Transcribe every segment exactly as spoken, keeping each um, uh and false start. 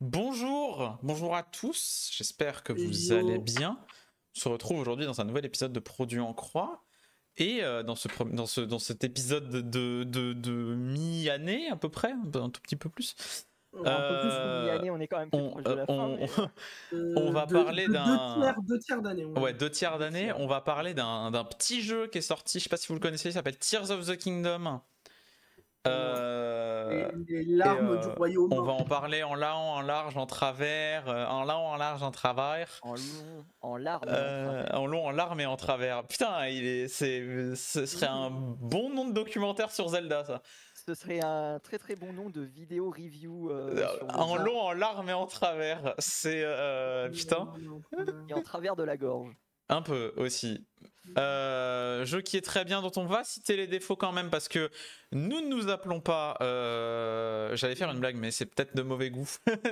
Bonjour, bonjour à tous, j'espère que vous Yo. allez bien. On se retrouve aujourd'hui dans un nouvel épisode de Produit en Croix. Et euh, dans, ce, dans, ce, dans cet épisode de, de, de mi-année à peu près, un, peu, un tout petit peu plus. Alors, un peu plus que mi-année, on est quand même plus on, proche de la euh, fin. on, Mais... Euh, on va de, parler de, d'un... Deux tiers, deux tiers d'année. Ouais, deux tiers d'année. On va parler d'un petit jeu qui est sorti, je sais pas si vous le connaissez, il s'appelle Tears of the Kingdom. Euh, les, les larmes euh, du royaume. On va en parler en long, en large, en travers, euh, en long, en large, en travers. En long, en larmes euh, et en travers. En long, en larmes et en travers. Putain, il est, c'est, ce serait un bon nom de documentaire sur Zelda, ça. Ce serait un très très bon nom de vidéo review. Euh, Euh, sur en le long, en larmes et en travers. C'est... Euh, putain. Et en travers de la gorge. Un peu aussi. Euh, jeu qui est très bien, dont on va citer les défauts quand même, parce que nous ne nous appelons pas... Euh, j'allais faire une blague, mais c'est peut-être de mauvais goût.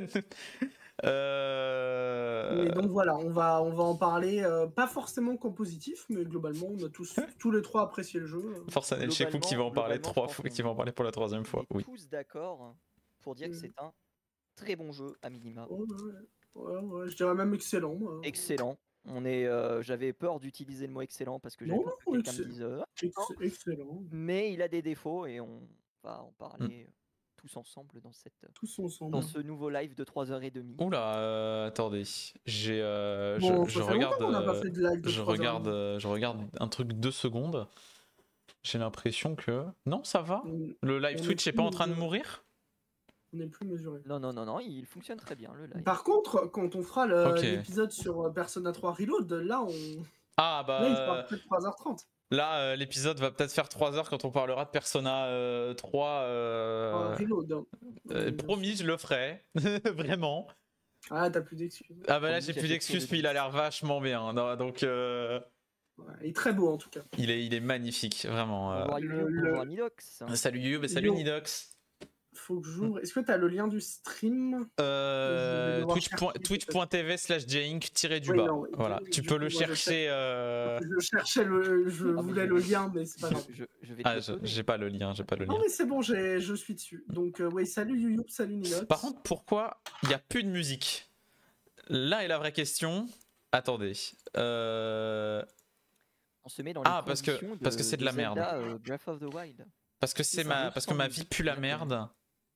euh... Mais donc voilà, on va, on va en parler, euh, pas forcément qu'en positif, mais globalement, on a tous, tous les trois apprécié le jeu. Force à Nelchekou qui va en parler trois fois, qui va en parler pour la troisième fois. On est oui. tous d'accord pour dire que c'est un très bon jeu, à minima. Ouais, ouais, ouais, ouais, je dirais même excellent. Moi. Excellent. On est, euh, j'avais peur d'utiliser le mot excellent parce que j'avais Non, peur que non, quelqu'un me ex- dise euh, ex- non. excellent. Mais il a des défauts et on va en parler Mm. tous ensemble dans cette, Tous ensemble. dans ce nouveau live de trois heures trente. Oula, euh, attendez, j'ai, euh, Bon, je, ça je fait regarde, longtemps qu'on n'a pas fait de live de je trois heures. regarde, euh, je regarde un truc deux secondes. J'ai l'impression que non, ça va. On- Le live on Twitch est est pas en plus train de mesuré. mourir. On n'est plus mesuré. Non, non, non, non, il fonctionne très bien le live. Par contre, quand on fera le- Ok. l'épisode sur euh, Persona trois Reload, là, on... Ah là il fera bah peut-être trois heures trente. là, euh, l'épisode va peut-être faire trois heures quand on parlera de Persona euh, trois. Euh, Euh, Reload. hein. euh, Euh, promis, je le ferai, vraiment. Ah, t'as plus d'excuses. Ah bah là, Promis j'ai qu'à plus chaque d'excuses, fois, puis il a l'air vachement bien. Non, donc euh, Ouais, il est très beau en tout cas. il est, il est magnifique, vraiment. euh. Bonjour à le- Yu-Yu, le- bonjour à Midox. Salut Youb et salut Yo. Nidox. Faut que j'ouvre. Est-ce que t'as le lien du stream? Je vais Euh, devoir Twitch point- chercher, Twitch.tv slash jink tiré du Oui, bas. non, oui. Voilà, Du- tu du peux coup, le moi, je chercher. euh, Je cherchais le. Je Ah, mais voulais je- le lien, mais c'est pas grave. Je, je vais te Ah, le je- donner. j'ai pas le lien, j'ai pas le Non, lien. mais c'est bon, j'ai- je suis dessus. Donc, euh, oui, salut Youyou, salut Ninox. Par contre, pourquoi il n'y a plus de musique? Là est la vraie question. Attendez. Euh, On se met dans les Ah, parce que- conditions parce que c'est de la merde. Zelda, euh, Breath of the Wild. Parce que c'est Ça ma, arrive parce que sans ma musique, vie pue la bien merde.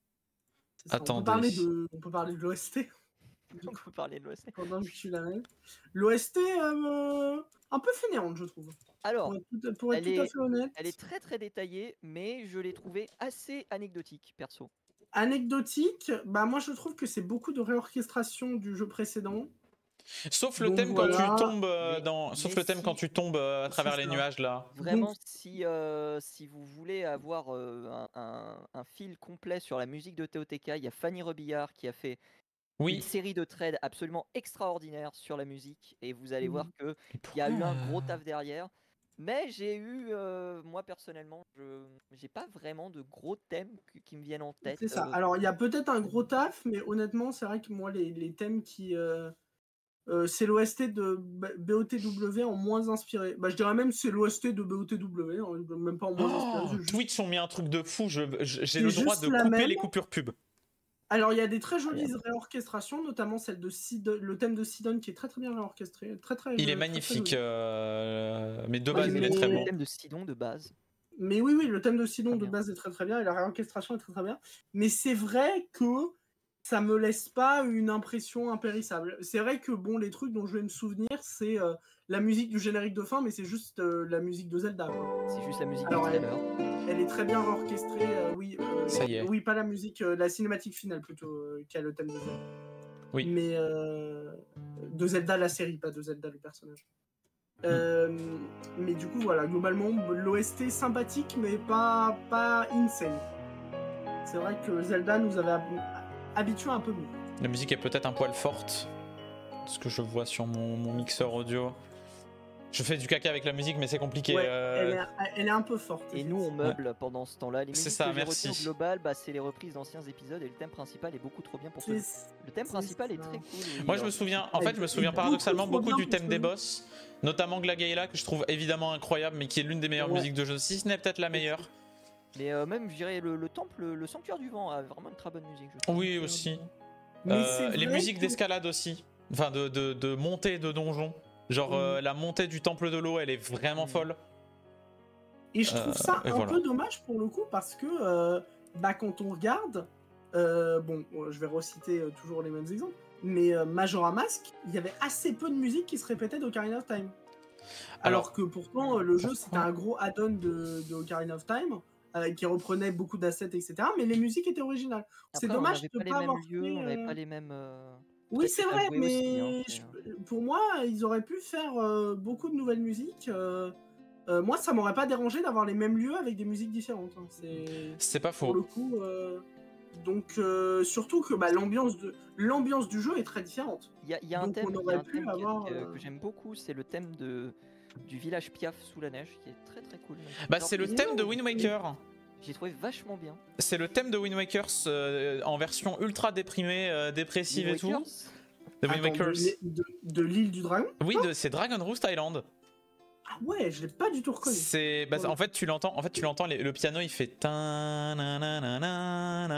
C'est ça, On attendez. peut parler de, on peut parler de l'O S T. On peut parler de l'O S T. Pendant que tu l'as. L'O S T, euh, un peu fainéante, je trouve. Alors, Pour être tout, pour être elle tout à est- fait honnête. elle est très très détaillée, mais je l'ai trouvée assez anecdotique, perso. Anecdotique, bah moi je trouve que c'est beaucoup de réorchestration du jeu précédent. Sauf le Donc thème voilà. quand tu tombes euh, Mais- dans. Sauf mais le thème si- quand tu tombes euh, à travers C'est les ça. nuages là. Vraiment, Donc- si, euh, si vous voulez avoir euh, un, un- un fil complet sur la musique de T O T K, il y a Fanny Rebillard qui a fait une Oui. série de trades absolument extraordinaires sur la musique, et vous allez Mhm. voir que il y a eu un gros taf derrière. Mais j'ai eu, euh, moi personnellement, je j'ai pas vraiment de gros thèmes qui, qui me viennent en tête. C'est ça. euh, Alors il y a peut-être un gros taf, mais honnêtement, c'est vrai que moi les, les thèmes qui. euh, euh, c'est l'O S T de B- BOTW en moins inspiré. Bah, je dirais même c'est l'O S T de BOTW, hein, même pas en moins inspiré. Oh, c'est juste- Twitch ont mis un truc de fou. je- je- J'ai C'est le droit juste de la couper même. les coupures pub. Alors il y a des très jolies réorchestrations, notamment celle de Sidon, le thème de Sidon qui est très très bien réorchestré, très très. Il est très, très magnifique, joli. euh, mais de Ouais, base il est mais- très le beau. thème de Sidon de base. Mais oui, oui, le thème de Sidon Très de bien. base est très très bien et la réorchestration est très très bien. Mais c'est vrai que ça me laisse pas une impression impérissable. C'est vrai que bon, les trucs dont je vais me souvenir, c'est euh, la musique du générique de fin, mais c'est juste euh, la musique de Zelda. quoi. C'est juste la musique Alors, du elle- trailer. Elle est très bien orchestrée, euh, oui. euh, Ça y est. Oui, pas la musique, euh, la cinématique finale plutôt, euh, qui a le thème de Zelda. Oui. Mais euh, de Zelda la série, pas de Zelda le personnage. Euh, mais du coup, voilà, globalement, l'O S T sympathique, mais pas, pas insane. C'est vrai que Zelda nous avait hab- habitués un peu mieux. La musique est peut-être un poil forte. Ce que je vois sur mon, mon mixeur audio. Je fais du caca avec la musique, mais c'est compliqué. Ouais, euh, elle, est, elle est un peu forte. Et nous, on meuble pendant ce temps-là. Les C'est musiques ça, que j'ai merci. retenues au global, bah, c'est les reprises d'anciens épisodes, et le thème principal est beaucoup trop bien pour ce jeu. C'est- Le thème c'est principal est ça. très cool. oui, Moi je me alors, souviens, en fait je me Et souviens beaucoup paradoxalement trop beaucoup bien du pour thème ce des jeu. boss, notamment Glagaela que je trouve évidemment incroyable mais qui est l'une des meilleures Ouais. musiques de jeu, si ce n'est peut-être la meilleure. Mais euh, même, je dirais, le, le temple, le sanctuaire du vent a vraiment une très bonne musique. Je trouve. Oui aussi. Mais Euh, c'est les vrai musiques que- d'escalade aussi, enfin de, de, de montée de donjon. Genre Mhm. euh, la montée du temple de l'eau, elle est vraiment Mhm. folle. Et je trouve Euh, ça et un voilà. peu dommage pour le coup parce que euh, bah, quand on regarde, euh, bon, euh, je vais reciter euh, toujours les mêmes exemples, mais euh, Majora Mask, il y avait assez peu de musique qui se répétait d'Ocarina of Time. Alors, Alors, que pourtant, euh, le jeu, pourquoi c'était un gros add-on de, de Ocarina of Time euh, qui reprenait beaucoup d'assets, et cetera. Mais les musiques étaient originales. C'est Après, on dommage n'avait de pas ne les pas mêmes avoir lieux, fait, on n'avait euh, pas les mêmes. euh, Oui, Peut-être c'est que t'as vrai, joué aussi, hein, mais c'est, je- euh, pour moi, ils auraient pu faire euh, beaucoup de nouvelles musiques. euh, euh, moi, ça m'aurait pas dérangé d'avoir les mêmes lieux avec des musiques différentes. hein. C'est c'est pas pour faux. le coup. euh, Donc, euh, surtout que bah, l'ambiance de l'ambiance du jeu est très différente. Il y a, il y a un Donc, thème, on il y a aurait un pu thème qui est- avoir. que, euh, que j'aime beaucoup, c'est le thème de, du village Piaf sous la neige, qui est très très cool. Donc, Bah genre, c'est le j'ai- thème de Wind Waker. J'ai trouvé vachement bien. C'est le thème de Wind Waker euh, en version ultra déprimée, euh, dépressive Wind et tout. Wakers, De Wind Attends, de, Wakers. l'île- de, de l'île du dragon. Oui, de- c'est Dragon Roost Island. Ah ouais, je l'ai pas du tout reconnu. C'est, bah, Pour le en fait, tu l'entends. En fait, tu l'entends. les- Le piano, il fait. ta na na na na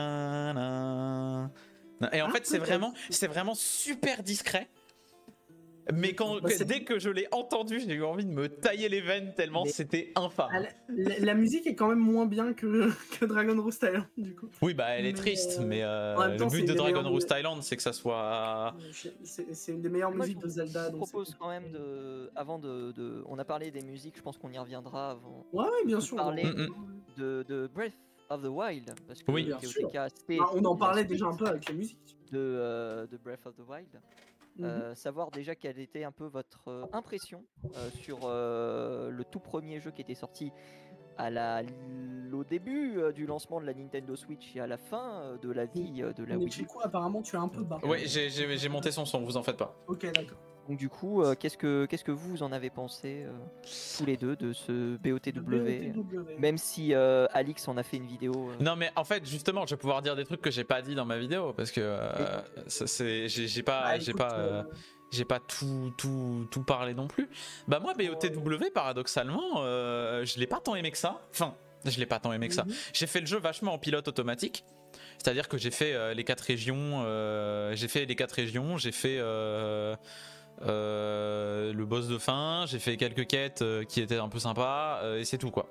na na. Et en Ah, fait, c'est peut-être. vraiment, c'est vraiment super discret. Mais quand, Bah, c'est- dès que je l'ai entendu, j'ai eu envie de me tailler les veines tellement Mais- c'était Ah, infâme. la, la- la musique est quand même moins bien que, que Dragon Roost Island, du coup. Oui, bah elle est Mais, triste, euh, mais euh, en même le temps, c'est but une de des Dragon meilleures- Roost Island, c'est que ça soit. C'est c'est une des meilleures Moi, je musiques vous, de Zelda. je vous donc c'est propose cool. quand même de, avant de, de- on a parlé des musiques, je pense qu'on y reviendra avant Ouais, ouais, bien de sûr. parler on- Mm, de, de Breath of the Wild, parce que Oui. Bien T O sûr. T K, c'est Bah, on en la parlait suite déjà un peu avec les musiques. de, euh, de Breath of the Wild. Mhm. Euh, savoir déjà quelle était un peu votre euh, impression euh, sur euh, le tout premier jeu qui était sorti à la, au début euh, du lancement de la Nintendo Switch et à la fin euh, de la vie euh, de la Wii U. Nichiku, apparemment, tu es un peu bas. Ouais, j'ai- j'ai j'ai monté son son, vous en faites pas. Ok, d'accord. Donc du coup, euh, qu'est-ce que qu'est-ce que vous en avez pensé euh, tous les deux de ce B O T W, B O T W. même si euh, Alix en a fait une vidéo. euh, Non mais en fait justement je vais pouvoir dire des trucs que j'ai pas dit dans ma vidéo parce que euh, ça, c'est j'ai j'ai pas Bah, j'ai écoute, pas euh, euh, j'ai pas tout tout tout parlé non plus. Bah moi B O T W paradoxalement euh, je l'ai pas tant aimé que ça. Enfin je l'ai pas tant aimé que ça. mhm. J'ai fait le jeu vachement en pilote automatique. C'est-à-dire que j'ai fait euh, les quatre régions, euh, j'ai fait les quatre régions, j'ai fait euh, euh, le boss de fin, j'ai fait quelques quêtes euh, qui étaient un peu sympas euh, et c'est tout quoi.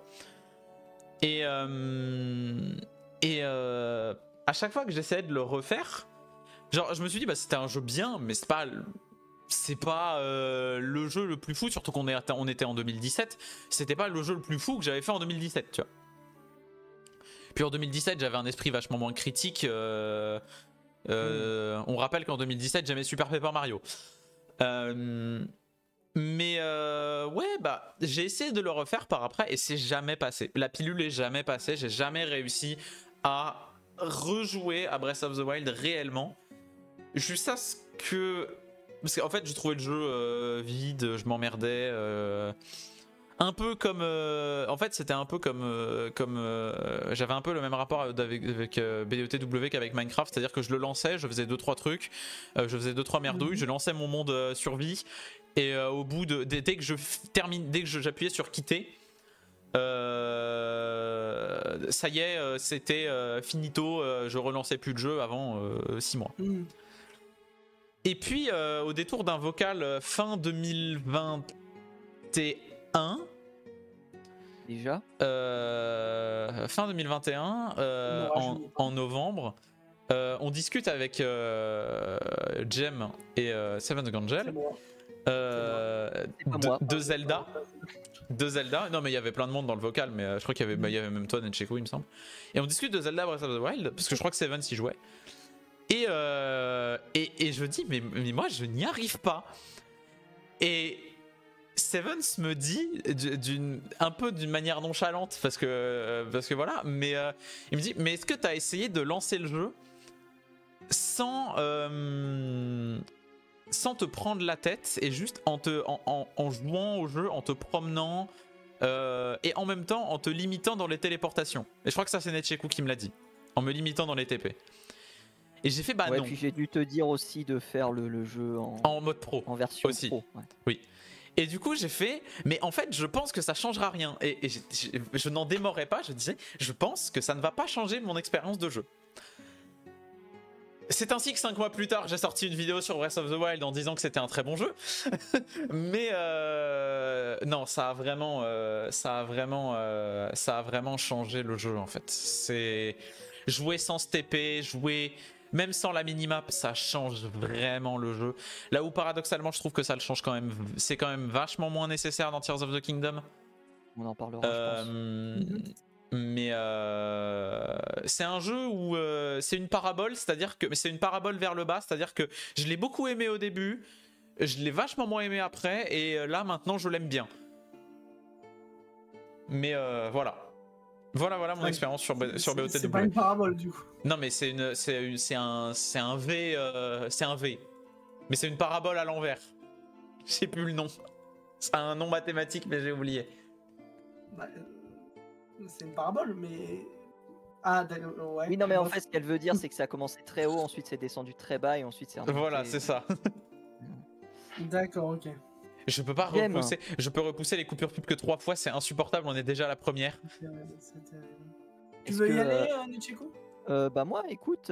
Et euh, et euh, à chaque fois que j'essayais de le refaire, genre je me suis dit bah c'était un jeu bien, mais c'est pas c'est pas euh, le jeu le plus fou, surtout qu'on est, on était en deux mille dix-sept, c'était pas le jeu le plus fou que j'avais fait en deux mille dix-sept, tu vois. Puis en deux mille dix-sept, j'avais un esprit vachement moins critique. Euh, euh, mm. On rappelle qu'en deux mille dix-sept, j'aimais Super Paper Mario. Euh, mais euh, ouais, bah j'ai essayé de le refaire par après et c'est jamais passé. La pilule est jamais passée. J'ai jamais réussi à rejouer à Breath of the Wild réellement. Jusqu'à ce que, parce qu'en fait, j'ai trouvé le jeu euh, vide, je m'emmerdais. Euh... Un peu comme, euh, en fait, c'était un peu comme, euh, comme, euh, j'avais un peu le même rapport avec, avec euh, B O T W qu'avec Minecraft, c'est-à-dire que je le lançais, je faisais deux trois trucs, euh, je faisais deux trois merdouilles, mm-hmm. je lançais mon monde euh, survie, et euh, au bout de, dès, dès que je termine, dès que j'appuyais sur quitter, euh, ça y est, euh, c'était euh, finito, euh, je relançais plus le jeu avant euh, six mois. Mm. Et puis, euh, au détour d'un vocal fin deux mille vingt et un. Déjà euh, fin deux mille vingt et un, euh, en, en novembre, euh, on discute avec euh, Jem et euh, Seventh Angel euh, de, de Zelda. De Zelda. Non, mais il y avait plein de monde dans le vocal, mais euh, je crois qu'il y avait, bah, il y avait même toi, Nencheko, il me semble. Et on discute de Zelda Breath of the Wild, parce que je crois que Seven s'y jouait. Et, euh, et, et je dis, mais, mais moi, je n'y arrive pas. Et. Sevens me dit d'une un peu d'une manière nonchalante parce que parce que voilà, mais euh, il me dit mais est-ce que tu as essayé de lancer le jeu sans euh, sans te prendre la tête et juste en te en, en, en jouant au jeu, en te promenant euh, et en même temps en te limitant dans les téléportations. Et je crois que ça c'est Nencheko qui me l'a dit, en me limitant dans les T P. Et j'ai fait bah ouais, non. Puis j'ai dû te dire aussi de faire le, le jeu en, en mode pro, en version aussi. Pro. Ouais. Oui. Et du coup j'ai fait, mais en fait je pense que ça changera rien. Et, et je, je, je n'en démorais pas, je disais, je pense que ça ne va pas changer mon expérience de jeu. C'est ainsi que cinq mois plus tard, j'ai sorti une vidéo sur Breath of the Wild en disant que c'était un très bon jeu. Mais euh, non, ça a vraiment, euh, ça a vraiment, euh, ça a vraiment changé le jeu en fait. C'est jouer sans se T P, jouer même sans la minimap, ça change vraiment le jeu. Là où paradoxalement, je trouve que ça le change quand même. C'est quand même vachement moins nécessaire dans Tears of the Kingdom. On en parlera, Euh, je pense. Mhm. Mais euh, c'est un jeu où euh, c'est une parabole, c'est-à-dire que mais c'est une parabole vers le bas, c'est-à-dire que je l'ai beaucoup aimé au début, je l'ai vachement moins aimé après, et là maintenant je l'aime bien. Mais euh, voilà, voilà, voilà mon Ouais, expérience sur B- sur c'est- B O T W. C'est pas une parabole du coup. Non mais c'est une, c'est c'est un, c'est un V, euh, c'est un V, mais c'est une parabole à l'envers. Je sais plus le nom. C'est un nom mathématique, mais j'ai oublié. Bah, euh, c'est une parabole, mais. Ah, d'accord, ouais. Oui, non, mais en bof. fait, ce qu'elle veut dire, c'est que ça a commencé très haut, ensuite c'est descendu très bas, et ensuite c'est remonté. Voilà, c'est ça. D'accord, ok. Je peux pas J'aime. repousser, je peux repousser les coupures pub que trois fois, c'est insupportable, on est déjà à la première. C'est terrible, c'est terrible. Tu Est-ce veux y que, aller, euh, Nichiko Euh, bah moi, écoute,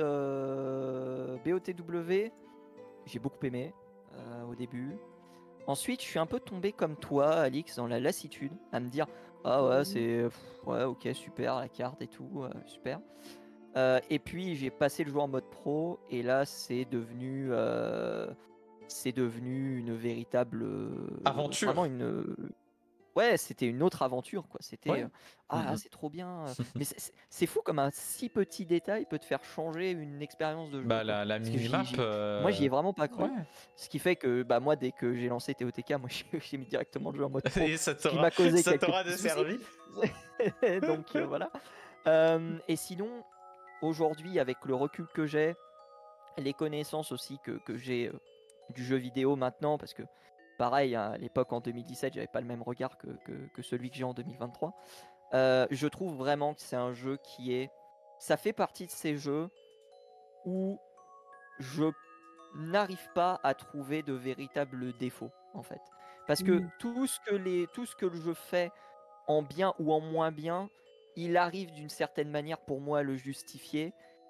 euh, B O T W, j'ai beaucoup aimé euh, au début. Ensuite, je suis un peu tombé comme toi, Alix, dans la lassitude, à me dire ah ouais, c'est pff, ouais, ok, super la carte et tout, euh, super. Euh, et puis j'ai passé le jeu en mode pro et là c'est devenu euh, c'est devenu une véritable euh, Aventure. vraiment une euh, ouais, c'était une autre aventure, quoi. C'était Ouais. euh, ah, Mhm. c'est trop bien. euh. Mais c'est- c'est c'est fou comme un si petit détail peut te faire changer une expérience de jeu, Bah quoi. la, la Parce que j'y- minimap. j'y- moi, j'y euh, ai vraiment pas cru. Ouais. Ce qui fait que bah moi, dès que j'ai lancé T O T K, moi j'ai j'ai mis directement le jeu en mode pro, Et ça ce qui t'aura, m'a causé ça quelques t'aura petits desservi. soucis. Donc euh, voilà. Euh, et sinon, aujourd'hui, avec le recul que j'ai, les connaissances aussi que, que j'ai euh, du jeu vidéo maintenant, parce que pareil, hein, à l'époque en deux mille dix-sept, j'avais pas le même regard que, que, que celui que j'ai en deux mille vingt-trois. Euh, je trouve vraiment que c'est un jeu qui est. Ça fait partie de ces jeux où je n'arrive pas à trouver de véritables défauts, en fait. Parce que Mm. tout ce que, les... tout ce que le jeu fait en bien ou en moins bien, il arrive d'une certaine manière pour moi à le justifier.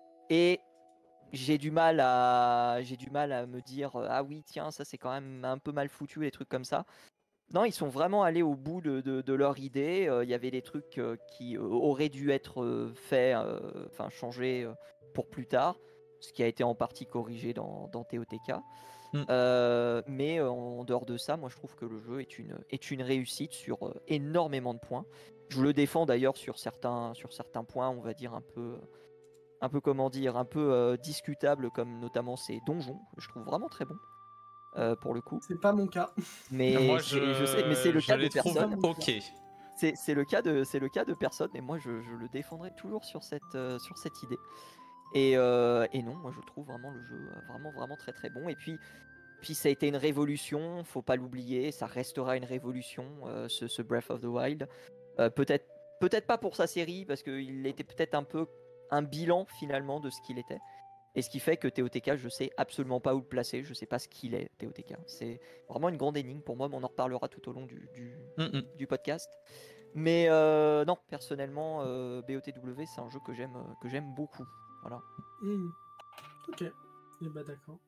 Et j'ai du mal à j'ai du mal à me dire euh, ah oui tiens ça c'est quand même un peu mal foutu les trucs comme ça. Non, ils sont vraiment allés au bout de, de- de leur idée. Euh, Il y avait des trucs euh, qui euh, auraient dû être euh, faits, euh, enfin changés euh, pour plus tard, ce qui a été en partie corrigé dans, dans T O T K. Mm. Euh, mais euh, en dehors de ça, moi je trouve que le jeu est une, est une réussite sur euh, énormément de points. Je le défends d'ailleurs sur certains, sur certains points, on va dire un peu, un peu comment dire, un peu euh, discutables, comme notamment ces donjons. Je trouve vraiment très bon euh, pour le coup. C'est pas mon cas. Mais Moi c'est- je sais, mais c'est je, le je cas de les trouve pas personne. mon ok. C'est c'est le cas de, c'est le cas de personne. Et moi, je, je le défendrai toujours sur cette, euh, sur cette idée. Et, euh, et non, moi, je trouve vraiment le jeu euh, vraiment, vraiment très, très bon. Et puis, puis ça a été une révolution. Faut pas l'oublier. Ça restera une révolution, euh, ce, ce Breath of the Wild. Euh, peut-être, peut-être pas pour sa série, parce qu'il était peut-être un peu un bilan finalement de ce qu'il était. Et ce qui fait que T O T K, je sais absolument pas où le placer, je sais pas ce qu'il est, T O T K. C'est vraiment une grande énigme pour moi, mais on en reparlera tout au long du, du, Mm, mm. du podcast. Mais euh, non, personnellement, euh, B O T W, c'est un jeu que j'aime, euh, que j'aime beaucoup. Voilà. Mm. Ok. Et bah d'accord.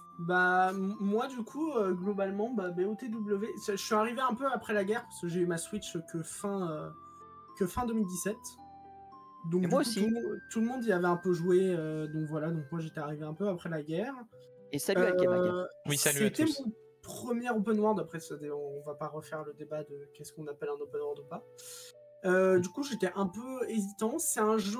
Bah m- moi du coup euh, globalement bah, B O T W, je suis arrivé un peu après la guerre parce que j'ai eu ma Switch que fin euh, que fin deux mille dix-sept. Donc Et du moi coup aussi. tout, le monde- tout le monde y avait un peu joué, euh, donc voilà, donc moi j'étais arrivé un peu après la guerre. Et salut Alkemaga. Euh, Oui, salut à C'était tous. mon premier open world. Après, ça, on va pas refaire le débat de qu'est-ce qu'on appelle un open world ou pas. Euh, du coup, j'étais un peu hésitant. C'est un jeu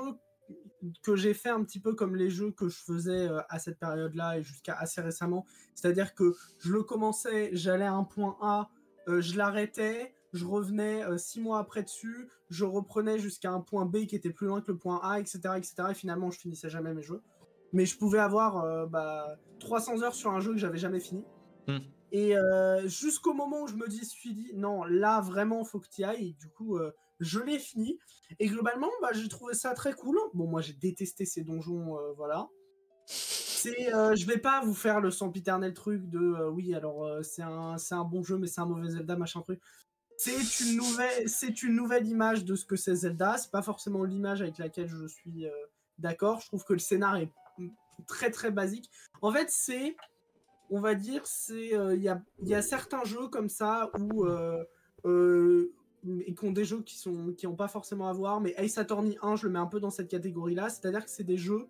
que j'ai fait un petit peu comme les jeux que je faisais euh, à cette période-là et jusqu'à assez récemment. C'est-à-dire que je le commençais, j'allais à un point A, euh, je l'arrêtais, je revenais euh, six mois après dessus, je reprenais jusqu'à un point B qui était plus loin que le point A, et cetera, et cetera. Et finalement, je finissais jamais mes jeux. Mais je pouvais avoir euh, bah, trois cents heures sur un jeu que j'avais jamais fini. Mm. Et euh, jusqu'au moment où je me dis, suis dit, non, là vraiment, faut que tu y ailles. Et du coup, euh, je l'ai fini. Et globalement, bah, j'ai trouvé ça très cool. Bon, moi, j'ai détesté ces donjons, euh, voilà. C'est, euh, je vais pas vous faire le sempiternel truc de, euh, oui, alors euh, c'est un, c'est un bon jeu, mais c'est un mauvais Zelda, machin truc. C'est une nouvelle, c'est une nouvelle image de ce que c'est Zelda. C'est pas forcément l'image avec laquelle je suis euh, d'accord. Je trouve que le scénar est sont très très basiques. En fait, c'est, on va dire, c'est, il euh, y, a, y a certains jeux comme ça où, euh, euh, et qui ont des jeux qui sont, qui n'ont pas forcément à voir, mais Ace Attorney un, je le mets un peu dans cette catégorie-là, c'est-à-dire que c'est des jeux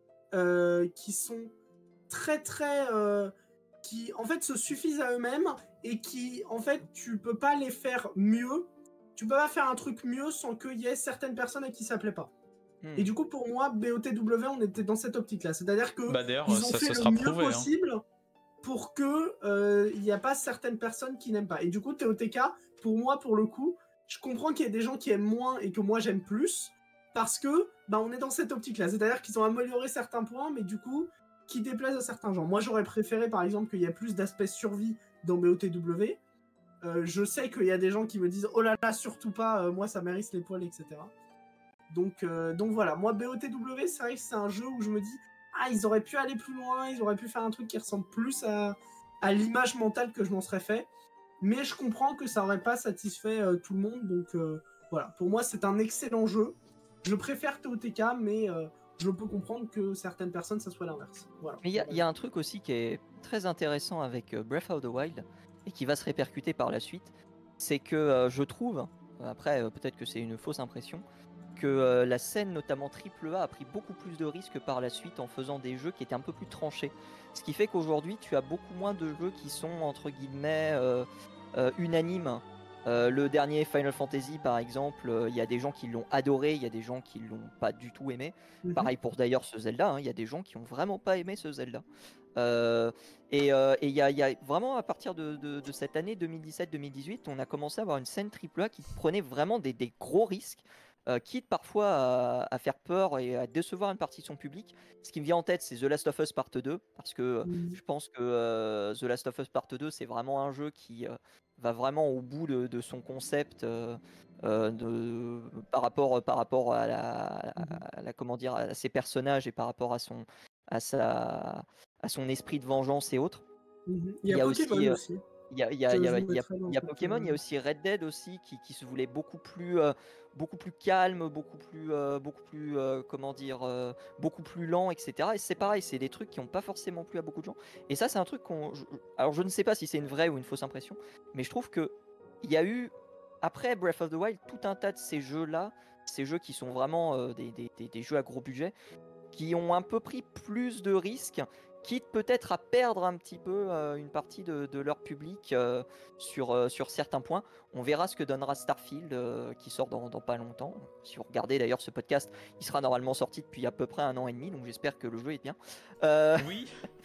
euh, qui sont très très, euh, qui en fait se suffisent à eux-mêmes et qui, en fait, tu peux pas les faire mieux. Tu peux pas faire un truc mieux sans qu'il y ait certaines personnes à qui ça plaît pas. Hmm. Et du coup, pour moi, B O T W, on était dans cette optique-là. C'est-à-dire que bah ils ont ça, fait ça le mieux prouvé, possible hein. pour que il n'y a pas certaines personnes qui n'aiment pas. Et du coup, T O T K, pour moi, pour le coup, je comprends qu'il y ait des gens qui aiment moins et que moi j'aime plus, parce que bah, on est dans cette optique-là. C'est-à-dire qu'ils ont amélioré certains points, mais du coup, qui déplaisent à certains gens. Moi, j'aurais préféré, par exemple, qu'il y ait plus d'aspect survie dans B O T W. Euh, je sais qu'il y a des gens qui me disent « Oh là là, surtout pas, euh, moi ça m'hérisse les poils, et cetera » Donc, euh, donc voilà, moi B O T W, c'est vrai que c'est un jeu où je me dis « Ah, ils auraient pu aller plus loin, ils auraient pu faire un truc qui ressemble plus à, à l'image mentale que je m'en serais fait. » Mais je comprends que ça aurait pas satisfait euh, tout le monde, donc euh, voilà. Pour moi, c'est un excellent jeu. Je préfère T O T K, mais euh, je peux comprendre que certaines personnes, ça soit l'inverse. Voilà. Mais il y, y a un truc aussi qui est très intéressant avec Breath of the Wild, et qui va se répercuter par la suite, c'est que euh, je trouve, après euh, peut-être que c'est une fausse impression, que euh, la scène notamment triple A a pris beaucoup plus de risques par la suite en faisant des jeux qui étaient un peu plus tranchés. Ce qui fait qu'aujourd'hui tu as beaucoup moins de jeux qui sont entre guillemets euh, euh, unanimes. Euh, le dernier Final Fantasy par exemple, il euh, y a des gens qui l'ont adoré, il y a des gens qui l'ont pas du tout aimé. Mm-hmm. Pareil pour d'ailleurs ce Zelda, il hein, y a des gens qui ont vraiment pas aimé ce Zelda. Euh, et il euh, y, y a vraiment à partir de, de, de cette année deux mille dix-sept deux mille dix-huit, on a commencé à avoir une scène triple A qui prenait vraiment des, des gros risques, euh, quitte parfois à, à faire peur et à décevoir une partie de son public. Ce qui me vient en tête, c'est The Last of Us Part deux, parce que mmh. je pense que euh, The Last of Us Part deux, c'est vraiment un jeu qui euh, va vraiment au bout de, de son concept euh, euh, de, par rapport, par rapport à, la, à, la, comment dire, à ses personnages et par rapport à son, à sa, à son esprit de vengeance et autres. Mmh. Il y a, il y a Pokémon aussi. Euh, aussi. Il y a, il y a, il y a, il y a, il y a Pokémon, il y a aussi Red Dead aussi qui, qui se voulait beaucoup plus, euh, beaucoup plus calme, beaucoup plus, euh, beaucoup plus, euh, comment dire, euh, beaucoup plus lent, et cetera. Et c'est pareil, c'est des trucs qui n'ont pas forcément plu à beaucoup de gens. Et ça, c'est un truc qu'on, je, alors je ne sais pas si c'est une vraie ou une fausse impression, mais je trouve que il y a eu après Breath of the Wild tout un tas de ces jeux-là, ces jeux qui sont vraiment euh, des, des, des, des jeux à gros budget, qui ont un peu pris plus de risques, quitte peut-être à perdre un petit peu euh, une partie de, de leur public euh, sur, euh, sur certains points. On verra ce que donnera Starfield euh, qui sort dans, dans pas longtemps. Si vous regardez d'ailleurs ce podcast, il sera normalement sorti depuis à peu près un an et demi, donc j'espère que le jeu est bien. Euh... Oui.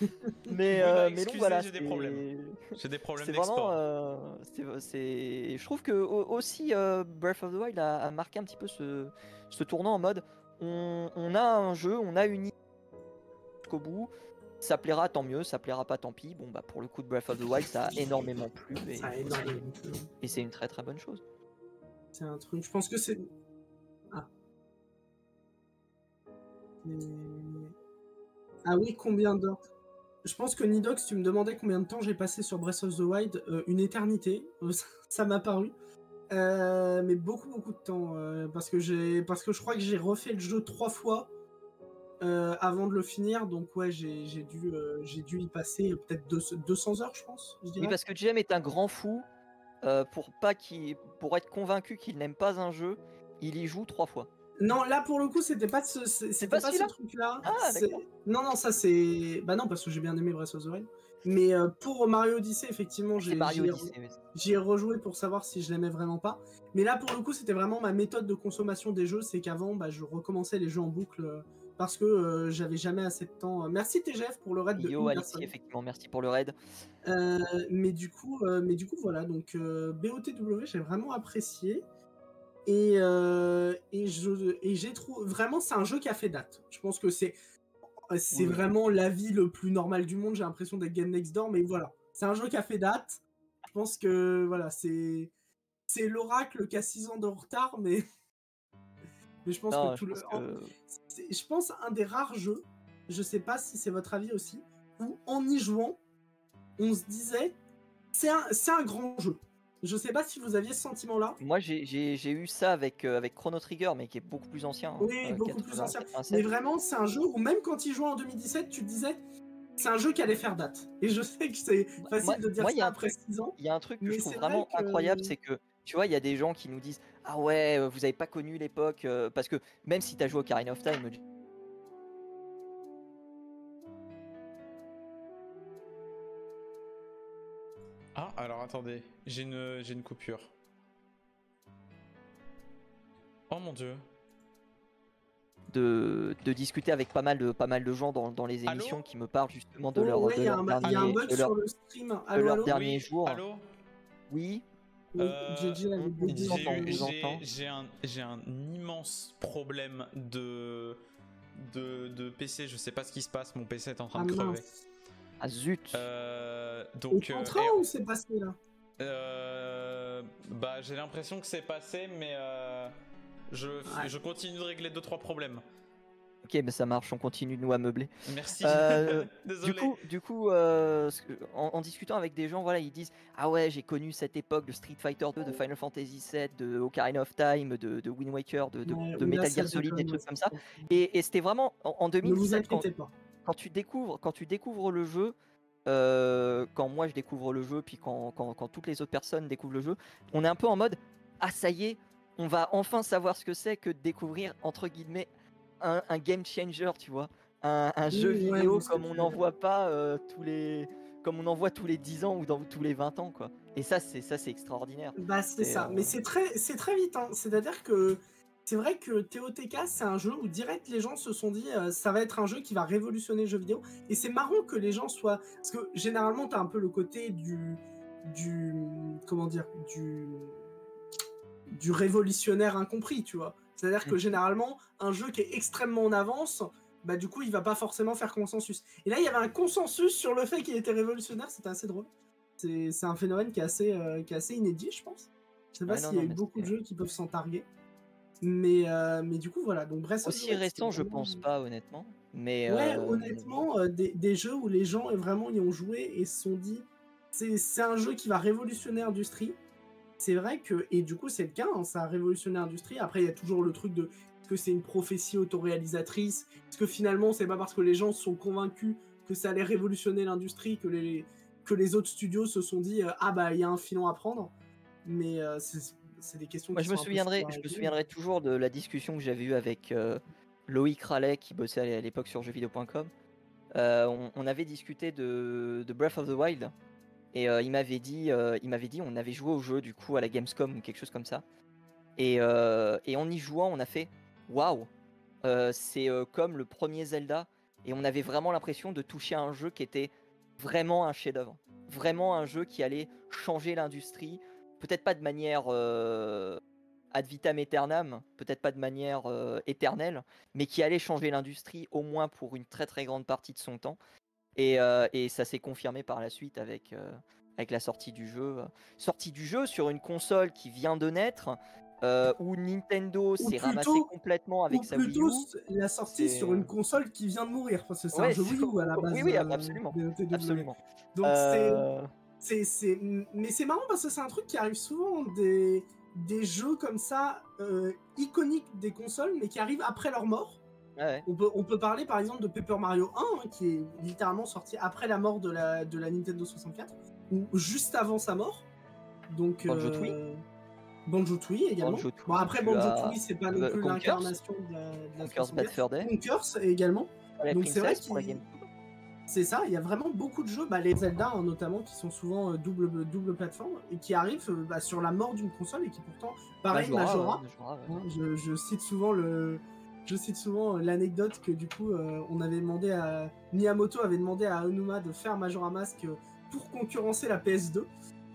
mais, oui, bah, euh, excusez, mais donc voilà, j'ai des problèmes. J'ai des problèmes c'est d'export. Vraiment, euh, c'est, c'est... Je trouve que aussi euh, Breath of the Wild a, a marqué un petit peu ce, ce tournant en mode on, on a un jeu, on a une idée jusqu'au bout. Ça plaira, tant mieux. Ça plaira pas, tant pis. Bon, bah pour le coup de Breath of the Wild, ça a énormément plu. Et, ça a énormément plu. Et c'est une très très bonne chose. C'est un truc. Je pense que c'est. Ah. Et... Ah oui, combien d'heures? Je pense que Nidox, tu me demandais combien de temps j'ai passé sur Breath of the Wild. Euh, une éternité. Ça m'a paru. Euh, mais beaucoup beaucoup de temps. Euh, parce, que j'ai... parce que je crois que j'ai refait le jeu trois fois. Euh, avant de le finir, donc ouais, j'ai, j'ai, dû, euh, j'ai dû y passer peut-être deux cents heures, je pense. Je oui, parce que J M est un grand fou. Euh, pour, pas qu'il, pour être convaincu qu'il n'aime pas un jeu, il y joue trois fois. Non, là pour le coup, c'était pas ce, c'était c'est pas, pas ce truc-là. Ah, c'est... Non, non, ça c'est. Bah non, parce que j'ai bien aimé Breath of the Wild. Mais euh, pour Mario Odyssey, effectivement, j'ai, Mario j'y, Odyssey, ai... j'y ai rejoué pour savoir si je l'aimais vraiment pas. Mais là pour le coup, c'était vraiment ma méthode de consommation des jeux. C'est qu'avant, bah, je recommençais les jeux en boucle. Euh... Parce que euh, j'avais jamais assez de temps. Merci T G F pour le raid de Yo, Alexis, effectivement, merci pour le raid. Euh, mais du coup, euh, mais du coup, voilà. Donc euh, B O T W, j'ai vraiment apprécié et euh, et je et j'ai trouvé vraiment c'est un jeu qui a fait date. Je pense que c'est c'est oui. vraiment l'avis le plus normal du monde. J'ai l'impression d'être Game Next Door, mais voilà, c'est un jeu qui a fait date. Je pense que voilà, c'est c'est l'oracle qui a six ans de retard, mais mais je pense non, que tout je le. Pense que... c'est, je pense un des rares jeux. Je sais pas si c'est votre avis aussi, où en y jouant, on se disait c'est un, c'est un grand jeu. Je sais pas si vous aviez ce sentiment-là. Moi, j'ai, j'ai, j'ai eu ça avec, euh, avec Chrono Trigger, mais qui est beaucoup plus ancien. hein, Oui, euh, beaucoup plus quatre-vingts, ancien. quatre-vingt-sept. Mais vraiment, c'est un jeu où même quand il jouait en deux mille dix-sept, tu te disais, c'est un jeu qui allait faire date. Et je sais que c'est Bah, facile Moi, de dire moi, il y ça a un après truc, six ans, il y a un truc que mais je trouve c'est vrai vraiment que... incroyable, c'est que, tu vois, il y a des gens qui nous disent, ah ouais, euh, vous avez pas connu l'époque, euh, parce que même si t'as joué au Ocarina of Time, Ah, alors attendez, j'ai une, j'ai une coupure. Oh mon dieu. de, de discuter avec pas mal de, pas mal de gens dans, dans les Allô? émissions qui me parlent justement de Oh, leur, ouais, de il y, a leur un ba- il y a un dernier, bug de leur, sur le stream. de Allô, leur allô dernier Oui, jour. allô? Oui, Oui, Euh, J J avait on, des on vous J'ai entend, on eu- bugs. vous j'ai- entend. j'ai un, j'ai un immense problème de, de, de P C, je sais pas ce qui se passe, mon P C est en train Ah de crever. mince. Ah zut. Euh, Et donc, t'es en euh, train et- ou c'est passé là? euh, bah j'ai l'impression que c'est passé, mais euh, je, Ouais. je continue de régler deux trois problèmes. Ok, bah ça marche, on continue nous à meubler. Merci. Euh, Désolé. Du coup, du coup euh, ce que- en, en discutant avec des gens, voilà, ils disent ah ouais, j'ai connu cette époque de Street Fighter deux, de Final Fantasy sept, de Ocarina of Time, de, de Wind Waker, de, de, Ouais, de oui, là, Metal ça Gear Solid, des déconne. trucs ça comme ça. déconne. Et, et c'était vraiment en, en Ne vous deux mille dix-sept quand, inquiétez pas. quand tu découvres, quand tu découvres le jeu. euh, quand moi je découvre le jeu, puis quand, quand, quand toutes les autres personnes découvrent le jeu, on est un peu en mode ah ça y est, on va enfin savoir ce que c'est que de découvrir entre guillemets un, un game changer, tu vois, un, un jeu Oui, ouais, je vidéo vois ce que comme tu on veux n'en dire. voit pas euh, tous les, comme on en voit tous les dix ans ou dans tous les vingt ans, quoi. Et ça c'est ça c'est extraordinaire. Bah, c'est C'est, ça. euh, Mais c'est très, c'est très vite. Hein. C'est-à-dire que c'est vrai que T O T K, c'est un jeu où direct les gens se sont dit euh, ça va être un jeu qui va révolutionner le jeu vidéo. Et c'est marrant que les gens soient. Parce que généralement, tu as un peu le côté du. du comment dire du, du révolutionnaire incompris, tu vois. C'est-à-dire que Mhm. généralement, un jeu qui est extrêmement en avance, bah du coup, il va pas forcément faire consensus. Et là, il y avait un consensus sur le fait qu'il était révolutionnaire, c'était assez drôle. C'est c'est un phénomène qui est, assez, euh, qui est assez inédit, je pense. Je sais pas Ouais, non, s'il y a non, eu mais beaucoup de c'est jeux qui peuvent s'en targuer. Mais, euh, mais du coup, voilà. Donc, Breath of the aussi Wild, c'était récent, je vraiment... pense pas honnêtement, mais Ouais, euh, mais bon. honnêtement, euh, des, des jeux où les gens euh, vraiment y ont joué et se sont dit c'est c'est un jeu qui va révolutionner l'industrie. C'est vrai que, et du coup c'est le cas, hein, ça a révolutionné l'industrie. Après il y a toujours le truc de est-ce que c'est une prophétie autoréalisatrice, est-ce que finalement c'est pas parce que les gens sont convaincus que ça allait révolutionner l'industrie que les, que les autres studios se sont dit euh, ah bah il y a un filon à prendre. Mais euh, c'est c'est des questions Moi, qui je me sont impossibles souviendrai, à je me régler. souviendrai toujours de la discussion que j'avais eue avec euh, Loïc Rallet qui bossait à l'époque sur jeux vidéo point com. Euh, on, on avait discuté de, de Breath of the Wild et euh, il m'avait dit, euh, il m'avait dit, on avait joué au jeu du coup à la Gamescom ou quelque chose comme ça. Et, euh, et en y jouant, on a fait waouh, euh, c'est euh, comme le premier Zelda et on avait vraiment l'impression de toucher à un jeu qui était vraiment un chef-d'œuvre, vraiment un jeu qui allait changer l'industrie, peut-être pas de manière euh, ad vitam aeternam, peut-être pas de manière euh, éternelle, mais qui allait changer l'industrie au moins pour une très très grande partie de son temps. Et, euh, et ça s'est confirmé par la suite avec, euh, avec la sortie du jeu. Sortie du jeu sur une console qui vient de naître, euh, où Nintendo Ou s'est ramassé plutôt, complètement ou avec sa Wii plutôt U. la sortie C'est... sur une console qui vient de mourir, parce que c'est un Ouais, jeu c'est- Wii U à la oui, base oui, euh, absolument. de T W. Absolument. Donc c'est Euh, C'est, c'est... Mais c'est marrant parce que c'est un truc qui arrive souvent, des, des jeux comme ça, euh, iconiques des consoles, mais qui arrivent après leur mort. ouais, ouais. On peut, on peut parler par exemple de Paper Mario un, hein, qui est littéralement sorti après la mort de la, de la Nintendo soixante-quatre, ou juste avant sa mort. Donc, Banjo-Tooie. euh, Banjo-Tooie également. Bon, Banjo-Tooie, après tu Banjo-Tooie, as c'est pas non euh, plus Conkers, l'incarnation de la, de la Conkers Bad Fur soixante-quatre. Day, Conkers également. Twilight Donc c'est vrai Princess pour la qu'il... GameCube. C'est ça, il y a vraiment beaucoup de jeux, bah, les Zelda hein, notamment, qui sont souvent euh, double, double plateforme, et qui arrivent euh, bah, sur la mort d'une console, et qui pourtant, pareil, Majora, Majora, ouais, Majora, ouais. hein, je, je cite souvent le... Je cite souvent euh, l'anecdote que du coup, euh, on avait demandé à... Miyamoto avait demandé à Aonuma de faire Majora Mask euh, pour concurrencer la P S deux.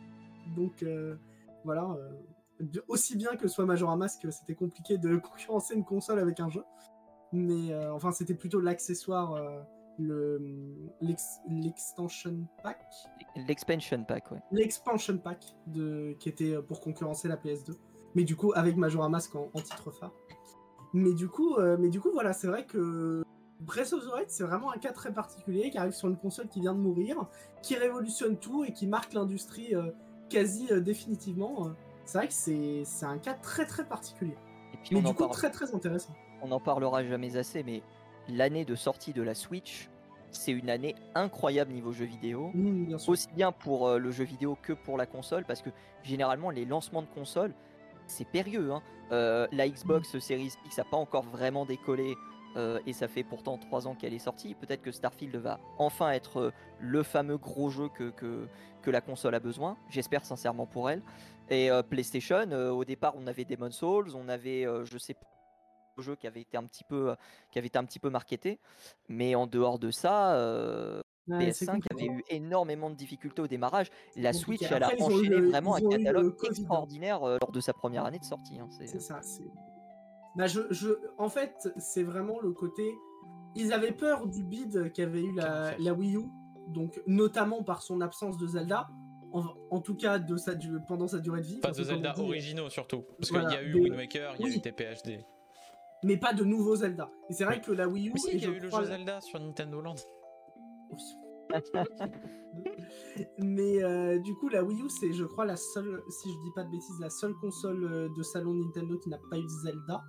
Donc, euh, voilà. Euh, de- aussi bien que soit Majora Mask, c'était compliqué de concurrencer une console avec un jeu. Mais, euh, enfin, c'était plutôt l'accessoire... Euh, le l'ex- l'extension pack L'expansion pack, ouais. l'expansion pack de qui était pour concurrencer la P S deux, mais du coup avec Majora Mask en, en titre phare. Mais du coup euh, mais du coup voilà, c'est vrai que Breath of the Wild c'est vraiment un cas très particulier qui arrive sur une console qui vient de mourir, qui révolutionne tout et qui marque l'industrie euh, quasi euh, définitivement. Euh, c'est vrai que c'est, c'est un cas très très particulier. Et puis Mais on du en coup, parle. très très intéressant. On n'en parlera jamais assez, mais l'année de sortie de la Switch, c'est une année incroyable niveau jeux vidéo. Mmh, bien sûr. Aussi bien pour euh, le jeu vidéo que pour la console, parce que généralement les lancements de consoles, c'est périlleux. Hein. Euh, la Xbox Mmh. Series X n'a pas encore vraiment décollé, euh, et ça fait pourtant trois ans qu'elle est sortie. Peut-être que Starfield va enfin être euh, le fameux gros jeu que, que, que la console a besoin. J'espère sincèrement pour elle. Et euh, PlayStation, euh, au départ, on avait Demon's Souls, on avait, euh, je sais pas, jeu qui avait été un petit peu, qui avait été un petit peu marketé, mais en dehors de ça, euh, Ouais, c'est P S cinq avait compliqué. eu énormément de difficultés au démarrage. La compliqué. Switch, elle a Après, ils ont eu enchaîné le- vraiment un ils ont eu catalogue le Covid, hein. extraordinaire euh, lors de sa première année de sortie. Hein. C'est, C'est ça. C'est... Bah, je, je... En fait, c'est vraiment le côté. Ils avaient peur du bid qu'avait eu la, la Wii U, donc notamment par son absence de Zelda. En, en tout cas, de sa du... pendant sa durée de vie. Pas parce de que, comme Zelda on dit, originaux surtout. Parce voilà, qu'il y a eu des- Wind Waker, il y a oui. eu T P H D. Mais pas de nouveaux Zelda. Et c'est vrai que la Wii U. Mais si, et il y a je eu le crois jeu la- Zelda sur Nintendo Land. Mais euh, du coup, la Wii U, c'est, je crois, la seule, si je dis pas de bêtises, la seule console euh, de salon Nintendo qui n'a pas eu de Zelda.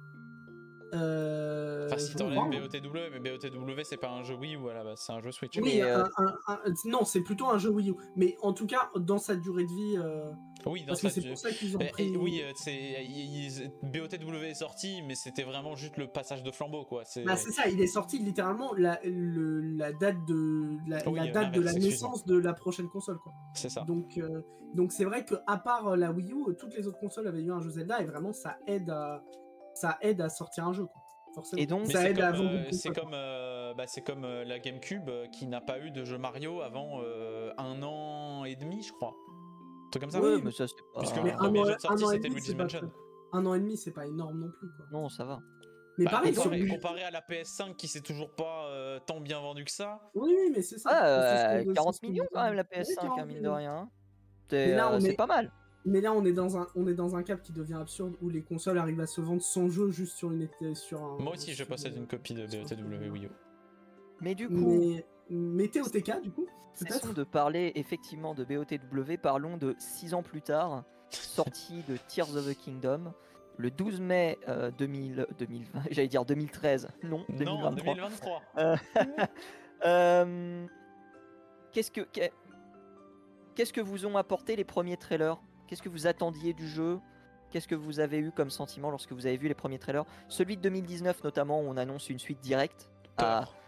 Euh, Enfin, si je t'enlèves crois. B O T W, mais B O T W c'est pas un jeu Wii U à la base, c'est un jeu Switch. Oui, Mais, euh, un- un- un- non, c'est plutôt un jeu Wii U. Mais en tout cas, dans sa durée de vie. euh, Oui, dans Parce que ça. c'est pour ça qu'ils ont Et- pris. et oui, euh, c'est ils- ils- B O T W est sorti, mais c'était vraiment juste le passage de flambeau, quoi. C'est Bah, c'est ça, il est sorti littéralement la, le- la date de la, Oui, la euh, date de la l'inverse, excuse-moi. naissance de la prochaine console, quoi. c'est ça. Donc, euh, donc c'est vrai que à part la Wii U, toutes les autres consoles avaient eu un jeu Zelda et vraiment ça aide à ça aide à sortir un jeu, quoi. Forcément. Et donc- Mais ça c'est aide à comme, vendre euh, une c'est console. comme, euh, bah, c'est comme euh, la GameCube euh, qui n'a pas eu de jeu Mario avant euh, un an et demi, je crois. Un truc comme ça. ouais, Oui, mais ça c'est pas. Puisque Mais le un premier an, jeu de sortie, un an et c'était demi, Luigi's c'est pas Mansion. très- un an et demi, c'est pas énorme non plus, quoi. Non, ça va. Mais Bah, pareil, sur comparé, Wii- comparé à la P S cinq qui s'est toujours pas euh, tant bien vendu que ça. Oui, oui, mais c'est ça. Ah, C'est ce euh, qu'on- quarante c'est ce qu'on millions quand dit. même la P S Oui, cinq, quarante hein, mine de millions. rien. hein. Mais C'est, là, on euh, c'est est- pas mal. Mais là, on est dans un, on est dans un cap qui devient absurde où les consoles arrivent à se vendre sans jeu juste sur une, sur un. Moi aussi, je sur- possède une copie de B O T W Wii U. Mais du coup, Mais mettez au T K du coup, cessons peut-être. de parler effectivement de B O T W, parlons de six ans plus tard, sortie de Tears of the Kingdom, le douze mai euh, deux mille, deux mille vingt, j'allais dire deux mille treize, non, deux mille Non, vingt-trois. deux mille vingt-trois. Euh, euh, qu'est-ce que qu'est- qu'est-ce que vous ont apporté les premiers trailers? Qu'est-ce que vous attendiez du jeu? Qu'est-ce que vous avez eu comme sentiment lorsque vous avez vu les premiers trailers? Celui de deux mille dix-neuf notamment, où on annonce une suite directe à, Peur.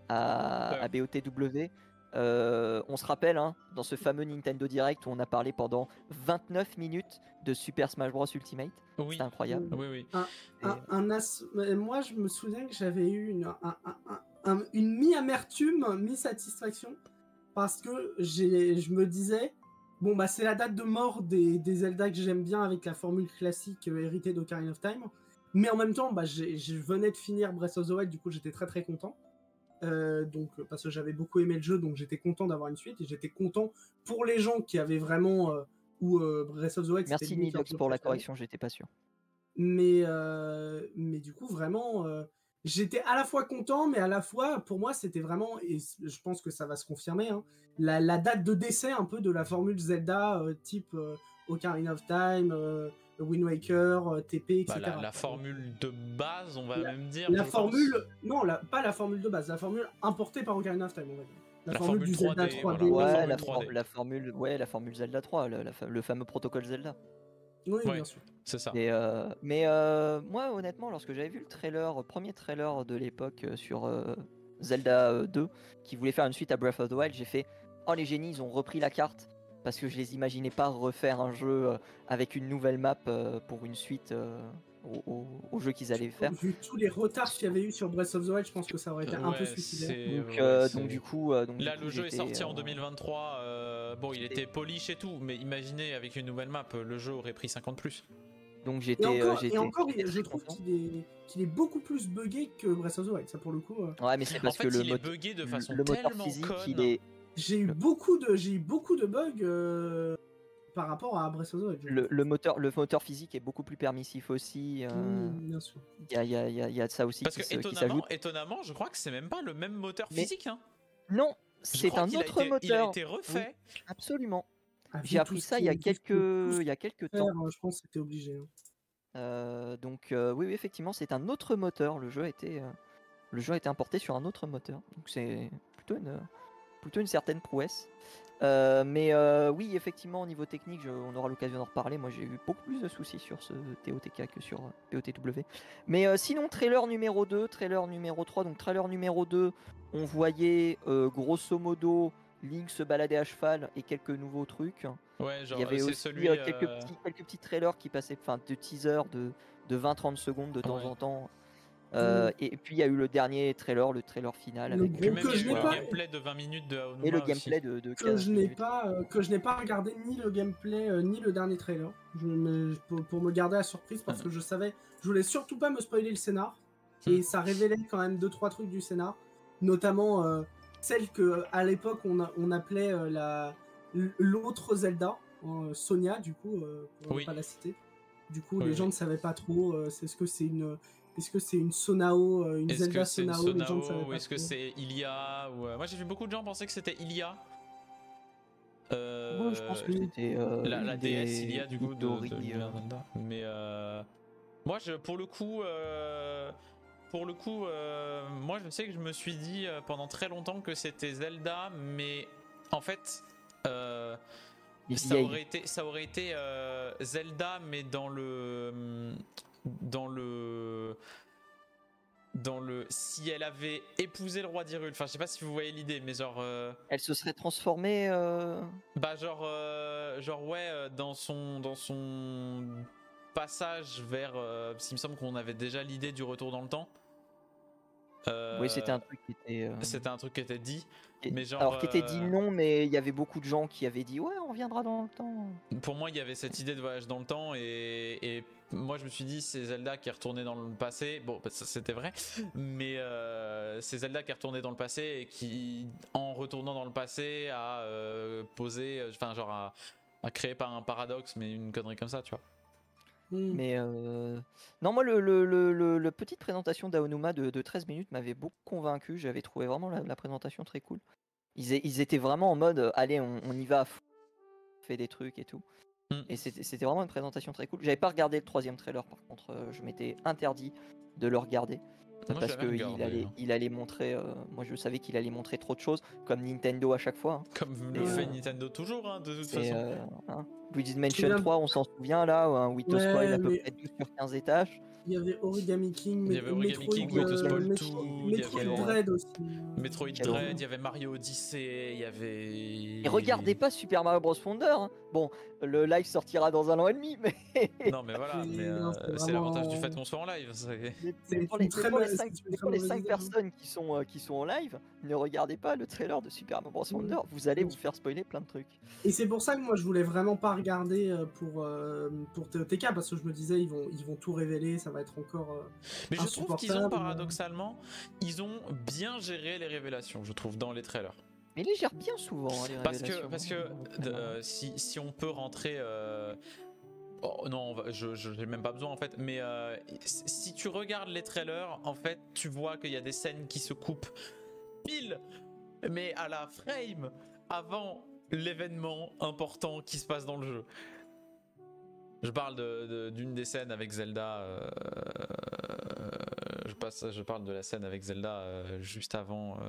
à, Peur. à B O T W. Euh, on se rappelle, hein, dans ce fameux Nintendo Direct où on a parlé pendant vingt-neuf minutes de Super Smash Bros Ultimate. Oui. C'était incroyable. Oui, oui. Et- Un, un as- mais Moi, je me souviens que j'avais eu une, un- un- un- un- une mi-amertume, mi-satisfaction, parce que j'ai, je me disais, bon, bah, c'est la date de mort des, des Zelda que j'aime bien avec la formule classique euh, héritée d'Ocarina of Time. Mais en même temps, bah, j'ai- je venais de finir Breath of the Wild, du coup, j'étais très très content. Euh, donc, parce que j'avais beaucoup aimé le jeu, donc j'étais content d'avoir une suite et j'étais content pour les gens qui avaient vraiment. Euh, ou euh, Breath of the Wild, Merci c'était limite leur Nidox jeu pour la préféré. correction, j'étais pas sûr. Mais, euh, mais du coup, vraiment, euh, j'étais à la fois content, mais à la fois, pour moi, c'était vraiment, et je pense que ça va se confirmer, hein, la, la date de décès un peu de la formule Zelda, euh, type euh, Ocarina of Time, euh, Wind Waker, euh, T P, Bah, et cetera. la, la formule de base, on va La- même dire. La je formule, pense. non, la, pas la formule de base, la formule importée par Ocarina of Time, on va dire. La, La formule, formule du Zelda trois D, trois D. voilà. Ouais, formule la, trois D. for- la formule, ouais, la formule Zelda trois, le, la fa- le fameux protocole Zelda. Oui, Ouais. bien sûr. C'est ça. Et, euh, mais euh, moi, honnêtement, lorsque j'avais vu le trailer, euh, premier trailer de l'époque euh, sur euh, Zelda euh, deux, qui voulait faire une suite à Breath of the Wild, j'ai fait oh les génies, ils ont repris la carte parce que je les imaginais pas refaire un jeu euh, avec une nouvelle map euh, pour une suite euh, au, au- au jeu qu'ils allaient faire. Vu tous les retards qu'il y avait eu sur Breath of the Wild, je pense que ça aurait été un peu Ouais, suicidaire. c'est- Donc, ouais, euh, c'est- donc du coup, euh, donc, Là, du coup, le jeu est j'étais, sorti en euh, deux mille vingt-trois. euh, bon, il j'étais- était polish et tout, mais imaginez, avec une nouvelle map, le jeu aurait pris cinquante plus. Donc Et j'étais, euh, encore, et j'étais, encore j'étais il- je très trouve content. qu'il est, qu'il est beaucoup plus buggé que Breath of the Wild. Ça, pour le coup, euh, Ouais, mais c'est En parce fait, que le, il est mot- buggé de le- façon le moteur tellement physique, conne. il est, j'ai eu Le- beaucoup de, j'ai eu beaucoup de bugs euh, par rapport à Breath of the Wild. je le, trouve. le moteur, le moteur physique est beaucoup plus permissif aussi. euh, Mm, bien sûr. Il y, a, il y a- il y a- il y a de ça aussi Parce qui, que se- qui étonnamment, s'ajoute. étonnamment, je crois que c'est même pas le même moteur Mais- physique. Hein. Non, Je c'est crois un qu'il a autre été- Il a moteur. été refait. Absolument. Ah, vu J'ai tout appris ce ça qui il y a est- tout ce quelques, que- tout ce il y a quelques qu'il temps. faut faire, je pense que c'était obligé. hein. Euh, donc euh, oui, oui, effectivement, c'est un autre moteur. Le jeu a été, euh, le jeu a été importé sur un autre moteur. Donc c'est plutôt une, plutôt une certaine prouesse. Euh, mais euh, oui, effectivement, au niveau technique, je- on aura l'occasion d'en reparler. Moi, j'ai eu beaucoup plus de soucis sur ce T O T K que sur euh, P O T W. Mais euh, sinon, trailer numéro deux, trailer numéro trois. Donc, trailer numéro deux, on voyait euh, grosso modo Link se balader à cheval et quelques nouveaux trucs. Ouais, Il genre y avait c'est aussi celui. euh, quelques, euh, petits, quelques petits trailers qui passaient, enfin, de teasers de, de vingt trente secondes de temps Ouais. en temps. Euh, Mm. et, et puis, il y a eu le dernier trailer, le trailer final. Le avec Puis gros même que il y a je eu n'ai le euh, pas, gameplay de vingt minutes de et le Aonuma gameplay aussi. de, de que quinze je n'ai minutes. pas, euh, que je n'ai pas regardé ni le gameplay euh, ni le dernier trailer. Je me- pour, pour me garder la surprise parce que je savais, je voulais surtout pas me spoiler le scénar et Hmm. ça révélait quand même deux trois trucs du scénar, notamment euh, celle que à l'époque on, a- on appelait euh, la l'autre Zelda, hein, Sonia du coup euh, pour Oui. ne pas la citer. Du coup Oui, les gens oui. ne savaient pas trop. euh, c'est ce que c'est une Est-ce que c'est une Sonao, euh, une Est-ce Zelda que c'est une Sonao, les gens ne savaient Sonao ou pas est-ce que trop. c'est Ilia ou euh, Moi j'ai vu beaucoup de gens penser que c'était Ilia. Euh, Moi, je pense que c'était euh, la, la une D S des Ilia du coup de, Midori, de l'univers euh, Zelda. Mais euh, moi je, pour le coup, euh, pour le coup, euh, moi je sais que je me suis dit euh, pendant très longtemps que c'était Zelda, mais en fait. Euh, les ça vieilles. aurait été, ça aurait été euh, Zelda, mais dans le, dans le, dans le, si elle avait épousé le roi d'Hyrule. Enfin, je sais pas si vous voyez l'idée, mais genre, euh, Elle se serait transformée. euh, bah genre, euh, genre ouais, euh, dans son, dans son passage vers, euh, parce qu'il me semble qu'on avait déjà l'idée du retour dans le temps. Euh, Oui, c'était un truc qui était. euh, C'était un truc qui était dit, qui- mais genre. Alors, qui était dit euh, non, mais il y avait beaucoup de gens qui avaient dit ouais, on reviendra dans le temps. Pour moi, il y avait cette idée de voyage dans le temps et, et moi je me suis dit c'est Zelda qui est retourné dans le passé. Bon, bah, ça, c'était vrai, mais euh, c'est Zelda qui est retourné dans le passé et qui, en retournant dans le passé, a euh, posé, enfin genre a, a créé pas un paradoxe, mais une connerie comme ça, tu vois. Hmm. Mais euh, non, moi, le, le, le, le- le petite présentation d'Aonuma de, de treize minutes m'avait beaucoup convaincu. J'avais trouvé vraiment la, la présentation très cool. Ils, é- ils étaient vraiment en mode euh, allez, on, on y va, à fond, on fait des trucs et tout. Mm. Et c'était c'était vraiment une présentation très cool. J'avais pas regardé le troisième trailer, par contre, euh, je m'étais interdit de le regarder. euh, Moi, je parce l'avais qu'il regardé, allait, hein. il allait montrer. euh, moi, je savais qu'il allait montrer trop de choses, comme Nintendo à chaque fois. hein. Comme Et, le fait euh, Nintendo toujours, hein, de toute C'est façon. euh, hein, Luigi's Mansion souviens- trois, on s'en souvient là, un Wii to spoil à Ouais, peu mais près douze sur quinze étages. il y avait Origami King, Il y avait Origami Metroid, King, Wii to euh, spoil Metro- tout, il y Metroid avait- Dread aussi. euh, Metroid Quelle Dread, horreur. il y avait Mario Odyssey, il y avait. Et regardez pas Super Mario Bros Wonder. hein. Bon, le live sortira dans un an et demi, mais, Non, mais voilà, Mais mais non, euh, c'est c'est l'avantage du vraiment- fait qu'on soit en live. c'est- mais- C'est mais pour une les, très mais pour les mauvaise- cinq, c'est une mais très pour les mauvaise cinq idée, hein. personnes qui sont, euh, qui sont en live, ne regardez pas le trailer de Super Mario Bros Wonder. Vous allez vous faire spoiler plein de trucs. Et c'est pour ça que moi je voulais vraiment pas regarder euh, pour, euh, pour T O T K parce que je me disais ils vont, ils vont tout révéler, ça va être encore. euh, Mais je trouve qu'ils ont insupportable. paradoxalement, ils ont bien géré les révélations, je trouve, dans les trailers. Mais ils les gèrent bien souvent, hein, les Parce que, révélations, parce hein, que dans le trailer. euh, si, si on peut rentrer. euh, Oh non, on va- je je- j'ai même pas besoin en fait, mais euh, si tu regardes les trailers, en fait, tu vois qu'il y a des scènes qui se coupent pile, mais à la frame avant l'événement important qui se passe dans le jeu. Je parle de- de- d'une des scènes avec Zelda. euh, je, passe, je parle de la scène avec Zelda euh, juste avant euh,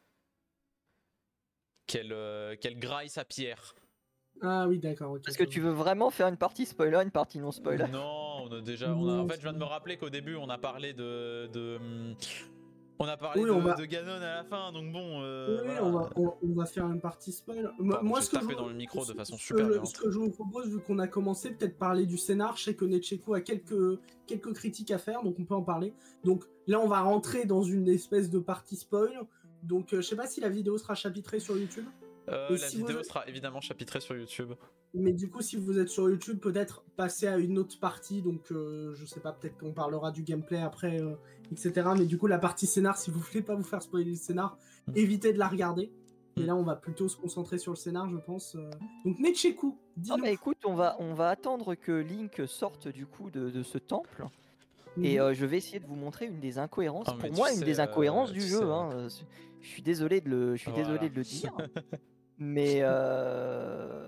qu'elle euh, qu'elle graille sa pierre. Ah oui, d'accord. ok, Parce que je tu vois. veux vraiment faire une partie spoiler, une partie non spoiler. Non, on a déjà. On a, en Non, fait, je viens de me c'est- rappeler qu'au début, on a parlé de. de hum, on a parlé Oui, de, on va- de Ganon à la fin, donc bon. Oui, euh, oui, voilà. on va, on, on va faire une partie spoil. Moi, Pardon, moi, j'ai ce que tapé je, dans le micro de ce- façon ce super que je- violente. Ce que je vous propose, vu qu'on a commencé, peut-être parler du scénar. Je sais que Netcheku a quelques, quelques critiques à faire, donc on peut en parler. Donc là, on va rentrer dans une espèce de partie spoil. Donc euh, je sais pas si la vidéo sera chapitrée sur YouTube. Euh, et la si vidéo vous- sera évidemment chapitrée sur YouTube. Mais du coup, si vous êtes sur YouTube, peut-être passer à une autre partie. Donc, euh, je sais pas, peut-être qu'on parlera du gameplay après, euh, et cetera. Mais du coup, la partie scénar, si vous voulez pas vous faire spoiler le scénar, Mm. évitez de la regarder. Mais Mm. là, on va plutôt se concentrer sur le scénar, je pense. euh. Donc, Netcheku, Ah dis-nous. bah écoute, on va, on va attendre que Link sorte du coup de, de ce temple. Mhm. Et euh, je vais essayer de vous montrer une des incohérences. Ah, mais Pour tu moi, une sais, des incohérences euh, du tu jeu. sais. hein, euh, Je suis désolé de le, je suis désolé Voilà. de le dire. Mais euh,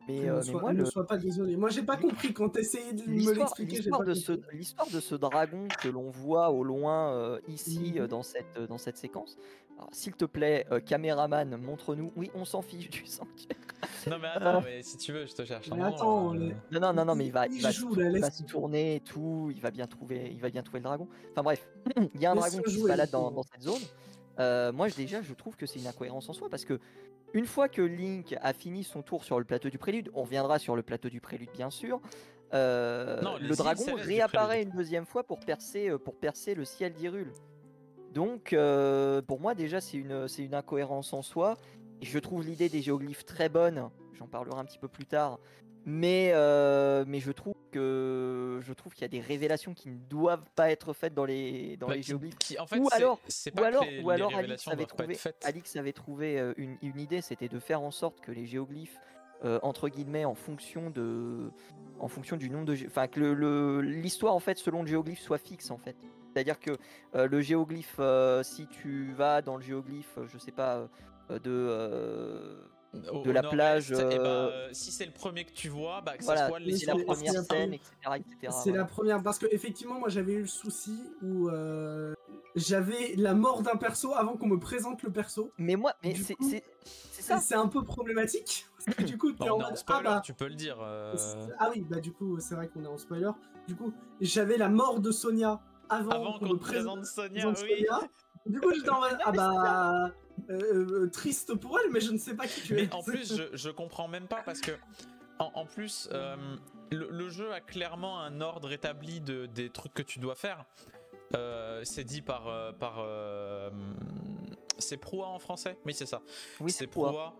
Mais, Ne euh, mais sois, moi, ne le, sois pas désolé. Moi, j'ai pas compris quand t'essayais de me l'histoire, l'expliquer. J'ai l'histoire pas de ce, compris. l'histoire de ce dragon que l'on voit au loin euh, ici euh, Mhm. dans cette, euh, dans cette séquence. Alors, s'il te plaît, euh, caméraman, montre-nous. Oui, on s'en fiche du sanctuaire. Non mais Euh, attends, mais si tu veux, je te cherche un Mais moment. attends, euh, les- non, non, non, non, mais il, il va, il il va, se, joue tou- là, il va laisse, se tourner et tout. Il va bien trouver, il va bien trouver le dragon. Enfin bref, il y a un dragon laisse qui se jouer. balade dans, dans cette zone. Euh, moi, je- déjà, je trouve que c'est une incohérence en soi parce que une fois que Link a fini son tour sur le plateau du prélude, on reviendra sur le plateau du prélude bien sûr. euh, Non, le les îles dragon célestes du réapparaît prélude. une deuxième fois pour percer, euh, pour percer le ciel d'Hyrule. Donc, euh, pour moi, déjà, c'est une, c'est une incohérence en soi. Et je trouve l'idée des géoglyphes très bonne. J'en parlerai un petit peu plus tard. Mais, euh, mais je trouve que je trouve qu'il y a des révélations qui ne doivent pas être faites dans les, dans Bah, les qui- géoglyphes. qui- en fait, Ou c'est alors, c'est ou pas que alors, les, ou les alors Alix révélations avait doivent pas être trouvé, faites. Alix avait trouvé euh, une, une idée, c'était de faire en sorte que les géoglyphes, euh, entre guillemets, en fonction de, en fonction du nombre de, gé- enfin que le- le- l'histoire en fait selon le géoglyphe soit fixe en fait. C'est-à-dire que euh, le géoglyphe, euh, si tu vas dans le géoglyphe, euh, je sais pas, euh, de, euh, Au, de au la plage, nord-est, et bah, euh, euh, si c'est le premier que tu vois, bah, que ça voilà, soit Oui, c'est la c'est- l'histoire première c'est la artistique. scène, première- et cetera, et cetera. C'est la voilà. première parce que effectivement moi j'avais eu le souci où euh, j'avais la mort d'un perso avant qu'on me présente le perso. Mais moi, mais Du c'est coup, c'est- c'est c'est ça. c'est un peu problématique parce que du coup Bah, t'es en on est en mode ah spoiler, bah tu peux le dire. euh, ah oui bah du coup c'est vrai qu'on est en spoiler. Du coup j'avais la mort de Sonia avant, Avant qu'on qu'on me te présente, présente Sonia, présente oui. Sonia. Du coup j'étais en mode ah bah euh, euh, triste pour elle mais je ne sais pas qui tu es. Mais en plus, je, je comprends même pas parce que, en, en plus, euh, le, le jeu a clairement un ordre établi de, des trucs que tu dois faire. Euh, c'est dit par. euh, par euh, c'est Proa en français? Oui, c'est ça. Oui, c'est c'est Proa. Proa.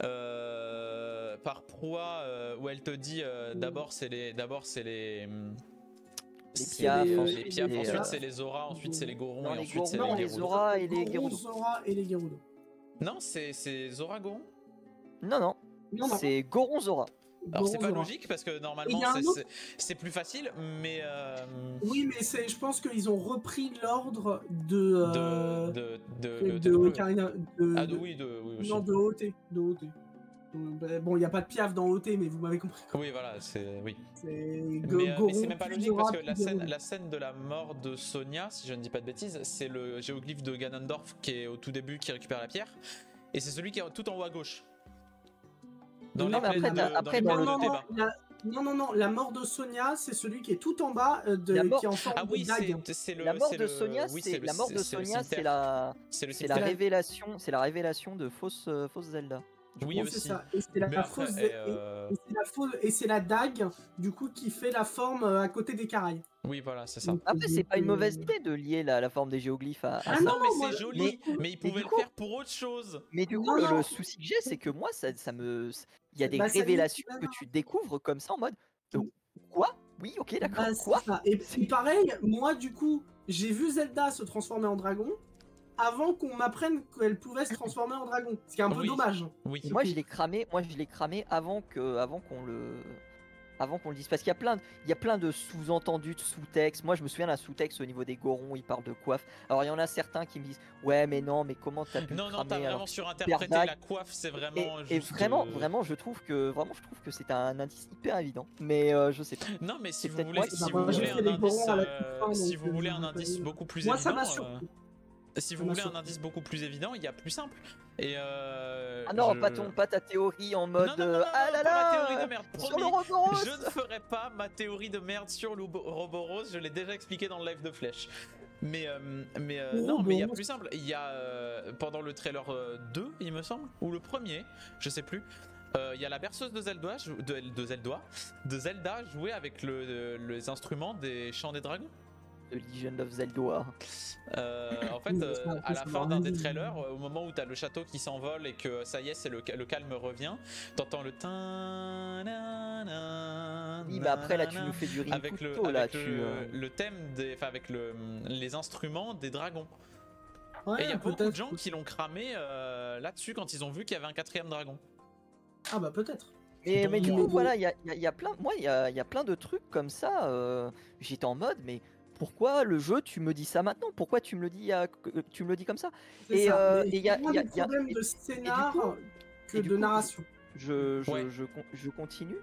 Euh, par Proa, euh, où elle te dit euh, d'abord, c'est les. D'abord, c'est les. Les c'est piafs, les, ensuite les piafs, les, ensuite euh, c'est les auras, ensuite c'est les gorons non, et les ensuite c'est Gorons, les les Gerudo. Zora et les Goron, Gerudo. Zora et les Gerudo. Non, c'est c'est Zora Goron. Non, non, Non, non. c'est Goron Zora. Alors c'est Goron, pas Zora. logique parce que Et il normalement y a un c'est- autre- c'est c'est plus facile, mais euh, Oui, mais c'est, je pense qu'ils ont repris l'ordre de. euh, de de de, de, de T W. Ocarina- de- Ah de, de- oui, de oui aussi. non, de O T. De O T. Euh, bah, bon, il n'y a pas de piaf dans O T, mais vous m'avez compris. Oui, voilà, c'est oui. C'est Mais, Go- euh, mais Goron, c'est même pas puis logique Zora, parce que puis la scène, Gerudo. la scène de la mort de Sonia, si je ne dis pas de bêtises, c'est le géoglyphe de Ganondorf qui est au tout début qui récupère la pierre, et c'est celui qui est tout en haut à gauche. Dans Non, les mais plaines après, de, t'as- dans après, les dans plaines le de non, non, Théba. la... non, non, non, la mort de Sonia, c'est celui qui est tout en bas, euh, de... La mort- qui est en forme Ah oui, de dague. c'est c'est le La mort c'est de le- Sonia, oui, c'est le- la mort de c'est le Sonia, c'est cimetière. la, C'est le c'est la cimetière. révélation, c'est la révélation de fausse, euh, fausse Zelda. Oui Bon, aussi. c'est ça. Et c'est la, Mais la après, fausse... et, et- euh, et c'est la fausse... et c'est la dague, du coup, qui fait la forme euh, à côté des caraïbes. oui, voilà, c'est ça. Donc, Après, c'est donc, pas une euh, mauvaise idée de lier la, la forme des géoglyphes à, à Ah ça. non, non, mais moi, c'est joli, mais- mais, mais ils pouvaient du le coup- faire pour autre chose. Mais du coup, Non, le, non. le souci que j'ai, c'est que moi, ça, ça me, il y a des Bah, ça révélations limite- que tu découvres comme ça en mode, euh, quoi? Oui, ok, d'accord. Bah, c'est Quoi? ça. Et puis pareil, moi du coup, j'ai vu Zelda se transformer en dragon avant qu'on m'apprenne qu'elle pouvait se transformer en dragon. Ce qui est un peu Oui. dommage. Oui. Et moi, je l'ai cramé. Moi, je l'ai cramé avant que, avant qu'on le, avant qu'on le dise. Parce qu'il y a plein, de, il y a plein de sous-entendus, de sous-textes. Moi, je me souviens d'un sous-texte au niveau des Gorons. Il parle de coiffe. Alors, il y en a certains qui me disent, ouais, mais non, mais comment t'as pu Non, le non, t'as cramer alors vraiment surinterprété Perdac. la coiffe, c'est Et, vraiment et juste. vraiment, euh, vraiment, je trouve que, vraiment, je trouve que c'est un indice hyper évident. Mais euh, je sais pas. Non, mais si C'est vous peut-être voulez, moi qui- si Bah, vous moi, j'ai voulez fait un les indice, Gorons à la euh, toute fin, si donc, vous euh, voulez je un vais indice pas- beaucoup plus Moi, ça évident, m'a surpris. euh, si vous Ça m'a voulez un surpris. indice beaucoup plus évident, il y a plus simple. Et euh, Ah non, je- pas ton, pas ta théorie en mode, Non, non, non, euh, non, ah non, là pas ma là, théorie de merde, sur promis. le Ouroboros. Je ne ferai pas ma théorie de merde sur l'Ouroboros, je l'ai déjà expliqué dans le live de Flèche. Mais, euh, mais euh, non, mais il y a plus simple. Il y a euh, pendant le trailer euh, deux, il me semble, ou le premier, je sais plus. euh, Il y a la berceuse de Zelda, jou- de, de Zelda, de Zelda jouée avec le, les instruments des chants des dragons. The Legend of Zelda. Euh, en fait, Oui, euh, ça, à la ça fin va d'un des rien dire. trailers, euh, au moment où t'as le château qui s'envole et que ça y est, c'est le, le calme revient, t'entends le tin na, na, Oui, bah après là, na, tu na, nous fais du avec le, Rinkuto, là, avec tu. le, euh, le thème des, enfin avec le, les instruments des dragons. Ouais, et il y a beaucoup de peut-être. gens qui l'ont cramé euh, là-dessus quand ils ont vu qu'il y avait un quatrième dragon. Ah bah peut-être. Mais, mais du Donc, coup, voilà, il y a, il y a- il y a plein, moi, il y a, il y a plein de trucs comme ça. euh, J'étais en mode, mais pourquoi le jeu, tu me dis ça maintenant? Pourquoi tu me le dis, à- que- tu me le dis comme ça? C'est Et, ça. euh, Mais et il y a- c'est moins il y a- des il y a- problèmes et- de scénar coup- que et du de coup, narration. je, je, Ouais. je, con- je continue.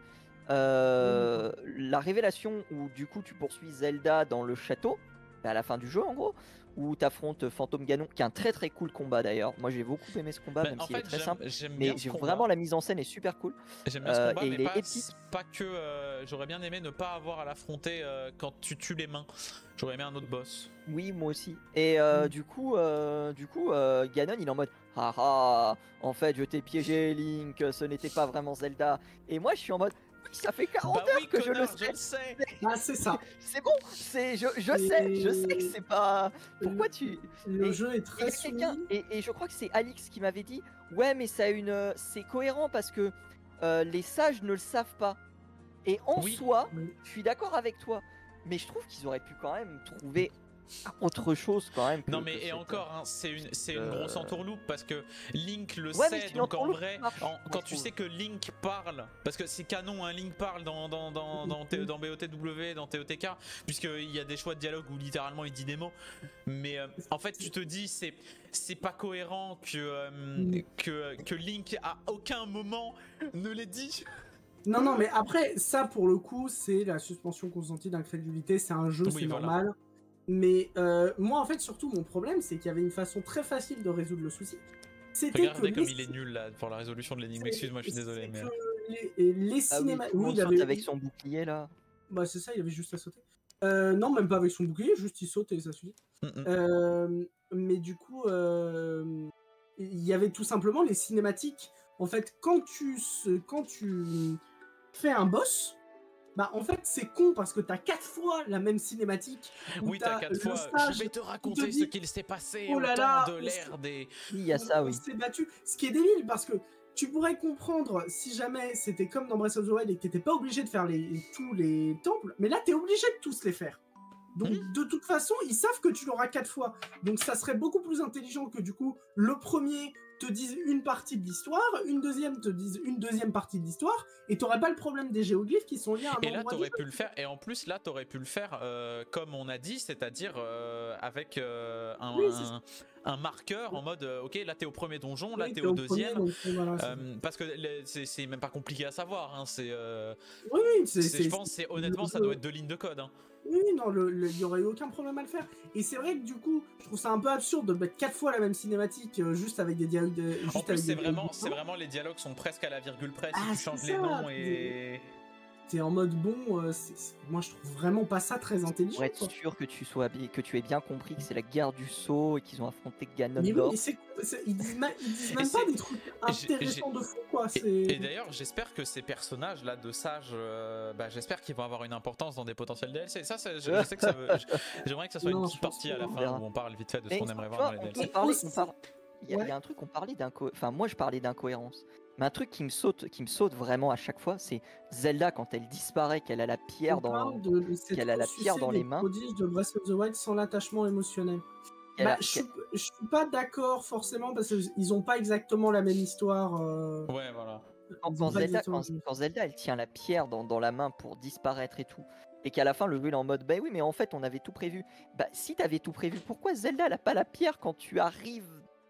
Euh, la révélation où du coup tu poursuis Zelda dans le château, bah, à la fin du jeu en gros, où tu affrontes Phantom Ganon, qui est un très très cool combat d'ailleurs. Moi j'ai beaucoup aimé ce combat, Bah, même en s'il est fait, très j'aime simple. j'aime Mais bien ce j'ai combat. vraiment la mise en scène est super cool. J'aime bien ce Euh, combat, et mais il est pas, épique. pas que. euh, J'aurais bien aimé ne pas avoir à l'affronter euh, quand tu tues les mains. J'aurais aimé un autre boss. Oui, moi aussi. Et euh, Mm. du coup, euh, du coup, euh, Ganon, il est en mode, ah ah, en fait, je t'ai piégé, Link, ce n'était pas vraiment Zelda. Et moi, je suis en mode, oui, ça fait quarante Bah heures oui, que je le connard, je sais. le sais. Ah, c'est ça. C'est bon, c'est, je, je sais, je sais que Et c'est pas. Pourquoi le, tu. le Et jeu est et il très y a quelqu'un, soumis. et, et je crois que c'est Alix qui m'avait dit, ouais, mais ça a une, euh, c'est cohérent parce que euh, les sages ne le savent pas. Et en Oui. soi, Oui. je suis d'accord avec toi, mais je trouve qu'ils auraient pu quand même trouver autre chose quand même. Que, Non mais que et cette- encore, hein, c'est une, c'est une euh, grosse entourloupe parce que Link le Ouais, mais sait, c'est une donc en entourloupe vrai, qui marche, en- moi, quand je tu trouve. sais que Link parle, parce que c'est canon, hein, Link parle dans, dans, dans, dans, T- dans B O T W, dans T O T K, puisqu'il y a des choix de dialogue où littéralement il dit des mots, mais euh, en fait tu te dis c'est c'est pas cohérent que, euh, Mm. que, que Link à aucun moment ne l'ait dit. Non, non, mais après, ça, pour le coup, c'est la suspension consentie d'incrédulité. C'est un jeu, Oui, c'est voilà. normal. Mais euh, moi, en fait, surtout, mon problème, c'est qu'il y avait une façon très facile de résoudre le souci. C'était que Regardez comme les- il est nul là pour la résolution de l'énigme, c'est- excuse-moi je suis désolé c'est mais... que les, et les Ah oui, cinémas. tout le Oui, monde il saute avait. avec son bouclier là. Bah, c'est ça, il avait juste à sauter. Euh, non, même pas avec son bouclier, juste il saute et ça suffit. Mm, mm. Euh, mais du coup, euh, il y avait tout simplement les cinématiques. En fait, quand tu, se- quand tu fais un boss, bah en fait c'est con parce que t'as quatre fois la même cinématique. Où Oui, t'as quatre le fois. sage Je vais te qui raconter te ce dit, qu'il s'est passé oh au là temps là, de on l'ère s'est- des. Oui, il y a on- ça, on oui. s'est battu. Ce qui est débile parce que tu pourrais comprendre si jamais c'était comme dans Breath of the Wild et que t'étais pas obligé de faire les, tous les temples, mais là t'es obligé de tous les faire. Donc Hmm. de toute façon, ils savent que tu l'auras quatre fois. Donc ça serait beaucoup plus intelligent que du coup, le premier te dise une partie de l'histoire, une deuxième te dise une deuxième partie de l'histoire, et t'aurais pas le problème des géoglyphes qui sont liés à un Et là, endroit t'aurais du pu jeu. le faire. Et en plus, là, t'aurais pu le faire euh, comme on a dit, c'est-à-dire euh, avec euh, un, Oui, c'est ça. un, un marqueur en mode euh, ok, là t'es au premier donjon, là Oui, t'es t'es au au premier, deuxième. donc voilà, c'est- Euh, parce que les- c'est c'est même pas compliqué à savoir. Hein, c'est, euh, Oui, oui, c'est, c'est- c'est- je pense, c'est honnêtement, le ça jeu- doit être deux lignes de code. Hein. Oui, non, le- le- il y aurait eu aucun problème à le faire. Et c'est vrai que du coup, je trouve ça un peu absurde de mettre quatre fois la même cinématique euh, juste avec des dialogues. de- Juste En plus, avec c'est des dialogues vraiment, c'est différents. vraiment les dialogues sont presque à la virgule près si Ah, tu c'est changes ça, les noms des- et. T'es en mode bon, euh, c'est- c'est- moi je trouve vraiment pas ça très intelligent. Pour être quoi. sûr que tu sois bi- que tu aies bien compris que c'est la guerre du saut et qu'ils ont affronté Mais oui, Ganondorf. mais c'est, c'est- ils disent, ma- ils disent Et même pas c'est- des trucs j'ai- intéressants de fou, quoi. Et, C'est... et d'ailleurs, j'espère que ces personnages-là de sages, euh, bah, j'espère qu'ils vont avoir une importance dans des potentiels D L C. Ça, ça, je, je sais que ça veut. je- J'aimerais que ça soit Non, une je petite pense partie pas. à la On fin verra. où on parle vite fait de ce Mais qu'on tu aimerait vois, voir dans les on, D L on C. parlait, aussi- on parle- il y, a- il y a un truc, on parlait d'inco... Enfin, moi, je parlais d'incohérence. Mais un truc qui me saute, qui me saute vraiment à chaque fois, c'est Zelda quand elle disparaît, qu'elle a la pierre On dans, parle de c'est qu'elle a trop la pierre sucer dans des les mains. prodiges de Breath of the Wild sans l'attachement émotionnel. qu'elle Bah, a- je suis, je suis pas d'accord forcément parce qu'ils ont pas exactement la même histoire. euh, Ouais, voilà. quand, ils quand ont pas Zelda, exactement quand, la même quand Zelda, elle tient la pierre dans, dans la main pour disparaître et tout, et qu'à la fin le jeu il est en mode bah oui mais en fait on avait tout prévu. Bah si t'avais tout prévu, pourquoi Zelda elle a pas la pierre quand tu arrives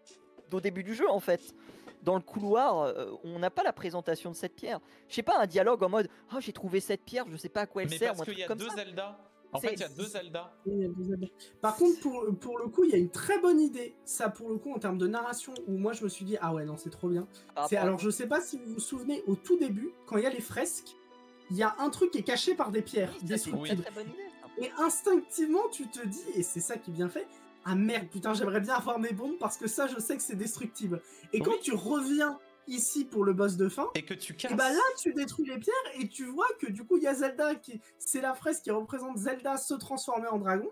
au début du jeu en fait? Dans le couloir, euh, on n'a pas la présentation de cette pierre. Je sais pas, un dialogue en mode oh j'ai trouvé cette pierre, je sais pas à quoi elle Mais sert, parce ou un qu'il truc y a comme deux ça. Zelda. En C'est- fait, il y a deux Zelda. Oui, il y a deux amis. Par contre, pour, pour le coup, il y a une très bonne idée. Ça, pour le coup, en termes de narration, où moi je me suis dit, ah ouais, non, c'est trop bien. Par C'est, rapport à- alors, je sais pas si vous vous souvenez, au tout début, quand il y a les fresques, il y a un truc qui est caché par des pierres Oui, ça, c'est une très destructibles. très bonne idée. ça. Et instinctivement, tu te dis, et c'est ça qui est bien fait, ah merde, putain, j'aimerais bien avoir mes bombes parce que ça, je sais que c'est destructible. Et quand Oui. tu reviens ici pour le boss de fin, Et que tu casses. et bah là, tu détruis les pierres et tu vois que du coup, il y a Zelda qui. C'est la fresque qui représente Zelda se transformer en dragon.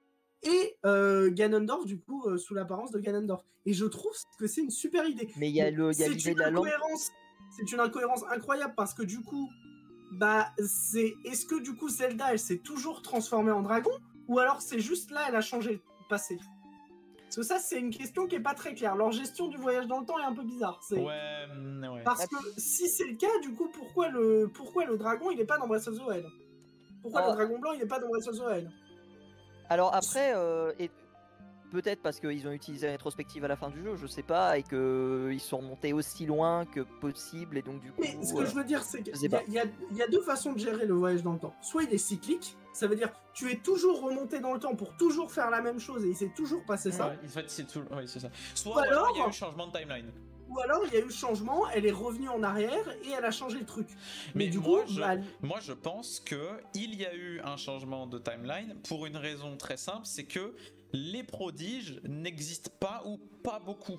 Et euh, Ganondorf, du coup, euh, sous l'apparence de Ganondorf. Et je trouve que c'est une super idée. Mais il y a Bon, le- il y a c'est l'idée une de la lampe. incohérence. C'est une incohérence incroyable parce que du coup, bah, c'est. Est-ce que du coup, Zelda, elle s'est toujours transformée en dragon? Ou alors c'est juste là, elle a changé de passé? Parce que ça, c'est une question qui est pas très claire. Leur gestion du voyage dans le temps est un peu bizarre. C'est... Ouais, mm, ouais. Parce que si c'est le cas, du coup, pourquoi le, pourquoi le dragon, il est pas dans Breath of the Wild? Pourquoi Ah. le dragon blanc, il est pas dans Breath of the Wild? Alors après, euh, et peut-être parce qu'ils ont utilisé la rétrospective à la fin du jeu, je sais pas, et qu'ils sont remontés aussi loin que possible, et donc du coup. Mais ce que euh, je veux dire, c'est je qu'il sais y, a- pas. il y a- il y a deux façons de gérer le voyage dans le temps. Soit il est cyclique, ça veut dire tu es toujours remonté dans le temps pour toujours faire la même chose et il s'est toujours passé ça. Ouais, en fait, c'est tout. Oui, c'est ça. Soit Ou ou alors il y a alors- eu changement de timeline. Ou alors il y a eu changement, elle est revenue en arrière et elle a changé le truc. Mais du moi, coup, je, bah, moi, je pense que il y a eu un changement de timeline pour une raison très simple, c'est que les prodiges n'existent pas ou pas beaucoup.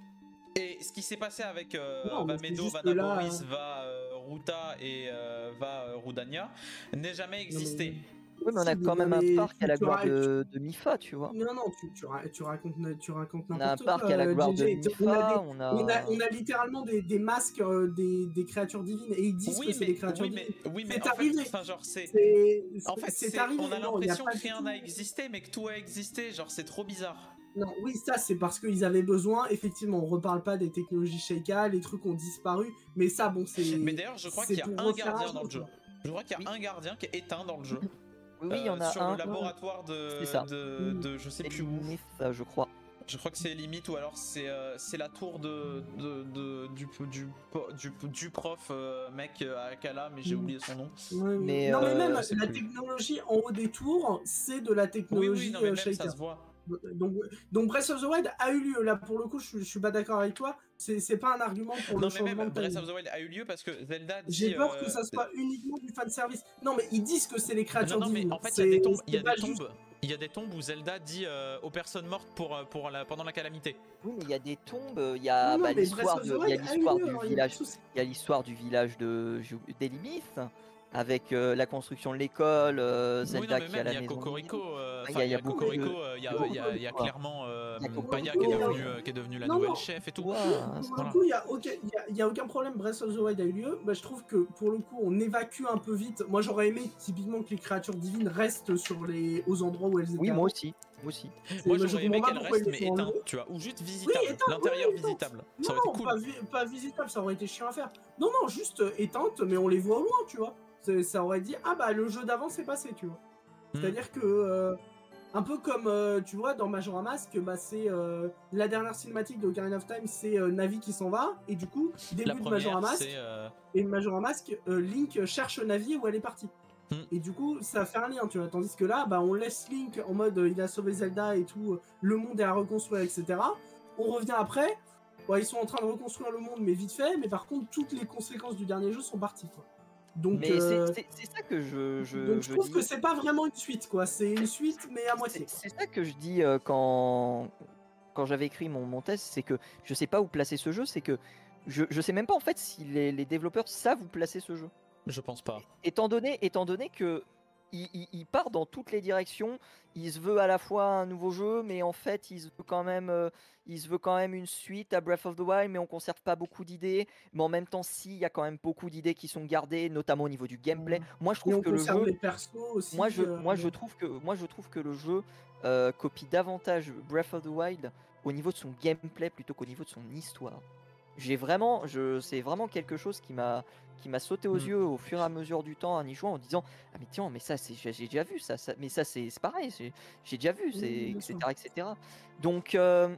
Et ce qui s'est passé avec euh, Non, mais va c'est Medo, juste va que là, Naboris, va euh, Ruta et euh, va euh, Rudania n'est jamais existé. Oui, mais on a si, quand même un mais parc tu- à la tu gloire ra- de, de Mifa, tu vois. Non, non, tu, tu, ra- tu racontes, tu racontes On a un n'importe parc quoi, à la euh, gloire de J J. On a, Mifa, des- on a. on a, on a littéralement des, des masques euh, des, des créatures divines et ils disent Oui, que c'est mais, des créatures oui, mais, divines. oui, mais C'est en fait, arrivé. enfin, genre, c'est. C'est En fait, c'est c'est- arrivé. on a Non, il y a l'impression pas que du rien tout- n'a existé, mais que tout a existé. Genre, c'est trop bizarre. Non, oui, ça c'est parce qu'ils avaient besoin. Effectivement, on reparle pas des technologies Sheikah, les trucs ont disparu. Mais ça, bon, c'est. Mais d'ailleurs, je crois c'est qu'il y a pour un refaire gardien jeu, dans le tu jeu. vois. Je crois qu'il y a Oui. un gardien qui est éteint dans le jeu. Oui, oui, il y en Euh, a sur un. le laboratoire de, C'est ça. de, de je sais C'est plus où. limite, ça, je crois. Je crois que c'est limite ou alors c'est euh, c'est la tour de, de, de- du, du, du, du prof euh, mec à Akala, mais j'ai Mm. oublié son nom. Ouais, Mais, non, mais euh, même je sais la plus. technologie en haut des tours, c'est de la Oui, technologie oui, non, mais euh, même Sheikah. ça se voit. Donc, donc Breath of the Wild a eu lieu. Là, pour le coup, je, je suis pas d'accord avec toi. C'est c'est pas un argument pour Non, le mais changement même de Breath timing. of the Wild a eu lieu parce que Zelda dit. J'ai peur euh, que ça soit uniquement du fan service. Non, mais ils disent que c'est les créatures Non, non, mais divines. en fait, il y a des tombes. Il y a C'est pas des juste- tombes. Il y a des tombes où Zelda dit euh, aux personnes mortes pour, euh, pour la, pendant la calamité. Oui, mais il y a des tombes, il y a Non, non, bah, mais l'histoire Breath of de, the il y a Wild a eu l'histoire lieu, du hein, y a village, pas de souci. il y a l'histoire du village de Ju- d'Elimith, avec euh, la construction de l'école, euh, Oui, Zelda non, mais qui a même la il y a maison. Cocorico. euh, Il y a- Enfin, il il y y a a beaucoup Cocorico. de- euh, Il y a, Non, il y a- il y a quoi. clairement euh, Il y a Cocorico, Paya qui est il y a- devenu, euh, qui est devenu la Non, nouvelle non. chef et tout. Ouah, Pour Voilà. le coup, il n'y a, aucun- y a- y a aucun problème. Breath of the Wild a eu lieu. Bah, je trouve que pour le coup, on évacue un peu vite. Moi, j'aurais aimé typiquement que les créatures divines restent sur les... aux endroits où elles étaient. oui, avant. moi aussi, moi aussi. C'est- Moi je j'aurais comprends aimé pas qu'elle pourquoi ils reste les mais font éteinte, enlever. tu vois, ou juste visitable, éteinte, l'intérieur oui, éteinte. visitable. Non, Ça aurait été non, cool. pas, vi- pas visitable, ça aurait été chiant à faire. Non, non, juste euh, éteinte, mais on les voit au loin, tu vois. C'est- Ça aurait dit, ah bah le jeu d'avant c'est passé, tu vois. Hmm. C'est-à-dire que, euh, un peu comme, euh, tu vois, dans Majora Mask, bah, c'est euh, la dernière cinématique de Ocarina of Time, c'est euh, Navi qui s'en va, et du coup, début La de Majora première, Mask, c'est. euh, et Majora Mask, euh, Link cherche Navi où elle est partie. Hmm. Et du coup, ça fait un lien, tu vois. Tandis que là, bah, on laisse Link en mode euh, il a sauvé Zelda et tout, euh, le monde est à reconstruire, et cetera. On revient après, ouais, ils sont en train de reconstruire le monde, mais vite fait, mais par contre, toutes les conséquences du dernier jeu sont parties, quoi. Donc, Mais c'est- euh, c'est c'est ça que je, je, donc je je trouve dis. que c'est pas vraiment une suite, quoi. C'est une suite, mais à moitié. C'est c'est ça que je dis euh, quand, quand j'avais écrit mon, mon test, c'est que je sais pas où placer ce jeu, c'est que je, je sais même pas en fait si les, les développeurs savent où placer ce jeu. Je pense pas. Étant donné, étant donné que il, il- il part dans toutes les directions, il se veut à la fois un nouveau jeu, mais en fait il se veut quand même, euh, il se veut quand même une suite à Breath of the Wild, mais on conserve pas beaucoup d'idées. Mais en même temps, si, il y a quand même beaucoup d'idées qui sont gardées, notamment au niveau du gameplay. Ouais. Moi, je Et trouve on que le conserve jeu, les persos aussi. moi je, euh, moi je trouve que, moi je trouve que le jeu euh, copie davantage Breath of the Wild au niveau de son gameplay plutôt qu'au niveau de son histoire. J'ai vraiment, je, c'est vraiment quelque chose qui m'a, qui m'a sauté aux Mm. yeux au fur et à mesure du temps en y jouant, en disant ah mais tiens mais ça c'est, j'ai j'ai déjà vu ça, ça mais ça c'est, c'est pareil, j'ai, j'ai déjà vu, c'est bien etc sûr. etc. Donc euh,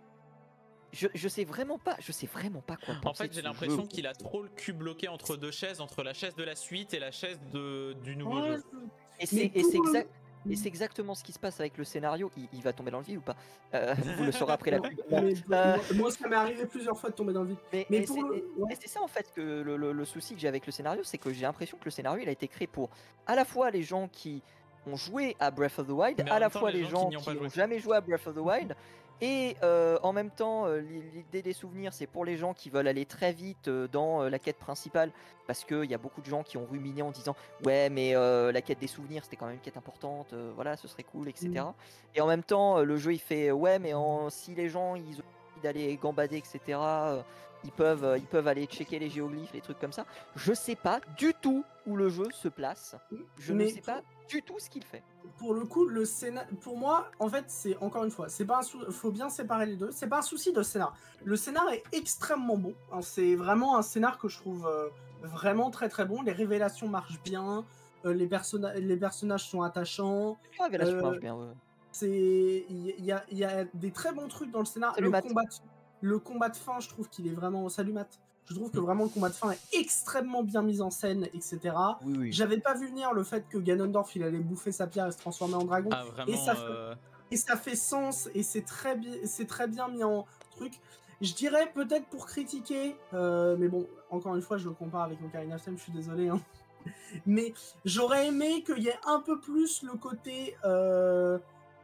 je, je sais vraiment pas, je sais vraiment pas quoi penser. En fait, de j'ai ce l'impression jeu. qu'il a trop le cul bloqué entre deux chaises, entre la chaise de la suite et la chaise de, du nouveau Ouais, jeu. Et c'est, mais et c'est pour le- exact. Et c'est exactement ce qui se passe avec le scénario. Il, il va tomber dans le vide ou pas Euh, Vous le saurez après la Non, pub. mais Euh, moi, moi, ça m'est arrivé plusieurs fois de tomber dans le vide. Mais, Mais mais pour c'est, le- et- ouais. et c'est ça en fait que le, le- le souci que j'ai avec le scénario, c'est que j'ai l'impression que le scénario il a été créé pour à la fois les gens qui ont joué à Breath of the Wild, Mais en à la même temps, fois les les gens qui gens n'y ont qui pas n'ont joué. jamais joué à Breath of the Wild, et euh, en même temps euh, l'i- l'idée des souvenirs c'est pour les gens qui veulent aller très vite euh, dans euh, la quête principale, parce qu'il y a beaucoup de gens qui ont ruminé en disant ouais mais euh, la quête des souvenirs c'était quand même une quête importante, euh, voilà ce serait cool, et cetera. Et en même temps euh, le jeu il fait ouais mais en- si les gens ils ont envie d'aller gambader, et cetera euh, ils peuvent, euh, ils peuvent aller checker les géoglyphes, les trucs comme ça. Je sais pas du tout où le jeu se place. Je Mais ne sais pas du tout ce qu'il fait. pour le coup, le scénar, pour moi, en fait, c'est encore une fois, c'est pas un sou... faut bien séparer les deux. C'est pas un souci de scénar. Le scénar est extrêmement bon. hein. C'est vraiment un scénar que je trouve euh, vraiment très très bon. Les révélations marchent bien. euh, les, personna- les personnages sont attachants. La révélation Euh, marche bien. Ouais. c'est il y, a, y a des très bons trucs dans le scénar. Salut, Le Matt. combat, de, le combat de fin, je trouve qu'il est vraiment. Salut Matt. Je trouve que vraiment le combat de fin est extrêmement bien mis en scène, et cetera. Oui, oui. J'avais pas vu venir le fait que Ganondorf il allait bouffer sa pierre et se transformer en dragon. Ah, vraiment, et, ça euh... fait, et ça fait sens et c'est très, c'est très bien mis en truc. Je dirais peut-être pour critiquer, euh, mais bon, encore une fois, je le compare avec Ocarina of Time, je suis désolé. Hein. Mais j'aurais aimé qu'il y ait un peu plus le côté euh,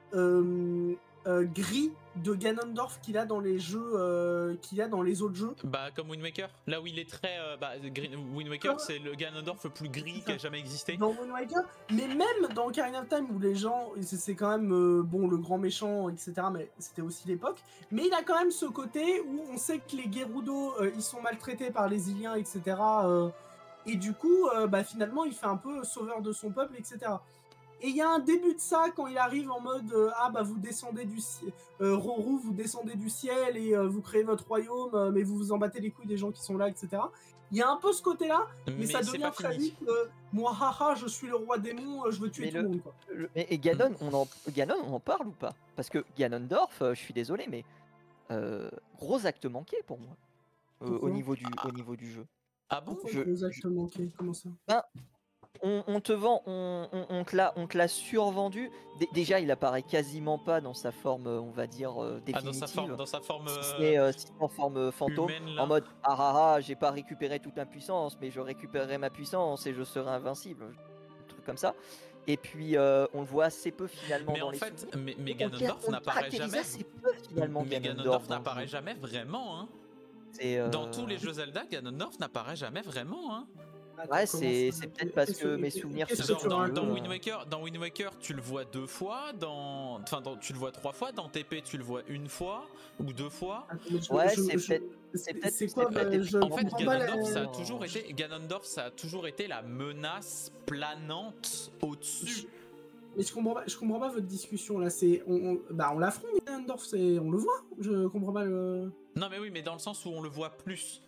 euh, euh, gris de Ganondorf qu'il a dans les jeux, euh, qu'il a dans les autres jeux. Bah comme Wind Waker, là où il est très, euh, bah Green, Wind Waker comme... c'est le Ganondorf le plus gris qui a jamais existé. Dans Wind Waker, mais même dans Ocarina of Time où les gens, c'est quand même euh, bon le grand méchant, et cetera. Mais c'était aussi l'époque. Mais il a quand même ce côté où on sait que les Gerudo euh, ils sont maltraités par les Iliens, et cetera. Euh, et du coup, euh, bah finalement, il fait un peu sauveur de son peuple, et cetera. Et il y a un début de ça quand il arrive en mode euh, ah bah vous descendez du ciel, euh, Roru, vous descendez du ciel et euh, vous créez votre royaume, euh, mais vous vous en battez les couilles des gens qui sont là, et cetera. Il y a un peu ce côté-là, mais, mais ça devient très vite euh, moi haha je suis le roi démon, euh, je veux tuer mais tout le monde quoi. Le, et Ganon, on en Ganon, on en parle ou pas? Parce que Ganondorf, euh, je suis désolé, mais euh, gros acte manqué pour moi euh, au niveau du au niveau du jeu. Ah bon? Je, gros acte manqué, comment ça? Ben, On, on te vend, on, on, on te l'a, on te l'a survendu. D déjà, il apparaît quasiment pas dans sa forme, on va dire euh, définitive. Ah, dans sa forme, dans sa forme. Si c'est euh, si en forme fantôme, humaine, en mode ah ah ah, j'ai pas récupéré toute ma puissance, mais je récupérerai ma puissance et je serai invincible, un truc comme ça. Et puis euh, on le voit assez peu finalement mais dans en les fait, mais, mais Ganondorf n'apparaît jamais. Assez peu, finalement, mais Ganondorf n'apparaît jamais vraiment. Hein. Euh... Dans tous les jeux Zelda, Ganondorf n'apparaît jamais vraiment. Hein. Ouais, c'est peut-être parce que mes souvenirs sont dans, dans, dans Wind Waker, dans Wind Waker, tu le vois deux fois, dans, enfin, dans, tu le vois trois fois, dans T P, tu le vois une fois ou deux fois. Ouais, c'est peut-être. C'est quoi bah, je En fait, Ganondorf, ça a toujours été, Ganondorf, ça a toujours été la menace planante au-dessus. Mais je comprends pas, je comprends pas votre discussion là. C'est, on, on, bah, on l'affronte Ganondorf, c'est, on le voit. Je comprends pas le. Non, mais oui, mais dans le sens où on le voit plus.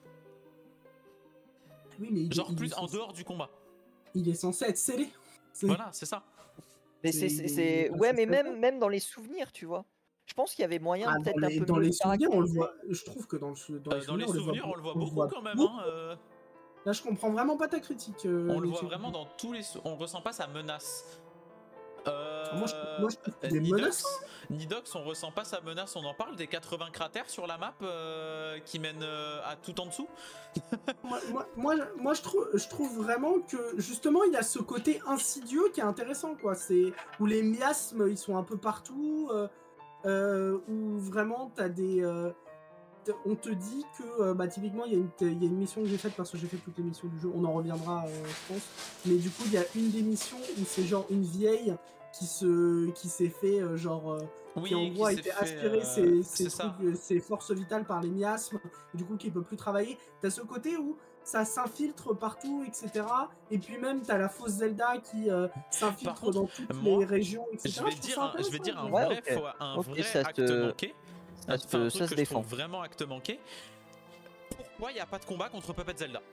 Oui, mais il, genre il plus en censé... dehors du combat. Il est censé être scellé. Voilà, c'est ça. Mais c'est, c'est, ouais, mais même, même dans les souvenirs, tu vois. Je pense qu'il y avait moyen ah, peut-être un peu dans les souvenirs, on le voit. Je trouve que dans, le, dans, euh, les, dans les souvenirs, on le voit, on le voit beaucoup voit quand même. Beaucoup. Hein, euh... Là, je comprends vraiment pas ta critique. Euh, on le voit vraiment dans tous les. On ressent pas sa menace. Euh... Moi, je, moi, je trouve qu'il est Nidox, menaçant. Nidox, on ressent pas sa menace. On en parle des quatre-vingts cratères sur la map euh, qui mènent euh, à tout en dessous. moi, moi, moi, moi, je trouve, je trouve vraiment que justement, il y a ce côté insidieux qui est intéressant, quoi. C'est où les miasmes, ils sont un peu partout, euh, euh, où vraiment, t'as des. Euh, on te dit que, euh, bah, typiquement, il y, y a une mission que j'ai faite parce que j'ai fait toutes les missions du jeu. On en reviendra, euh, je pense. Mais du coup, il y a une des missions où c'est genre une vieille qui se, qui s'est fait euh, genre. Euh, Oui, qui en gros a été aspiré euh, ses, ses, trucs, ses forces vitales par les miasmes, du coup qui peut plus travailler. T'as ce côté où ça s'infiltre partout, et cetera. Et puis même t'as la fausse Zelda qui euh, s'infiltre dans toutes moi, les régions, et cetera. Je vais, je dire un, je vais dire un ouais, vrai, okay. un okay, vrai acte te... manqué. Ça, enfin, un truc ça que se je défend. trouve vraiment acte manqué. Pourquoi il n'y a pas de combat contre Puppet Zelda?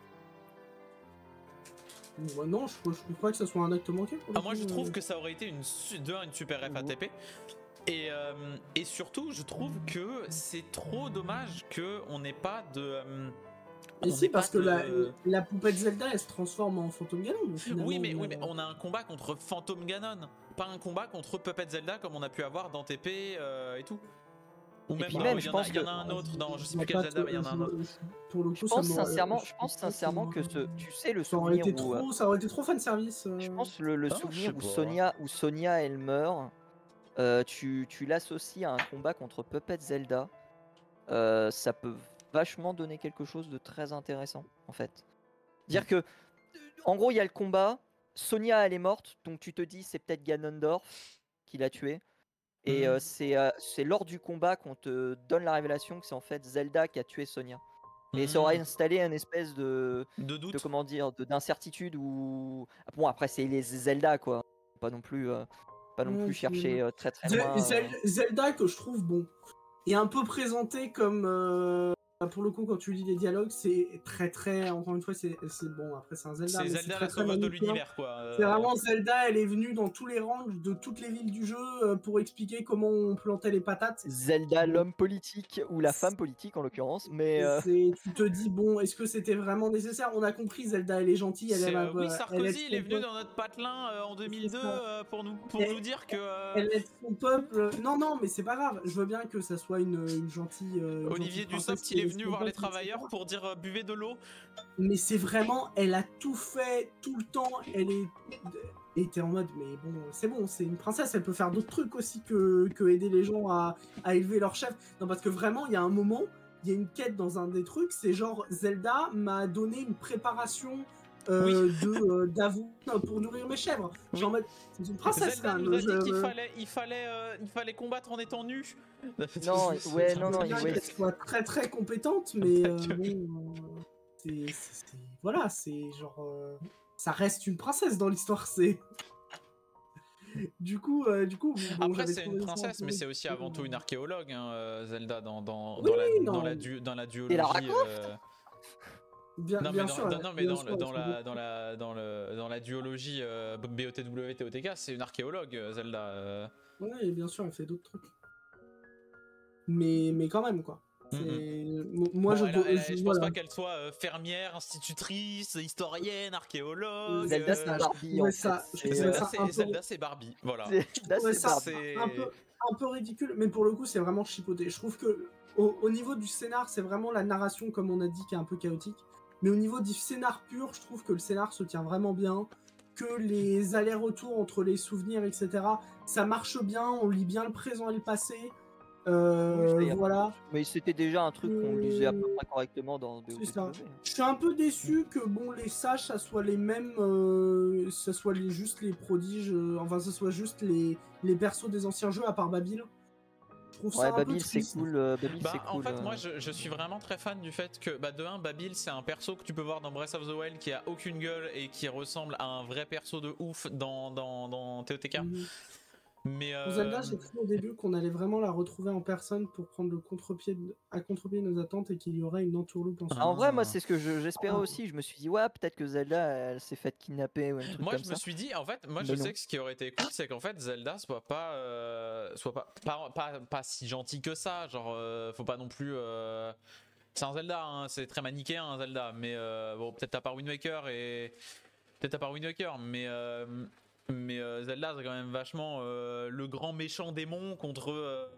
Ouais, non, je, je trouve pas que ça soit un acte manqué. Pour ah, moi, coup, je trouve euh... que ça aurait été une, une super F A T P. Et, euh, et surtout, je trouve que c'est trop dommage qu'on n'ait pas de. Euh, et si, parce que de... la, la poupette Zelda, elle se transforme en Phantom Ganon. Oui, mais, oui, mais on a un combat contre Phantom Ganon, pas un combat contre Puppet Zelda comme on a pu avoir dans T P euh, et tout. Ou et même, puis non, même, il y, je en pense a, que... y en a un autre dans je sais plus quel Zelda, mais il y en a un autre. Pour le coup, je pense ça sincèrement, je pense sincèrement que ce, tu sais, le ça aurait souvenir été où, trop, ça aurait été trop fan service. Euh... Je pense le, le ah, souvenir où Sonia, où Sonia elle meurt, euh, tu, tu l'associes à un combat contre Puppet Zelda. Euh, ça peut vachement donner quelque chose de très intéressant en fait. Dire que, en gros, il y a le combat. Sonia elle est morte, donc tu te dis c'est peut-être Ganondorf qui l'a tué. Et euh, c'est euh, c'est lors du combat qu'on te donne la révélation que c'est en fait Zelda qui a tué Sonia. Et mmh. ça aurait installé une espèce de, de doute, de comment dire, de d'incertitude ou bon après c'est les Zelda quoi, pas non plus, euh, pas non plus mmh, chercher euh, très très loin. Zelda, euh... Zelda que je trouve bon, est un peu présenté comme euh, pour le coup, quand tu lis les dialogues, c'est très très. Encore une fois, c'est bon. Après, c'est un Zelda. C'est Zelda la sauveuse de l'univers, quoi. C'est vraiment Zelda, elle est venue dans tous les rangs de toutes les villes du jeu pour expliquer comment on plantait les patates. Zelda, l'homme politique, ou la femme politique en l'occurrence, mais. Euh... Tu te dis, bon, est-ce que c'était vraiment nécessaire? On a compris, Zelda, elle est gentille. Elle est, est, oui, Sarkozy, elle il est venu dans notre patelin euh, en deux mille deux euh, pour, nous, pour elle, nous dire que. Euh... Elle aide son peuple. Non, non, mais c'est pas grave. Je veux bien que ça soit une, une gentille. Euh, une Olivier Dussopt, il est venu voir les travailleurs pour dire euh, buvez de l'eau. Mais c'est vraiment, elle a tout fait tout le temps. Elle est. Et t'es en mode, mais bon, c'est bon, c'est une princesse, elle peut faire d'autres trucs aussi que, que aider les gens à, à élever leur chef. Non, parce que vraiment, il y a un moment, il y a une quête dans un des trucs, c'est genre, Zelda m'a donné une préparation euh, oui. de euh, d'avoine pour nourrir mes chèvres. Oui. Genre en mode, c'est une princesse. Zelda nous a dit qu'il fallait, il fallait, euh, il fallait combattre en étant nu. Non, ouais, non, non, il qu'elle soit très très compétente, mais euh, bon, euh, c'est, voilà, c'est genre... Euh... ça reste une princesse dans l'histoire, c'est. Du coup, euh, du coup. Bon, après, c'est une princesse, mais c'est aussi avant tout une archéologue, hein, Zelda, dans, dans, oui, dans, la, dans, la, du, dans la duologie. Euh... Bien, non, bien mais sûr. Dans, non, mais dans, sûr, dans, la, dans, la, dans, le, dans la duologie euh, B O T W T O T K, c'est une archéologue, Zelda. Euh... Oui, bien sûr, elle fait d'autres trucs. Mais, mais quand même, quoi. Mm-hmm. Moi, bon, je, elle a, elle a, je, je voilà. pense pas qu'elle soit euh, fermière, institutrice, historienne, archéologue. Zelda, c'est euh... Barbie. Ouais, en ça, fait. Zelda, c'est, Zelda, c'est Barbie. Voilà. Zelda, ouais, c'est ça, Barbie. Un, peu, un peu ridicule, mais pour le coup, c'est vraiment chipoté. Je trouve que au, au niveau du scénar, c'est vraiment la narration, comme on a dit, qui est un peu chaotique. Mais au niveau du scénar pur, je trouve que le scénar se tient vraiment bien. Que les allers-retours entre les souvenirs, et cetera, ça marche bien. On lit bien le présent et le passé. Euh, oui, voilà. Mais c'était déjà un truc qu'on lisait à peu près correctement dans B O T W. C'est ça. Je suis un peu déçu que bon les sages ça soit les mêmes, euh, ça soit les, juste les prodiges, euh, enfin ça soit juste les, les persos des anciens jeux à part Babil. Je trouve ouais, ça Babil c'est cool. Euh, Babil bah, c'est cool. En fait, euh... moi je, je suis vraiment très fan du fait que bah, de un, Babil c'est un perso que tu peux voir dans Breath of the Wild qui a aucune gueule et qui ressemble à un vrai perso de ouf dans, dans, dans T O T K. Mm-hmm. Mais euh... Zelda, j'ai cru au début qu'on allait vraiment la retrouver en personne pour prendre le contre-pied de... à contre-pied de nos attentes et qu'il y aurait une entourloupe en ah, En vrai, moi, c'est ce que je, j'espérais ah. aussi. Je me suis dit, ouais, peut-être que Zelda, elle s'est faite kidnapper ou un truc moi, comme je ça. me suis dit, en fait, moi, Mais je non. sais que ce qui aurait été cool, c'est qu'en fait, Zelda soit pas, euh, soit pas, pas, pas, pas si gentil que ça. Genre, euh, faut pas non plus. Euh... C'est un Zelda, hein, c'est très manichéen, un Zelda. Mais euh, bon, peut-être à part Wind Waker et peut-être à part Wind Waker, mais. Euh... Mais euh, Zelda, c'est quand même vachement euh, le grand méchant démon contre. Euh,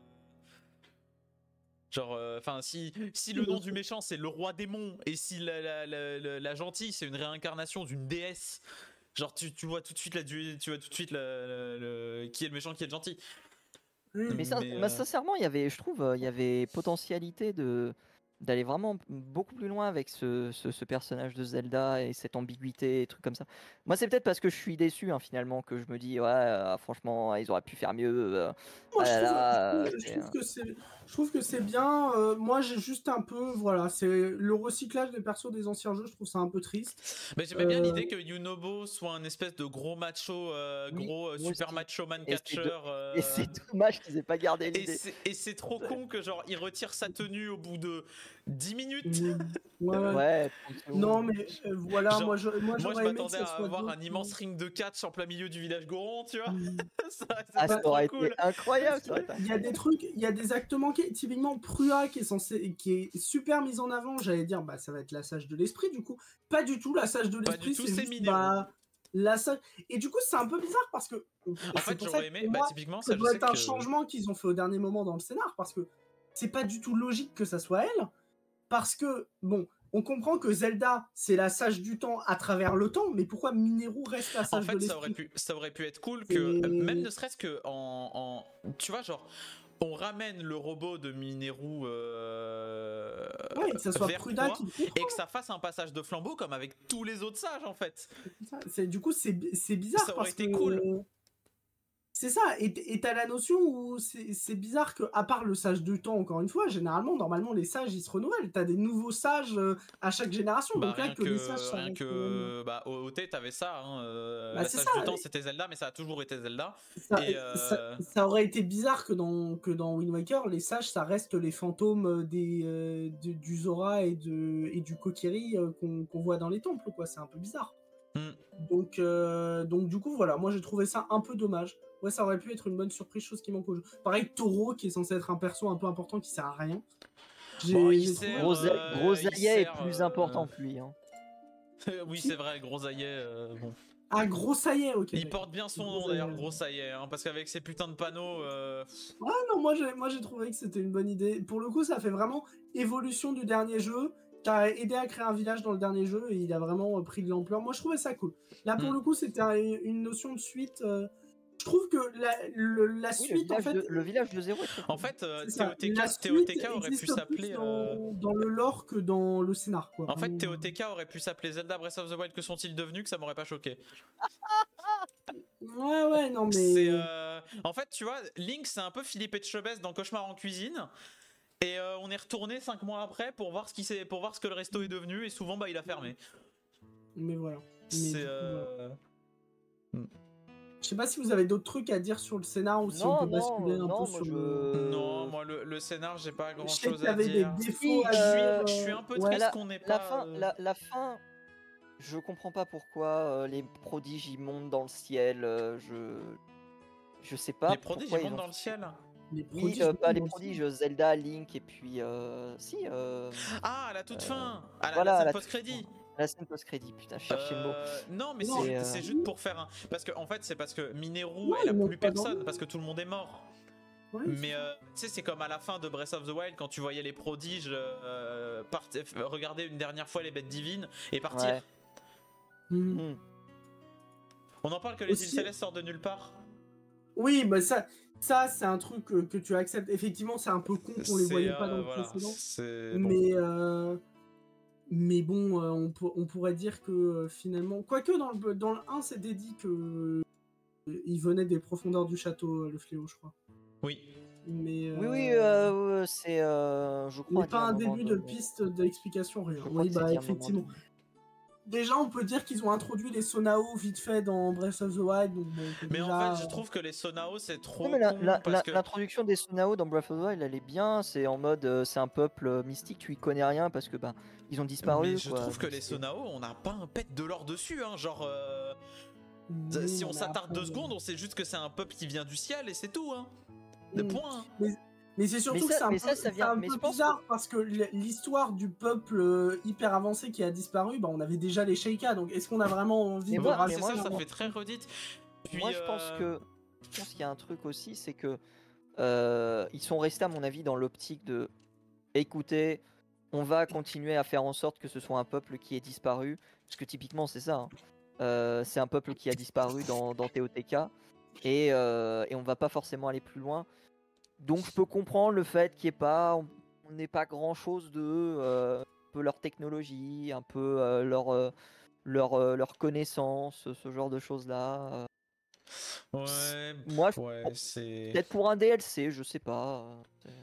genre, enfin, euh, si, si le nom du méchant c'est le roi démon et si la, la, la, la, la gentille c'est une réincarnation d'une déesse, genre tu, tu vois tout de suite la tu vois tout de suite la, la, la, qui est le méchant, qui est le gentil. Mais, mais, ça, euh... mais sincèrement, il y avait, je trouve, il y avait potentialité de. d'aller vraiment beaucoup plus loin avec ce, ce, ce personnage de Zelda et cette ambiguïté et trucs comme ça. Moi, c'est peut-être parce que je suis déçu hein, finalement que je me dis ouais, euh, franchement, ils auraient pu faire mieux. Euh, moi, ah je, là, trouve, je, trouve que c'est, je trouve que c'est bien. Euh, moi, j'ai juste un peu, voilà, c'est le recyclage des persos des anciens jeux. Je trouve ça un peu triste. Mais j'aimais euh... bien l'idée que Yunobo soit un espèce de gros macho, euh, oui, gros euh, super macho man et catcher. C'est euh... Et c'est dommage qu'ils aient pas gardé l'idée. Et c'est, et c'est trop con que genre il retire sa tenue au bout de dix minutes. Ouais, ouais. ouais non mais euh, voilà, genre, moi je, moi, moi je m'attendais à avoir deux. un immense ring de catch en plein milieu du village Goron, tu vois. Mmh. ça, ah, ça aurait cool. été incroyable. Il y a des trucs, il y a des actes manqués. Typiquement Prua qui est censé, qui est super mise en avant. J'allais dire bah ça va être la sage de l'esprit du coup. Pas du tout la sage de l'esprit. Pas du tout, c'est, c'est juste, Mineru. Bah, la sage... Et du coup c'est un peu bizarre parce que. En fait j'aurais aimé. Bah typiquement ça, ça doit être que... un changement qu'ils ont fait au dernier moment dans le scénar parce que c'est pas du tout logique que ça soit elle. Parce que, bon, on comprend que Zelda, c'est la sage du temps à travers le temps, mais pourquoi Mineru reste la sage en fait, de l'esprit ? ça aurait pu, ça aurait pu être cool que, Et... même ne serait-ce que en, en... Tu vois, genre, on ramène le robot de Mineru euh, ouais, que ça soit vers Pruda toi, qui et que ça fasse un passage de flambeau comme avec tous les autres sages, en fait. C'est, c'est, du coup, c'est, c'est bizarre ça parce aurait été que... cool. C'est ça, et t et tu la notion où c'est c'est bizarre que, à part le sage du temps, encore une fois, généralement, normalement, les sages, ils se renouvellent. T'as des nouveaux sages euh, à chaque génération. Bah Donc là, rien que que les sages, ça rien reste le même. que bah au O T t'avais ça hein, euh, Bah, la c'est Sage ça. du temps c'était Zelda mais ça a toujours été Zelda Ça, et ça, euh... ça aurait été bizarre que dans, que dans Wind Waker, les sages, ça reste les fantômes des, euh, de- du Zora et, de, et du Kokiri euh, qu'on qu'on voit dans les temples, quoi. C'est un peu bizarre. hmm. Donc, euh, donc du coup, voilà, moi j'ai trouvé ça un peu dommage. Ouais, ça aurait pu être une bonne surprise, chose qui manque au jeu. Pareil, Toro, qui est censé être un perso un peu important qui sert à rien. J'ai Bon, il j'ai sert, trouvé... Grosa- euh, il Grosaillet est sert, plus euh, important que lui. Hein. oui Qui c'est vrai Grosaillet euh, bon. Ah, gros ça y est, ok. Il d'accord. porte bien son nom Grosaillet. d'ailleurs Grosaillet hein, parce qu'avec ses putains de panneaux euh... Ouais, non, moi j'ai moi j'ai trouvé que c'était une bonne idée. Pour le coup, ça fait vraiment évolution du dernier jeu, qui a aidé à créer un village dans le dernier jeu, et il a vraiment euh, pris de l'ampleur. Moi, je trouvais ça cool. Là, pour hmm. le coup, c'était un- une notion de suite. euh, Je trouve que la, le- la Oui, le suite, en village, fait, de, le village de zéro est très cool. En fait euh, c'est ça. La TOTK, suite TOTK aurait pu existe plus s'appeler euh... dans, dans le lore que dans le scénar, quoi. En fait Vraiment. TOTK aurait pu s'appeler Zelda Breath of the Wild, que sont-ils devenus, que ça m'aurait pas choqué. Ouais, ouais, non, mais. C'est euh... En fait tu vois Link c'est un peu Philippe Etchebest dans Cauchemar en cuisine. Et euh, on est retourné cinq mois après pour voir ce qui s'est, pour voir ce que le resto est devenu et souvent bah il a fermé. Mais voilà. Mais C'est du coup, euh... voilà. Je sais pas si vous avez d'autres trucs à dire sur le scénar ou si on Non, peut non, basculer un non, peu moi sur je. le. Non, moi le, le scénar j'ai pas Je grand sais chose qu'il y à avait des dire. défauts à Si, euh, dire. Je suis un peu ouais. triste la, qu'on n'ait la pas. fin, euh, la, la fin, je comprends pas pourquoi euh, les prodiges ils montent dans le ciel. euh, je, je sais pas. Les prodiges pourquoi ils montent ont dans le fait- ciel. Les Oui, prodiges. euh, pas les dans le prodiges, Zelda, Link et puis euh, si. euh, Ah à la toute Euh, fin, à la, voilà, la à scène la post-crédit. La scène post-crédit, putain, je cherchais le mot. Euh, non mais Non, c'est c'est, c'est euh, juste pour faire un. Parce que en fait c'est parce que Mineru Non, elle a ils montent plus pas dans personne le- parce que tout le monde est mort. Ouais, Mais euh, tu sais, c'est comme à la fin de Breath of the Wild quand tu voyais les prodiges euh, part- regarder une dernière fois les bêtes divines et partir. Ouais. Mhm. Hmm. On en parle que les Aussi- îles célestes sortent de nulle part. Oui, bah ça, ça c'est un truc que, que tu acceptes. Effectivement, c'est un peu con qu'on les C'est, voyait pas euh, dans le voilà, précédent. c'est bon. Mais, euh, mais bon, euh, on, pour- on pourrait dire que euh, finalement. Quoique dans le, dans le un, c'était dit que euh, il venait des profondeurs du château, euh, le fléau, je crois. Oui. Mais, Oui, oui, euh, euh, ouais, c'est, euh, je crois. mais pas dire à un moment début de donné. piste d'explication, rien. Je crois Oui, que c'est bah dit à un moment effectivement. donné. Déjà, on peut dire qu'ils ont introduit les Sonao vite fait dans Breath of the Wild. Donc bon, on peut Mais déjà, en fait, je euh, trouve que les Sonao c'est trop Non, mais la- con la- parce la- que. l'introduction des Sunao dans Breath of the Wild, elle est bien. C'est en mode, euh, c'est un peuple euh, mystique, tu y connais rien parce que ben ils ont disparu. Mais je quoi, trouve que donc les c'est- Sonao, on n'a pas un pet de l'or dessus, hein. Genre, euh, non, si on mais s'attarde après, deux euh, secondes, on sait juste que c'est un peuple qui vient du ciel et c'est tout, hein. Mm. De point. Mais c'est surtout Mais que ça- c'est un, mais peu, ça, ça c'est vient- un mais peu je pense bizarre parce que l- l'histoire du peuple euh, hyper avancé qui a disparu, bah, on avait déjà les Sheikah, donc est-ce qu'on a vraiment envie Mais de moi- Voilà, mais c'est moi, ça, je ça pense- fait très redite. Puis, Moi, je pense euh, que je pense qu'il y a un truc aussi, c'est que euh, ils sont restés à mon avis dans l'optique de, écoutez, on va continuer à faire en sorte que ce soit un peuple qui est disparu, parce que typiquement c'est ça. Hein. Euh, c'est un peuple qui a disparu dans, dans T O T K et, euh, et on va pas forcément aller plus loin. Donc je peux comprendre le fait qu'il n'y ait pas, on on n'ait pas grand chose de euh, un peu leur technologie, un peu euh, leur, euh, leur, euh, leur connaissance, ce genre de choses là. ouais, Moi, je- ouais, c'est. peut-être pour un D L C, je sais pas. euh,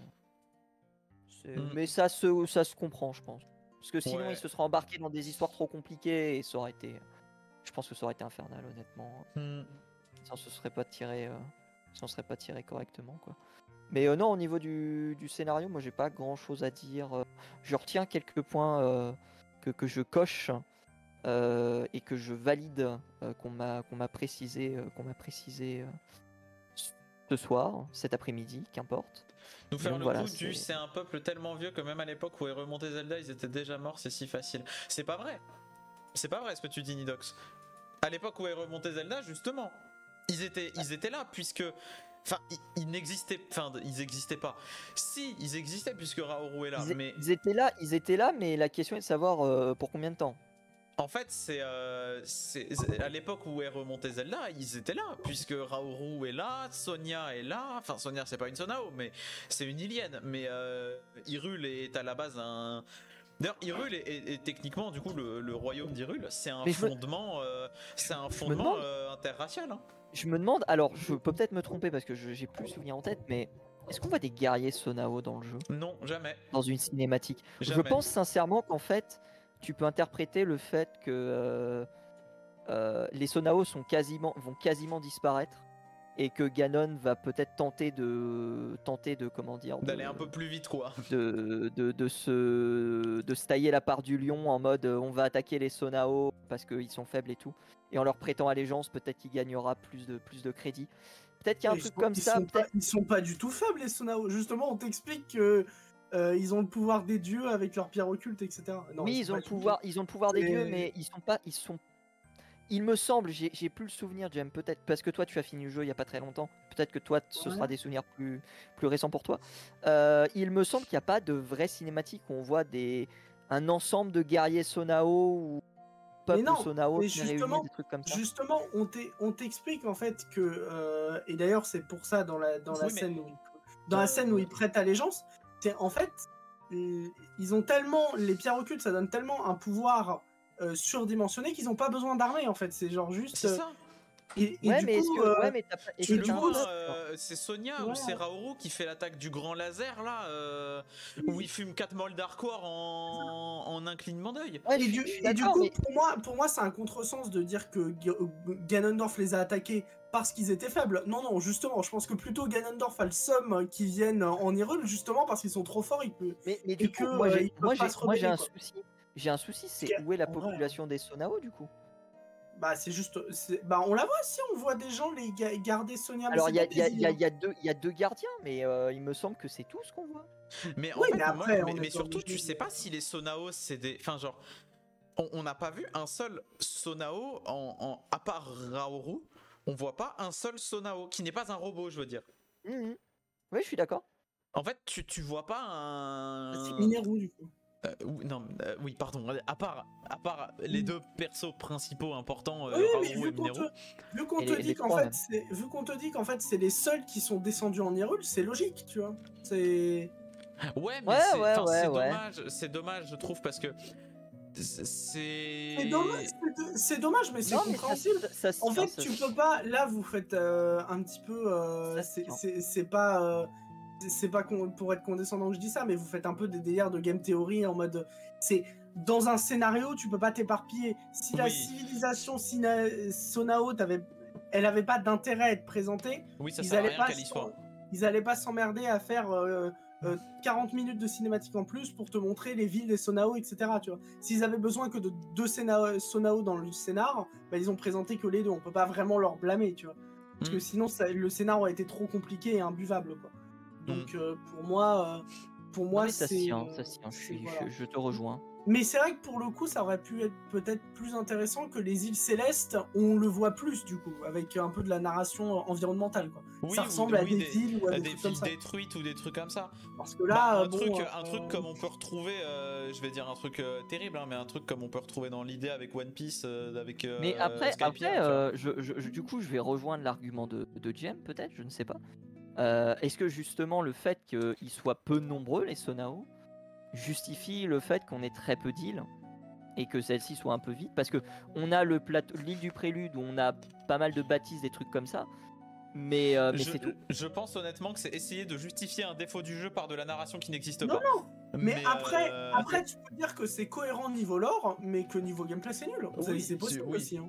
c'est- c'est- Mm. Mais ça se, ça se comprend, je pense. Parce que sinon, Ouais. ils se seraient embarqués dans des histoires trop compliquées et ça aurait été. Je pense que ça aurait été infernal, honnêtement. Hmm. Si on se serait pas tiré, euh, si on serait pas tiré correctement, quoi. Mais euh, non, au niveau du, du scénario, moi, j'ai pas grand chose à dire. euh, Je retiens quelques points euh, que, que je coche euh, et que je valide, euh, qu'on m'a qu'on m'a précisé, euh, qu'on m'a précisé euh, ce soir, cet après-midi, qu'importe. Nous faire Donc le voilà, coup du c'est- c'est un peuple tellement vieux que même à l'époque où est remonté Zelda, ils étaient déjà morts, c'est si facile. C'est pas vrai. C'est pas vrai ce que tu dis, Nidox. À l'époque où est remonté Zelda, justement, ils étaient, ils étaient là puisque. Enfin, ils, ils n'existaient. Enfin, ils existaient pas. Si, ils existaient puisque Raoru est là, Ils, é- mais. ils étaient là, ils étaient là, mais la question est de savoir euh, pour combien de temps. En fait, c'est euh, c'est- c'est- à l'époque où est remonté Zelda, ils étaient là, puisque Raoru est là, Sonia est là, enfin Sonia c'est pas une Sonao, mais c'est une Ilienne, mais euh, Hyrule est à la base un... D'ailleurs, Hyrule est, est- est techniquement, du coup, le, le royaume d'Hyrule, c'est un Mais je me- fondement, euh, c'est un je me fondement demande- euh, interracial. Hein. Je me demande, alors je peux peut-être me tromper parce que je- j'ai plus le souvenir en tête, mais est-ce qu'on voit des guerriers Sonao dans le jeu, Non, jamais. dans une cinématique? Je Jamais. pense sincèrement qu'en fait, tu peux interpréter le fait que euh, euh, les Sonao sont quasiment, vont quasiment disparaître et que Ganon va peut-être tenter de, tenter de, comment dire, de- D'aller un peu plus vite, quoi. de, de, de se, de se tailler la part du lion en mode euh, on va attaquer les Sonao parce qu'ils sont faibles et tout. Et en leur prêtant allégeance, peut-être qu'il gagnera plus de, plus de crédit. Peut-être qu'il y a un Ils truc sont- comme ils ça. sont pas, Peut-être. ils sont pas du tout faibles, les Sonao. Justement, on t'explique que euh, ils ont le pouvoir des dieux avec leur pierre occulte, et cetera. Non, Oui, sont ils ont pas le du tout- pouvoir, ils ont le pouvoir des C'est- dieux, mais ils sont pas, ils sont. Il me semble, j'ai j'ai plus le souvenir, Jem, peut-être parce que toi tu as fini le jeu il y a pas très longtemps. Peut-être que toi ce Ouais. sera des souvenirs plus plus récents pour toi. Euh, il me semble qu'il n'y a pas de vraie cinématique où on voit des un ensemble de guerriers Sonao ou Mais peuple non, Sonao mais qui est réuni, justement, des trucs comme ça. justement, on t'e- on t'explique en fait que, euh, et d'ailleurs c'est pour ça dans la, dans la Oui, mais- scène où ils, dans la Euh, scène où ils prêtent allégeance, c'est en fait, euh, ils ont tellement, les pierres occultes, ça donne tellement un pouvoir euh, surdimensionné qu'ils n'ont pas besoin d'armée en fait, c'est genre juste. C'est euh, ça. Et, et Ouais, du mais est-ce coup, que euh, ouais, mais t'as pas- est-ce tu- que du t'as un coup, peuple, genre Euh, c'est Sonia Ouais. ou c'est Raoru qui fait l'attaque du grand laser là, euh, où il fume quatre molles d'Arcore en, en un clignement d'œil. Ouais, Et je du, suis, je suis et du d'accord, coup, mais pour moi, pour moi c'est un contresens de dire que G- Ganondorf les a attaqués parce qu'ils étaient faibles. Non, non, justement, je pense que plutôt Ganondorf a le somme qu'ils viennent en Hyrule, justement parce qu'ils sont trop forts, ils peuvent, mais, mais et du que coup, moi euh, j'ai ils peuvent moi pas j'ai se moi j'ai rebeller, un quoi. souci. J'ai un souci, c'est Parce que, où est la en vrai, population des Sonao du coup? Bah, c'est juste. c'est- Bah, on la voit si, on voit des gens les ga- garder Sonia, mais Alors c'est il y a, pas il y, a, des il y, a, Iliens. il y a deux il y a deux gardiens, mais euh, il me semble que c'est tout ce qu'on voit. Mais en Oui, fait, mais moi, après, mais, on est mais pas surtout, obligé tu sais de- pas si les Sonao c'est des. Enfin, genre, on on n'a pas vu un seul Sonao en, en- à part Raoru. On voit pas un seul Sonao qui n'est pas un robot, je veux dire. Mhm. Oui, je suis d'accord. En fait, tu, tu vois pas un. C'est Mineru, du coup. Euh, ou- non, euh, oui, pardon. À part, à part les deux persos principaux importants, euh, Oui, mais Raoru et vu qu'on Mineru. te, vu qu'on Et te les- dit les qu'en trois, fait, même. c'est, vu qu'on te dit qu'en fait, c'est les seuls qui sont descendus en Hyrule, c'est logique, tu vois. C'est. Ouais, mais Ouais, c'est ouais, enfin, ouais, c'est ouais. dommage. C'est dommage, je trouve, parce que c'est. C'est dommage, c'est do- c'est dommage, mais c'est Non, mais ça, compréhensible. ça, ça se En tient, fait, ça tu se- peux pas. Là, vous faites euh, un petit peu. euh, Ça se c'est- tient. c'est c'est pas. euh, c'est- c'est pas con- pour être condescendant que je dis ça, mais vous faites un peu des délires de game theory en mode. C'est dans un scénario, tu peux pas t'éparpiller. Si la Oui. civilisation Sina- Sonao, t'avait- elle avait pas d'intérêt à être présentée, Oui, ça ils sert à allaient rien pas qu'elle y s'en- soit. ils allaient pas s'emmerder à faire euh, euh, quarante minutes de cinématique en plus pour te montrer les villes des Sonao, et cetera. Tu vois. S'ils avaient besoin que de deux Sena- Sonao dans le scénar, bah, ils ont présenté que les deux. On peut pas vraiment leur blâmer, tu vois. Parce que Mm. sinon, ça- le scénar aurait été trop compliqué et imbuvable, quoi. Donc, euh, pour moi, euh, pour Non, moi, mais ça se c'est. tient, euh, ça se tient. Je, c'est- suis, voilà. je, je te rejoins. Mais c'est vrai que pour le coup, ça aurait pu être peut-être plus intéressant que les îles célestes, on le voit plus du coup, avec un peu de la narration environnementale, quoi. Oui, ça ou- ressemble à oui, des, des- villes ou à Euh, des, des trucs comme villes ça. détruites ou des trucs comme ça. Parce que Bah, là, un, bon, truc, euh, un truc comme on peut retrouver, euh, je vais dire un truc euh, terrible, hein, mais un truc comme on peut retrouver dans l'idée avec One Piece, euh, avec euh, Mais après, Skypiea, après tu vois. euh, je, je- je- du coup, je vais rejoindre l'argument de, de Jem, peut-être, je ne sais pas. Euh, Est-ce que justement le fait qu'ils soient peu nombreux, les Sonao, justifie le fait qu'on ait très peu d'îles et que celles-ci soient un peu vides? Parce que on a le plateau, l'île du Prélude où on a pas mal de bâtisses, des trucs comme ça, mais, euh, mais je, c'est tout. je pense honnêtement que c'est essayer de justifier un défaut du jeu par de la narration qui n'existe Non, pas. non. Mais, après, euh, après, tu peux dire que c'est cohérent niveau lore, mais que niveau gameplay, c'est nul. Vous Oui, savez, c'est possible c'est- oui. aussi. Hein.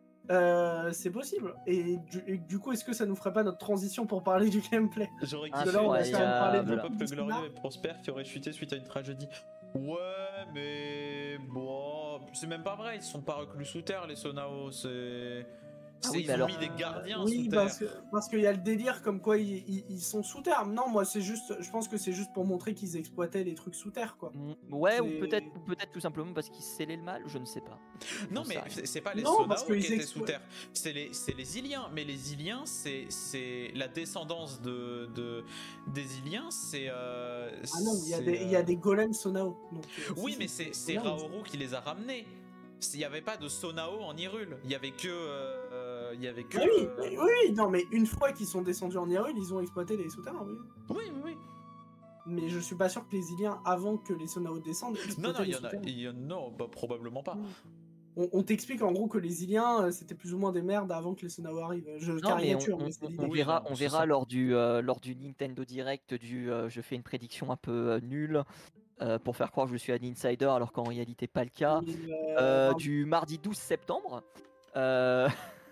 Euh, c'est possible. Et du, et du coup, est-ce que ça nous ferait pas notre transition pour parler du gameplay? J'aurais Ah, kiffé là, on va aussi quand même parler un de- peuple du glorieux scénar. et prospère qui aurait chuté suite à une tragédie. Ouais, mais bon, c'est même pas vrai. Ils sont pas reclus sous terre, les Sonao. C'est, Ah c'est- oui, ils mais ont alors- mis des gardiens oui, sous terre. parce que parce qu'il y a le délire comme quoi ils, ils- ils sont sous terre. Non, moi c'est juste, je pense que c'est juste pour montrer qu'ils exploitaient les trucs sous terre, quoi. Mm, Ouais, ou C'est- peut-être ou peut-être tout simplement parce qu'ils scellaient le mal, je ne sais pas. Non, J'en mais sais rien. c'est c'est pas les Non, parce Sonao qu'ils qui étaient explo- sous terre, c'est les, c'est les Iliens. Mais les Iliens, c'est, c'est la descendance de, de des Iliens, c'est. euh, Ah non, il y a c'est, des, il y a euh, des golems Sonao. Donc, euh, Oui, si, mais si, c'est, c'est bien, Raoru qui les a ramenés. Il n'y avait pas de Sonao en Hyrule. Il y avait que. euh, Il y avait que. Oui, oui, euh, oui, oui, non, mais une fois qu'ils sont descendus en Hyrule, ils ont exploité les souterrains, oui. Oui, oui, oui. Mais je suis pas sûr que les Iliens, avant que les Sonao descendent, Non, exploitaient non, il les y en a. souterrains. il y en- non, bah, probablement pas. on, on t'explique en gros que les Iliens euh, c'était plus ou moins des merdes avant que les Sunao arrivent. Je Non, mais on, caricature, on- mais c'est on- l'idée. on Oui, verra, non, on c'est verra ça. lors du, euh, lors du Nintendo Direct du euh, je fais une prédiction un peu euh, nulle euh, pour faire croire que je suis un insider alors qu'en réalité pas le cas. Mais, euh, Euh, pardon. du mardi douze septembre. Euh,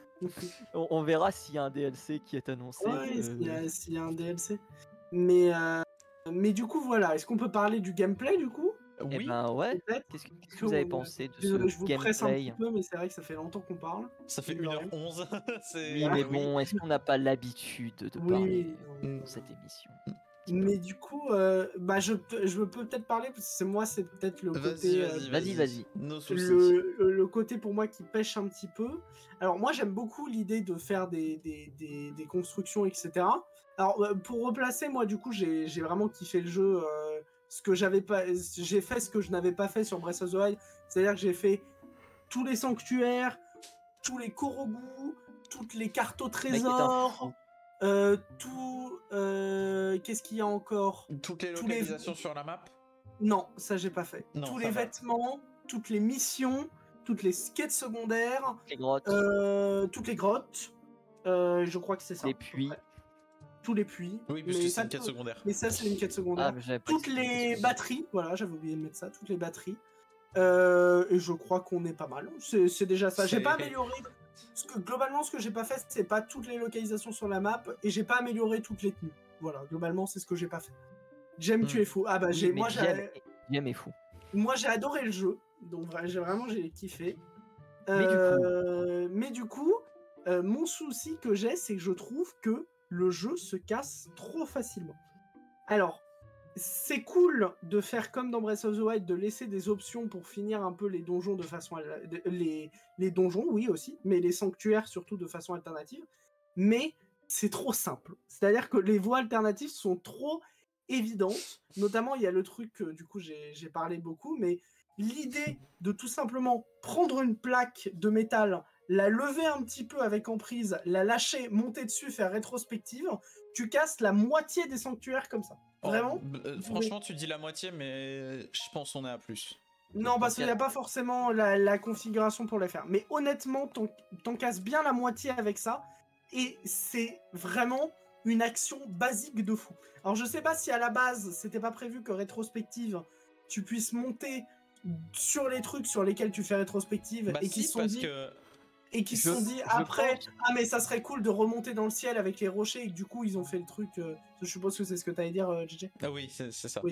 on, on verra s'il y a un D L C qui est annoncé. Ouais, euh, s'il y, a- s'il y a un D L C. Mais, euh, mais du coup, voilà. Est-ce qu'on peut parler du gameplay, du coup? Eh Oui, ben ouais. Peut-être. Qu'est-ce que, qu'est-ce que vous avez On- pensé de ce Désolé, je vous presse un petit gameplay? peu, mais c'est vrai que ça fait longtemps qu'on parle. ça fait mine de une heure rien. onze. C'est Oui, mais bon, est-ce qu'on n'a pas l'habitude de Oui, parler oui. dans cette émission? Mais du coup, euh, bah je, peux- je peux peut-être parler, parce que c'est moi, c'est peut-être le Vas-y, côté... euh, vas-y, Vas-y, vas-y. Nos soucis. le, le- le côté pour moi qui pêche un petit peu. Alors moi j'aime beaucoup l'idée de faire des, des, des, des constructions, et cetera. Alors euh, pour replacer, moi du coup j'ai j'ai vraiment kiffé le jeu. euh, ce que j'avais pas, j'ai fait ce que je n'avais pas fait sur Breath of the Wild, c'est-à-dire que j'ai fait tous les sanctuaires, tous les Korogu, toutes les cartes au Le mec est un trésor, fou. euh, tout... euh, qu'est-ce qu'il y a encore? Toutes les Tous les- localisations sur la map. Non, ça j'ai pas fait. Non, Tous ça les va. vêtements, toutes les missions, toutes les quêtes secondaires, Les grottes, euh, toutes les grottes. euh, je crois que c'est ça. les puits. Tous les puits. Oui, puisque mais c'est ça, une quête secondaire. mais ça c'est une quête Ah, secondaire. mais j'avais pas toutes dit que c'était une les question. batteries, voilà, j'avais oublié de mettre ça. Toutes les batteries. Euh, et je crois qu'on est pas mal. C'est c'est déjà ça. J'ai C'est- pas amélioré. Ce que, globalement, ce que j'ai pas fait, c'est pas toutes les localisations sur la map et j'ai pas amélioré toutes les tenues. Voilà, globalement, c'est ce que j'ai pas fait. J'aime, Hmm. tu es fou. Ah bah, Oui, j'ai, mais moi, Diem j'ai, est- Diem est fou. moi, j'ai adoré le jeu. Donc, vra- j'ai vraiment, j'ai kiffé. Mais du coup- Euh, mais du coup, euh, mon souci que j'ai, c'est que je trouve que le jeu se casse trop facilement. Alors, c'est cool de faire comme dans Breath of the Wild, de laisser des options pour finir un peu les donjons de façon... al- de- Les, les donjons, oui, aussi, mais les sanctuaires, surtout, de façon alternative. Mais c'est trop simple. C'est-à-dire que les voies alternatives sont trop évidentes. Notamment, il y a le truc que, du coup, j'ai j'ai parlé beaucoup, mais l'idée de tout simplement prendre une plaque de métal, la lever un petit peu avec emprise, la lâcher, monter dessus, faire rétrospective, tu casses la moitié des sanctuaires comme ça. Vraiment. Oh, euh, franchement, tu dis la moitié, mais je pense qu'on est à plus. Non, parce qu'il n'y a pas forcément la, la configuration pour les faire. Mais honnêtement, t'en t'en casses bien la moitié avec ça. Et c'est vraiment une action basique de fou. Alors je sais pas si à la base, c'était pas prévu que rétrospective, tu puisses monter sur les trucs sur lesquels tu fais rétrospective Bah et qui si, se sont parce dit... que Et qui se Je- sont dit je après, pense- ah mais ça serait cool de remonter dans le ciel avec les rochers et que du coup ils ont fait le truc. euh, je suppose que c'est ce que t'allais dire, euh, J J. ah oui, c'est c'est ça. Oui.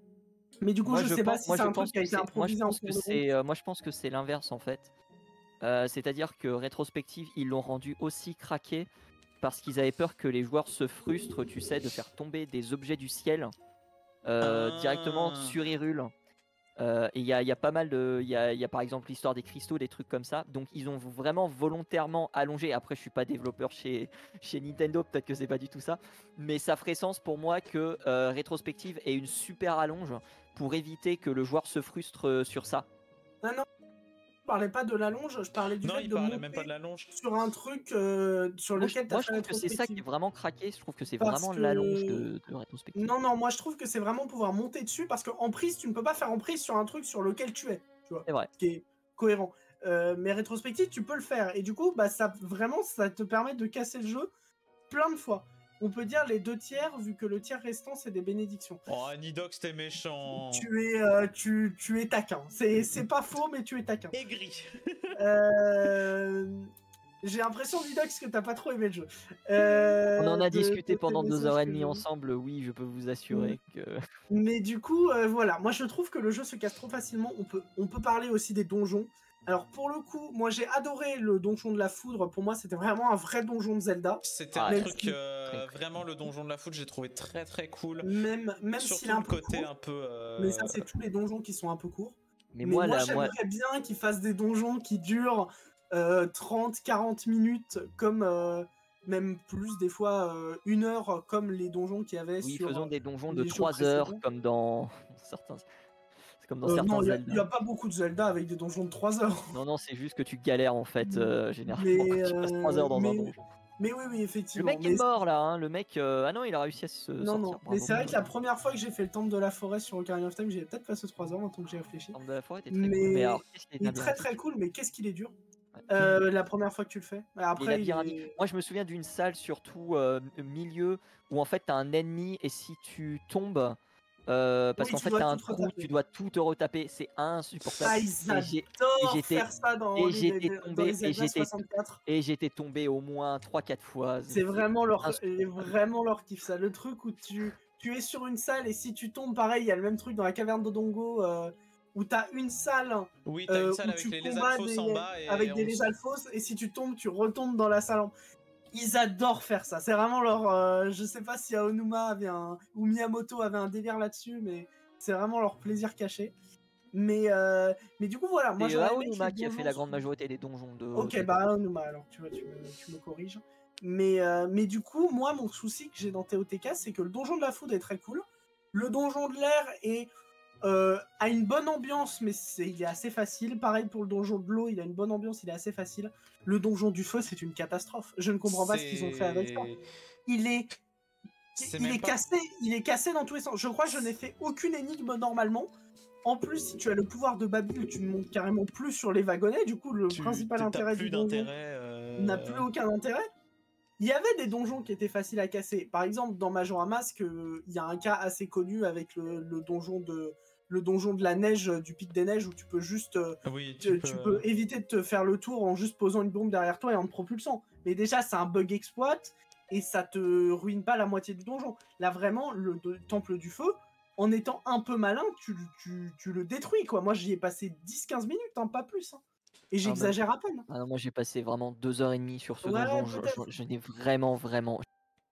Mais du coup, Moi, je, sais pas pense- si moi, c'est je un pense truc qui a que été c'est- moi, je improvisé en pense que cours de route. c'est, euh, moi, je pense que c'est l'inverse en fait. Euh, C'est-à-dire que rétrospective, ils l'ont rendu aussi craqué parce qu'ils avaient peur que les joueurs se frustrent, tu sais, de faire tomber des objets du ciel euh, Ah. directement sur Hyrule. Euh, et il y a, il y a pas mal de. Il y a, il y a par exemple l'histoire des cristaux, des trucs comme ça. Donc ils ont vraiment volontairement allongé. Après, je suis pas développeur chez, chez Nintendo, peut-être que c'est pas du tout ça. Mais ça ferait sens pour moi que euh, rétrospective ait une super allonge pour éviter que le joueur se frustre euh, sur ça. Non, non, je parlais pas de l'allonge, je parlais du Non, fait il de parlait monter même pas de la longe. sur un truc euh, sur Moi, je, lequel t'as moi, je fait trouve que c'est ça qui est rétrospective. vraiment craqué. Je trouve que c'est Parce vraiment que- l'allonge de, de rétrospective. Non, non, moi je trouve que c'est vraiment pouvoir monter dessus parce qu'en prise, tu ne peux pas faire en prise sur un truc sur lequel tu es. Tu vois, C'est vrai. ce qui est cohérent. Euh, mais rétrospective, tu peux le faire. Et du coup, bah, ça, vraiment, ça te permet de casser le jeu plein de fois. On peut dire les deux tiers, vu que le tiers restant, c'est des bénédictions. Oh, Nidox, t'es méchant. Tu es, euh, tu, tu es taquin. C'est c'est pas faux, mais tu es taquin. Aigri. Euh, J'ai l'impression, Vidox, que t'as pas trop aimé le jeu. Euh, On en a de- discuté de tes pendant deux messages heures et que demie j'ai vus. ensemble. Oui, je peux vous assurer que. Mais du coup, euh, voilà, moi je trouve que le jeu se casse trop facilement. On peut, on peut parler aussi des donjons. Alors pour le coup, moi j'ai adoré le donjon de la foudre. Pour moi, c'était vraiment un vrai donjon de Zelda. C'était Ah, un même truc, si- euh, très, très vraiment le donjon de la foot, j'ai trouvé très très cool. Même, même Surtout s'il est un le peu côté court. un peu. euh, Mais ça, c'est tous les donjons qui sont un peu courts. Mais, Mais moi, moi, là, moi, j'aimerais bien qu'ils fassent des donjons qui durent euh, trente quarante minutes, comme euh, même plus, des fois euh, une heure, comme les donjons qu'il y avait oui, sur. faisons des donjons de les jeux trois heures précédents. comme dans certains. C'est comme dans Euh, certains non, il Zelda. n'y a, pas beaucoup de Zelda avec des donjons de trois heures. Non, non, c'est juste que tu galères en fait, euh, généralement Mais, quand tu passes trois heures dans euh, un mais- donjon. Mais oui, oui, Le effectivement. mec Mais est mort là, hein. Le mec. euh, Ah non, il a réussi à se non, sortir. non. Mais Bravo. c'est vrai que la première fois que j'ai fait le temple de la forêt sur Ocarina of Time, j'ai peut-être passé trois heures en tant que j'ai réfléchi. Le temple de la forêt était très cool. Mais Mais alors, qu'est-ce qu'il est il est très labyrinthique très cool, mais qu'est-ce qu'il est dur Ouais. euh, la première fois que tu le fais. Il est Après, il labyrinthique. est... Moi, je me souviens d'une salle, surtout euh, milieu, où en fait, t'as un ennemi et si tu tombes, euh, parce Oui, qu'en tu fait, dois t'as un tout trou, retaper. tu dois tout te retaper. C'est insupportable. Ah, ils Et j'ai- et adorent j'étais faire ça dans et les, j'étais les- dans tombé les et Zelda j'étais soixante-quatre. et j'étais tombé au moins trois quatre fois. C'est vraiment leur, insupportable. vraiment leur kiff, ça. Le truc où tu, tu es sur une salle et si tu tombes, pareil, il y a le même truc dans la caverne d'Odongo euh, où tu as une salle Oui, t'as euh, une salle où avec tu les combats lézalfos des, en bas et avec des on s- lézalfos et si tu tombes, tu retombes dans la salle. en- Ils adorent faire ça. C'est vraiment leur. euh, je sais pas si Aonuma avait un. Ou Miyamoto avait un délire là-dessus, mais c'est vraiment leur plaisir caché. Mais, euh, mais du coup, voilà, moi C'est euh, j'aurais aimé que Aonuma les qui a fait donjons la grande soient- majorité des donjons de Ok, Zelda. bah Aonuma, alors tu vois, tu me, tu me corriges. Mais, euh, mais du coup, moi, mon souci que j'ai dans T O T K, c'est que le donjon de la foudre est très cool. Le donjon de l'air est, euh, a une bonne ambiance, mais c'est, il est assez facile. Pareil pour le donjon de l'eau, il a une bonne ambiance, il est assez facile. Le donjon du feu, c'est une catastrophe. Je ne comprends pas ce qu'ils ont fait avec ça. c'est Il est, c'est il même est pas cassé, il est cassé dans tous les sens. Je crois que je n'ai fait aucune énigme normalement. En plus, si tu as le pouvoir de Babil, tu ne montes carrément plus sur les wagonnets. Du coup, le tu principal t'as intérêt plus du donjon d'intérêt euh, n'a plus aucun intérêt. Il y avait des donjons qui étaient faciles à casser. Par exemple, dans Majora Mask, euh, il y a un cas assez connu avec le, le donjon de le donjon de la neige, euh, du pic des neiges, où tu peux juste euh, Oui, tu, tu tu peux peux éviter de te faire le tour en juste posant une bombe derrière toi et en te propulsant. Mais déjà, c'est un bug exploit et ça te ruine pas la moitié du donjon. Là, vraiment, le, de- temple du feu, en étant un peu malin, tu, tu, tu le détruis, quoi. Moi, j'y ai passé dix quinze minutes, hein, pas plus. hein. Et Ah, même j'exagère à peine. Ah non, moi j'ai passé vraiment deux heures et demie sur ce Ouais, donjon. Je, peut-être. je- je n'ai vraiment, vraiment.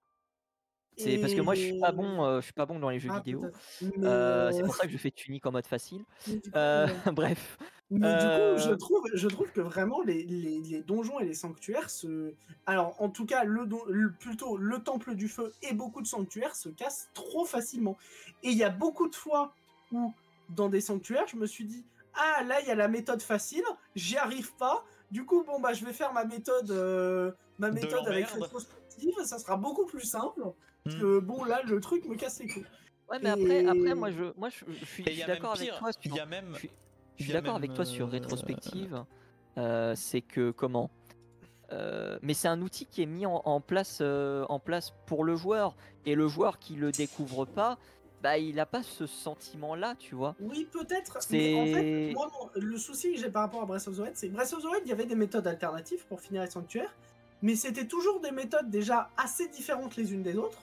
C'est parce que moi je suis Et... pas bon, euh, je suis pas bon dans les jeux Ah, vidéo. peut-être. Mais, Euh, c'est euh, pour ça que je fais Tunic en mode facile. mais du coup, Euh, ouais. bref. Mais du coup, je Euh, trouve, je trouve que vraiment les, les, les donjons et les sanctuaires se. Alors, en tout cas, le, don- le- plutôt le temple du feu et beaucoup de sanctuaires se cassent trop facilement. Et il y a beaucoup de fois où, dans des sanctuaires, je me suis dit ah, là, il y a la méthode facile, j'y arrive pas. Du coup, bon, bah, je vais faire ma méthode, euh, ma de méthode avec l'emmerde. rétrospective, ça sera beaucoup plus simple. Parce Hmm. que, bon, là, le truc me casse les couilles. Ouais, mais après, après Et. moi je, moi je, je suis, Et je il y suis a même d'accord avec pire, toi il sur. y a même Je suis, je il suis y a d'accord même avec toi sur euh, rétrospective. Euh, c'est que comment Euh, mais c'est un outil qui est mis en, en place, euh, en place pour le joueur. Et le joueur qui le découvre pas, bah il n'a pas ce sentiment-là, tu vois. Oui, peut-être, mais en fait, C'est. moi, mon- le souci que j'ai par rapport à Breath of the Wild, c'est que Breath of the Wild, il y avait des méthodes alternatives pour finir les sanctuaires, mais c'était toujours des méthodes déjà assez différentes les unes des autres,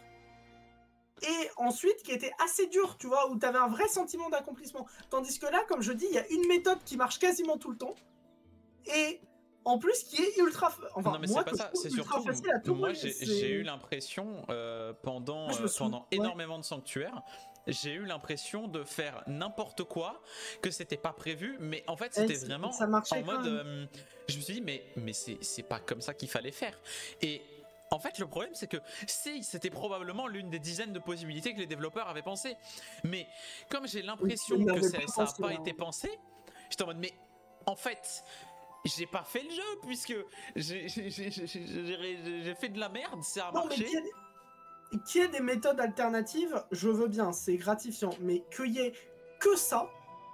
et ensuite qui étaient assez dures, tu vois, où tu avais un vrai sentiment d'accomplissement. Tandis que là, comme je dis, il y a une méthode qui marche quasiment tout le temps, et en plus qui est ultra, f- enfin, Non mais moi, c'est pas que je ça, trouve c'est ultra surtout facile à tout moi rouler, j'ai c'est- j'ai eu l'impression euh, pendant Moi, je me euh, souviens- pendant ouais. énormément de sanctuaires, j'ai eu l'impression de faire n'importe quoi, que c'était pas prévu, mais en fait c'était Et c'est- vraiment ça marchait en quand mode même. euh, je me suis dit mais mais c'est c'est pas comme ça qu'il fallait faire. Et en fait, le problème, c'est que si c'était probablement l'une des dizaines de possibilités que les développeurs avaient pensé, mais comme j'ai l'impression Ils que n'avaient ça pas ça a pensé, pas hein. été pensé, j'étais en mode mais en fait j'ai pas fait le jeu puisque j'ai j'ai- j'ai- j'ai- j'ai- j'ai fait de la merde, ça a Non, mais marché. qu'il y ait des- qu'il y ait des méthodes alternatives, je veux bien, c'est gratifiant, mais qu'il y ait que ça.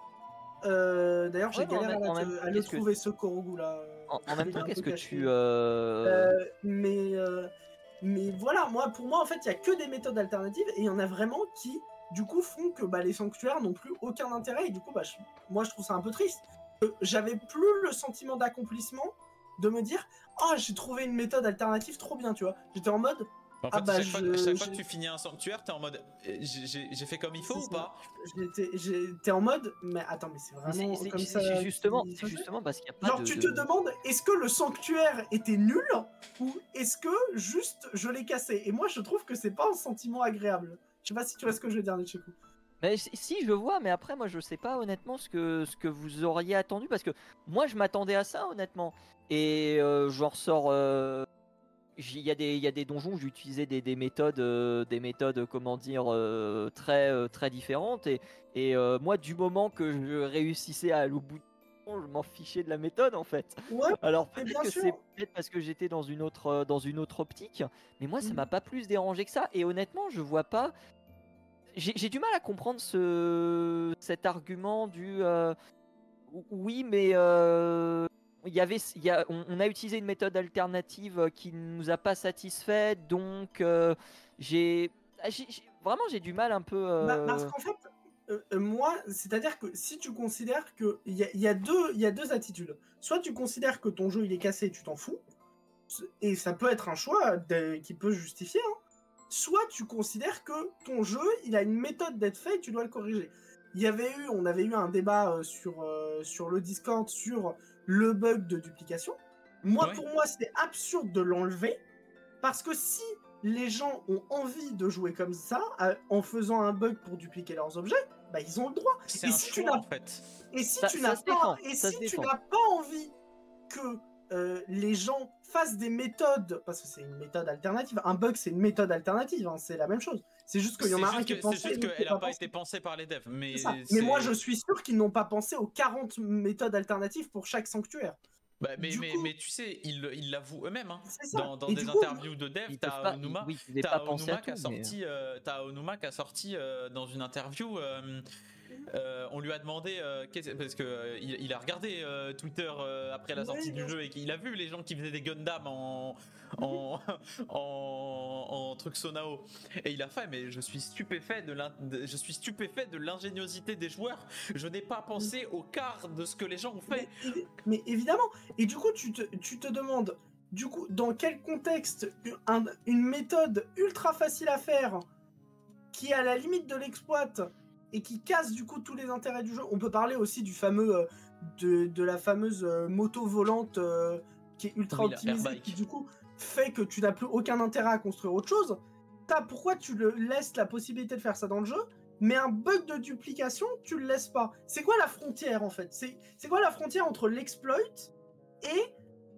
euh, D'ailleurs, j'ai Ouais, mais en galéré à, même, la en même te- temps, à le qu'est-ce que, trouver ce Korogu là. euh, en, en même il est temps, un qu'est-ce peu que caché. tu. euh, Euh, mais, euh, mais voilà, moi, pour moi, en fait, il y a que des méthodes alternatives et il y en a vraiment qui, du coup, font que bah, les sanctuaires n'ont plus aucun intérêt. Et du coup, bah, je- moi, je trouve ça un peu triste. Euh, J'avais plus le sentiment d'accomplissement de me dire, oh, j'ai trouvé une méthode alternative trop bien, tu vois. J'étais en mode, En ah fait, bah, chaque, fois, je. chaque fois j'ai- que tu finis un sanctuaire, t'es en mode euh, j'ai j'ai- j'ai fait comme il faut c'est ou ça. pas? J'étais j'étais en mode, mais attends, mais c'est mais c'est- vraiment c'est- comme c'est- ça. c'est justement, qu'il c'est faut faire justement parce qu'il n'y a pas Genre, de. tu de- te demandes, est-ce que le sanctuaire était nul ou est-ce que juste je l'ai cassé? Et moi, je trouve que c'est pas un sentiment agréable. Je sais pas si tu vois ce que je veux dire, Nichiku. Mais si, si, je vois, mais après, moi, je sais pas honnêtement ce que, ce que vous auriez attendu parce que moi, je m'attendais à ça honnêtement. Et euh, j'en ressors. euh, j'y- Il y, a des- il y a des donjons où j'utilisais des, des méthodes, euh, des méthodes, comment dire, euh, très, euh, très différentes. Et, et euh, moi, du moment que je réussissais à aller au bout je m'en fichais de la méthode en fait. Ouais, Alors mais peut-être bien que sûr. c'est peut-être parce que j'étais dans une autre euh, dans une autre optique, mais moi ça Mhm. m'a pas plus dérangé que ça. Et honnêtement, je vois pas. J'ai j'ai du mal à comprendre ce cet argument du euh, ou- oui, mais euh, il y avait il y a, on, on a utilisé une méthode alternative euh, qui ne nous a pas satisfait, donc euh, j'ai ah, j'ai- j'ai- vraiment j'ai du mal un peu. Bah, parce euh, qu'en fait, euh, euh, moi, c'est-à-dire que si tu considères que il y a, il y a deux, il y a deux attitudes. Soit tu considères que ton jeu il est cassé et tu t'en fous, et ça peut être un choix de- qui peut justifier. Hein. Soit tu considères que ton jeu il a une méthode d'être fait et tu dois le corriger. Il y avait eu, on avait eu un débat euh, sur euh, sur le Discord sur le bug de duplication. Moi, Ouais. pour moi, c'est absurde de l'enlever. Parce que si les gens ont envie de jouer comme ça, euh, en faisant un bug pour dupliquer leurs objets, bah ils ont le droit. C'est Et un si tu choix n'as en fait. et si ça, tu ça n'as se pas défend, et ça si se tu défend. n'as pas envie que euh, les gens fassent des méthodes, parce que c'est une méthode alternative. Un bug c'est une méthode alternative, hein, c'est la même chose. C'est juste qu'il y en C'est a un juste qui est que- c'est pensé et juste l'autre qui qu'elle n'est a pas pas pensé. été pensée par les devs, C'est ça. mais Mais moi c'est- je suis sûr qu'ils n'ont pas pensé aux quarante méthodes alternatives pour chaque sanctuaire. Bah, mais, Du mais, coup- mais tu sais, ils ils l'avouent eux-mêmes. Hein. C'est ça. Dans, dans Et des du coup, interviews de dev, Ils t'as peuvent pas. ils- Aonuma, oui, ils pouvaient t'as pas penser à Aonuma qui a tout, mais. sorti, euh, t'as Aonuma qui a sorti euh, dans une interview. euh, euh, on lui a demandé euh, qu'est-ce- parce que euh, il, il a regardé euh, Twitter euh, après la Oui, sortie bien du jeu et qu'il a vu les gens qui faisaient des Gundam en en, en, en truc Sonao et il a fait mais je suis stupéfait de, l'in- de- je suis stupéfait de l'ingéniosité des joueurs. Je n'ai pas pensé au quart de ce que les gens ont fait. Mais, évi- mais évidemment. Et du coup, tu te, tu te demandes, du coup, dans quel contexte un- une méthode ultra facile à faire, qui est à la limite de l'exploit et qui casse du coup tous les intérêts du jeu. On peut parler aussi du fameux, euh, de, de la fameuse euh, moto volante euh, qui est ultra Oui, la optimisée, airbike. qui du coup fait que tu n'as plus aucun intérêt à construire autre chose. T'as, pourquoi tu le laisses la possibilité de faire ça dans le jeu, mais un bug de duplication, tu le laisses pas. C'est quoi la frontière en fait? C'est c'est quoi la frontière entre l'exploit et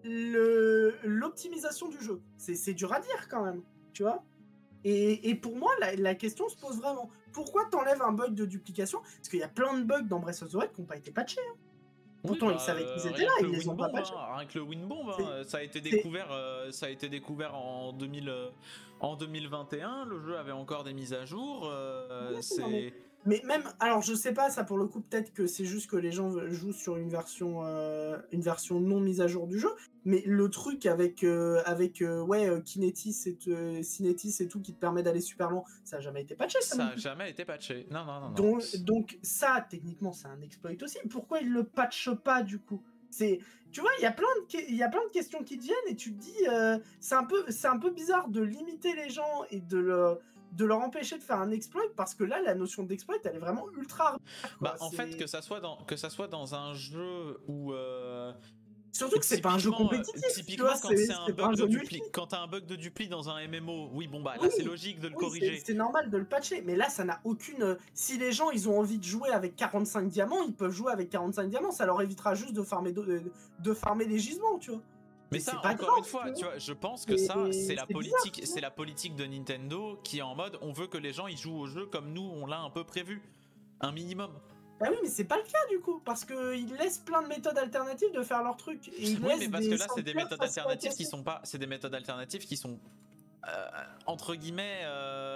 le- l'optimisation du jeu? C'est c'est dur à dire quand même, tu vois? Et, et pour moi, la, la question se pose vraiment. Pourquoi t'enlèves un bug de duplication? Parce qu'il y a plein de bugs dans Breath of the Wild qui n'ont pas été patchés. Hein. Pourtant, Oui, ils bah, savaient qu'ils euh, étaient rien là, que ils le les ont pas Windbomb, patchés. hein, rien que le Windbomb, hein, C'est- ça a été c'est- découvert, euh, ça a été découvert en deux mille, euh, en deux mille vingt et un. Le jeu avait encore des mises à jour. euh, Ouais, c'est non, mais- Mais même, alors je sais pas, ça pour le coup, peut-être que c'est juste que les gens jouent sur une version, euh, une version non mise à jour du jeu. Mais le truc avec, euh, avec euh, ouais, euh, Kinetis et, euh, Cinetis et tout qui te permet d'aller super loin, ça a jamais été patché, ça, ça non a plus. jamais été patché. Non, non, non, non. Donc, donc ça, techniquement, c'est un exploit aussi. Pourquoi ils le patchent pas du coup? C'est, tu vois, il y a plein de, que- il y a plein de questions qui te viennent et tu te dis, euh, c'est un peu, c'est un peu bizarre de limiter les gens et de le, de leur empêcher de faire un exploit parce que là, la notion d'exploit, elle est vraiment ultra arbitraire, quoi. Bah, en C'est- fait, que ça soit dans, que ça soit dans un jeu où. euh, Surtout que c'est pas un jeu typiquement, euh, compétitif, tu typiquement, vois, quand c'est c'est un c'est pas un bug de jeu dupli, multi. quand t'as un bug de dupli dans un M M O, oui, bon bah là Oui, c'est logique de le oui, c'est- corriger. c'est normal de le patcher, mais là, ça n'a aucune. euh, Si les gens, ils ont envie de jouer avec quarante-cinq diamants, ils peuvent jouer avec quarante-cinq diamants, ça leur évitera juste de farmer, de, de farmer les gisements, tu vois. Mais Et ça, c'est pas encore grave, une fois, tu vois. tu vois, je pense que Et- ça, et c'est la c'est bizarre, politique, tu vois. c'est la politique de Nintendo qui est en mode, on veut que les gens ils jouent au jeu comme nous, on l'a un peu prévu, un minimum. Bah oui, mais c'est pas le cas du coup, parce qu'ils laissent plein de méthodes alternatives de faire leur truc. Et ils Oui, laissent mais parce des que là, c'est des sanctuaires méthodes faciles à alternatives qui casser. sont pas, c'est des méthodes alternatives qui sont euh, entre guillemets. euh,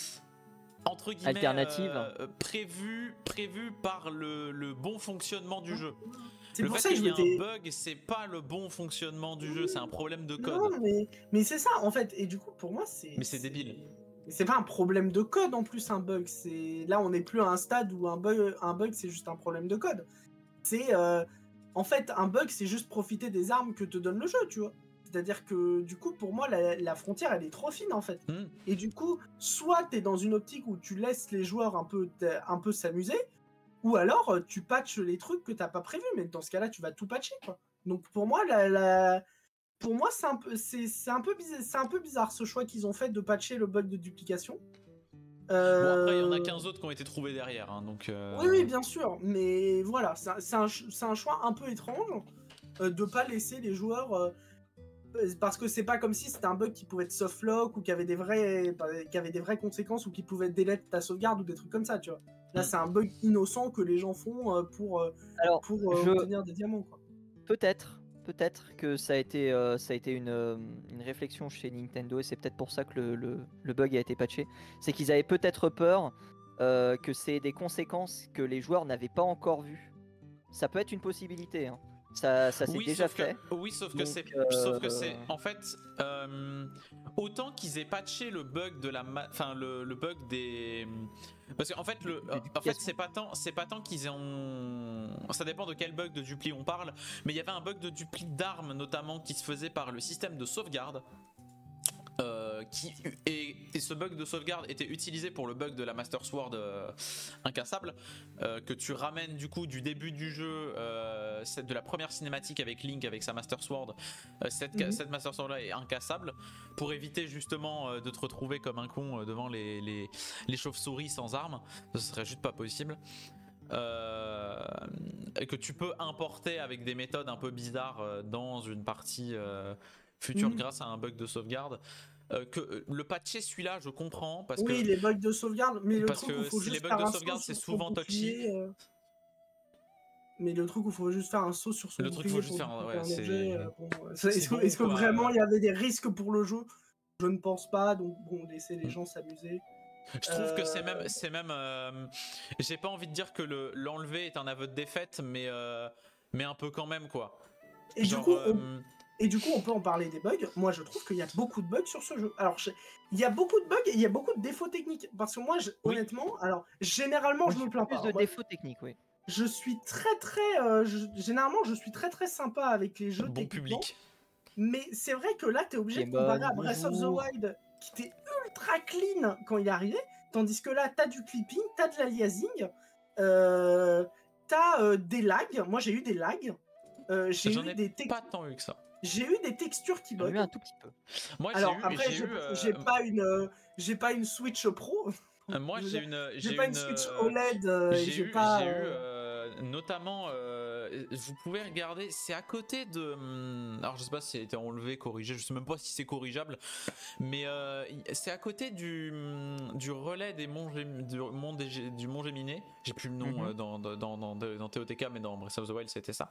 entre guillemets Alternatives. euh, prévues prévues par le, le bon fonctionnement du jeu. C'est Le pour fait ça que qu'il je y ait m'étais. un bug, c'est pas le bon fonctionnement du jeu, c'est un problème de code. Non, mais, mais c'est ça en fait. Et du coup, pour moi, c'est. Mais c'est débile. C'est pas un problème de code en plus, un bug. C'est là, on n'est plus à un stade où un bug, un bug, c'est juste un problème de code. C'est euh, en fait un bug, c'est juste profiter des armes que te donne le jeu, tu vois. C'est-à-dire que du coup, pour moi, la, la frontière, elle est trop fine en fait. Hmm. Et du coup, soit t'es dans une optique où tu laisses les joueurs un peu, un peu s'amuser, ou alors euh, tu patches les trucs que t'as pas prévus. Mais dans ce cas-là, tu vas tout patcher, quoi. Donc pour moi, la, la... pour moi, c'est un peu, c'est, c'est un peu bizarre, c'est un peu bizarre ce choix qu'ils ont fait de patcher le bug de duplication. Euh... Bon après, il y en a quinze autres qui ont été trouvés derrière, hein, donc. Euh... Oui, oui, bien sûr, mais voilà, c'est un, c'est un, c'est un choix un peu étrange euh, de pas laisser les joueurs. Euh, parce que c'est pas comme si c'était un bug qui pouvait être softlock ou qui avait des vrais, qui avait des vraies conséquences ou qui pouvait delete ta sauvegarde ou des trucs comme ça, tu vois. Là, Mm. c'est un bug innocent que les gens font euh, pour, euh, Alors, pour euh, je- obtenir des diamants, quoi. peut-être, peut-être que ça a été, euh, ça a été une, euh, une réflexion chez Nintendo et c'est peut-être pour ça que le, le- le bug a été patché. C'est qu'ils avaient peut-être peur euh, que c'est des conséquences que les joueurs n'avaient pas encore vues. Ça peut être une possibilité. Hein. Ça, ça s'est Oui, déjà sauf fait. que, oui, sauf que Donc, c'est, euh, sauf que c'est, en fait, euh, autant qu'ils aient patché le bug de la, ma- enfin le, le bug des, parce qu'en fait le, De en fait duplication. c'est pas tant, c'est pas tant qu'ils ont, ça dépend de quel bug de dupli on parle, mais il y avait un bug de dupli d'armes notamment qui se faisait par le système de sauvegarde. Euh, qui, et, et ce bug de sauvegarde était utilisé pour le bug de la Master Sword euh, incassable, euh, que tu ramènes du coup du début du jeu, euh, cette, de la première cinématique avec Link avec sa Master Sword. Euh, cette, Mhm. cette Master Sword là est incassable pour éviter justement euh, de te retrouver comme un con euh, devant les, les, les chauves-souris sans armes. Ce serait juste pas possible. Euh, et que tu peux importer avec des méthodes un peu bizarres euh, dans une partie euh, future Mhm. grâce à un bug de sauvegarde. Euh, que euh, le patcher celui-là je comprends parce Oui, que les bugs de sauvegarde, mais le parce truc où il que faut si les juste bugs faire de un saut sauvegarde c'est sur son souvent touchy. bouclier. euh, Mais le truc où il faut juste faire un saut sur son Le truc, bouclier faut juste pour faire un- récupérer ouais, un c'est- objet. euh, bon, euh, c'est Est-ce que, bon, est-ce que quoi. vraiment il y avait des risques pour le jeu? Je ne pense pas, donc bon, laissez les Mm. gens s'amuser. Je trouve que c'est Euh, même, c'est même, euh, j'ai pas envie de dire que le l'enlever est un aveu de défaite, mais euh, mais un peu quand même quoi. Et Genre, du coup, on... euh, Et du coup, on peut en parler des bugs. Moi, je trouve qu'il y a beaucoup de bugs sur ce jeu. Alors, je- il y a beaucoup de bugs et il y a beaucoup de défauts techniques. Parce que moi, je- Oui. honnêtement, alors, généralement, moi, je j'ai me plains plus pas. de Moi, défauts techniques, oui. je suis très, très. euh, je- Généralement, je suis très, très sympa avec les jeux bon techniquement. public. Mais c'est vrai que là, t'es obligé de Game comparer on, à Breath of the bonjour. Wild, qui était ultra clean quand il est arrivé. Tandis que là, t'as du clipping, t'as de l'aliasing, euh, t'as euh, des lags. Moi, j'ai eu des lags. Euh, j'ai J'en eu ai des te- pas tant eu que ça. j'ai eu des textures qui J'en ai bug. eu un tout petit peu. Moi j'ai Alors eu, après, j'ai j'ai eu, euh, j'ai pas une, euh, j'ai pas une Switch Pro. euh, moi Je veux j'ai dire, une, j'ai j'ai pas une une, Switch euh, O L E D. euh, et j'ai j'ai eu, pas. j'ai eu euh, euh, notamment, euh, vous pouvez regarder, c'est à côté de, hum, alors je sais pas si ça a été enlevé, corrigé, je sais même pas si c'est corrigeable, mais euh, c'est à côté du, hum, du relais des monts, Gém- du mont, des- du mont Géminé. J'ai plus le nom Mhm. euh, dans, dans, dans, dans, dans T O T K, mais dans Breath of the Wild c'était ça.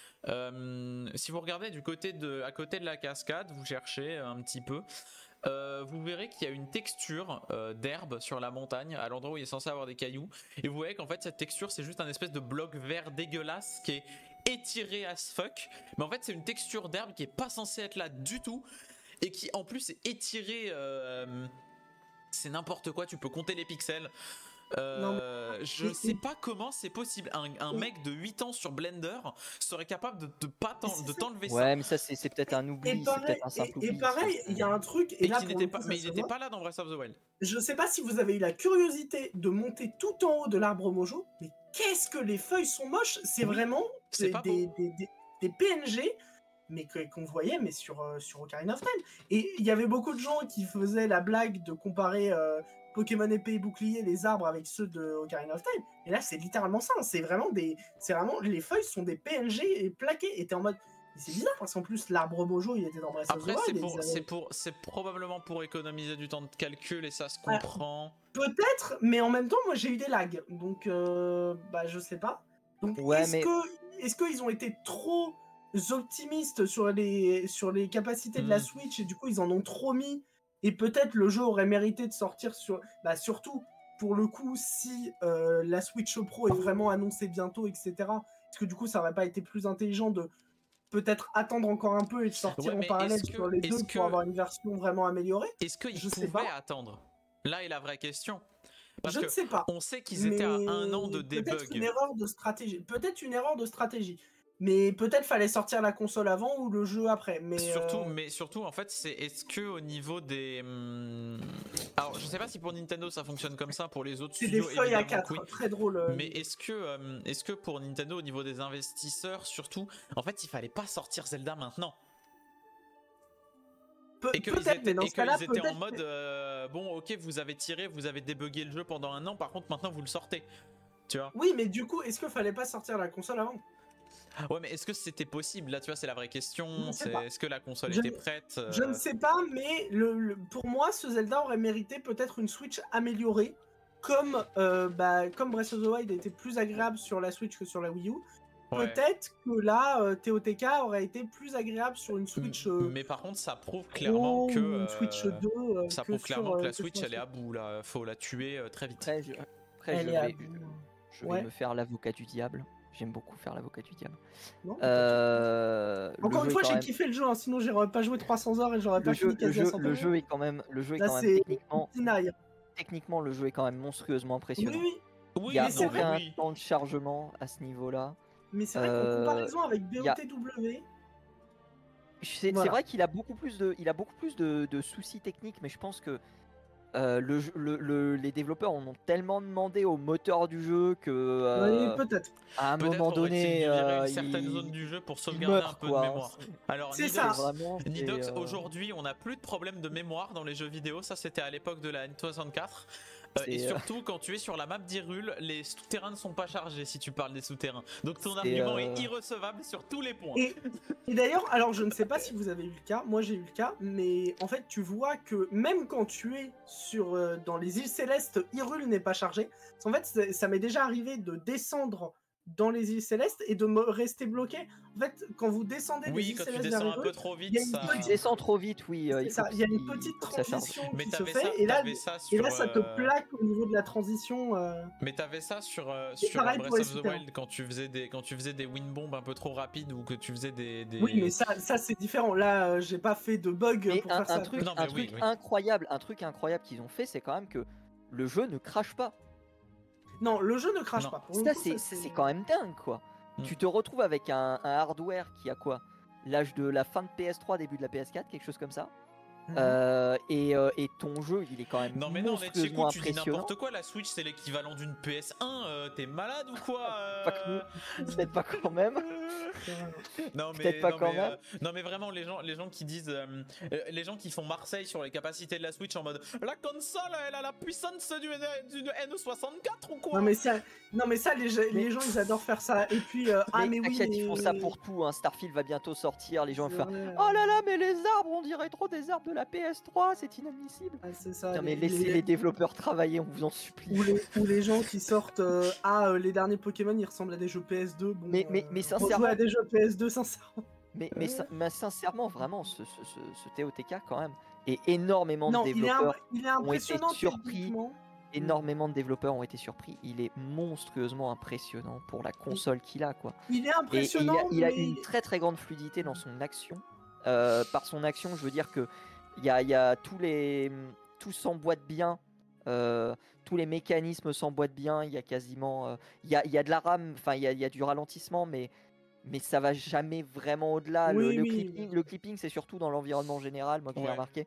Euh, si vous regardez du côté de, à côté de la cascade, vous cherchez un petit peu. Euh, vous verrez qu'il y a une texture euh, d'herbe sur la montagne, à l'endroit où il est censé avoir des cailloux. Et vous voyez qu'en fait, cette texture, c'est juste un espèce de bloc vert dégueulasse qui est étiré as fuck. Mais en fait, c'est une texture d'herbe qui est pas censée être là du tout. Et qui en plus est étirée. Euh, c'est n'importe quoi, tu peux compter les pixels. Euh, je mais- sais pas comment c'est possible. Un, un mec de huit ans sur Blender serait capable de, de pas t'en- c'est de ça. t'enlever ça. Ouais, mais ça, c'est c'est peut-être un Et oubli, c'est pareil, peut-être un et, simple et oubli. pareil, ça, il y a un truc, et, Et là qui pour n'était le pas, coup, ça mais il se n'était voit. pas là dans Breath of the Wild. Je sais pas si vous avez eu la curiosité de monter tout en haut de l'arbre mojo, mais qu'est-ce que les feuilles sont moches. C'est Oui, vraiment c'est des, pas des, beau. des, des- des P N G, mais que- qu'on voyait mais sur, euh, sur Ocarina of Time. Et il y avait beaucoup de gens qui faisaient la blague de comparer euh, Pokémon épée et bouclier, les arbres, avec ceux de Ocarina of Time. Et là, c'est littéralement ça. hein. C'est vraiment des. C'est vraiment. Les feuilles sont des P N G et plaquées. Et t'es en mode. Mais c'est bizarre parce qu'en plus, l'arbre mojo, il était dans Breath of the Après, c'est Wild. et ils pour, avaient- c'est pour, c'est probablement pour économiser du temps de calcul et ça se Ouais. comprend. Peut-être, mais en même temps, moi j'ai eu des lags, donc euh, bah je sais pas. Donc Ouais, est-ce mais- que est-ce qu'ils ont été trop optimistes sur les sur les capacités de la Hmm. Switch et du coup ils en ont trop mis et peut-être le jeu aurait mérité de sortir sur bah surtout pour le coup si euh, la Switch Pro est vraiment annoncée bientôt et cetera. Parce que du coup ça aurait pas été plus intelligent de peut-être attendre encore un peu et de sortir Ouais, en mais parallèle est-ce que- sur les est-ce deux que- pour avoir une version vraiment améliorée. Est-ce qu'ils Je sais pouvaient pas. attendre? Là est la vraie question. Parce Je que ne sais pas. on sait qu'ils étaient à un an de Peut-être une debug. erreur de stratégie. Peut-être une erreur de stratégie. Mais peut-être fallait sortir la console avant ou le jeu après. Mais Surtout, euh, mais surtout, en fait, c'est est-ce que au niveau des, hum, alors je sais pas si pour Nintendo ça fonctionne comme ça, pour les autres c'est des studios feuilles à évidemment quatre. que oui. Très drôle. euh, Mais est-ce que, euh, est-ce que pour Nintendo au niveau des investisseurs surtout, en fait, il fallait pas sortir Zelda maintenant Pe- et qu'ils peut-être, mais étaient, dans et ce cas-là, qu'ils étaient en peut-être. mode euh, bon, ok, vous avez tiré, vous avez débugué le jeu pendant un an, par contre maintenant vous le sortez, tu vois. Oui, mais du coup, est-ce qu'il fallait pas sortir la console avant? Ouais, mais est-ce que c'était possible? Là, tu vois, c'est la vraie Je question. ne sais C'est pas. est-ce que la console Je était ne- prête? euh, Je ne sais pas, mais le, le- pour moi, ce Zelda aurait mérité peut-être une Switch améliorée. comme, euh, bah, comme Breath of the Wild était plus agréable sur la Switch que sur la Wii U, Ouais. peut-être que là, euh, T O T K aurait été plus agréable sur une Switch. Euh, Mais par contre, ça prouve Pro clairement que ou une Switch euh, deux. euh, ça que prouve sur, clairement que euh, la que sur Switch la elle est à bout là. Faut la tuer euh, très vite. Après, je, après, Elle je est à vais, bout. je vais Ouais. me faire l'avocat du diable. J'aime beaucoup faire l'avocat du diable. Non, Euh, le Encore jeu une est fois, quand j'ai même- kiffé le jeu, hein, sinon j'aurais pas joué trois cents heures et j'aurais le pas jeu, fini le quasi à jeu, cent le heures. jeu est quand même, le jeu est Là, quand même c'est techniquement, deny. techniquement, le jeu est quand même monstrueusement Oui, impressionnant. oui, Il Oui, n'y a mais c'est vrai- aucun oui. temps de chargement à ce niveau-là. mais c'est vrai qu'en Euh, comparaison avec y a- B O T W, C'est c'est Voilà. vrai qu'il a beaucoup plus de, il a beaucoup plus de, de soucis techniques, mais je pense que euh, le, jeu- le- le- les développeurs en ont tellement demandé au moteur du jeu que euh, oui, peut-être. à un Peut-être moment aurait-il donné, dû virer euh, une certaine il, zone du jeu pour il sauvegarder un meurt peu de quoi. mémoire. C'est- Alors C'est Nidox, ça. Vraiment, c'est, Nidox euh, aujourd'hui, on n'a plus de problème de mémoire dans les jeux vidéo. Ça, c'était à l'époque de la N soixante-quatre. Euh, et C'est, euh, surtout, quand tu es sur la map d'Hyrule, les souterrains ne sont pas chargés si tu parles des souterrains. Donc ton C'est, argument euh, est irrecevable sur tous les points. Et, et d'ailleurs, alors je ne sais pas si vous avez eu le cas, moi j'ai eu le cas, mais en fait tu vois que même quand tu es sur euh, dans les îles Célestes, Hyrule n'est pas chargé. Parce qu'en fait, c'est- ça m'est déjà arrivé de descendre dans les îles Célestes et de me rester bloqué. En fait, quand vous descendez des Oui, îles quand tu Célestes descends vers un peu Hyrule, trop il y vite, a une ça. si tu descends trop vite, oui, euh, c'est il faut ça, que- il y a une il petite faut que ça charge. transition Mais qui se t'avais fait, ça, et là, t'avais ça et sur. là ça te euh, plaque au niveau de la transition. euh, Mais t'avais ça sur, euh, Et sur pareil Breath pour les of the souterrains. Wild quand tu faisais des quand tu faisais des wind bombs un peu trop rapides ou que tu faisais des. des... Oui, mais ça, ça c'est différent. Là, euh, j'ai pas fait de bug Mais pour un, faire un ça. truc, Non, mais un oui, truc oui. incroyable, un truc incroyable qu'ils ont fait, c'est quand même que le jeu ne crache pas. Non, le jeu ne crache Non. pas. Pour le Ça, coup, c'est ça, c'est quand même dingue, quoi. Mm. Tu te retrouves avec un, un hardware qui a quoi? L'âge de la fin de P S trois, début de la P S quatre, quelque chose comme ça. Mhm. Euh, et, euh, et ton jeu, il est quand même Non mais non, Netchiku, monstrueusement tu dis impressionnant. n'importe quoi, la Switch c'est l'équivalent d'une P S un, euh, t'es malade ou quoi euh Pas que- Peut-être pas quand même. Non mais, Peut-être pas non, quand mais, même. euh, non mais vraiment les gens, les gens qui disent, euh, euh, les gens qui font Marseille sur les capacités de la Switch en mode la console elle a la puissance d'une d'une N soixante-quatre ou quoi? Non mais ça, non mais ça, les, gens- Mais- les gens ils adorent faire ça. Et puis euh, ah mais oui, t'inquiète, mais... ils font ça pour tout. Hein. Starfield va bientôt sortir. Les gens C'est vont faire vrai. oh là là, mais les arbres, on dirait trop des arbres de la P S trois, c'est inadmissible. Ah, c'est ça. Non, mais les- laissez les- les développeurs travailler, on vous en supplie. Ou les, ou les gens qui sortent euh, ah euh, les derniers Pokémon ils ressemblent à des jeux P S deux. Bon, Mais- mais- euh, mais rejouez sincèrement- à des jeux P S deux sincèrement. Mais, mais, sin- mais sincèrement, vraiment, ce, ce, ce, ce T O T K, quand même, et énormément Non, de il est, développeurs, imp- il est ont été impressionnant surpris. techniquement. énormément de développeurs ont été surpris. Il est monstrueusement impressionnant pour la console qu'il a, quoi. Il est Et, et il, impressionnant. a, il a mais... une très très grande fluidité dans son action. Euh, par son action, je veux dire que il y a, il y a tous les tout s'emboîte bien. Euh, tous les mécanismes s'emboîtent bien. Il y a quasiment, euh, il y a, il y a de la rame, enfin il y a, il y a du ralentissement, mais mais ça va jamais vraiment au-delà. Le, Oui, le oui. clipping, le clipping, c'est surtout dans l'environnement général, moi que j'ai Ouais. remarqué.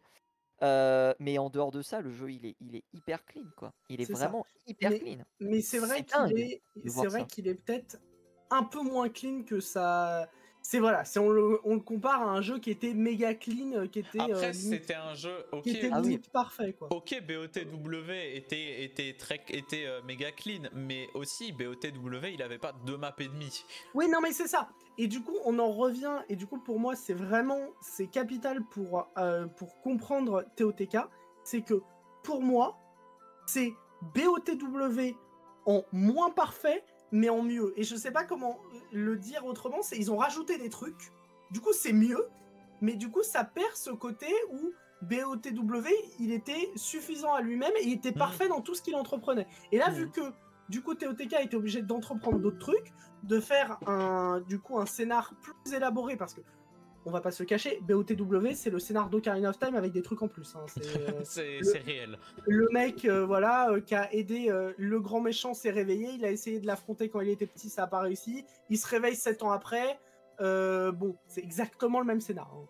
Euh, mais en dehors de ça, le jeu il est, il est hyper clean, quoi. Il est, C'est ça. vraiment hyper Mais- clean. Mais c'est vrai C'est qu'il dingue est, de c'est voir vrai ça. qu'il est peut-être un peu moins clean que ça. C'est voilà, si on le, on le compare à un jeu qui était méga clean, euh, qui était, Après euh, limite, c'était un jeu, ok. qui était Ah oui. limite parfait quoi. Ok, B O T W était, était, très, était euh, méga clean, mais aussi B O T W il avait pas deux maps et demi. Oui, non mais c'est ça. Et du coup, on en revient. Et du coup, pour moi, c'est vraiment, c'est capital pour euh, pour comprendre T O T K. C'est que pour moi, c'est B O T W en moins parfait, mais en mieux. Et je sais pas comment le dire autrement. C'est ils ont rajouté des trucs. Du coup, c'est mieux, mais du coup, ça perd ce côté où B O T W, il était suffisant à lui-même et il était Mhm. parfait dans tout ce qu'il entreprenait. Et là, Mhm. vu que du coup T O T K était obligé d'entreprendre d'autres trucs, de faire un du coup un scénar plus élaboré, parce que on va pas se le cacher, B O T W c'est le scénar d'Ocarina of Time avec des trucs en plus. Hein. C'est, euh, C'est le- c'est réel. le mec euh, voilà euh, qui a aidé euh, le grand méchant s'est réveillé, il a essayé de l'affronter quand il était petit, ça a pas réussi, il se réveille sept ans après, euh, bon c'est exactement le même scénar. Hein.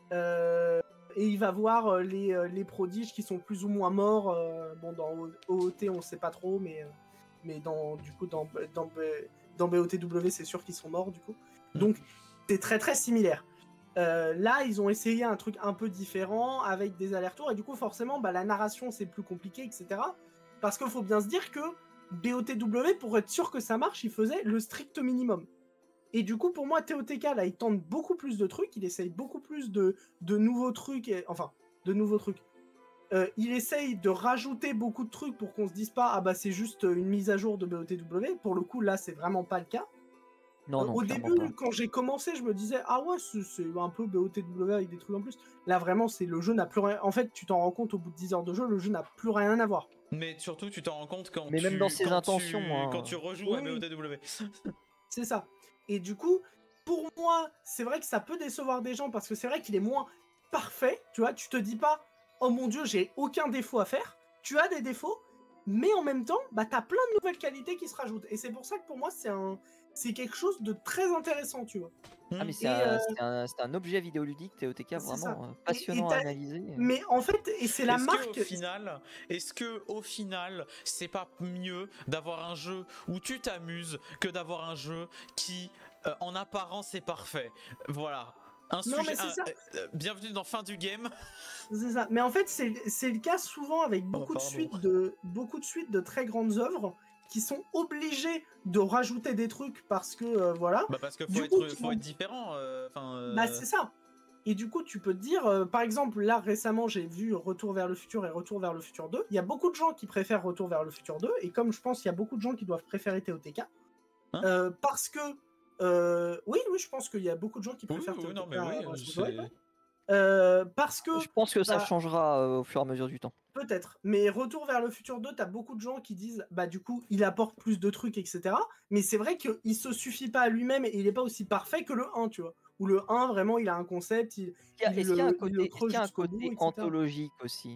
Euh, et il va voir euh, les, euh, les prodiges qui sont plus ou moins morts, euh, bon dans O O T on sait pas trop, mais, euh, mais dans, du coup dans, dans, dans B O T W c'est sûr qu'ils sont morts du coup. Donc c'est très très similaire. Euh, là, ils ont essayé un truc un peu différent avec des allers-retours et du coup, forcément, bah, la narration c'est plus compliqué, et cetera. Parce qu'il faut bien se dire que B O T W, pour être sûr que ça marche, il faisait le strict minimum. Et du coup, pour moi, T O T K, là, il tente beaucoup plus de trucs, il essaye beaucoup plus de, de nouveaux trucs, et, enfin, de nouveaux trucs. euh, il essaye de rajouter beaucoup de trucs pour qu'on se dise pas ah bah c'est juste une mise à jour de B O T W. Pour le coup, là, c'est vraiment pas le cas. Non, Euh, non, au clairement début, pas. quand j'ai commencé, je me disais ah ouais, c'est c'est un peu B O T W avec des trucs en plus. Là, vraiment, c'est le jeu n'a plus rien. En fait, tu t'en rends compte au bout de dix heures de jeu, le jeu n'a plus rien à voir. Mais surtout, tu t'en rends compte quand Mais tu, même dans ses quand intentions, tu, hein. quand tu rejoues à Oui. B O T W. C'est ça. Et du coup, pour moi, c'est vrai que ça peut décevoir des gens parce que c'est vrai qu'il est moins parfait. Tu vois, tu te dis pas, oh mon dieu, j'ai aucun défaut à faire. Tu as des défauts, mais en même temps, bah, tu as plein de nouvelles qualités qui se rajoutent. Et c'est pour ça que pour moi, c'est un, c'est quelque chose de très intéressant, tu vois. Ah, mais c'est Et, un, euh, c'est un, c'est un objet vidéoludique, T O T K, c'est ça. vraiment euh, Et- et passionnant à t'as- analyser. Mais en fait, et c'est la Est-ce que au marque. final, est-ce que au final, c'est pas mieux d'avoir un jeu où tu t'amuses que d'avoir un jeu qui, euh, en apparence, est parfait. Voilà. Un Non, sujet. mais c'est un- ça. euh, bienvenue dans fin du game. C'est ça. Mais en fait, c'est c'est le cas souvent avec beaucoup de pardon. suites de beaucoup de suites de très grandes œuvres qui sont obligées de rajouter des trucs parce que euh, voilà. Bah parce qu'il faut Du être, coup, tu faut vas- être différent. euh, Enfin. euh, Bah c'est ça. Et du coup, tu peux te dire, euh, par exemple, là récemment, j'ai vu Retour vers le futur et Retour vers le futur deux. Il y a beaucoup de gens qui préfèrent Retour vers le futur deux, et comme je pense qu'il y a beaucoup de gens qui doivent préférer T O T K, Hein euh, parce que euh, oui, oui, je pense qu'il y a beaucoup de gens qui Oui, préfèrent oui, T O T K. non, mais oui, à Breath of the c'est- Wild, ouais. Euh, parce que Je pense que ça bah, changera euh, au fur et à mesure du temps. peut-être, mais Retour vers le futur deux, t'as beaucoup de gens qui disent bah du coup il apporte plus de trucs, et cetera. Mais c'est vrai qu'il se suffit pas à lui-même et il est pas aussi parfait que le un, tu vois. Où le un, vraiment, il a un concept, il, Est-ce qu'il y a- il est-ce qu'il y a un le, il le côté, est-ce creuse qu'il y a un jusqu'au bout, côté et cetera. anthologique aussi?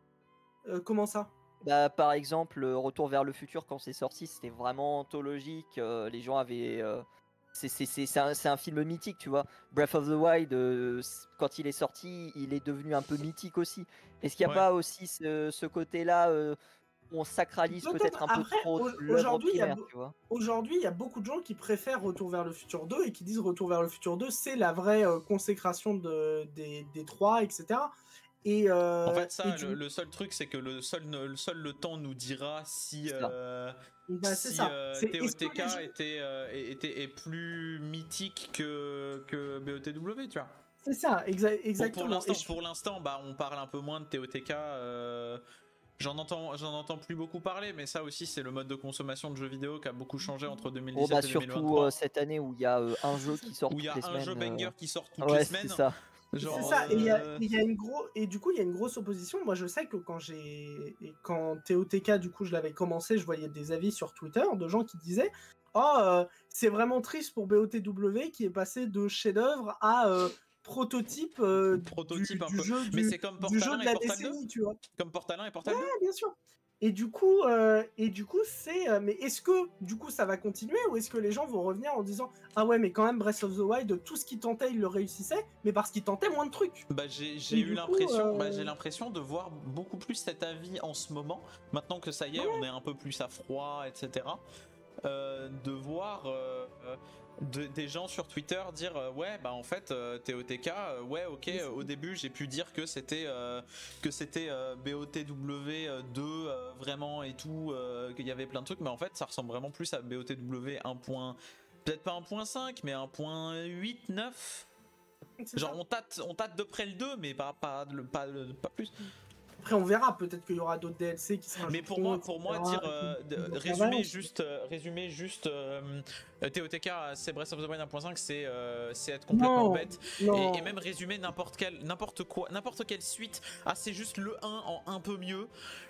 Euh, comment ça? Bah, par exemple, euh, Retour vers le futur, quand c'est sorti, c'était vraiment anthologique. euh, les gens avaient. euh, c'est, c'est, c'est, c'est un, c'est un film mythique, tu vois. Breath of the Wild, euh, c- quand il est sorti, il est devenu un peu mythique aussi. Est-ce qu'il n'y a Ouais. pas aussi ce, ce côté-là euh, où on sacralise Peut-être. peut-être un peu Après, trop au- l'œuvre aujourd'hui, il y a primaire, be- tu vois? Aujourd'hui, il y a beaucoup de gens qui préfèrent Retour vers le futur deux et qui disent Retour vers le futur deux, c'est la vraie euh, consécration de, des, des trois, et cetera. Et, euh, En fait, ça, et le, du- le seul truc, c'est que le seul, le seul le temps nous dira si, C'est ça. euh, bah, c'est si ça. euh, C'est, est-ce que T O T K les gens- était, euh, était, est plus mythique que, que B O T W, tu vois. C'est ça, exa- Pour, pour exactement. l'instant, Et je- pour l'instant, bah, on parle un peu moins de T O T K. euh, J'en entends, j'en entends plus beaucoup parler, mais ça aussi, c'est le mode de consommation de jeux vidéo qui a beaucoup changé entre Oh, bah, deux mille dix-sept et surtout deux mille vingt-trois. euh, cette année où il y a euh, un jeu qui sort Où il y toutes a les un semaines. jeu banger euh, qui sort toutes Ouais, les c'est semaines. ça. Genre, C'est ça, et il y a, euh, il y a une gros, et du coup il y a une grosse opposition. Moi je sais que quand j'ai, et quand T O T K du coup je l'avais commencé, je voyais des avis sur Twitter de gens qui disaient oh euh, c'est vraiment triste pour B O T W qui est passé de chef-d'œuvre à euh, prototype, euh, prototype du, un du peu. jeu Mais du, c'est comme du jeu Portal un de et la Portal deux. décennie, tu vois. Comme Portal un et Portal deux. Ouais, bien sûr. Et du coup, euh, et du coup, c'est. euh, mais est-ce que, du coup, ça va continuer ou est-ce que les gens vont revenir en disant ah ouais, mais quand même Breath of the Wild, tout ce qu'il tentait, il le réussissait, mais parce qu'il tentait moins de trucs. Bah, j'ai j'ai Et eu du coup, l'impression, euh, bah, j'ai l'impression de voir beaucoup plus cet avis en ce moment. Maintenant que ça y est, on est un peu plus à froid, et cetera. Euh, de voir euh, euh, de- des gens sur Twitter dire euh, ouais bah en fait euh, T O T K euh, ouais ok euh, au début j'ai pu dire que c'était euh, que c'était euh, B O T W deux euh, vraiment et tout euh, qu'il y avait plein de trucs mais en fait ça ressemble vraiment plus à B O T W un point peut-être pas un point cinq mais un point huit neuf. c'est Genre ça. on tâte on tâte de près le deux mais pas pas le- pas, le- pas plus. Après, on verra. Peut-être qu'il y aura d'autres D L C qui seront. Mais pour moi, pour moi, dire euh, de- résumer juste, euh, résumer juste euh, T O T K, c'est Breath of the Wild un point cinq, c'est euh, c'est être complètement Non, bête. non. Et, et même résumer n'importe quel, n'importe quoi, n'importe quelle suite. Ah, c'est juste le un en un peu mieux.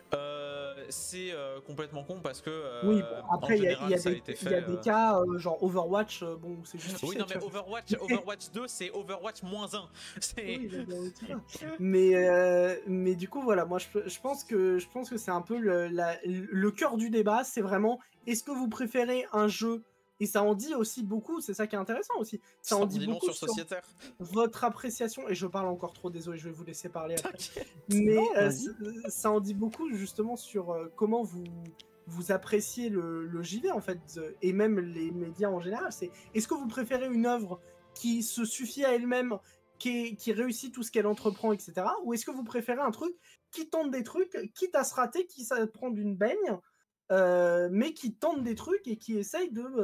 Euh, c'est euh, complètement con parce que euh, Oui, bon, après, en il y a, général, il y a ça a des, été il fait. y a des euh, cas, euh, genre Overwatch, euh, bon, c'est justifié. Oui, non, tu mais vois. Overwatch, Overwatch deux, c'est Overwatch moins un. C'est. Oui, bah, bah, tu vois. mais, euh, mais du coup, voilà, moi je, je pense que, je pense que c'est un peu le, la- le cœur du débat, c'est vraiment, est-ce que vous préférez un jeu, et ça en dit aussi beaucoup, c'est ça qui est intéressant aussi, ça en Ça dit dit long beaucoup sur sur Sociétaire. votre appréciation, et je parle encore trop, désolé, je vais vous laisser parler après. T'inquiète. Mais Non, euh, vas-y. c- ça en dit beaucoup justement sur euh, comment vous, vous appréciez le, le J V en fait, euh, et même les médias en général. C'est, est-ce que vous préférez une œuvre qui se suffit à elle-même, qui, est- qui réussit tout ce qu'elle entreprend, et cetera. Ou est-ce que vous préférez un truc qui tente des trucs, quitte à se rater, qui se prend d'une baigne, euh, mais qui tente des trucs et qui essaye de, euh,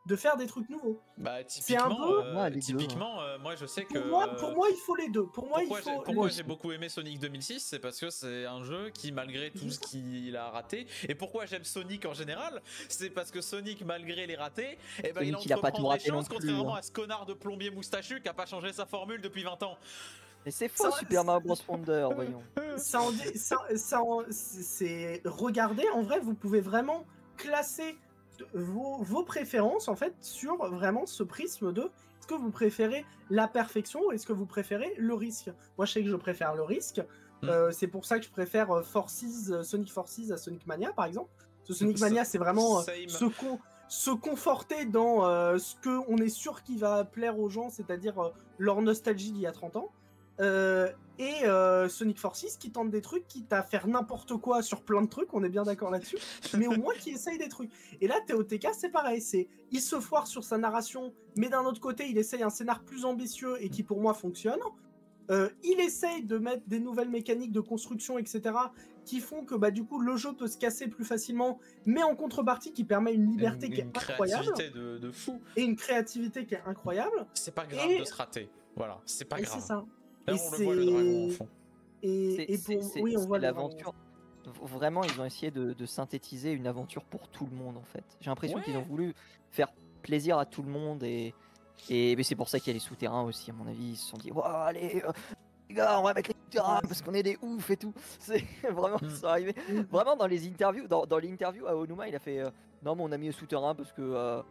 de faire des trucs nouveaux. Bah C'est un typiquement, peu- euh, Ouais, les deux, typiquement euh, moi je sais que Pour moi, pour moi, il faut les deux. Pour moi, pourquoi il j'ai- faut. pourquoi les- j'ai beaucoup aimé Sonic deux mille six, c'est parce que c'est un jeu qui, malgré tout ce qu'il a raté, et pourquoi j'aime Sonic en général, c'est parce que Sonic, malgré les ratés, eh ben, il Sonic, il a pas tout entreprend des raté non choses, plus, contrairement hein. à ce connard de plombier moustachu qui a pas changé sa formule depuis vingt ans. Mais c'est faux, Ça- Super Mario Bros Wonder, voyons. Ça en dit- ça- ça en- c'est regardez, en vrai, vous pouvez vraiment classer vos, vos préférences en fait sur vraiment ce prisme de est-ce que vous préférez la perfection ou est-ce que vous préférez le risque. Moi, je sais que je préfère le risque. Mm. Euh, c'est pour ça que je préfère euh, Forces, euh, Sonic Forces à Sonic Mania, par exemple. Ce Sonic Ça- Mania, c'est vraiment euh, same. se, con- se conforter dans euh, ce que on est sûr qui va plaire aux gens, c'est-à-dire euh, leur nostalgie d'il y a trente ans. Euh, et euh, Sonic Forces qui tente des trucs, quitte à faire n'importe quoi sur plein de trucs, on est bien d'accord là-dessus, mais au moins qui essaye des trucs. Et là, T O T K, c'est pareil, c'est il se foire sur sa narration, mais d'un autre côté, il essaye un scénar plus ambitieux et qui pour moi fonctionne. Euh, il essaye de mettre des nouvelles mécaniques de construction, et cetera, qui font que bah, du coup le jeu peut se casser plus facilement, mais en contrepartie qui permet une liberté une, qui est une incroyable créativité de, de fou. et une créativité qui est incroyable. C'est pas grave Et- de se rater. Voilà, c'est pas Et grave. c'est ça. Là, Et on le voit le dragon en c'est- fond. Et, C'est- et c'est- pour c'est- oui, on c'est voit le dragon. l'aventure. V- Vraiment, ils ont essayé de, de synthétiser une aventure pour tout le monde en fait. J'ai l'impression Ouais. qu'ils ont voulu faire plaisir à tout le monde et, et mais c'est pour ça qu'il y a les souterrains aussi, à mon avis. Ils se sont dit, Ouah, allez, euh, les gars, on va mettre les souterrains Ouais. parce qu'on est des oufs et tout. C'est vraiment, Mm. ils sont arrivés. Vraiment, dans les interviews, dans, dans l'interview à Onuma, il a fait euh, non, mais on a mis le souterrain parce que euh,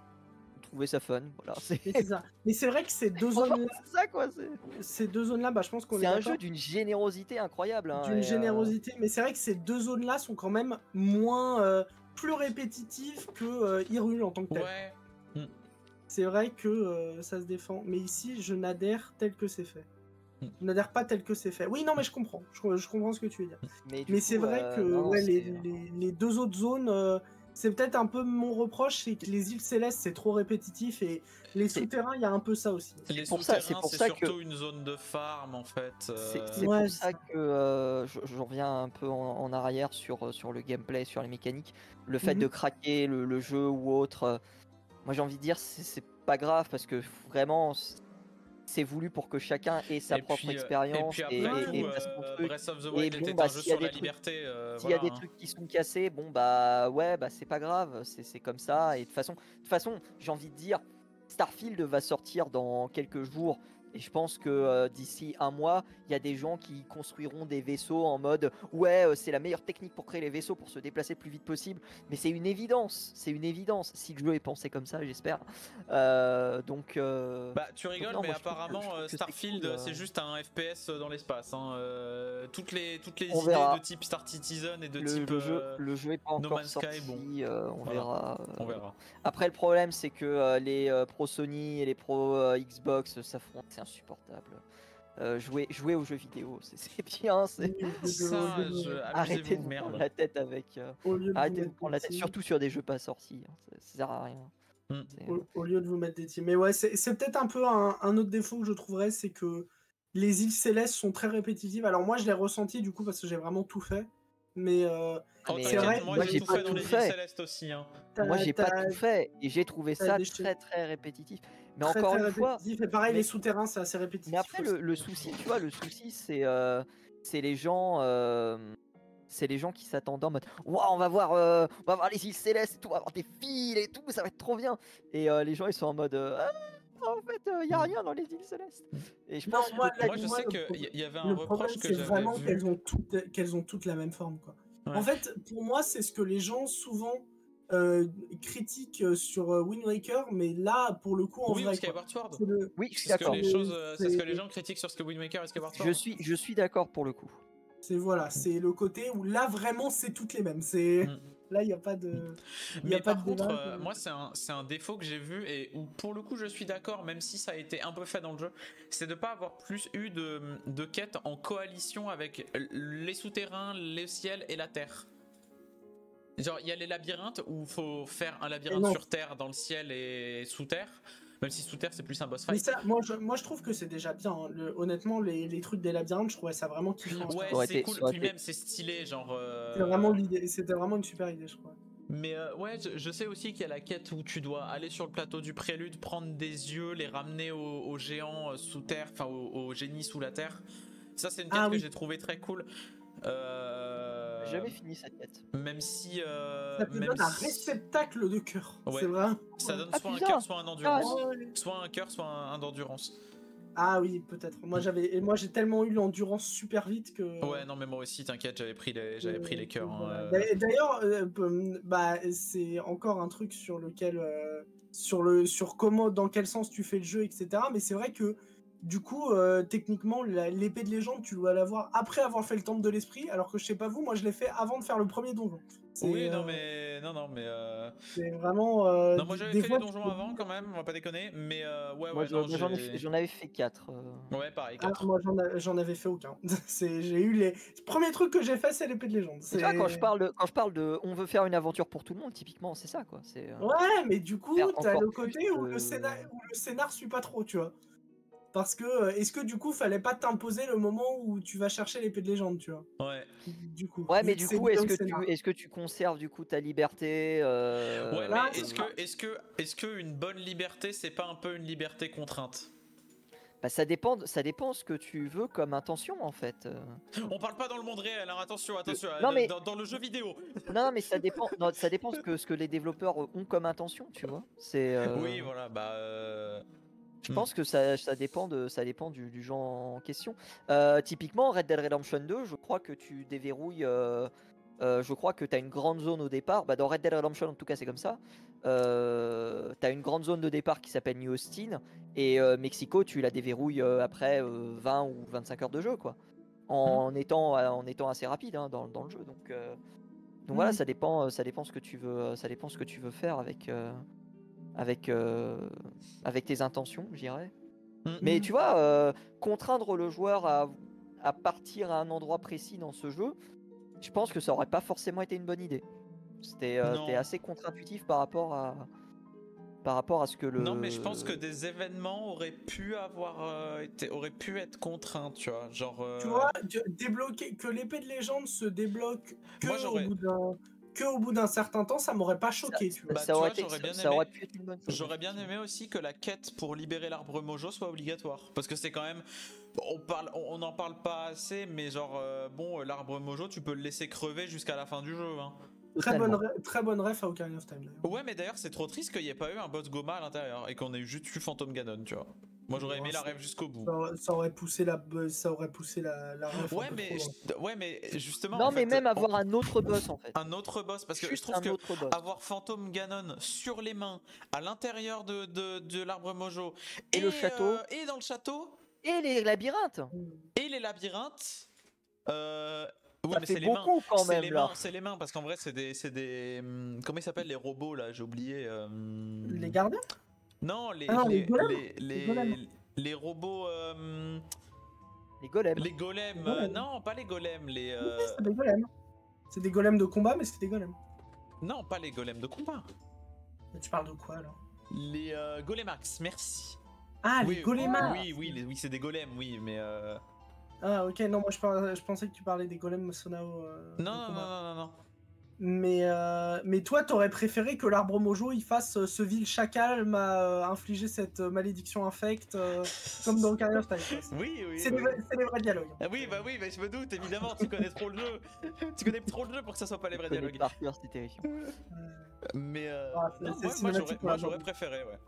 on trouvait ça fun. Voilà, c'est Mais c'est ça. Mais c'est vrai que ces deux Franchement, zones, c'est ça quoi. C'est ces deux zones-là, bah, je pense qu'on est, c'est un d'accord, jeu d'une générosité incroyable. hein, d'une et, euh, générosité. Mais c'est vrai que ces deux zones-là sont quand même moins, euh, plus répétitives que euh, Hyrule en tant que tel. Ouais. C'est vrai que euh, ça se défend. Mais ici, je n'adhère tel que c'est fait. Mm. Je n'adhère pas tel que c'est fait. Oui, non, mais je comprends. Je, je comprends ce que tu veux dire. Mais, du Mais coup, c'est vrai euh, que non, non, ouais, les, c'est- les- les deux autres zones, euh, c'est peut-être un peu mon reproche, c'est que les îles célestes, c'est trop répétitif et les C'est- souterrains, il y a un peu ça aussi. Les pour ça- c'est souterrains, pour c'est ça que- surtout une zone de farm en fait. C'est euh, c'est Ouais, pour c'est ça ça. que euh, je, je reviens un peu en, en arrière sur, euh, sur le gameplay, sur les mécaniques. Le fait Mhm. de craquer le, le jeu ou autre, euh, moi j'ai envie de dire c'est c'est pas grave parce que vraiment c- c'est voulu pour que chacun ait sa et propre puis, euh, expérience et et, puis après et- et tout, fasse son euh, truc. Breath of the Et Wild bon, était bah, un jeu s'il y a sur la des trucs- liberté. euh, S'il y a voilà, des hein. trucs qui sont cassés, bon bah ouais, bah c'est pas grave, c'est c'est comme ça. Et de toute façon, de toute façon, j'ai envie de dire, Starfield va sortir dans quelques jours. Et je pense que euh, d'ici un mois, il y a des gens qui construiront des vaisseaux en mode ouais, euh, c'est la meilleure technique pour créer les vaisseaux pour se déplacer le plus vite possible. Mais c'est une évidence, c'est une évidence. Si le jeu est pensé comme ça, j'espère. Euh, donc, euh, Bah tu rigoles, non, mais moi, je trouve que- apparemment je trouve euh, que c'est Starfield cool, euh. c'est juste un F P S dans l'espace. Hein. euh, toutes les, toutes les On idées verra. de type Star Citizen et de le, type le jeu, euh, le jeu est pas No encore Man's sorti. Sky, bon. euh, on Voilà. verra. euh, on verra. Après, le problème, c'est que euh, les euh, pro Sony et les pro euh, Xbox s'affrontent, c'est insupportable. Euh, jouer, jouer aux jeux vidéo, c'est- c'est bien. c'est- Oui, au lieu de- Ça, au lieu de- je... Arrêtez amusez-vous, de vous prendre merde. la tête avec. euh, au lieu de Arrêtez vous de vous mettre prendre des la tête, teams. surtout sur des jeux pas sortis. hein, Ça, ça sert à rien. Mm. C'est- Au, au lieu de vous mettre des teams. Mais ouais, c'est c'est peut-être un peu un, un autre défaut que je trouverais, c'est que les îles célestes sont très répétitives. Alors moi, je l'ai ressenti du coup parce que j'ai vraiment tout fait. Mais euh, Oh, Mais, t'inquiète, vrai, moi, moi, j'ai j'ai tout pas fait dans tout les îles fait. célestes aussi. Hein. t'as- Moi, j'ai pas t'as tout fait et j'ai trouvé t'as ça des très très répétitif. Mais très, encore très une fois, répétitif. Et pareil, mais- les souterrains, c'est assez répétitif. Mais après, le, le souci, tu vois, le souci, c'est euh, c'est les gens, euh, c'est les gens qui s'attendent en mode, waouh, on va voir, euh, on va voir les îles célestes, et tout, on va voir des fils et tout, ça va être trop bien. Et euh, les gens, ils sont en mode, euh, ah, en fait, il y a rien dans les îles célestes. Et je Non, pense moi, que là, Moi, je moi, sais le qu'il problème- y, y avait un Le problème, reproche que c'est j'avais vraiment vu. qu'elles ont, toutes, qu'elles ont toutes la même forme. Quoi. Ouais. En fait, pour moi, c'est ce que les gens souvent euh, critiquent sur euh, Wind Waker, mais là, pour le coup, en Oui, ou vrai, quoi. Skyward Sword. C'est le- oui, je suis C'est ce que d'accord. les choses, euh, c'est ce que C'est- les gens critiquent sur ce que Wind Waker et Skyward Sword. Je suis, je suis d'accord pour le coup. C'est voilà, c'est le côté où là, vraiment, c'est toutes les mêmes. C'est Mm. Là, il n'y a pas de. Il y a Mais pas par de contre, débat, euh, c'est- moi, c'est un, c'est un défaut que j'ai vu et où, pour le coup, je suis d'accord, même si ça a été un peu fait dans le jeu, c'est de pas avoir plus eu de, de quêtes en coalition avec les souterrains, le ciel et la terre. Genre, il y a les labyrinthes où il faut faire un labyrinthe non. sur terre, dans le ciel et sous terre. Même si sous terre, c'est plus un boss Mais fight. ça, moi, je, moi, je trouve que c'est déjà bien. hein. Le- honnêtement, les, les trucs des labyrinthes, je trouvais ça vraiment kiffant. Ouais, Ça aurait c'est été- cool. ça aurait Puis été- même, c'est stylé, genre. euh, C'était vraiment l'idée. C'était vraiment une super idée, je crois. Mais euh, ouais, je, je sais aussi qu'il y a la quête où tu dois aller sur le plateau du prélude, prendre des yeux, les ramener aux, aux géants sous terre, enfin aux, aux génies sous la terre. Ça, c'est une quête Ah que oui. j'ai trouvé très cool. Euh... J'ai jamais fini cette quête. Même si. Euh... Ça te même donne un si... réceptacle de cœur. Ouais. C'est vrai. Ça donne Ah, soit un putain. cœur, soit un endurance. Ah, ouais. Soit un cœur, soit un, un d'endurance. Ah oui, peut-être. Moi, j'avais, et moi, j'ai tellement eu l'endurance super vite que. Ouais, non, mais moi aussi, t'inquiète, j'avais pris les, j'avais pris les cœurs. Voilà. Hein, D'a- euh... D'ailleurs, euh, bah, c'est encore un truc sur lequel, euh, sur le, sur comment, dans quel sens tu fais le jeu, et cetera. Mais c'est vrai que, du coup, euh, techniquement, la- l'épée de légende, tu dois l'avoir après avoir fait le temple de l'esprit. Alors que je sais pas vous, moi, je l'ai fait avant de faire le premier donjon. C'est, Oui, non, euh, mais non, non, mais. Euh... c'est vraiment. euh, Non, moi j'avais des fait fois, les tu donjons peux avant dire- quand même, on va pas déconner, mais euh, ouais, Moi, ouais, je- non, moi, j'en ai j'ai. fait- j'en avais fait quatre. Ouais, pareil, Ah, quatre. moi, j'en, a- j'en avais fait aucun. C'est, j'ai eu les. Le premier truc que j'ai fait, c'est l'épée de légende. Tu C'est... vois, quand je parle de, quand je parle de, on veut faire une aventure pour tout le monde, typiquement, c'est ça, quoi. C'est euh, Ouais, mais du coup, faire t'as encore le plus côté où, de- le scénar, où le scénar suit pas trop, tu vois. Parce que, euh, est-ce que du coup, fallait pas t'imposer le moment où tu vas chercher l'épée de légende, tu vois. Ouais. Du coup. Ouais, vu mais que du c'est coup, lié est-ce au que scénar. tu, est-ce que tu conserves du coup ta liberté euh, Ouais, là, mais ce est-ce sera- que, est-ce que, est-ce que une bonne liberté, c'est pas un peu une liberté contrainte? Bah, ça dépend, de- ça dépend ce que tu veux comme intention en fait. euh. On parle pas dans le monde réel, alors attention, attention, Non, euh, mais- dans, dans le jeu vidéo. Non, mais ça dépend, non, ça dépend ce que ce que les développeurs ont comme intention, tu vois. C'est. euh, Oui, voilà, bah. Euh... Je pense que ça, ça dépend, de, ça dépend du, du genre en question. Euh, typiquement, Red Dead Redemption deux, je crois que tu déverrouilles. euh, euh, je crois que tu as une grande zone au départ. Bah, dans Red Dead Redemption, en tout cas, c'est comme ça. Euh, tu as une grande zone de départ qui s'appelle New Austin. Et euh, Mexico, tu la déverrouilles euh, après euh, vingt ou vingt-cinq heures de jeu, quoi. En, étant, en étant assez rapide hein, dans, dans le jeu. Donc, euh, donc voilà, Mhm. ça dépend, ça dépend ce que tu veux, ça dépend ce que tu veux faire avec. euh, avec, euh, avec tes intentions, je dirais. Mm. Mais tu vois, euh, contraindre le joueur à, à partir à un endroit précis dans ce jeu, je pense que ça aurait pas forcément été une bonne idée. C'était euh, Non. c'était assez contre-intuitif par rapport à par rapport à ce que le. Non, mais je pense que des événements auraient pu avoir euh, été, auraient pu être contraints, tu vois, genre. euh, Tu vois, de- débloquer, que l'épée de légende se débloque que, Moi, au, j'aurais- bout d'un, que au bout d'un certain temps, ça m'aurait pas choqué, tu vois. Bah, ça tu aurait, vois, été- j'aurais bien ça aimé- aurait pu être une bonne chose. J'aurais bien aimé aussi que la quête pour libérer l'arbre mojo soit obligatoire, parce que c'est quand même, on parle, on n'en parle pas assez, mais genre euh, bon, euh, l'arbre mojo, tu peux le laisser crever jusqu'à la fin du jeu. Hein. Très bonne, Totalement. re- très bonne ref à Ocarina of Time, d'ailleurs. Ouais, mais d'ailleurs, c'est trop triste qu'il n'y ait pas eu un boss Goma à l'intérieur et qu'on ait juste eu Phantom Ganon, tu vois. Moi, j'aurais aimé Ouais, la c'est- rêve jusqu'au bout. Ça aurait, ça aurait poussé la, ça aurait poussé la, la ref un Ouais, peu mais, trop loin. ouais, mais justement. Non, en mais fait, même on- avoir un autre boss en fait. un autre boss, parce que Juste je trouve un que autre boss. avoir Phantom Ganon sur les mains, à l'intérieur de, de, de l'arbre mojo, Et le château. euh, et dans le château, Et les labyrinthes. et les labyrinthes. Euh... Ouais, Ça mais fait c'est les mains. beaucoup quand C'est même les là. mains, c'est les mains, parce qu'en vrai, c'est des, c'est des. hum, Comment ils s'appellent les robots là J'ai oublié. euh, Les gardiens Non, les, Ah non, les les, golems. les, les, Les golems. les robots. euh, Les golems. Les golems. Les golems. euh, Non, pas les golems. Les. euh, Oui, c'est des golems. C'est des golems de combat, mais c'est des golems. Non, pas les golems de combat. Mais tu parles de quoi alors? Les euh, Golemax, merci. Ah, oui, les golems. Oui, oui, les- oui, c'est des golems, oui, mais. Euh... Ah, ok, non, moi je, parlais- je pensais que tu parlais des golems Sonao. euh, de Non, non, non, combat. non, non, non. Mais, euh, mais toi, t'aurais préféré que l'arbre mojo il fasse euh, ce vil chacal m'a euh, infligé cette euh, malédiction infecte, euh, comme dans Ocarina of Time. quoi. C'est- Oui, oui. C'est oui. les, vrais- c'est les vrais dialogues. Ah oui, bah oui, bah je me doute, évidemment, tu connais trop le jeu. Tu connais trop le jeu pour que ça soit pas les vrais Je connais dialogues. par cœur, c'était terrifiant. Euh, Mais euh, Ah, c'est- non, c'est moi, moi, cinématique, j'aurais, ouais, moi j'aurais j'avoue. préféré, ouais.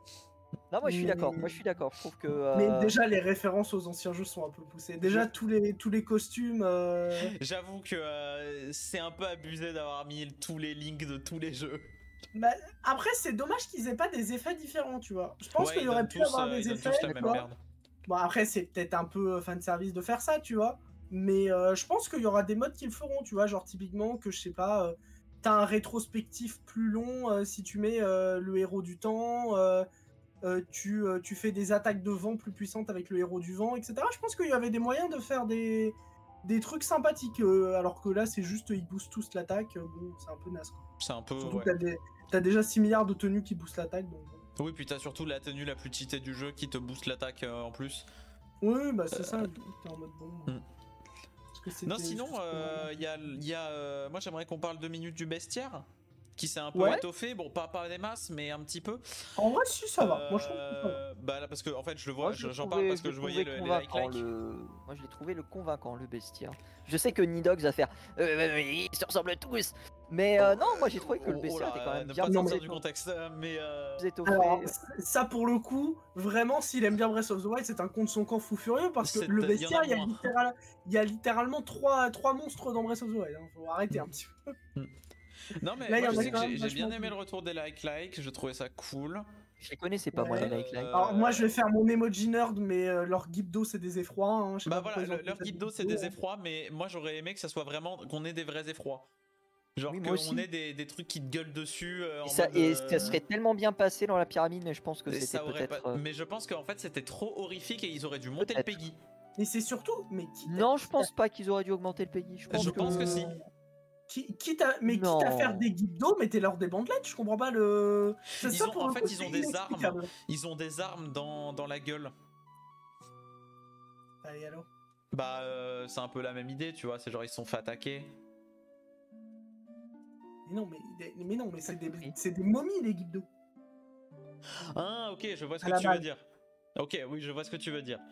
Non, moi je suis Mais- d'accord. Moi je suis d'accord. Je trouve que. euh, Mais déjà, les références aux anciens jeux sont un peu poussées. Déjà, tous les, tous les costumes. euh, J'avoue que euh, c'est un peu abusé d'avoir mis tous les links de tous les jeux. bah, après, c'est dommage qu'ils aient pas des effets différents, tu vois. Je pense Ouais, qu'il ils y aurait donnent pu tous, avoir euh, des ils donnent effets. tous la tu même vois. merde. Bon, après, c'est peut-être un peu euh, fan service de faire ça, tu vois. Mais euh, je pense qu'il y aura des modes qui le feront, tu vois. Genre, typiquement, que je sais pas, euh, t'as un rétrospectif plus long euh, si tu mets euh, le héros du temps. euh, euh, tu, euh, tu fais des attaques de vent plus puissantes avec le héros du vent, et cetera. Je pense qu'il y avait des moyens de faire des, des trucs sympathiques. euh, alors que là, c'est juste, ils boostent tous l'attaque. euh, Bon, c'est un peu naze, quoi. C'est un peu. Surtout Ouais. que t'as, des- t'as déjà six milliards de tenues qui boostent l'attaque. Donc... bon. Oui, puis t'as surtout la tenue la plus cheatée du jeu qui te booste l'attaque euh, en plus. Oui, bah c'est ça. T'es en mode bon. Hmm. Parce que c'était Non, sinon, juste, il y a. y a, euh, moi j'aimerais qu'on parle deux minutes du bestiaire. qui s'est un peu Ouais. étoffé. Bon, pas, pas des masses, mais un petit peu. En vrai, si, ça va. Moi, je trouve que ça va. Euh, Bah là, parce que en fait, je le Moi, vois, je l'ai j'en trouvé- parle parce que l'ai je voyais trouvé le, les like convaincant, like. le- Moi, je l'ai trouvé le convaincant, le bestiaire. Je sais que Nidox va faire euh, euh, ils se ressemblent tous, mais euh, non, moi j'ai trouvé que le Oh, oh bestiaire là, était quand même ne bien pas Non, sortir mais- du contexte, euh, mais euh, plus étoffé. Alors, c- ça pour le coup, vraiment, s'il aime bien Breath of the Wild, c'est un con de son camp fou furieux parce que C'est- le il y en a bestiaire, il y a, moins. littéral- il y a littéralement trois, trois monstres dans Breath of the Wild. Hein. Faut arrêter un petit peu. non mais Là, il y moi en je a sais que quand j'ai même j'ai bien vachement aimé plus. le retour des like like, je trouvais ça cool. Je les connaissais pas, moi, Ouais. les like like. Alors, moi, je vais faire mon emoji nerd, mais euh, leur Gibdo, c'est des effrois. Hein. Je sais Bah pas voilà, pourquoi ils ont le- leur fait ça, guide d'eau c'est des effrois, mais moi j'aurais aimé que ça soit vraiment qu'on ait des vrais effrois. Genre Oui, moi qu'on aussi. ait des, des trucs qui te gueulent dessus. euh, en Et ça, mode, et euh, ça serait tellement bien passé dans la pyramide, mais je pense que et c'était ça aurait peut-être. pas- euh, Mais je pense qu'en fait c'était trop horrifique et ils auraient dû monter le Peut-être. Peggy. Mais c'est surtout. Mais quitte à- Non, je pense pas qu'ils auraient dû augmenter le Peggy. Je pense, Je pense que si. Qui- Quitte à, mais quitte à Non. faire des Gibdo, mettez-leur des bandelettes, je comprends pas le. C'est Ils ça ont- pour en le fait, coup, ils ont c'est des armes. inexplicable. Ils ont des armes dans, dans la gueule. Allez, allô. Bah euh, c'est un peu la même idée, tu vois, c'est genre ils se sont fait attaquer. Mais non, mais, mais non, mais c'est des, compris. c'est des momies les Gibdo. Ah ok, je vois ce À que la tu veux base. dire. Ok, oui, je vois ce que tu veux dire.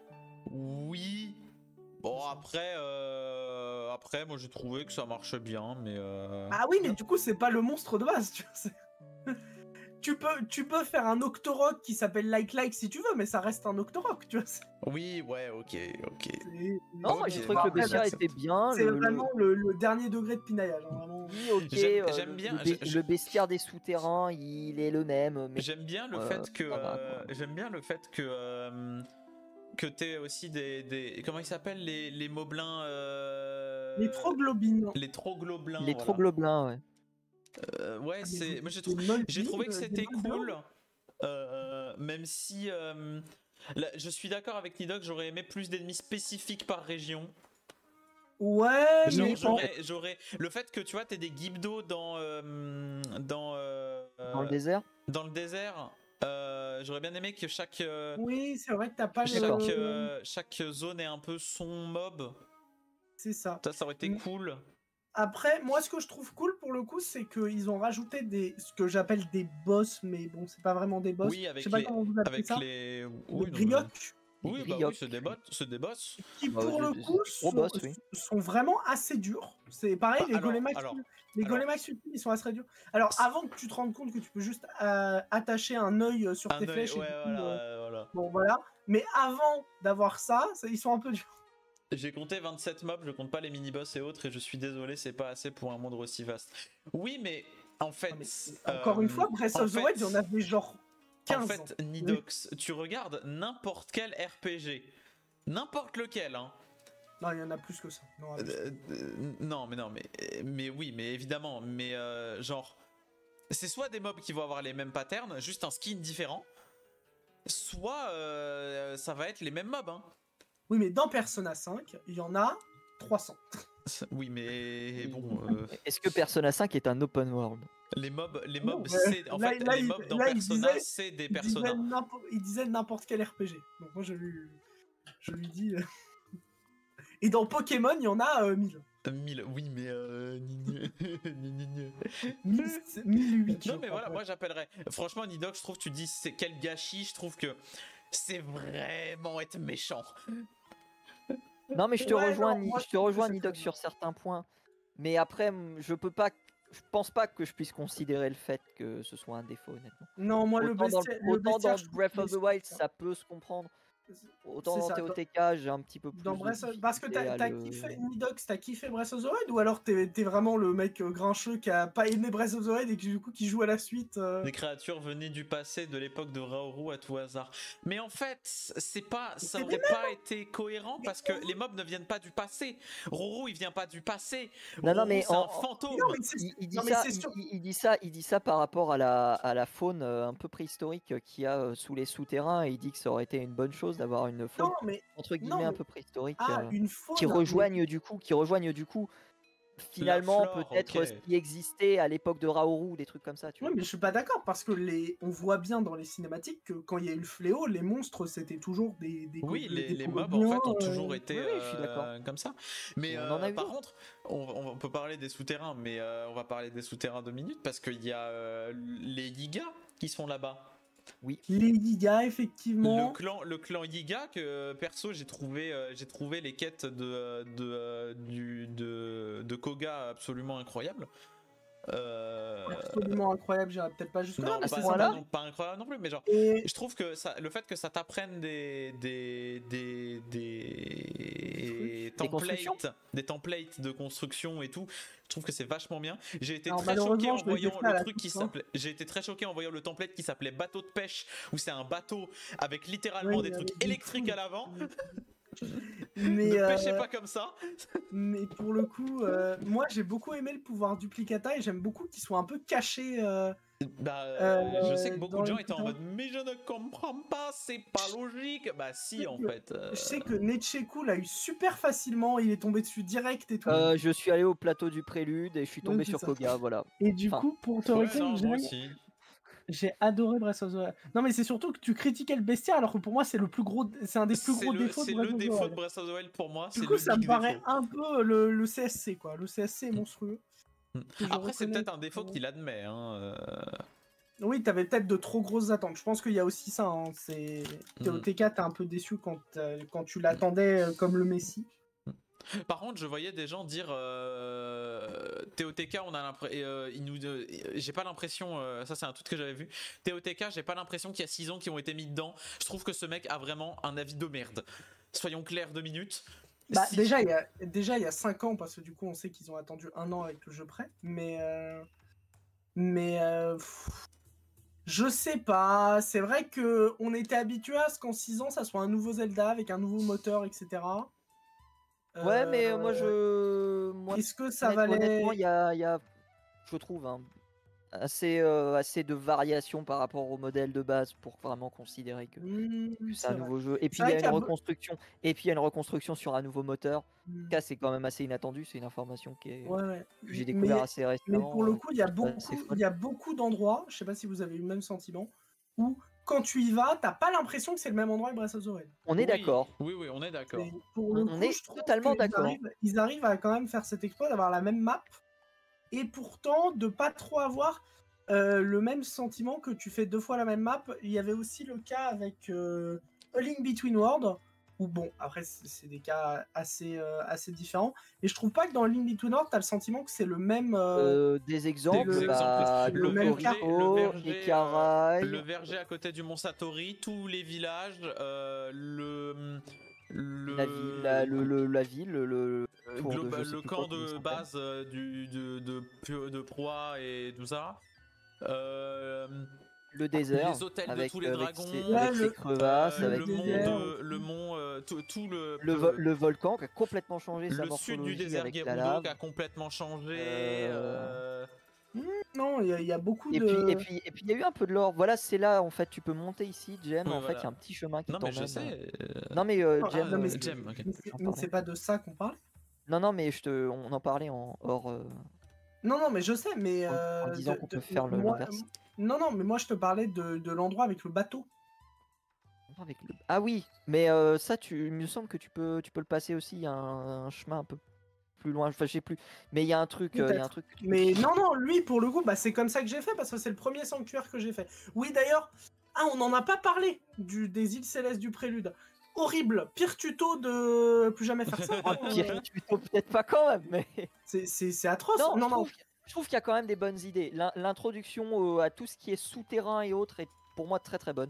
Oui. Bon après, euh, après moi j'ai trouvé que ça marche bien, mais euh... Ah oui, mais du coup, c'est pas le monstre de base, tu vois. c'est- tu, peux, tu peux faire un Octorok qui s'appelle Like Like si tu veux, mais ça reste un Octorok, tu vois. c'est- oui, ouais, ok, ok. c'est- Non, Ok. j'ai trouvé Bah, que le après, bestiaire bah, était bien. C'est le- le- vraiment le, le dernier degré de pinaillage, hein, vraiment. Oui, ok. J'aime- euh, j'aime le- bien, Le, be- je- le bestiaire des souterrains, il est le même. Mais J'aime bien le euh, fait que ça va, euh, quoi. j'aime bien le fait que euh, que t'aies aussi des, des comment ils s'appellent les, les moblins euh, Les troglobines. les troglobins. il est voilà. trop globelin, ouais. Euh, ouais, Ah, c'est mais moi j'ai des trouvé molles j'ai trouvé que vives, c'était des molles cool. Euh, même si euh, là, je suis d'accord avec Nidoc, j'aurais aimé plus d'ennemis spécifiques par région. Ouais, Genre, mais en- j'aurais, j'aurais le fait que tu vois t'es des Gibdo dans euh, dans euh, Dans le désert. dans le désert. euh, j'aurais bien aimé que chaque euh, oui, c'est vrai que t'as pas chaque, le. euh, chaque zone ait un peu son mob. C'est ça. Ça, ça aurait été Mm. cool. Après, moi, ce que je trouve cool pour le coup, c'est qu'ils ont rajouté des, ce que j'appelle des boss, mais bon, c'est pas vraiment des boss. Oui, avec je sais pas les- comment vous appelez Avec ça. les. Les Oui, non, griottes, mais- Oui, Les bah oui, griottes. c'est des bots. C'est des boss. qui Bah, pour je- le je- coup gros sont, boss, oui. sont vraiment assez durs. C'est pareil, Bah, les alors, Golemax, alors, les alors. Golemax ultimes, ils sont assez durs. Alors, avant que tu te rendes compte que tu peux juste euh, attacher un œil euh, sur Un tes œil, flèches, et ouais, du coup, voilà, euh, ouais, voilà. bon voilà. Mais avant d'avoir ça, ça- ils sont un peu durs. J'ai compté vingt-sept mobs, je compte pas les mini-boss et autres, et je suis désolé, c'est pas assez pour un monde aussi vaste. Oui, mais en fait. Non, mais encore euh, une fois, Breath en of the fait- Wild, il y en avait genre quinze. En fait, ans. Nidox, tu regardes n'importe quel R P G, n'importe lequel, hein. Non, il y en a plus que ça. Non, Euh, euh, non, mais non, mais, mais oui, mais évidemment, mais euh, genre, c'est soit des mobs qui vont avoir les mêmes patterns, juste un skin différent, soit euh, ça va être les mêmes mobs, hein. Oui, mais dans Persona cinq, il y en a trois cents. Oui, mais bon, euh, Est-ce que Persona cinq est un open world? les mobs, les Non, mobs, ouais. c'est en Là- fait là, les il- mobs dans là, il Persona, disait- c'est des Il disait personas. n'importe- il disait n'importe quel R P G. Donc moi, je lui, je lui dis. euh, Et dans Pokémon, il y en a euh, mille. Euh, mille, oui, mais euh, ni- ni- ni- ni- ni. mille, mille huit. Non mais voilà, moi j'appellerais. Franchement, Nidox, je trouve, tu dis c'est quel gâchis. Je trouve que c'est vraiment être méchant. Non, mais je te Ouais, rejoins, non, Ni- moi, je je te trouve que rejoins c'est Nidox très sur certains points. Mais après, m- je peux pas, je pense pas que je puisse considérer le fait que ce soit un défaut, honnêtement. Non, moi, le Autant dans, bestiaire. le- le autant bestiaire, dans je trouve Breath qu'il of the est Wild, super. ça peut se comprendre. Autant C'est dans ça, T O T K, j'ai un petit peu plus Dans de Breath of- Parce que difficulté t'as à t'as le- kiffé, Nidox, t'as kiffé Breath of the Wild ou alors t'es t'es vraiment le mec euh, grincheux qui a pas aimé Breath of the Wild et qui du coup qui joue à la suite euh, Des créatures venaient du passé, de l'époque de Raoru à tout hasard. Mais en fait, c'est pas, ça C'est aurait pas été cohérent parce que les mobs ne viennent pas du passé. Raoru, il vient pas du passé. Non, non, Raoru, mais c'est en- un fantôme. Non, mais c'est- Il, il dit non, mais ça, c'est il, sûr. il- il dit ça, il dit ça par rapport à la, à la faune euh, un peu préhistorique euh, qu'il y a euh, sous les souterrains et il dit que ça aurait été une bonne chose d'avoir une faune Non, mais entre guillemets non, un mais- peu préhistorique ah, euh, une faune. qui mais- rejoignent du coup, qui rejoignent du coup finalement flore, peut-être ok. ce qui existait à l'époque de Raoru, des trucs comme ça, tu Ouais, vois. mais je suis pas d'accord parce que les... on voit bien dans les cinématiques que quand il y a eu le fléau, les monstres c'était toujours des, des, Oui, go- les, des les mobs en fait ont euh, toujours été Oui, oui, je suis d'accord. euh, comme ça. Mais Et on en euh, a eu par d'autres. contre, on, on peut parler des souterrains, mais euh, on va parler des souterrains deux minutes parce qu'il y a euh, les Yiga qui sont là-bas. Oui. Les Yiga, Le effectivement. clan, le clan Yiga que perso j'ai trouvé, euh, j'ai trouvé les quêtes de de, euh, du, de de Koga absolument incroyables. Euh, Absolument incroyable, j'irai peut-être pas jusque là, Non, mais ce c'est pas, pas, point-là sympathique. non, pas incroyable non plus, mais genre, Et je trouve que ça, le fait que ça t'apprenne des, des, des, des Des constructions. templates, des templates de construction et tout, je trouve que c'est vachement bien. J'ai été alors très choqué malheureusement, en je les ai voyant fait à le la truc qui toute fin. s'appelait, j'ai été très choqué en voyant le template qui s'appelait bateau de pêche, où c'est un bateau avec littéralement Oui, des trucs avec des électriques trucs. à l'avant. Mais, Ne euh, pêchez pas comme ça. mais pour le coup, euh, moi j'ai beaucoup aimé le pouvoir duplicata et j'aime beaucoup qu'il soit un peu caché. euh, Bah, euh, je sais que euh, beaucoup dans de gens les étaient en souterrains. mode, mais je ne comprends pas, c'est pas logique. Bah si en Je fait. euh, Je sais que Necheku l'a eu super facilement, il est tombé dessus direct et tout. Euh, je suis allé au plateau du prélude et je suis Ouais, tombé c'est sur ça. Koga, voilà. Et du Enfin, coup, pour te Ouais, répondre, non, moi j'aime- aussi. j'ai adoré Breath of the Wild. Non, mais c'est surtout que tu critiquais le bestiaire, alors que pour moi, c'est le plus gros, c'est un des plus C'est gros le, défauts de c'est Breath le of the défaut Wild. de Breath of the Wild pour moi, Du c'est coup, le ça me big paraît défaut. un peu le, le C S C, quoi. Le C S C est monstrueux. que je Après, c'est reconnais. peut-être un défaut qu'il admet. Hein. euh. Oui, t'avais peut-être de trop grosses attentes. Je pense qu'il y a aussi ça. Hein. C'est T O T K, t'es un peu déçu quand, euh, quand tu l'attendais euh, comme le Messi. Par contre, je voyais des gens dire euh, T O T K, on a l'impression, euh, il nous, euh, j'ai pas l'impression, euh, ça c'est un tweet que j'avais vu. T O T K, j'ai pas l'impression qu'il y a six ans qui ont été mis dedans. Je trouve que ce mec a vraiment un avis de merde. Soyons clairs deux minutes. Bah, Si- déjà, il y a, déjà, il y a cinq ans, parce que du coup, on sait qu'ils ont attendu un an avec le jeu prêt. Mais. Euh, mais. Euh, pff, je sais pas. C'est vrai qu'on était habitué à ce qu'en six ans, ça soit un nouveau Zelda avec un nouveau moteur, et cetera. ouais, mais Euh, moi je. Moi, Est-ce que ça honnête- honnêtement, valait. il y a, il y a, je trouve, hein, assez, euh, assez de variations par rapport au modèle de base pour vraiment considérer que, Hmm, que c'est c'est un vrai. nouveau jeu. Et puis C'est il y vrai a qu'il une y a. be- reconstruction. Et puis il y a une reconstruction sur un nouveau moteur. Hmm. Ça, c'est quand même assez inattendu. C'est une information qui est, Ouais, ouais. que j'ai découvert Mais, assez mais récemment. pour le euh, coup, il y a qui est assez beaucoup, il folle. y a beaucoup d'endroits, je sais pas si vous avez eu le même sentiment, où quand tu y vas, t'as pas l'impression que c'est le même endroit que Breath of the Wild. On est Oui, d'accord. oui, oui, on est d'accord. Et pour On, le on coup, est je trouve totalement qu'ils d'accord. arrivent, ils arrivent à quand même faire cet exploit d'avoir la même map et pourtant de pas trop avoir euh, le même sentiment que tu fais deux fois la même map. Il y avait aussi le cas avec euh, A Link Between Worlds, où bon, après c'est c'est des cas assez, euh, assez différents, et je trouve pas que dans A Link Between Worlds, t'as le sentiment que c'est le même... euh, Euh, des exemples, Des le- exemples. bah, le Le même verger, le Cocorico, verger, Ekarai, euh, le verger à côté du Mont Satori, tous les villages, euh, le, le, la ville, la, le, le- la ville, le, le euh, tour de je global- sais le plus camp quoi, comment de ça s'appelle. base euh, du, de, de, de proie et tout ça. Euh, Le désert, les hôtels de avec, tous les avec, dragons, ses, Ouais, avec ses le- crevasses, euh, avec le le mont, ses- désert de, aussi. le mont, euh, tout, tout le, le, vo- le volcan qui a complètement changé sa le sud du morphologie désert avec la Gerudo lave. qui a complètement changé. Euh, euh, Non, il y, a- il y a beaucoup Et de... puis, et puis, et puis, il y a eu un peu de l'or. Voilà, c'est là, en fait, tu peux monter ici, Jem. Oui, En fait, il y voilà. a un petit chemin qui Non mais je t'emmène. sais. euh, Non, mais euh, Non, Jem, non, mais euh, c'est- Jem, ok. mais c'est- j'en mais parlais. c'est pas de ça qu'on parle. Non, non, mais je te, on en parlait en hors, euh, Non, non, mais je sais, mais... en, en euh, disant de- qu'on de- peut faire le- moi, l'inverse. non, non, mais moi je te parlais de, de l'endroit avec le bateau. Avec le- Ah oui, mais euh, ça, tu, il me semble que tu peux, tu peux le passer aussi. Il y a un, un chemin un peu plus loin. Enfin, je sais plus. Mais il y a un truc, euh, il y a un Peut-être. truc. que tu peux Mais faire. non, non, lui, pour le coup, bah, c'est comme ça que j'ai fait, parce que c'est le premier sanctuaire que j'ai fait. Oui, d'ailleurs, ah, on n'en a pas parlé du, des îles célestes du prélude. Horrible, pire tuto de plus jamais faire ça. Oh, hein, pire, euh, tu peut-être pas quand même, mais. c'est- C'est c'est atroce. Non, Non, je non. trouve, je trouve qu'il y a quand même des bonnes idées. L'in- L'introduction euh, à tout ce qui est souterrain et autres est pour moi très très bonne.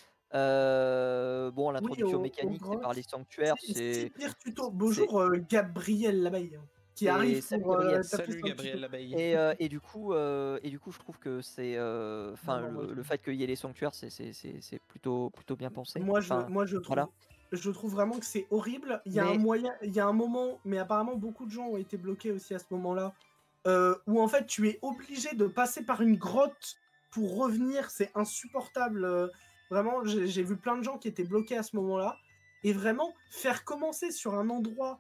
Euh, bon, l'introduction aux- aux mécanique, c'est par grottes. les sanctuaires, C'est c'est c'est. pire tuto. c'est- Bonjour, euh, Gabriel Labaye, hein, qui Et arrive salut pour euh, Gabriel. taper Salut sur le Gabriel tuto. l'abeille. Et, euh, et du coup, euh, et du coup, je trouve que c'est, euh, enfin, Non, non, moi, le, je- le fait qu'il y ait les sanctuaires, c'est, c'est, c'est, c'est plutôt, plutôt bien pensé. Moi, je, Enfin, moi, je trouve, voilà. je trouve vraiment que c'est horrible. Il y a Mais- un moyen, il y a un moment, mais apparemment beaucoup de gens ont été bloqués aussi à ce moment-là, euh, où en fait tu es obligé de passer par une grotte pour revenir. C'est insupportable. euh, Vraiment, j'ai j'ai vu plein de gens qui étaient bloqués à ce moment-là. Et vraiment, faire commencer sur un endroit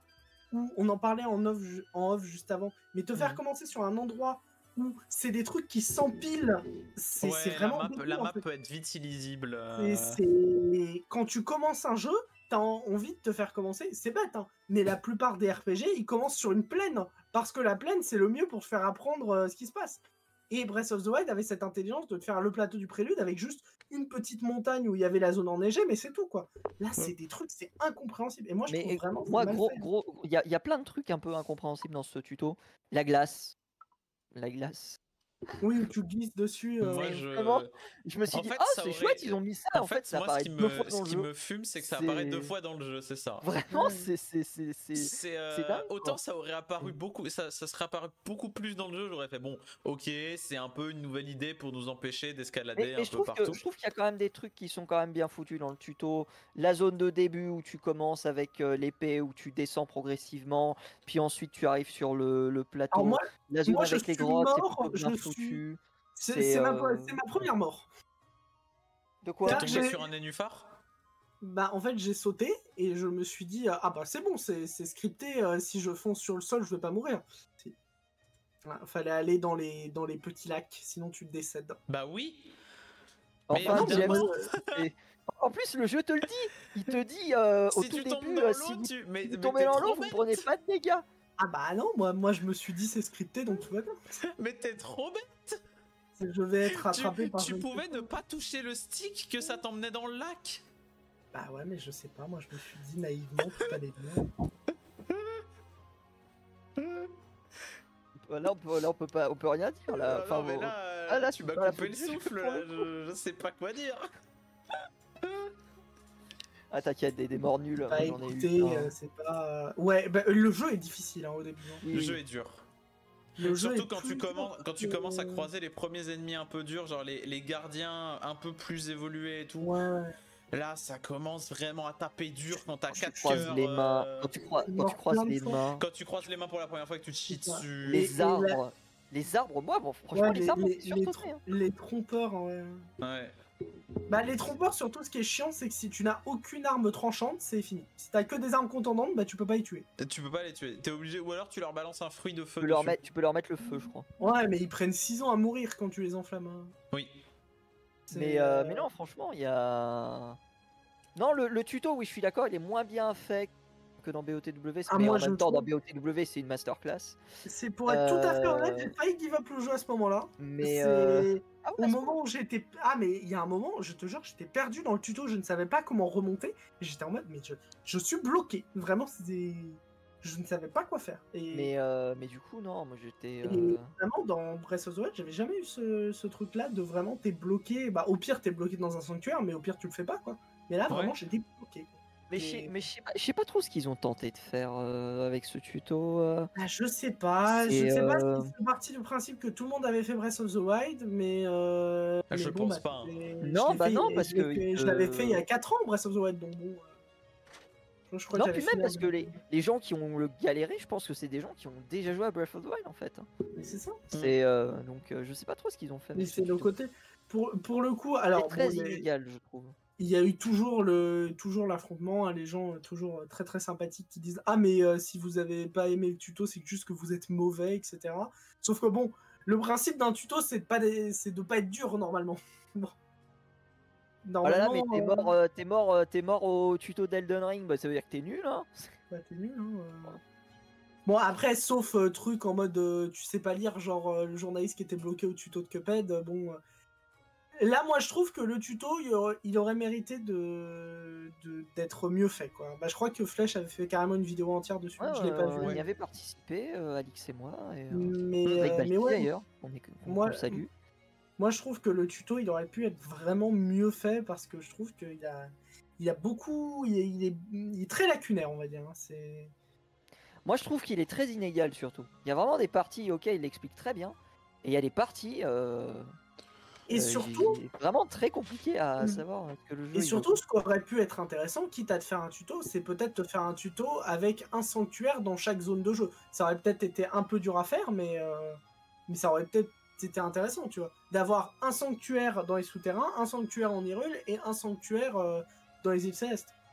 où on en parlait en off, ju- en off juste avant, mais te faire Mhm. commencer sur un endroit où c'est des trucs qui s'empilent, c'est Ouais, c'est la vraiment map, dégueu, la en map fait. peut être vite illisible. C'est- euh. c'est- Quand tu commences un jeu, t'as en- envie de te faire commencer. C'est bête, hein, mais la plupart des R P G, ils commencent sur une plaine. Parce que la plaine, c'est le mieux pour te faire apprendre euh, ce qui se passe. Et Breath of the Wild avait cette intelligence de te faire le plateau du prélude avec juste une petite montagne où il y avait la zone enneigée, mais c'est tout, quoi. Là, c'est des trucs, c'est incompréhensible. Et moi, je Mais trouve euh, vraiment c'est moi, mal gros, fait. gros, il y a, il y a plein de trucs un peu incompréhensibles dans ce tuto. La glace. La glace. Oui, où tu glisses dessus. euh, Moi, Mais je. vraiment, je me suis En dit, fait, oh, ça c'est aurait. chouette, ils ont mis ça. En En fait, fait, ça moi, ce apparaît qui deux fois me, dans ce le qui jeu. me fume, c'est que ça apparaît deux C'est- fois dans le jeu, c'est ça. Vraiment, Ouais. c'est c'est- c'est- c'est- C'est c'est euh, dingue. autant quoi. ça aurait apparu beaucoup, ça, ça serait apparu beaucoup plus dans le jeu. J'aurais fait bon, ok, c'est un peu une nouvelle idée pour nous empêcher d'escalader Mais, un mais je peu trouve que partout. je trouve qu'il y a quand même des trucs qui sont quand même bien foutus dans le tuto. La zone de début où tu commences avec euh, l'épée, où tu descends progressivement, puis ensuite tu arrives sur le, le Alors plateau. moi, La zone moi je avec les suis grottes, c'est mort, plutôt bien je suis... foutu. C'est C'est c'est ma, euh, c'est ma première mort. de T'es quoi? C'est-à-dire que tombé j'ai- sur un nénuphar? Bah, en fait, j'ai sauté et je me suis dit, euh, ah bah c'est bon, c'est c'est scripté, euh, si je fonce sur le sol, je vais pas mourir. Si. Voilà, fallait aller dans les, dans les petits lacs, sinon tu décèdes. Bah oui. Mais Enfin, non, mais James, évidemment, c'est- en plus le jeu te le dit. Il te dit euh, au si tout tu tombes début, dans euh, si l'eau, vous, tu. si Mais, vous mais tombez t'es dans trop l'eau, vous bête. prenez pas de dégâts. Ah bah non, moi, moi je me suis dit c'est scripté, donc tout va bien. Mais t'es trop bête. C'est- Je vais être rattrapé Tu, par... tu je ne sais pouvais quoi. ne pas toucher le stick que ça t'emmenait dans le lac. Bah ouais, mais je sais pas, moi je me suis dit naïvement tout allait bien. Là, on peut, là, on peut pas, on peut rien dire là. Ah Enfin, non, mais bon, là, euh, ah, là, tu c'est m'as pas la coupé le faute du jeu, souffle pour là. le coup. Je, je sais pas quoi dire. Ah t'inquiète, des, des morts nuls, Bah j'en ai eu. écoutez, plein. euh, c'est pas... Ouais, bah, le jeu est difficile hein, au début. hein. Oui, Le oui. jeu est dur. Le jeu Surtout est quand tu, plus commences, dur quand tu que- commences à croiser les premiers ennemis un peu durs, genre les, les gardiens un peu plus évolués et tout. Ouais. Là, ça commence vraiment à taper dur quand t'as Quand tu quatre croises cœurs. les mains, euh, quand tu, crois, je quand tu meurs croises plein de les fois. mains, Quand tu croises les mains pour la première fois et que tu te chies C'est ça. dessus. Et- les et arbres, les arbres, moi, bon, franchement, Ouais, les, les, arbres, les, c'est les, surtout trom- les trompeurs, ouais. Ouais. Bah les trompeurs surtout ce qui est chiant c'est que si tu n'as aucune arme tranchante c'est fini. Si t'as que des armes contendantes bah tu peux pas y tuer. Tu peux pas les tuer. T'es obligé. Ou alors tu leur balances un fruit de tu feu peux, leur dessus. mettre, tu peux leur mettre le feu, je crois. Ouais mais ils prennent six ans à mourir quand tu les enflammes. hein. Oui. C'est, Mais, euh, euh, mais non, franchement, il y a. Non, le, le tuto, oui, je suis d'accord, il est moins bien fait que dans B O T W, Ah, mais moi, en je même temps, trouve- dans B O T W, c'est une masterclass. c'est pour être tout à fait honnête, Euh, j'ai failli give up le jeu à ce moment-là. Mais. C'est euh, Ah ouais, au à ce moment où j'étais... Ah mais il y a un moment, je te jure, j'étais perdu dans le tuto, je ne savais pas comment remonter. Et j'étais en mode, mais je, je suis bloqué. Vraiment, c'était... Je ne savais pas quoi faire. Et, Mais, euh, mais du coup, non, moi j'étais. et euh, vraiment, dans Breath of the Wild, j'avais jamais eu ce, ce truc-là de vraiment t'es bloqué. Bah au pire, t'es bloqué dans un sanctuaire, mais au pire, tu le fais pas, quoi. Mais là, vraiment, Ouais. j'étais bloqué. quoi. Mais je sais- Et- mais je sais pas, je sais pas trop ce qu'ils ont tenté de faire euh, avec ce tuto. euh. Ah, je sais pas, je C'est, sais pas euh, si c'est parti du principe que tout le monde avait fait Breath of the Wild, mais. Euh, Ah, je mais bon, pense bah, pas, hein. je l'ai- Non, je l'ai bah fait- non, je parce l'ai que fait- il je l'avais te- fait il y a quatre ans, Breath of the Wild, donc bon. euh, Je crois Non, que puis j'avais même fini parce que un- les, les gens qui ont le galéré, je pense que c'est des gens qui ont déjà joué à Breath of the Wild en fait. hein. Mais c'est ça. C'est euh, donc euh, je sais pas trop ce qu'ils ont fait. Mais avec ce c'est le tuto. côté. Pour, pour le coup, C'est alors. très bon, les- inégal, je trouve. Il y a eu toujours le toujours l'affrontement, hein, les gens euh, toujours euh, très très sympathiques qui disent ah mais euh, si vous avez pas aimé le tuto c'est juste que vous êtes mauvais et cetera. Sauf que bon le principe d'un tuto c'est de pas des- c'est de pas être dur normalement. Bon. Oh là là, mais Normalement, t'es euh, mort, euh, t'es mort, euh, t'es mort au tuto d'Elden Ring, bah ça veut dire que t'es nul, hein. bah, t'es nul, hein, euh. Bon après sauf euh, truc en mode euh, tu sais pas lire genre euh, le journaliste qui était bloqué au tuto de Cuphead euh, bon. euh, Là, moi, je trouve que le tuto, il aurait, il aurait mérité de de- d'être mieux fait, quoi. Bah, je crois que Flèche avait fait carrément une vidéo entière dessus. Ouais, je l'ai pas on vu. y avait participé, euh, Alix et moi, et, euh, Mais, avec euh, Balti mais ouais, d'ailleurs. On est que- on moi- le salue. moi, je trouve que le tuto, il aurait pu être vraiment mieux fait parce que je trouve qu'il a, il a beaucoup, il est, il est, il est très lacunaire, on va dire. hein. C'est, Moi, je trouve qu'il est très inégal surtout. Il y a vraiment des parties, ok, il l'explique très bien, et il y a des parties. euh, et euh, surtout, j'ai- vraiment très compliqué à Mm. savoir ce que le jeu. et il surtout, veut. ce qui aurait pu être intéressant, quitte à te faire un tuto, c'est peut-être te faire un tuto avec un sanctuaire dans chaque zone de jeu. Ça aurait peut-être été un peu dur à faire, mais, euh, mais ça aurait peut-être été intéressant, tu vois, d'avoir un sanctuaire dans les souterrains, un sanctuaire en Hyrule et un sanctuaire euh, dans les îles Célestes.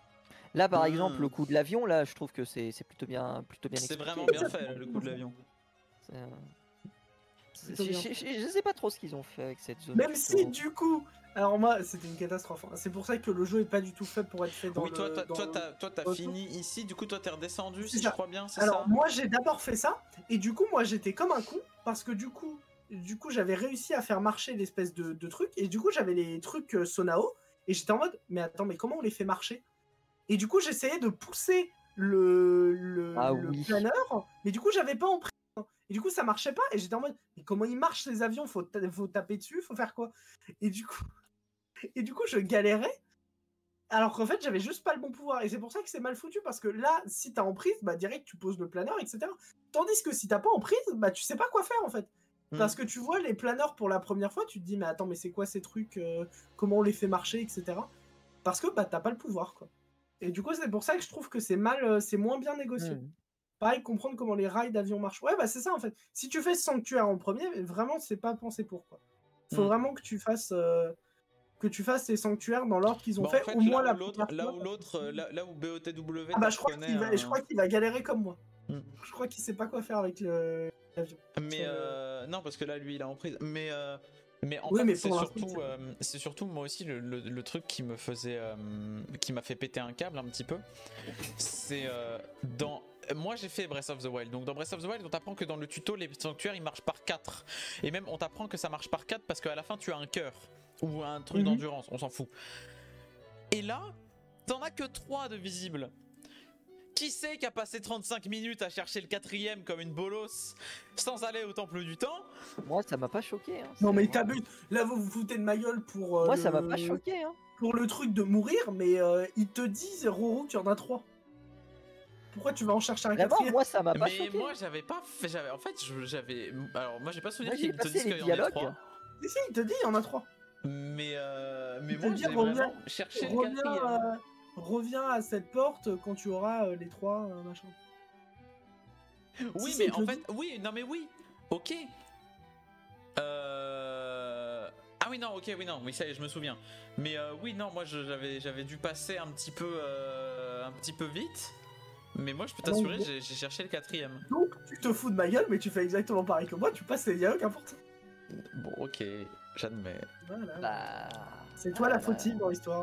Là, par Mmh. exemple, le coup de l'avion, là, je trouve que c'est c'est plutôt bien, plutôt bien C'est expliqué. vraiment bien fait le coup de l'avion. C'est, euh, c'est- Plutôt Je, bien je- fait. je- je sais pas trop ce qu'ils ont fait avec cette zone. Même tuto. si du coup, alors moi c'était une catastrophe. hein. C'est pour ça que le jeu est pas du tout fait pour être fait dans Oui, le. toi, t'as, dans toi, le- t'as, toi, t'as dans le fini ici, du coup, toi, t'es redescendu, C'est si je ça. crois bien, c'est Alors ça moi j'ai d'abord fait ça et du coup moi j'étais comme un con parce que du coup du coup j'avais réussi à faire marcher l'espèce de, de truc et du coup j'avais les trucs euh, Sonao et j'étais en mode mais attends mais comment on les fait marcher? Et du coup j'essayais de pousser le, le, Ah le oui. planeur mais du coup j'avais pas en prise et du coup ça marchait pas et j'étais en mode mais comment ils marchent les avions? Faut, ta- faut taper dessus, faut faire quoi? Et du coup et du coup je galérais alors qu'en fait, j'avais juste pas le bon pouvoir. Et c'est pour ça que c'est mal foutu, parce que là, si t'as en prise, bah direct, tu poses le planeur, et cetera. Tandis que si t'as pas en prise, bah tu sais pas quoi faire, en fait. Hmm. Parce que tu vois les planeurs pour la première fois, tu te dis, mais attends, mais c'est quoi ces trucs euh, comment on les fait marcher, et cetera. Parce que bah t'as pas le pouvoir, quoi. Et du coup, c'est pour ça que je trouve que c'est mal, euh, c'est moins bien négocié. Hmm. Pareil, comprendre comment les rails d'avion marchent. Ouais, bah c'est ça, en fait. Si tu fais Sanctuaire en premier, mais vraiment, c'est pas pensé pour, quoi. Faut Hmm. vraiment que tu fasses... euh, que tu fasses les sanctuaires dans l'ordre qu'ils ont Bah, en fait, fait, au moins là la où l'autre, première là fois, où parce l'autre, que- euh, là, là où B O T W Ah bah je crois t'apprenait qu'il va, un- je crois qu'il va galérer comme moi. Hmm. Je crois qu'il sait pas quoi faire avec le- l'avion. Mais Sur le- euh, non, parce que là, lui, il a en prise. Mais euh, mais en Oui, fait, mais c'est pour l'instant, surtout, c'est- euh, c'est surtout moi aussi le, le- le truc qui me faisait, euh, qui m'a fait péter un câble un petit peu. C'est euh, dans moi j'ai fait Breath of the Wild. Donc dans Breath of the Wild, on t'apprend que dans le tuto, les sanctuaires ils marchent par quatre. Et même on t'apprend que ça marche par quatre parce qu'à la fin tu as un cœur ou un truc Mhm. d'endurance, on s'en fout. Et là, t'en as que trois de visibles. Qui c'est qui a passé trente-cinq minutes à chercher le quatrième comme une bolos sans aller au temple du temps? Moi, ça m'a pas choqué. Hein. Non c'est mais vraiment- t'abuses. Là vous vous foutez de ma gueule pour euh, Moi, le... ça m'a pas choqué. Hein. pour le truc de mourir, mais euh, ils te disent Roro qu'il y en a trois. Pourquoi tu vas en chercher un Vraiment, quatrième? moi, ça m'a pas Mais choqué. moi j'avais pas fait, j'avais en fait je- j'avais alors moi j'ai pas souvenir Moi, j'ai qu'ils te passé disent les qu'il y en a dialogues. trois. Si si, il te dit il y en a trois. Mais euh, mais Il te moi dit, j'ai reviens- vraiment cherché le Reviens, quatrième. euh, reviens à cette porte quand tu auras euh, les trois euh, machin. Oui, Si, si, mais il te en le fait, dit. oui, non, mais oui, ok. Euh... Ah oui, non, ok, oui, non, oui, ça y est, je me souviens. Mais euh, oui, non, moi je- j'avais j'avais dû passer un petit peu, euh, un petit peu vite. Mais moi, je peux Ah non, t'assurer, bon. j'ai j'ai cherché le quatrième. Donc tu te fous de ma gueule, mais tu fais exactement pareil que moi, tu passes les dialogues importants. Bon, ok, j'admets. Voilà. Bah, C'est toi ah la là, fautive dans l'histoire.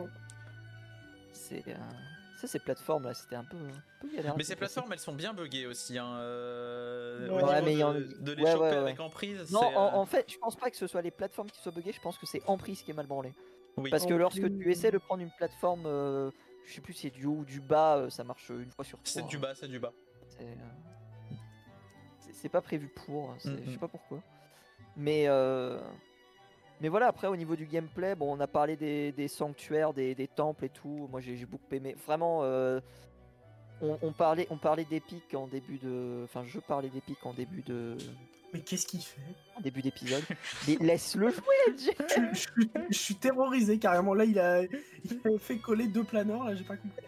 C'est euh, ça, ces plateformes là, c'était un peu, un peu galère. Mais cette ces plateformes, elles sont bien buggées aussi. Hein, euh, Ouais, au niveau mais il y en- de, de les ouais, choper ouais, ouais. avec emprise, Non, c'est. en, euh, en fait, je pense pas que ce soit les plateformes qui soient buggées, je pense que c'est Emprise qui est mal branlé. Oui. Parce que lorsque Emprise. tu essaies de prendre une plateforme, euh, je sais plus si c'est du haut ou du bas, euh, ça marche une fois sur trois. C'est du bas, c'est du bas. C'est euh, c'est- c'est pas prévu pour, c'est- Mm, je sais mm. pas pourquoi. Mais euh, mais voilà, après au niveau du gameplay, bon, on a parlé des, des sanctuaires, des, des temples et tout. Moi j'ai j'ai beaucoup aimé. Vraiment, euh, on, on parlait on parlait d'Epic en début de, enfin je parlais d'Epic en début de Mais qu'est-ce qu'il fait? en début d'épisode. Mais laisse-le jouer, Jay. je, je suis- je suis terrorisé carrément. Là, il a, il a fait coller deux planeurs. Là, j'ai pas compris.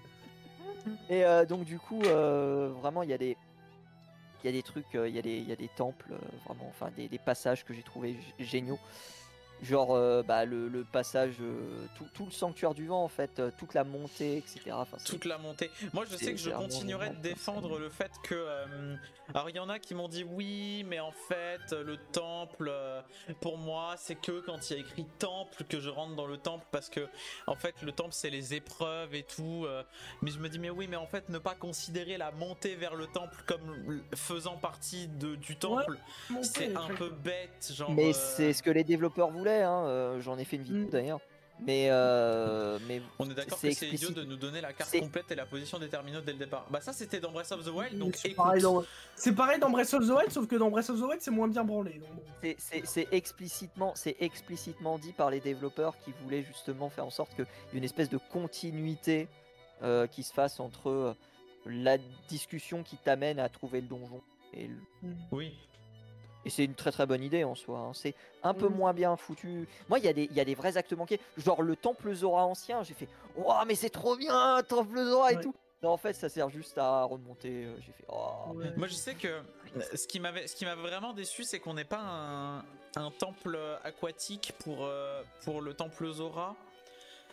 Et euh, donc du coup, euh, vraiment, il y a des, il y a des trucs, euh, il y a des, il y a des temples, euh, vraiment, enfin des, des passages que j'ai trouvé géniaux. Genre euh, bah, le, le passage, euh, tout, tout le sanctuaire du vent en fait, euh, toute la montée, et cetera. Enfin, c'est- Toute la montée. Moi, je c'est- sais que je c'est vraiment continuerai de génial, défendre le fait que. euh, alors, il y en a qui m'ont dit oui, mais en fait, le temple, euh, pour moi, c'est que quand il y a écrit temple que je rentre dans le temple parce que, en fait, le temple, c'est les épreuves et tout. euh, mais je me dis, mais oui, mais en fait, ne pas considérer la montée vers le temple comme l- faisant partie de, du temple, c'est un peu bête. Genre, Mais euh, c'est ce que les développeurs voulaient, hein. euh, J'en ai fait une vidéo Mm. d'ailleurs. Mais, euh, mais On est d'accord c'est que c'est idiot explicite. de nous donner la carte c'est- complète et la position des terminaux dès le départ. Bah ça c'était dans Breath of the Wild, donc c'est écoute. pareil, dans... c'est pareil dans Breath of the Wild, sauf que dans Breath of the Wild, c'est moins bien branlé. donc bon. C'est- C'est c'est explicitement, c'est explicitement dit par les développeurs qui voulaient justement faire en sorte qu'il y ait une espèce de continuité euh, qui se fasse entre euh, la discussion qui t'amène à trouver le donjon et, le- Oui. et c'est une très très bonne idée en soi. hein. C'est un peu Mm. moins bien foutu. Moi, il y, a des- il y a des vrais actes manqués. Genre le temple Zora ancien, j'ai fait waouh, mais c'est trop bien, temple Zora et Ouais. tout. Non, en fait, ça sert juste à remonter. euh, J'ai fait oh. Ouais. Moi je sais que euh, ce qui m'avait, ce qui m'a vraiment déçu, c'est qu'on n'ait pas un, un temple aquatique pour, euh, pour le temple Zora.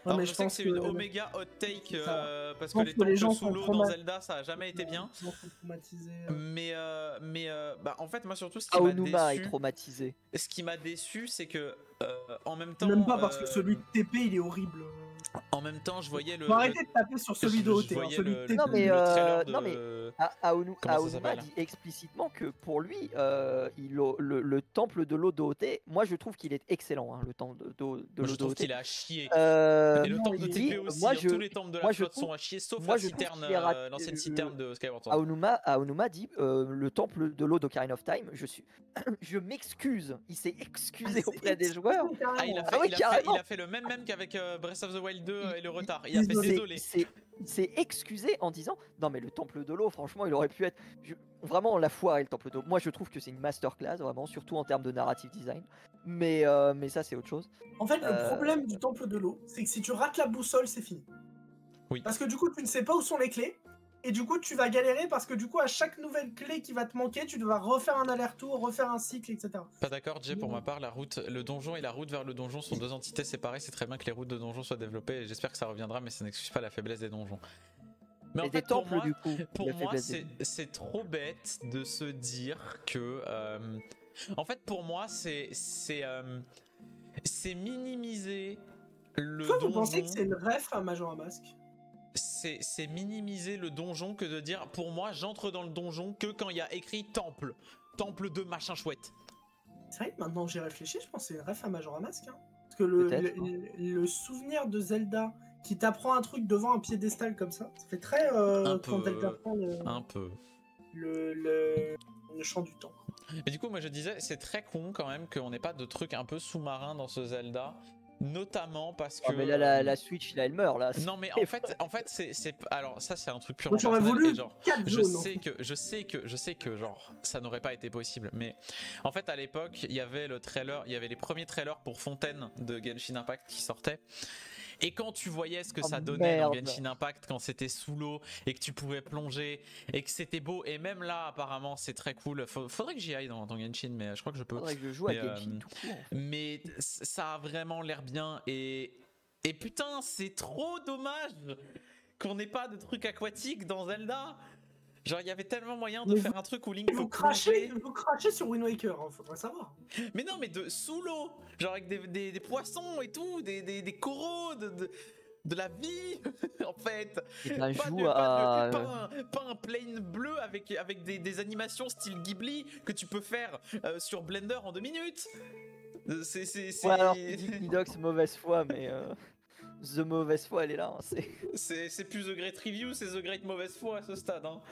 Alors mais je, je sais que pense c'est que- une oméga hot take euh, parce que pense les que les temples gens sous sont l'eau trauma- dans Zelda ça a jamais été bien. Les gens sont traumatisés, euh. Mais euh, mais euh, bah en fait moi surtout ce qui m'a Aonuma est déçu, traumatisé. ce qui m'a déçu c'est que euh, en même temps Même pas parce que euh, celui de T P il est horrible. en même temps je voyais le, Faut le- arrêter de taper sur celui de je- O je T. hein, voyais Celui le- de T P. Non mais, le euh, trailer de non, mais A- Aonu- comment ça Aonuma s'appelle dit explicitement que pour lui, euh, il a- le, le temple de l'eau d'O-T, moi je trouve qu'il est excellent, hein, le temple de, de, de Moi, je l'eau trouve d'O-T. qu'il est à chier. Euh, Et le non, temple de il dit, T P aussi, moi, hein, je- tous les temples de la moi, je flotte trouve- sont à chier, sauf moi, la je trouve citerne, qu'il est rat- euh, l'ancienne le- citerne de Skyward Sword. Aonuma, Aonuma dit euh, le temple de l'eau d'Ocarina of Time, je suis, je m'excuse. Il s'est excusé Ah, auprès des c'est joueurs. excusé, carrément. Ah, il a fait, Ah oui, il a fait, carrément. il a fait le même même qu'avec euh, Breath of the Wild deux Il- et le il- retard. Il a fait désolé. désolé. Il s'est- il s'est excusé en disant non mais le temple de l'eau, franchement, il aurait pu être je- vraiment la foire et le temple d'eau. Moi, je trouve que c'est une masterclass vraiment, surtout en termes de narrative design. Mais euh, mais ça, c'est autre chose. En fait, le Euh, problème du temple de l'eau, c'est que si tu rates la boussole, c'est fini. Oui. Parce que du coup, tu ne sais pas où sont les clés. Et du coup, tu vas galérer parce que du coup, à chaque nouvelle clé qui va te manquer, tu devras refaire un aller-retour, refaire un cycle, et cetera. Pas d'accord, Jay, pour ma part, la route, le donjon et la route vers le donjon sont deux entités séparées. C'est très bien que les routes de donjon soient développées et j'espère que ça reviendra, mais ça n'excuse pas la faiblesse des donjons. Mais en et fait, des pour temples moi, du coup. pour la moi, faiblesse c'est des- c'est trop bête de se dire que. euh, En fait, pour moi, c'est c'est euh, c'est minimiser le Pourquoi vous donjon. pensez que c'est une ref à Majora Mask? C'est c'est minimiser le donjon que de dire pour moi, j'entre dans le donjon que quand il y a écrit temple, temple de machin chouette. C'est vrai que maintenant j'y réfléchi, je pense que c'est une ref à Majora Mask. Hein. Parce que le, Peut-être. le, le souvenir de Zelda qui t'apprend un truc devant un piédestal comme ça, ça fait très euh, Un quand peu, elle t'apprend le, Un peu. le, le, le chant du temps. Mais du coup, moi je disais, c'est très con quand même qu'on n'ait pas de trucs un peu sous-marins dans ce Zelda, notamment parce que. Ah, mais là, la, la Switch, là, elle meurt là. Non mais en fait, en fait, c'est, c'est, alors ça c'est un truc purement Moi j'aurais personnel voulu et genre. quatre Je zones. en sais fait. que, je sais que, je sais que genre ça n'aurait pas été possible, mais en fait à l'époque il y avait le trailer, il y avait les premiers trailers pour Fontaine de Genshin Impact qui sortaient. Et quand tu voyais ce que Oh, ça donnait dans merde. Genshin Impact quand c'était sous l'eau et que tu pouvais plonger et que c'était beau, et même là apparemment c'est très cool. Faut- faudrait que j'y aille dans, dans Genshin, mais je crois que je peux. Faudrait que je joue à Mais, euh, Genshin tout court. Mais ça a vraiment l'air bien et et putain c'est trop dommage qu'on n'ait pas de trucs aquatiques dans Zelda. Genre il y avait tellement moyen de Mais faire un truc où Link peut Vous crachez, plonger. vous crachez sur Wind Waker, hein, faudrait savoir. Mais non mais de sous l'eau, genre avec des, des, des poissons et tout, des, des, des coraux, de, de, de la vie en fait. Et ben, Pas, joue de- pas à. de- pas un, pas un plane bleu avec, avec des, des animations style Ghibli que tu peux faire euh, sur Blender en deux minutes. Euh, C'est, c'est, c'est, Ouais, alors, tu dis que Nidox, mauvaise foi, mais. euh, The mauvaise foi, elle est là. hein, c'est... c'est, c'est plus The Great Review, c'est The Great Mauvaise Foi à ce stade. Hein.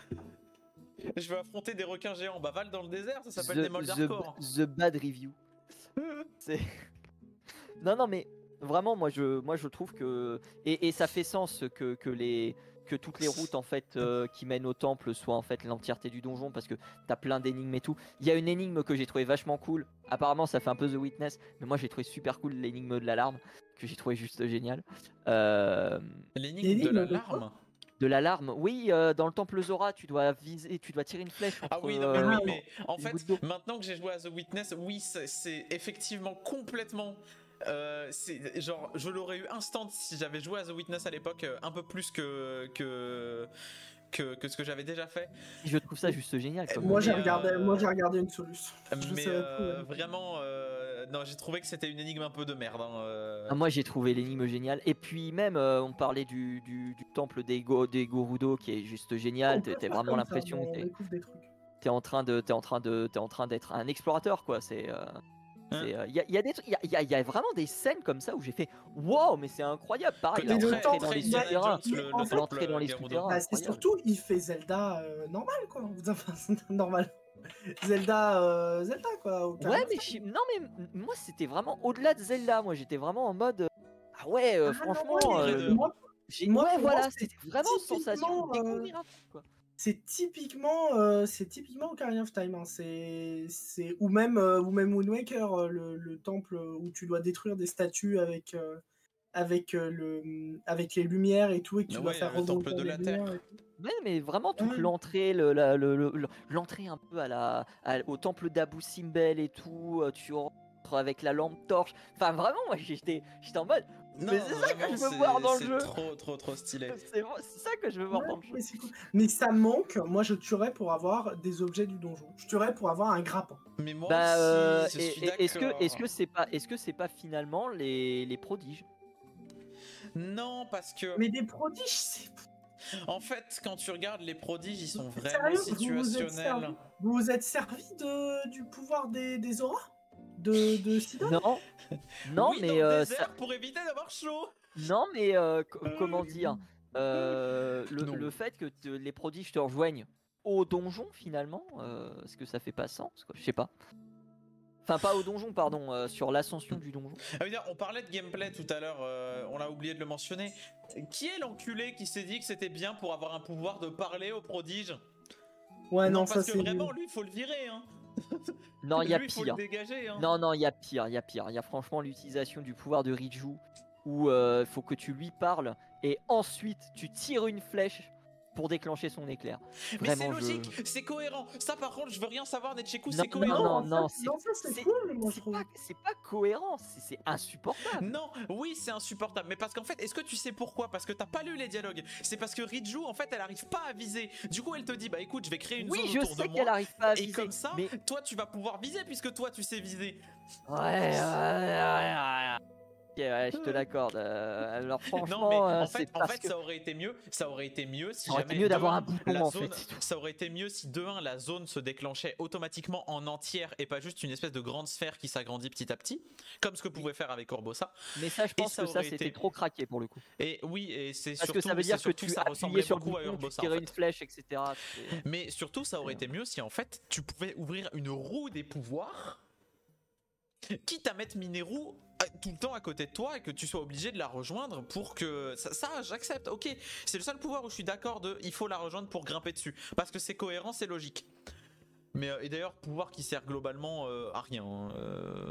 Je vais affronter des requins géants. Bah, Val dans le désert, ça s'appelle the, des molles the, hardcore. the bad review. C'est. Non, non, mais vraiment, moi je, moi, je trouve que. Et, et ça fait sens que, que, les, que toutes les routes en fait, euh, qui mènent au temple soient en fait l'entièreté du donjon parce que t'as plein d'énigmes et tout. Il y a une énigme que j'ai trouvé vachement cool. Apparemment, ça fait un peu The Witness, mais moi j'ai trouvé super cool l'énigme de l'alarme que j'ai trouvé juste génial. Euh, L'énigme de L'énigme la de quoi larme. de l'alarme, oui, euh, dans le temple Zora, tu dois viser, tu dois tirer une flèche. Ah entre, oui, non, mais, euh, oui, mais en une fait, goutte d'eau. maintenant que j'ai joué à The Witness, oui, c'est, c'est effectivement complètement. Euh, c'est genre, je l'aurais eu instant si j'avais joué à The Witness à l'époque, euh, un peu plus que que que, que ce que j'avais déjà fait. Je trouve ça juste génial. Comme Moi j'ai Mais, regardé, euh, moi j'ai regardé une solution. Je Mais savais euh, plus, ouais. vraiment, euh, non, j'ai trouvé que c'était une énigme un peu de merde. Hein, euh. Ah, moi j'ai trouvé l'énigme géniale. Et puis même, euh, on parlait du, du, du temple des, Go, des Gorudo qui est juste génial. On peut T'as t'as faire vraiment comme l'impression ça, que on t'es découvre des trucs. t'es en train de, t'es en train de, t'es en train d'être un explorateur quoi. C'est, euh, Hein c'est, euh, y a, y a des trucs, y a, y a- y a vraiment des scènes comme ça où j'ai fait, wow, mais c'est incroyable. Pareil, Mais le l'entrée temps, dans les il y a- souterrains, il y a- en fait, l'entrée dans les Gerudo. souterrains. Bah, c'est incroyable. surtout, il fait Zelda euh, normal quoi. Enfin, c'est normal. Zelda, euh, Zelda quoi. au Ouais, Ocarina mais of Time. je- non, mais m- moi c'était vraiment au-delà de Zelda. Moi j'étais vraiment en mode, euh, ah ouais, euh, Ah non, franchement. ouais, euh, euh, moi, J'ai- Moi, ouais, pour moi, voilà, c'est c'était vraiment sensation de typiquement, euh, découvrir un truc, quoi. c'est typiquement, euh, c'est typiquement Ocarina of Time. Hein. C'est, c'est ou même, euh, ou même Wind Waker, euh, le, le temple où tu dois détruire des statues avec, euh, avec euh, le, avec les lumières et tout, et que tu Ah dois ouais, faire le temple rebondir de les la lumières terre. et tout. Ouais, mais vraiment toute Ouais. l'entrée, le, la- le- le- le- l'entrée un peu à la, à- au temple d'Abu Simbel et tout, euh, tu rentres avec la lampe torche. Enfin, vraiment, moi j'étais, j'étais en mode, Non, Mais c'est ça que vraiment, je veux c'est- voir dans le c'est jeu. trop, trop, trop stylé. C'est c'est ça que je veux voir Ouais, dans le jeu. mais, c'est cool. Mais ça manque, moi je tuerais pour avoir des objets du donjon. Je tuerais pour avoir un grappin. Mais moi Bah, aussi, euh, je et- suis et- est-ce que d'accord. est-ce que c'est pas est-ce que c'est pas finalement les, les prodiges? Non, parce que Mais des prodiges, c'est. en fait, quand tu regardes les prodiges, ils sont C'est vraiment sérieux, vous vous êtes servi, situationnels. vous vous êtes servi de, du pouvoir des, des auras de, de Sidon? Non, non, oui, dans mais le euh, désert ça- pour éviter d'avoir chaud. non, mais euh, co- comment dire, euh, le, Non. le fait que te- les prodiges te rejoignent au donjon finalement, euh, est-ce que ça fait pas sens, quoi? Je sais pas. Enfin, pas au donjon, pardon, euh, sur l'ascension du donjon. Ah, oui, on parlait de gameplay tout à l'heure, euh, on a oublié de le mentionner. Qui est l'enculé qui s'est dit que c'était bien pour avoir un pouvoir de parler aux prodiges? Ouais, non, non, ça parce que c'est. vraiment, lui, il faut le virer, hein. Non, il y a Lui, il faut le pire. dégager, hein. Non, non, il y a pire, il y a pire. Il y a franchement l'utilisation du pouvoir de Riju où il faut que tu lui parles et ensuite tu tires une flèche pour déclencher son éclair. Mais c'est Vraiment, je- logique, c'est cohérent. Ça, par contre, je veux rien savoir d'Etcheku, Non, c'est non, cohérent. non, en fait, non, c'est- non, ça c'est c'est- cool, moi je C'est trouve. pas, c'est pas cohérent, c'est c'est insupportable. Non, oui, c'est insupportable. Mais parce qu'en fait, est-ce que tu sais pourquoi? Parce que t'as pas lu les dialogues. C'est parce que Riju, en fait, elle arrive pas à viser. Du coup, elle te dit, bah écoute, je vais créer une Oui, zone je autour de sais moi. qu'elle arrive pas à Et viser. comme ça, mais toi, tu vas pouvoir viser puisque toi, tu sais viser. ouais, ouais, ouais, ouais. Ok, ouais, je te l'accorde. Euh, alors franchement, non, mais euh, en c'est fait, en parce fait que ça aurait été mieux. Ça aurait été mieux si ça aurait été jamais mieux de d'avoir un, un bouton la en zone- fait. c'est tout. Ça aurait été mieux si de un la zone se déclenchait automatiquement en entière et pas juste une espèce de grande sphère qui s'agrandit petit à petit, comme ce que pouvait faire avec Urbosa. Mais ça, je Et pense ça que ça aurait c'était été- trop craqué pour le coup. Et oui, et c'est Parce surtout, que ça veut dire c'est que surtout tu ça appuyais ressemblait sur le beaucoup à bouton, tu Urbosa. en tirais fait. une flèche, et cetera. C'est- Mais surtout, ça aurait été mieux si en fait tu pouvais ouvrir une roue des pouvoirs, quitte à mettre Mineru euh, tout le temps à côté de toi et que tu sois obligé de la rejoindre pour que. Ça, ça, j'accepte, ok. C'est le seul pouvoir où je suis d'accord de. Il faut la rejoindre pour grimper dessus. Parce que c'est cohérent, c'est logique. Mais euh, et d'ailleurs, pouvoir qui sert globalement euh, à rien. euh,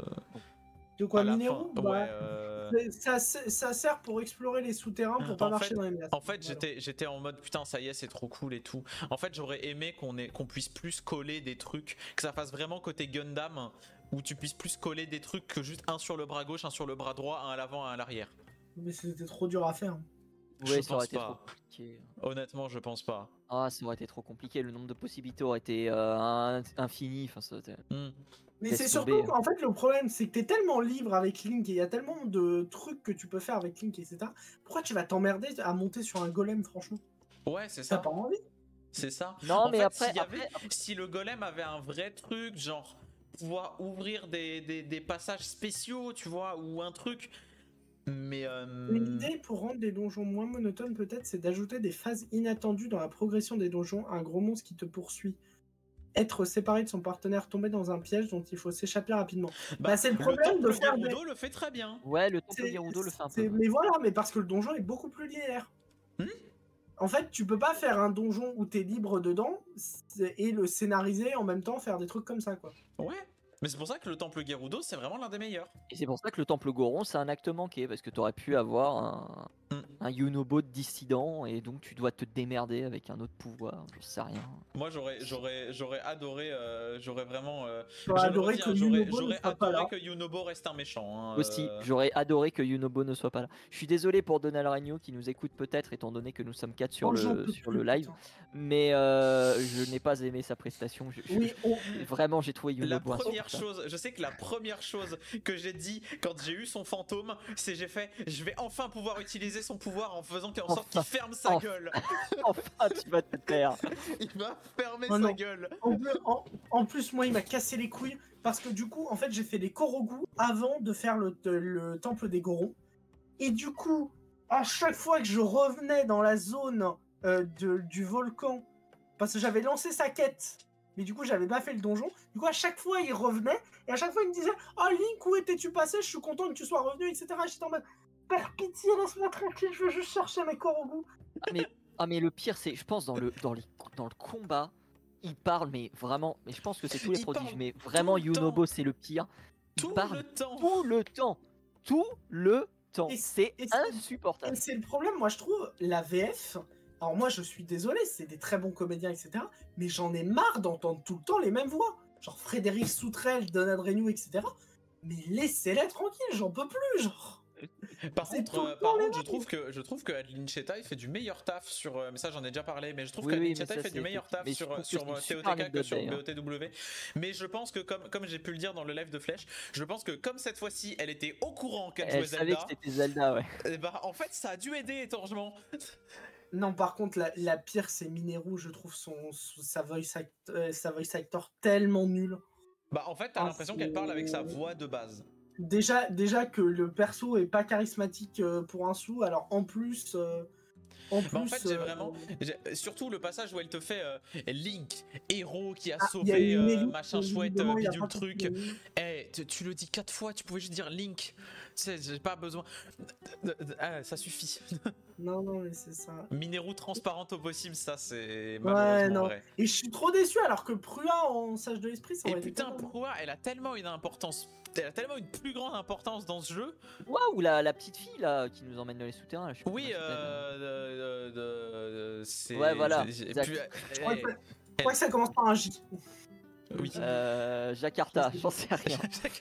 De quoi, à la Mineru? fin. Bah, Ouais. euh, mais ça, ça sert pour explorer les souterrains pour pas En marcher fait- dans les glaces. En fait, Voilà. j'étais, j'étais en mode putain, ça y est, c'est trop cool et tout. En fait, j'aurais aimé qu'on ait, qu'on puisse plus coller des trucs, que ça fasse vraiment côté Gundam, où tu puisses plus coller des trucs que juste un sur le bras gauche, un sur le bras droit, un à l'avant, un à l'arrière. Mais c'était trop dur à faire. Je Ouais, ça aurait pense été pas. trop compliqué. Honnêtement, je pense pas. Ah, ça aurait été trop compliqué. Le nombre de possibilités aurait été euh, in- infini. Enfin, ça aurait été- Hmm. Mais Laisse c'est tomber. surtout qu'en fait le problème c'est que t'es tellement libre avec Link et il y a tellement de trucs que tu peux faire avec Link, et cetera. Pourquoi tu vas t'emmerder à monter sur un golem, franchement? Ouais, c'est T'as ça. pas envie? C'est ça. Non, En mais fait, après, s'il y avait- après- si le golem avait un vrai truc, genre pouvoir ouvrir des, des, des passages spéciaux, tu vois, ou un truc. Mais. euh, Mais l'idée pour rendre les donjons moins monotones peut-être c'est d'ajouter des phases inattendues dans la progression des donjons, un gros monstre qui te poursuit. Être séparé de son partenaire, tomber dans un piège dont il faut s'échapper rapidement. Bah, c'est le problème de temple faire des- Gerudo le fait très bien. Ouais, le temple C'est- Gerudo le fait un c'est- peu. Mais voilà, mais parce que le donjon est beaucoup plus linéaire. Hmm. En fait, tu peux pas faire un donjon où t'es libre dedans c'est- et le scénariser en même temps, faire des trucs comme ça, quoi. Ouais. Mais c'est pour ça que le temple Gerudo, c'est vraiment l'un des meilleurs. Et c'est pour ça que le temple Goron, c'est un acte manqué, parce que t'aurais pu avoir un, Mm. un Yunobo dissident, et donc tu dois te démerder avec un autre pouvoir, je sais rien. Moi, j'aurais, j'aurais, j'aurais adoré, euh, j'aurais vraiment. euh, J'aurais je le adoré redis, que hein, j'aurais, Yunobo ne j'aurais soit pas adoré là. que Yunobo reste un méchant. hein, Aussi, euh, j'aurais adoré que Yunobo ne soit pas là. Je suis désolé pour Donald Regno qui nous écoute peut-être, étant donné que nous sommes quatre sur Oh, j'en le, peux sur plus, le live, putain. mais euh, je n'ai pas aimé sa prestation. Je- je- Oui, on- Vraiment, j'ai trouvé La Yunobo première insupportable. chose, je sais que la première chose que j'ai dit quand j'ai eu son fantôme, c'est j'ai fait, je vais enfin pouvoir utiliser son pouvoir en faisant en sorte qu'il Enfin, ferme sa enfin. gueule. Enfin, tu vas te taire. Il va fermer Oh sa non. gueule. En plus, en- en plus, moi, il m'a cassé les couilles parce que du coup, en fait, j'ai fait les Korogu avant de faire le, le temple des Gorons. Et du coup, à chaque fois que je revenais dans la zone euh, de- du volcan, parce que j'avais lancé sa quête, mais du coup, j'avais pas fait le donjon. Du coup, à chaque fois, il revenait et à chaque fois, il me disait "Oh Link, où étais-tu passé? Je suis content que tu sois revenu, et cetera" J'étais en mode "Par pitié, laisse-moi tranquille, je veux juste chercher mes Korogu." mais, ah, mais le pire, c'est, je pense, dans le, dans les, dans le combat, il parle, mais vraiment, mais je pense que c'est tous les Il prodiges, parle mais vraiment, tout le Yunobo, temps. c'est le pire. Il Tout parle le temps. tout le temps. Tout le temps. Et- C'est et c'est- insupportable. Et c'est le problème, moi je trouve, la V F. Alors moi je suis désolé, c'est des très bons comédiens, et cetera. Mais j'en ai marre d'entendre tout le temps les mêmes voix. Genre Frédéric Soutrel, Donald Renew, et cetera. Mais laissez-les tranquilles, j'en peux plus, genre. Par C'est contre, tout le euh, temps par les contre je trouve que je trouve que Adeline Cheta fait du meilleur taf sur. euh, mais ça, j'en ai déjà parlé, mais je trouve Oui, oui, qu'Adeline mais Cheta ça, fait du c'est meilleur effectivement- taf mais je sur, trouve que sur c'est une euh, super C O T K que anecdote, sur d'ailleurs. B O T W. Mais je pense que, comme, comme j'ai pu le dire dans le live de Flèche, je pense que comme cette fois-ci, elle était au courant qu'elle jouait Elle savait que Zelda, c'était Zelda, ouais. et bah en fait, ça a dû aider étrangement. Non, par contre, la, la pire, c'est Mineru. Je trouve son, son- sa, voice act- euh, sa voice actor tellement nul. Bah en fait, t'as Ah, l'impression c'est- qu'elle parle avec sa voix de base. Déjà, déjà que le perso est pas charismatique euh, pour un sou, alors en plus. euh, en plus Bah en fait, j'ai euh, vraiment. j'ai- Surtout le passage où elle te fait euh, Link, héros qui a ah, il y a sauvé une euh, élite, machin euh, chouette, visiblement, euh, il y a bidule pas truc. beaucoup de- Eh, tu, tu le dis quatre fois, tu pouvais juste dire Link. Tu sais, j'ai pas besoin. Ah, ça suffit. Non, non, mais c'est ça. Mineru transparente au possible, ça c'est Ouais, malheureusement non. vrai. Et je suis trop déçu, alors que Prua en sage de l'esprit, ça Et aurait été putain, pas mal. pourquoi elle a tellement une importance. Elle a tellement une plus grande importance dans ce jeu. Waouh, la, la petite fille là qui nous emmène dans les souterrains. Là, je sais pas Oui, comment elle s'appelle. euh. de- de- de- c'est. Ouais, voilà, j'ai- j'ai- exact. puis, Je crois, eh, que, je crois que ça commence par un J. Oui. Euh, Jakarta, j'en sais rien.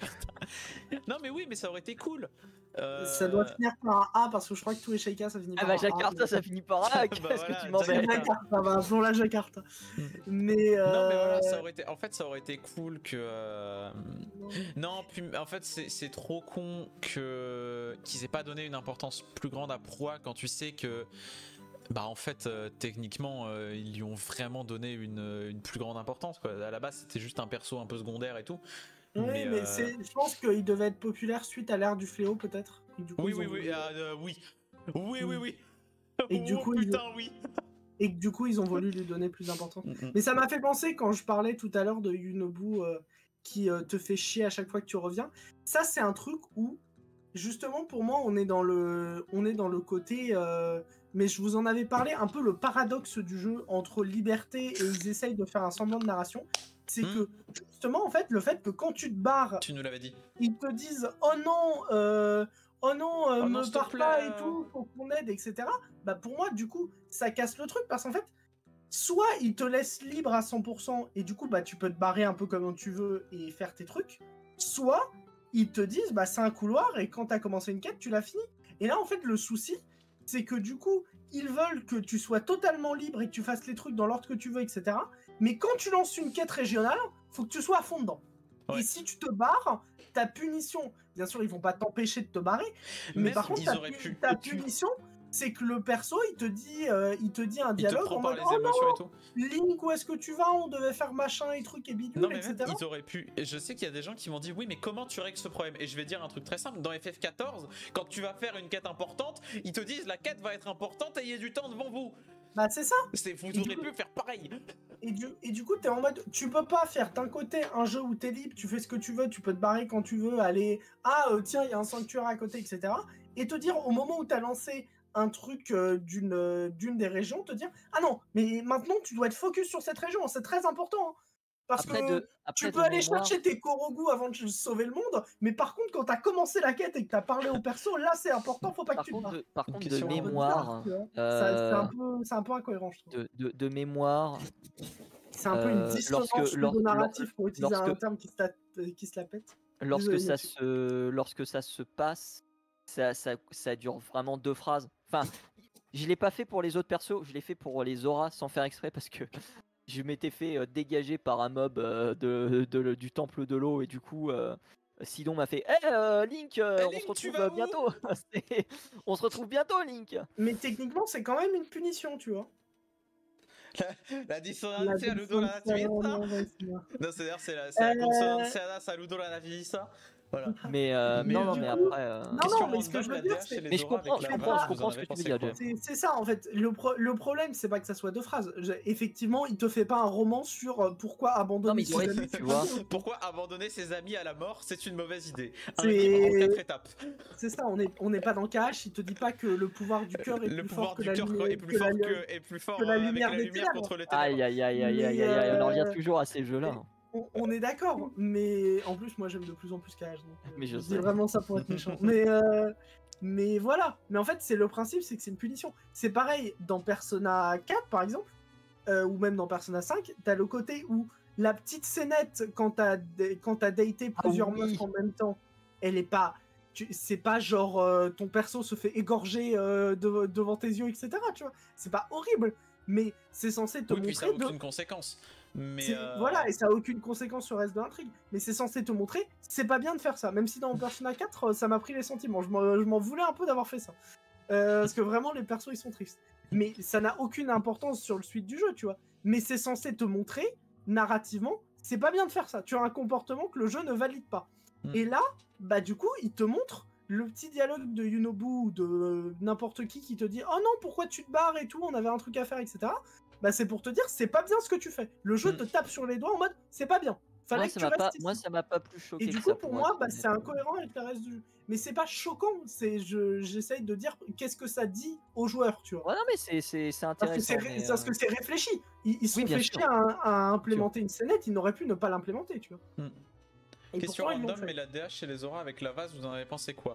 Non mais oui, mais ça aurait été cool. Euh, Ça doit finir par un A, parce que je crois que tout est Sheikah, ça finit Ah par bah un A. Jakarta, ça finit par là. Qu'est-ce Bah que voilà, tu m'embêtes Jakarta. Jakarta, bah, appelons la Jakarta. Mais, euh... Non mais voilà, ça aurait été. En fait, ça aurait été cool que. euh, Non, puis en fait, c'est c'est trop con que qu'ils aient pas donné une importance plus grande à Proa quand tu sais que. Bah en fait, euh, techniquement, euh, ils lui ont vraiment donné une, une plus grande importance. Quoi. À la base, c'était juste un perso un peu secondaire et tout. Oui, mais, mais euh, c'est, je pense qu'il devait être populaire suite à l'ère du fléau, peut-être. Et du coup, Oui, ils oui, ont oui, voulu- ah, euh, oui, oui, oui, oui. Et du Oh, coup, ils- putain, oui. Et que du coup, ils ont voulu lui donner plus d'importance. Mm, Mais ça m'a fait penser quand je parlais tout à l'heure de Yunobu euh, qui euh, te fait chier à chaque fois que tu reviens. Ça, c'est un truc où, justement, pour moi, on est dans le, on est dans le côté. euh, Mais je vous en avais parlé, un peu le paradoxe du jeu entre liberté et ils essayent de faire un semblant de narration. C'est Mm. que, justement, en fait, le fait que quand tu te barres, Tu nous l'avais dit. ils te disent oh non, euh, oh non, euh, Oh non, me s'il te pars plaît, pas euh. et tout, faut qu'on aide, et cetera. Bah pour moi, du coup, ça casse le truc parce qu'en fait, soit ils te laissent libre à cent pour cent et du coup, bah tu peux te barrer un peu comme tu veux et faire tes trucs, soit ils te disent bah c'est un couloir et quand t'as commencé une quête, tu l'as fini. Et là, en fait, le souci, c'est que du coup, ils veulent que tu sois totalement libre et que tu fasses les trucs dans l'ordre que tu veux, et cetera. Mais quand tu lances une quête régionale, faut que tu sois à fond dedans. Ouais. Et si tu te barres, ta punition, bien sûr, ils vont pas t'empêcher de te barrer, mais Même par contre, ils ta, auraient pu- pu- ta tu- punition, c'est que le perso, il te dit, euh, il te dit un Il te dialogue prend en par mode les oh émotions et tout. non, Link, où est-ce que tu vas? On devait faire machin et truc et bidule, Non mais même, et cetera. ils auraient pu. Et je sais qu'il y a des gens qui m'ont dit oui, mais comment tu règles ce problème? Et je vais dire un truc très simple. Dans F F quatorze, quand tu vas faire une quête importante, ils te disent la quête va être importante et il y a du temps devant vous. Bah c'est ça. C'est vous Et du auriez coup- pu faire pareil. Et du, et du coup, t'es en mode, tu peux pas faire d'un côté un jeu où t'es libre, tu fais ce que tu veux, tu peux te barrer quand tu veux, aller, ah euh, tiens, il y a un sanctuaire à côté, et cetera. Et te dire, au moment où t'as lancé un truc euh, d'une euh, d'une des régions, te dire, ah non, mais maintenant tu dois être focus sur cette région, c'est très important. hein. Parce Après, que de, après tu de peux aller mémoire, chercher tes Korogu avant de sauver le monde, mais par contre, quand t'as commencé la quête et que t'as parlé au perso, là c'est important, faut pas par que tu te contre, barres. de, par contre, de question, C'est un peu mémoire, bizarre, tu vois. euh, Ça- C'est un, peu- c'est un peu incohérent, je trouve. de, de, de mémoire, C'est un peu euh, une dissonance lorsque- lors- narrative pour utiliser un lorsque- terme qui se, la, qui se la pète. lorsque Désolé, ça monsieur. se, lorsque ça se passe, ça, ça, ça dure vraiment deux phrases. Enfin, je l'ai pas fait pour les autres persos, je l'ai fait pour les auras sans faire exprès parce que je m'étais fait euh, dégager par un mob euh, de, de- du temple de l'eau et du coup euh, Sidon m'a fait hey, euh, Link, euh, Eh, on Link, se tu retrouve vas euh, où bientôt. C'est- on se retrouve bientôt, Link. Mais techniquement, c'est quand même une punition, tu vois. La dissonance, La Ludo la dissonance, ça. ouais, ouais, c'est bien. Non, c'est-à-dire c'est la, c'est la Euh, consonance, ça Ludo la ça. Voilà. Mais, euh, Mais non, non, du mais coup- après. euh, Non, Question non, mais ce que random, je veux la dire, D H c'est- et les Mais je auras comprends- avec je la comprends- rage, je vous en comprends avez ce que tu pensé veux dire, quoi Jeff. C'est c'est ça en fait. Le, pro- le problème, c'est pas que ça soit deux phrases. Je- effectivement, il te fait pas un roman sur euh, pourquoi abandonner Non, mais il ses aurait amis. pu, tu vois. Pourquoi abandonner ses amis à la mort, c'est une mauvaise idée. Un C'est- livre en quatre étapes. C'est ça, on n'est on n'est pas dans K H. Il te dit pas que le pouvoir du cœur est Le plus pouvoir fort que du la cœur lumière. est plus que la fort lu- que est plus fort que la euh, avec lumière la des lumière ténèbres. contre les ténèbres. Aïe, aïe, aïe, aïe, Mais, aïe, aïe, aïe, on en revient euh, toujours à ces jeux-là. On, on est d'accord, mais en plus, moi, j'aime de plus en plus K H. Donc, euh, Mais je dis sais. vraiment ça pour être méchant. mais, euh, mais voilà. Mais en fait, c'est le principe, c'est que c'est une punition. C'est pareil dans Persona quatre, par exemple, euh, ou même dans Persona cinq. T'as le côté où la petite scénette, quand t'as dé- quand t'as daté plusieurs oui. meufs en même temps, elle est pas tu, c'est pas genre euh, ton perso se fait égorger euh, de- devant tes yeux, et cetera. Tu vois, c'est pas horrible, mais c'est censé te Oui, montrer. puis ça n'a de- aucune conséquence. Mais c'est- euh, Voilà, et ça a aucune conséquence sur le reste de l'intrigue. Mais c'est censé te montrer, c'est pas bien de faire ça. Même si dans Persona quatre, euh, ça m'a pris les sentiments. Je m'en, je m'en voulais un peu d'avoir fait ça. Euh, parce que vraiment, les persos, ils sont tristes. Mais ça n'a aucune importance sur le suite du jeu, tu vois. Mais c'est censé te montrer, narrativement, c'est pas bien de faire ça. Tu as un comportement que le jeu ne valide pas. Mm. Et là, bah du coup, il te montre le petit dialogue de Yunobu ou de euh, n'importe qui qui te dit « Oh non, pourquoi tu te barres et tout, on avait un truc à faire, et cetera » Bah c'est pour te dire, c'est pas bien ce que tu fais. Le jeu Mm. te tape sur les doigts en mode « C'est pas bien. Fallait Moi, que ça tu m'a restes pas, ici. moi, ça m'a pas plus choqué Et du que coup, ça, pour pour moi, être bah, honnête. c'est incohérent avec le reste du jeu. Mais c'est pas choquant, c'est je j'essaye de dire qu'est-ce que ça dit aux joueurs, tu vois. Ouais, non, mais c'est, c'est, c'est Parce que intéressant. c'est ré- mais, parce euh, que c'est réfléchi. Ils, ils se Oui, sont bien fait sûr. chier à, à implémenter une scénette, ils n'auraient pu ne pas l'implémenter, tu vois. Mm. Et Question pourtant, ils l'ont random, fait. mais la D H chez les auras avec la vase, vous en avez pensé quoi?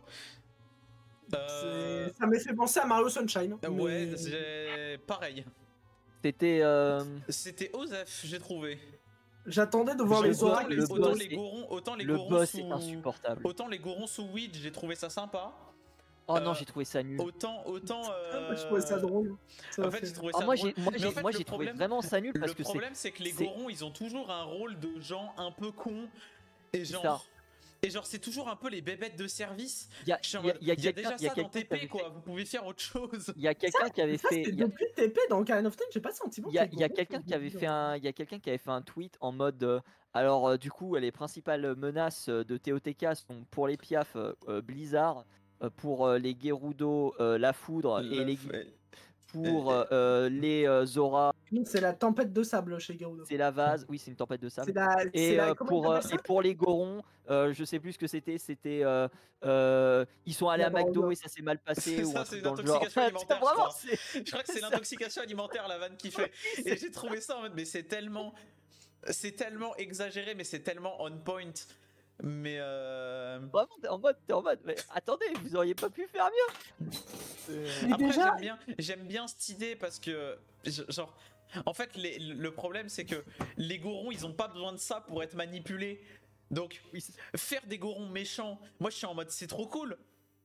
C'est- euh... Ça m'a fait penser à Mario Sunshine. euh, Ouais, mais- j'ai pareil. C'était. euh, C'était Osef, j'ai trouvé. J'attendais de voir Le les boss- auras. Autant les, le autant boss les est- gorons, autant les Le gorons boss sous... est insupportable. Autant les gorons sous weed, j'ai trouvé ça sympa. Oh non, euh, j'ai trouvé ça nul. Autant, autant. Ah, je trouvais ça euh, drôle. Ça En m'a fait, fait j'ai rire. trouvé Ah, ça moi, drôle. j'ai, moi, Mais j'ai, en fait, moi, le j'ai trouvé problème, vraiment ça nul parce le que c'est. problème, c'est que les c'est- gorons, ils ont toujours un rôle de gens un peu cons et C'est genre. ça. Et genre, c'est toujours un peu les bébêtes de service. Il y a, Je suis en il y a- mode, il y a il y a quelqu'un, déjà il y a ça dans quelqu'un qui T P, avait quoi. fait- Vous pouvez faire autre chose. il y a quelqu'un qui avait Ça, fait. c'est il y a- depuis T P dans Ocarina of Time, j'ai pas le sentiment Il y a, que les il y a gorons quelqu'un sont qui avait devenus fait un, il y a quelqu'un qui avait fait un tweet en mode, euh, alors euh, du coup les principales menaces euh, de T O T K sont pour les Piaf euh, euh, Blizzard, euh, pour euh, les Gerudo euh, la foudre et La- les ouais. pour Et- euh, euh, les euh, Zora Non, c'est la tempête de sable chez Gerudo. c'est la vase, oui c'est une tempête de C'est sable. la, c'est Et, la, euh, comment pour, ils euh, appellent et ça pour les Gorons, euh, je sais plus ce que c'était, c'était euh, euh, ils sont allés La à McDo Barbe. et ça s'est mal passé C'est ou ça, un c'est truc une dans le genre. intoxication alimentaire, je Vraiment, crois. c'est- Je crois que c'est ça- l'intoxication alimentaire, la vanne qui fait. Et j'ai trouvé ça en mode, mais c'est tellement. C'est tellement exagéré, mais c'est tellement on point. Mais euh... Vraiment, t'es en mode, t'es en mode, mais attendez, vous auriez pas pu faire mieux. Mais Après, déjà, j'aime bien, j'aime bien cette idée parce que, je- genre, en fait, les- le problème c'est que les gorons, ils ont pas besoin de ça pour être manipulés. Donc, Oui, c'est- faire des gorons méchants, moi je suis en mode c'est trop cool.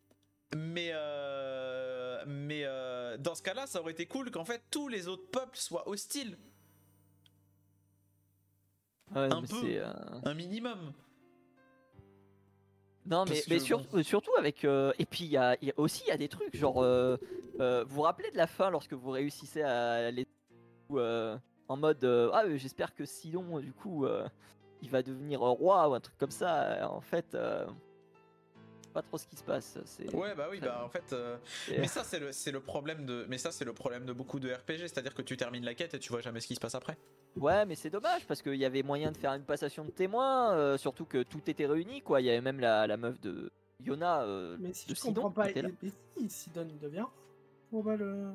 Mais, euh, mais euh, dans ce cas-là, ça aurait été cool qu'en fait tous les autres peuples soient hostiles, Ouais, Un mais peu. c'est, euh, un minimum. Non, Parce mais, que mais bon. sur- euh, surtout avec. euh, Et puis, il y a, il y a aussi il y a des trucs, genre. euh, euh, vous vous rappelez de la fin lorsque vous réussissez à les. euh, en mode. euh, ah, euh, j'espère que Sidon, du coup, euh, il va devenir euh, roi ou un truc comme ça. euh, En fait. euh, Pas trop ce qui se passe. C'est... Ouais, bah oui, très- bah en fait. euh, c'est- Mais ça, c'est le, c'est le problème de, mais ça, c'est le problème de beaucoup de R P G, c'est-à-dire que tu termines la quête et tu vois jamais ce qui se passe après. Ouais, mais c'est dommage parce qu'il y avait moyen de faire une passation de témoin, euh, surtout que tout était réuni, quoi. Il y avait même la, la meuf de Yona. euh, mais si de je Sidon comprends pas, qui était là. et, et si Sidon il devient, on va le,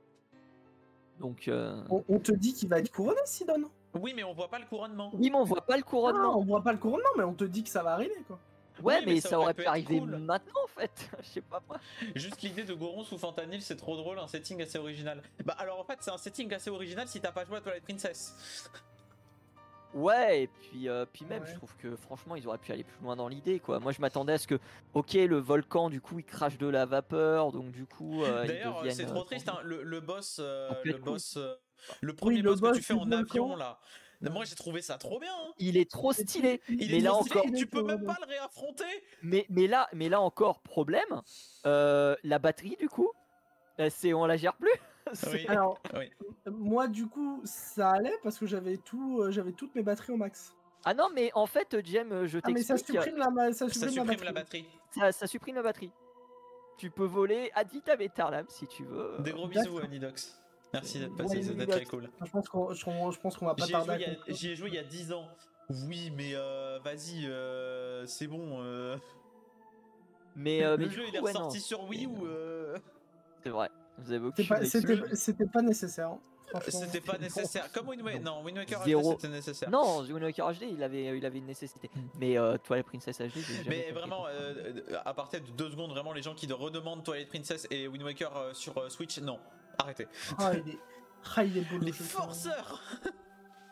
Donc. euh, on, on te dit qu'il va être couronné, Sidon. Oui, mais on voit pas le couronnement. Oui, mais on voit pas le Ah, couronnement. on voit pas le couronnement, mais on te dit que ça va arriver, quoi. Ouais, Oui, mais, mais ça, ça aurait aurait pu pu être arriver cool. maintenant en fait. Je sais pas moi. Juste l'idée de Goron sous Fantanil, c'est trop drôle, un setting assez original. Bah alors en fait, c'est un setting assez original si t'as pas joué à Twilight Princess. Ouais, et puis, euh, puis même, Ouais. je trouve que franchement, ils auraient pu aller plus loin dans l'idée, quoi. Moi, je m'attendais à ce que, ok, le volcan, du coup, il crache de la vapeur, donc du coup, euh, ils D'ailleurs, deviennent. c'est trop euh, triste, hein, le, le boss, euh, Ça peut le être cool. boss, euh, le premier le boss, que boss tu fais du en volcan. avion là. Moi, j'ai trouvé ça trop bien. Hein. Il est trop stylé. Il Mais est là trop stylé, encore- tu peux même pas le réaffronter. Mais, mais là, mais là encore, problème. euh, la batterie, du coup, euh, c'est on la gère plus. C'est- Oui. Alors, Oui. moi, du coup, ça allait parce que j'avais tout, euh, j'avais toutes mes batteries au max. Ah non, mais en fait, Jem, je Ah, mais ça t'explique. supprime la, ma- ça Ça supprime, supprime la la batterie. batterie. Ça, ça supprime la batterie. Tu peux voler ad vitam aeternam si tu veux. Des gros D'accord. bisous à Nidox. Merci d'être Ouais, passé, c'est d'être Nidox. très cool. Je pense qu'on, je, je pense qu'on va pas J'y ai, tarder joué à il y a- conclure. j'y ai joué il y a dix ans. Oui, mais euh, vas-y, euh, c'est bon. euh, Mais, euh, mais le du jeu coup, il est ouais, non, ressorti sur Wii U. euh, c'est vrai. Vous avez C'était aucune pas, excuse. c'était, c'était pas nécessaire. hein. Franchement. C'était pas nécessaire. Comme Wind Waker. Non, Wind Waker H D Zéro. c'était nécessaire. Non, Wind Waker H D, il avait, il avait une nécessité. Mais euh, Twilight Princess H D, j'ai jamais Mais compris vraiment, pourquoi. euh, euh, à partir de deux secondes, vraiment, les gens qui redemandent Twilight Princess et Wind Waker euh, sur euh, Switch, non, arrêtez. Ah, il est, ah, il est beau. le Les jeu, forceurs.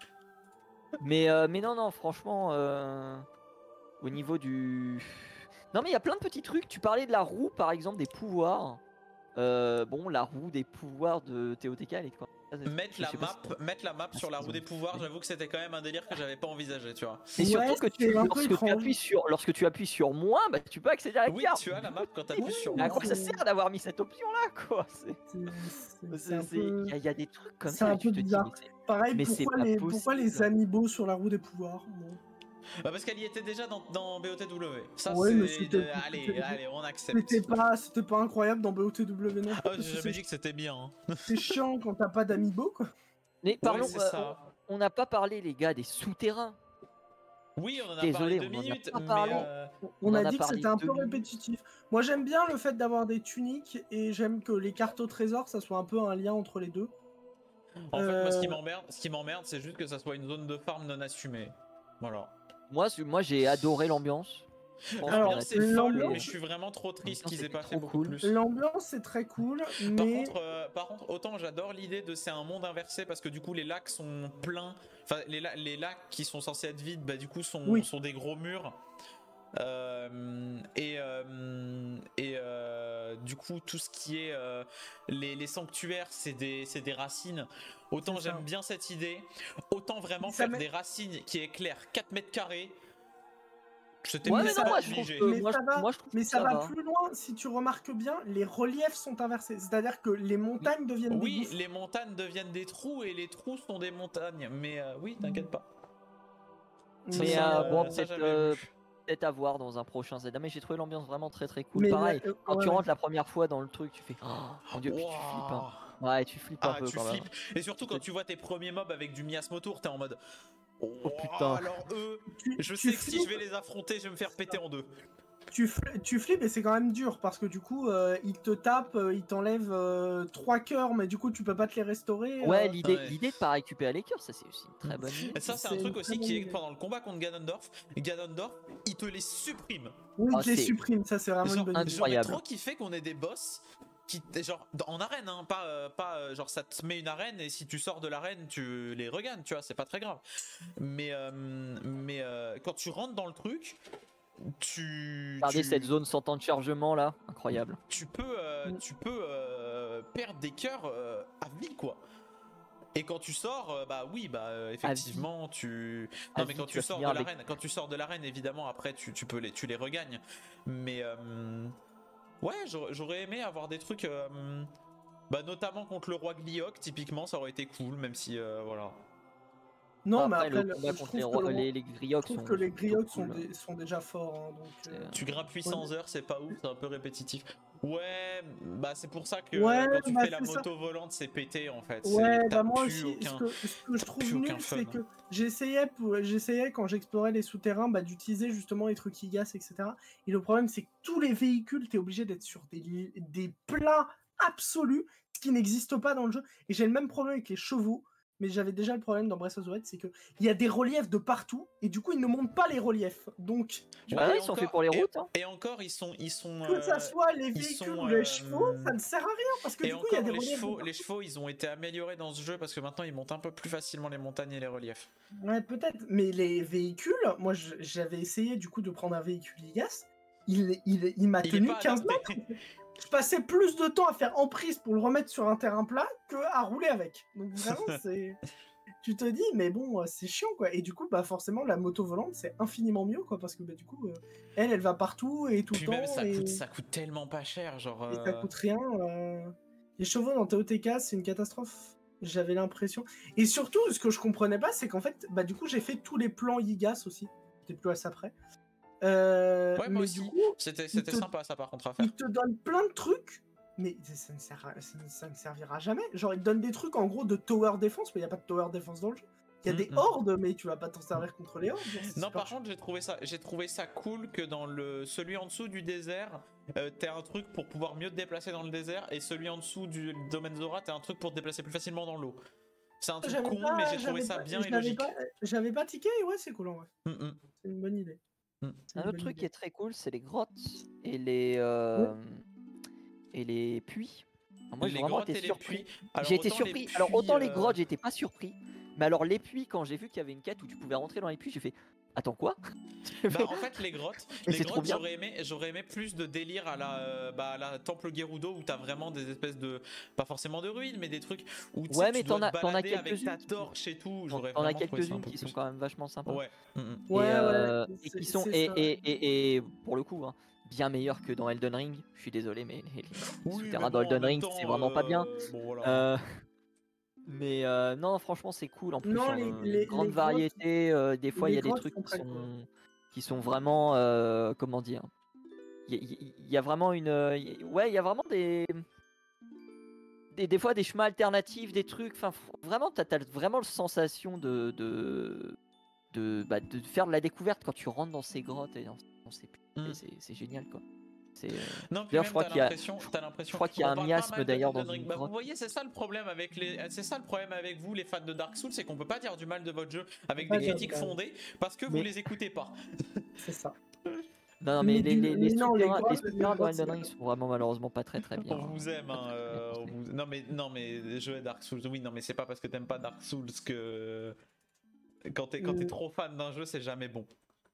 Mais, euh, mais non, non, franchement, euh, au niveau du. Non mais il y a plein de petits trucs. Tu parlais de la roue par exemple, des pouvoirs. Euh, bon, la roue des pouvoirs de T O T K, elle est quoi? Mettre Je la sais pas map, si- mettre la map Ah, sur la c'est roue des bizarre. pouvoirs, j'avoue que c'était quand même un délire que j'avais pas envisagé, tu vois. Et surtout Ouais, que tu, c'est un peu lorsque tu étrange. appuies sur, lorsque tu appuies sur moins, bah, tu peux accéder à la Oui, carte. tu as la map quand t'appuies sur Mais à moi. quoi ça sert d'avoir mis cette option là quoi? C'est- C'est- c'est- c'est c'est- un c'est- peu- Il y, a- il y a des trucs comme c'est ça un et tu peu te dis bizarre. mais c'est- Pareil, mais c'est pourquoi pas les, pourquoi les possible. amiibo sur la roue des pouvoirs? Bon. Bah parce qu'elle y était déjà dans, dans B O T W. Ça Ouais, mais c'est... c'était- de- Allez, c'était- allez, on accepte. C'était pas, c'était pas incroyable dans B O T W non plus, Ah, parce j'ai que jamais c'est- dit que c'était bien. hein. c'est chiant quand t'as pas d'amiibo quoi. Mais parlons, c'est euh, ça. on on n'a pas parlé les gars des souterrains. Oui, on en a Désolé, parlé deux on en a minutes, pas mais... parlé. euh, On, On en a a dit que parlé c'était un deux peu minutes. répétitif. Moi j'aime bien le fait d'avoir des tuniques et j'aime que les cartes au trésor ça soit un peu un lien entre les deux. En fait, moi, ce qui Euh, m'emmerde, ce qui m'emmerde, c'est juste que ça soit une zone de farm non assumée. Voilà. Moi, c'est- moi j'ai adoré l'ambiance. Franchement, Alors, L'ambiance c'est l'ambiance- folle, mais je suis vraiment trop triste l'ambiance qu'ils aient était pas fait trop beaucoup cool. plus. L'ambiance c'est très cool, Par mais contre, euh, par contre, autant j'adore l'idée de c'est un monde inversé parce que du coup les lacs sont pleins. Enfin, les, la- les lacs qui sont censés être vides, bah du coup sont, Oui. sont des gros murs. Euh, et euh, et euh, du coup tout ce qui est euh, les, les sanctuaires c'est des, c'est des racines. Autant C'est ça. j'aime bien cette idée, autant vraiment Ça faire met- des racines qui éclairent quatre mètres carrés. C'était Ouais, pas mais non, moi je trouve obligé. que, Mais moi, ça je- va, moi, je trouve mais que ça, ça va, va. plus loin. Si tu remarques bien, les reliefs sont inversés. C'est-à-dire que les montagnes deviennent des Oui, gouffres. les montagnes deviennent des trous et les trous sont des montagnes. Mais euh, oui, t'inquiète pas. Ça, Mais ça, euh, bon, ça, peut-être j'avais euh, vu. peut-être à voir dans un prochain Zelda. Mais j'ai trouvé l'ambiance vraiment très très cool. Mais Pareil, la- euh, quand ouais, tu ouais. rentres la première fois dans le truc, tu fais oh mon dieu, puis tu flippes. hein. Ouais, tu flippes un Ah, peu tu quand même. flippes. Et surtout quand tu vois tes premiers mobs avec du miasme autour, t'es en mode. Oh putain. Alors eux, Tu, je tu sais que si je flippes- vais les affronter, je vais me faire péter en deux. Tu, fl- tu flippes et c'est quand même dur parce que du coup, euh, ils te tapent, euh, ils t'enlèvent euh, trois cœurs, mais du coup, tu peux pas te les restaurer. Ouais, euh. l'idée Ouais. l'idée de pas récupérer les cœurs, ça c'est aussi une très bonne idée. Et ça, c'est un C'est truc une aussi très qui est bonne idée. pendant le combat contre Ganondorf. Ganondorf, il te les supprime. Oui, Ah, ils te les c'est- suppriment, ça c'est vraiment Genre, une bonne idée. j'aurais incroyable. trop kiffé qu'on ait des boss qui, genre, dans- en arène, hein, pas, euh, pas euh, genre ça te met une arène et si tu sors de l'arène, tu les regagnes, tu vois, c'est pas très grave. Mais, euh, mais euh, quand tu rentres dans le truc, tu. Regardez tu, cette zone sans temps de chargement là, incroyable. tu peux, euh, Mm. tu peux euh, perdre des cœurs euh, à vie, quoi. Et quand tu sors, euh, bah oui, bah euh, effectivement, tu. À Non mais vie, quand tu tu vas sors de finir avec- l'arène, quand tu sors de l'arène, évidemment, après tu, tu peux les, tu les regagnes. Mais euh, ouais, j'aurais j'aurais aimé avoir des trucs, euh, bah notamment contre le roi Gliok, typiquement, ça aurait été cool, même si euh, voilà. Non, mais après, après, le le- combat je contre trouve les, que rois- le- les, les je griots trouve sont. que les griots plutôt sont, cool. des- sont déjà forts. hein, donc, C'est, euh, euh, Tu grimpes huit cents heures, c'est pas ouf, c'est un peu répétitif. Ouais, bah c'est pour ça que Ouais, quand tu bah, fais la c'est ça. moto volante, c'est pété en fait. Ouais, C'est- t'as bah moi plus aussi, aucun- ce, que, ce que je trouve plus aucun nul, fun. c'est que j'essayais, pour- j'essayais quand j'explorais les souterrains bah, d'utiliser justement les trucs IGAS, et cetera. Et le problème, c'est que tous les véhicules, t'es obligé d'être sur des, li- des plats absolus, ce qui n'existe pas dans le jeu. Et j'ai le même problème avec les chevaux, mais j'avais déjà le problème dans Breath of the Wild, c'est qu'il y a des reliefs de partout, et du coup, ils ne montent pas les reliefs. Donc, Ouais, Ouais, ils sont encore- faits pour les et- routes. Hein. Et encore, ils sont, ils sont. que ça euh, soit les ils véhicules sont, ou les euh, chevaux, ça ne sert à rien, parce que Et du coup, il y a encore, des les reliefs. de chevaux, partout. les chevaux, ils ont été améliorés dans ce jeu parce que maintenant ils montent un peu plus facilement les montagnes et les reliefs. Ouais, peut-être. Mais les véhicules, moi je- j'avais essayé du coup de prendre un véhicule IGAS. Il, il, il m'a Il est tenu pas quinze adapté. mètres. Je passais plus de temps à faire emprise pour le remettre sur un terrain plat que à rouler avec. Donc vraiment, c'est. Tu te dis, mais bon, euh, c'est chiant quoi. Et du coup, bah forcément, la moto volante, c'est infiniment mieux quoi. Parce que bah, du coup, euh, elle, elle va partout et tout Puis le temps. même ça et... coûte, ça coûte tellement pas cher, genre. et ça euh, coûte rien. euh. Les chevaux dans T O T K, c'est une catastrophe. J'avais l'impression. Et surtout, ce que je comprenais pas, c'est qu'en fait, bah du coup, j'ai fait tous les plans IGAS aussi. J'étais plus à ça près. Euh, Ouais, moi mais aussi. du coup, C'était, c'était te- sympa ça par contre à faire. il te donne plein de trucs, mais ça ne, sert à- ça ne- ça ne servira jamais. Genre, il te donne des trucs en gros de tower defense, mais il n'y a pas de tower defense dans le jeu. Il y a Mm, des mm. hordes, mais tu vas pas t'en servir contre les hordes. genre, c'est Non, super par contre, j'ai trouvé ça, j'ai trouvé ça cool que dans le celui en dessous du désert, euh, t'aies un truc pour pouvoir mieux te déplacer dans le désert, et celui en dessous du domaine Zora, t'as un truc pour te déplacer plus facilement dans l'eau. C'est un truc J'avais con, pas- mais j'ai trouvé j'avais ça pas- bien et j'avais logique. pas- J'avais pas tiqué, ouais, c'est cool en vrai. Mm, mm. C'est une bonne idée. Mm. C'est une Un autre bonne truc idée. qui est très cool, c'est les grottes et les euh, et les puits. Alors moi, j'ai Les vraiment grottes été et les surpris. puits. Alors, J'ai été autant les surpris. Alors puits, autant les euh, grottes, j'étais pas surpris, mais alors les puits, quand j'ai vu qu'il y avait une quête où tu pouvais rentrer dans les puits, j'ai fait Attends quoi? Bah en fait les grottes, Mais les c'est trop grottes bien. j'aurais aimé, j'aurais aimé plus de délire à la, euh, bah, à la Temple Gerudo où t'as vraiment des espèces de, pas forcément de ruines mais des trucs où tu sais, Ouais, tu mais dois t'en te as, t'en as balader avec ta quelques-unes. qui- torche et tout, T'en j'aurais t'en as vraiment trouvé ça un quelques-unes peu qui sont plus. quand même vachement sympas. Ouais. mm, mm. Et, Ouais, euh, ouais. et c'est- qui sont c'est et, ça. et, et, et pour le coup hein, bien meilleurs que dans Elden Ring. Je suis désolé, mais les, les Oui souterrains mais dans bon en Elden même Ring c'est temps, vraiment pas bien. euh, bon voilà. Euh, mais euh, non, franchement c'est cool. En plus, Non, il y les, a les, une grande les grottes, variété. euh, des fois, il les y a des grottes trucs sont qui très cool. sont qui sont vraiment euh, comment dire. Il y, il y- il y a vraiment une euh, il y- ouais, il y a vraiment des des, des fois des chemins alternatifs, des trucs. Enfin, f- vraiment, t'as as vraiment la sensation de de de, bah, de faire de la découverte quand tu rentres dans ces grottes et dans, dans ces Mm. et c'est c'est génial quoi. C'est euh, Non, puis d'ailleurs je même crois t'as qu'il y a l'impression, je, t'as je l'impression, crois qu'il y a on un parle pas miasme mal de d'ailleurs dans Elden Ring. une Bah, vous grotte. voyez, c'est ça le problème avec les, c'est ça le problème avec vous, les fans de Dark Souls, c'est qu'on peut pas dire du mal de votre jeu avec Pas des dire critiques du mal. fondées parce que vous Mais- les écoutez pas. C'est ça. Non, non, mais, Mais les, du- les, les mais non, les souterrains, les grottes- souterrains les dans grottes, Elden c'est Ring sont vraiment malheureusement pas très très bien. On vous aime, Pas hein, très, très bien euh, on pensés. vous- non mais non mais les jeux Dark Souls, oui, non mais c'est pas parce que t'aimes pas Dark Souls que quand t'es quand t'es Mm. trop fan d'un jeu, c'est jamais bon.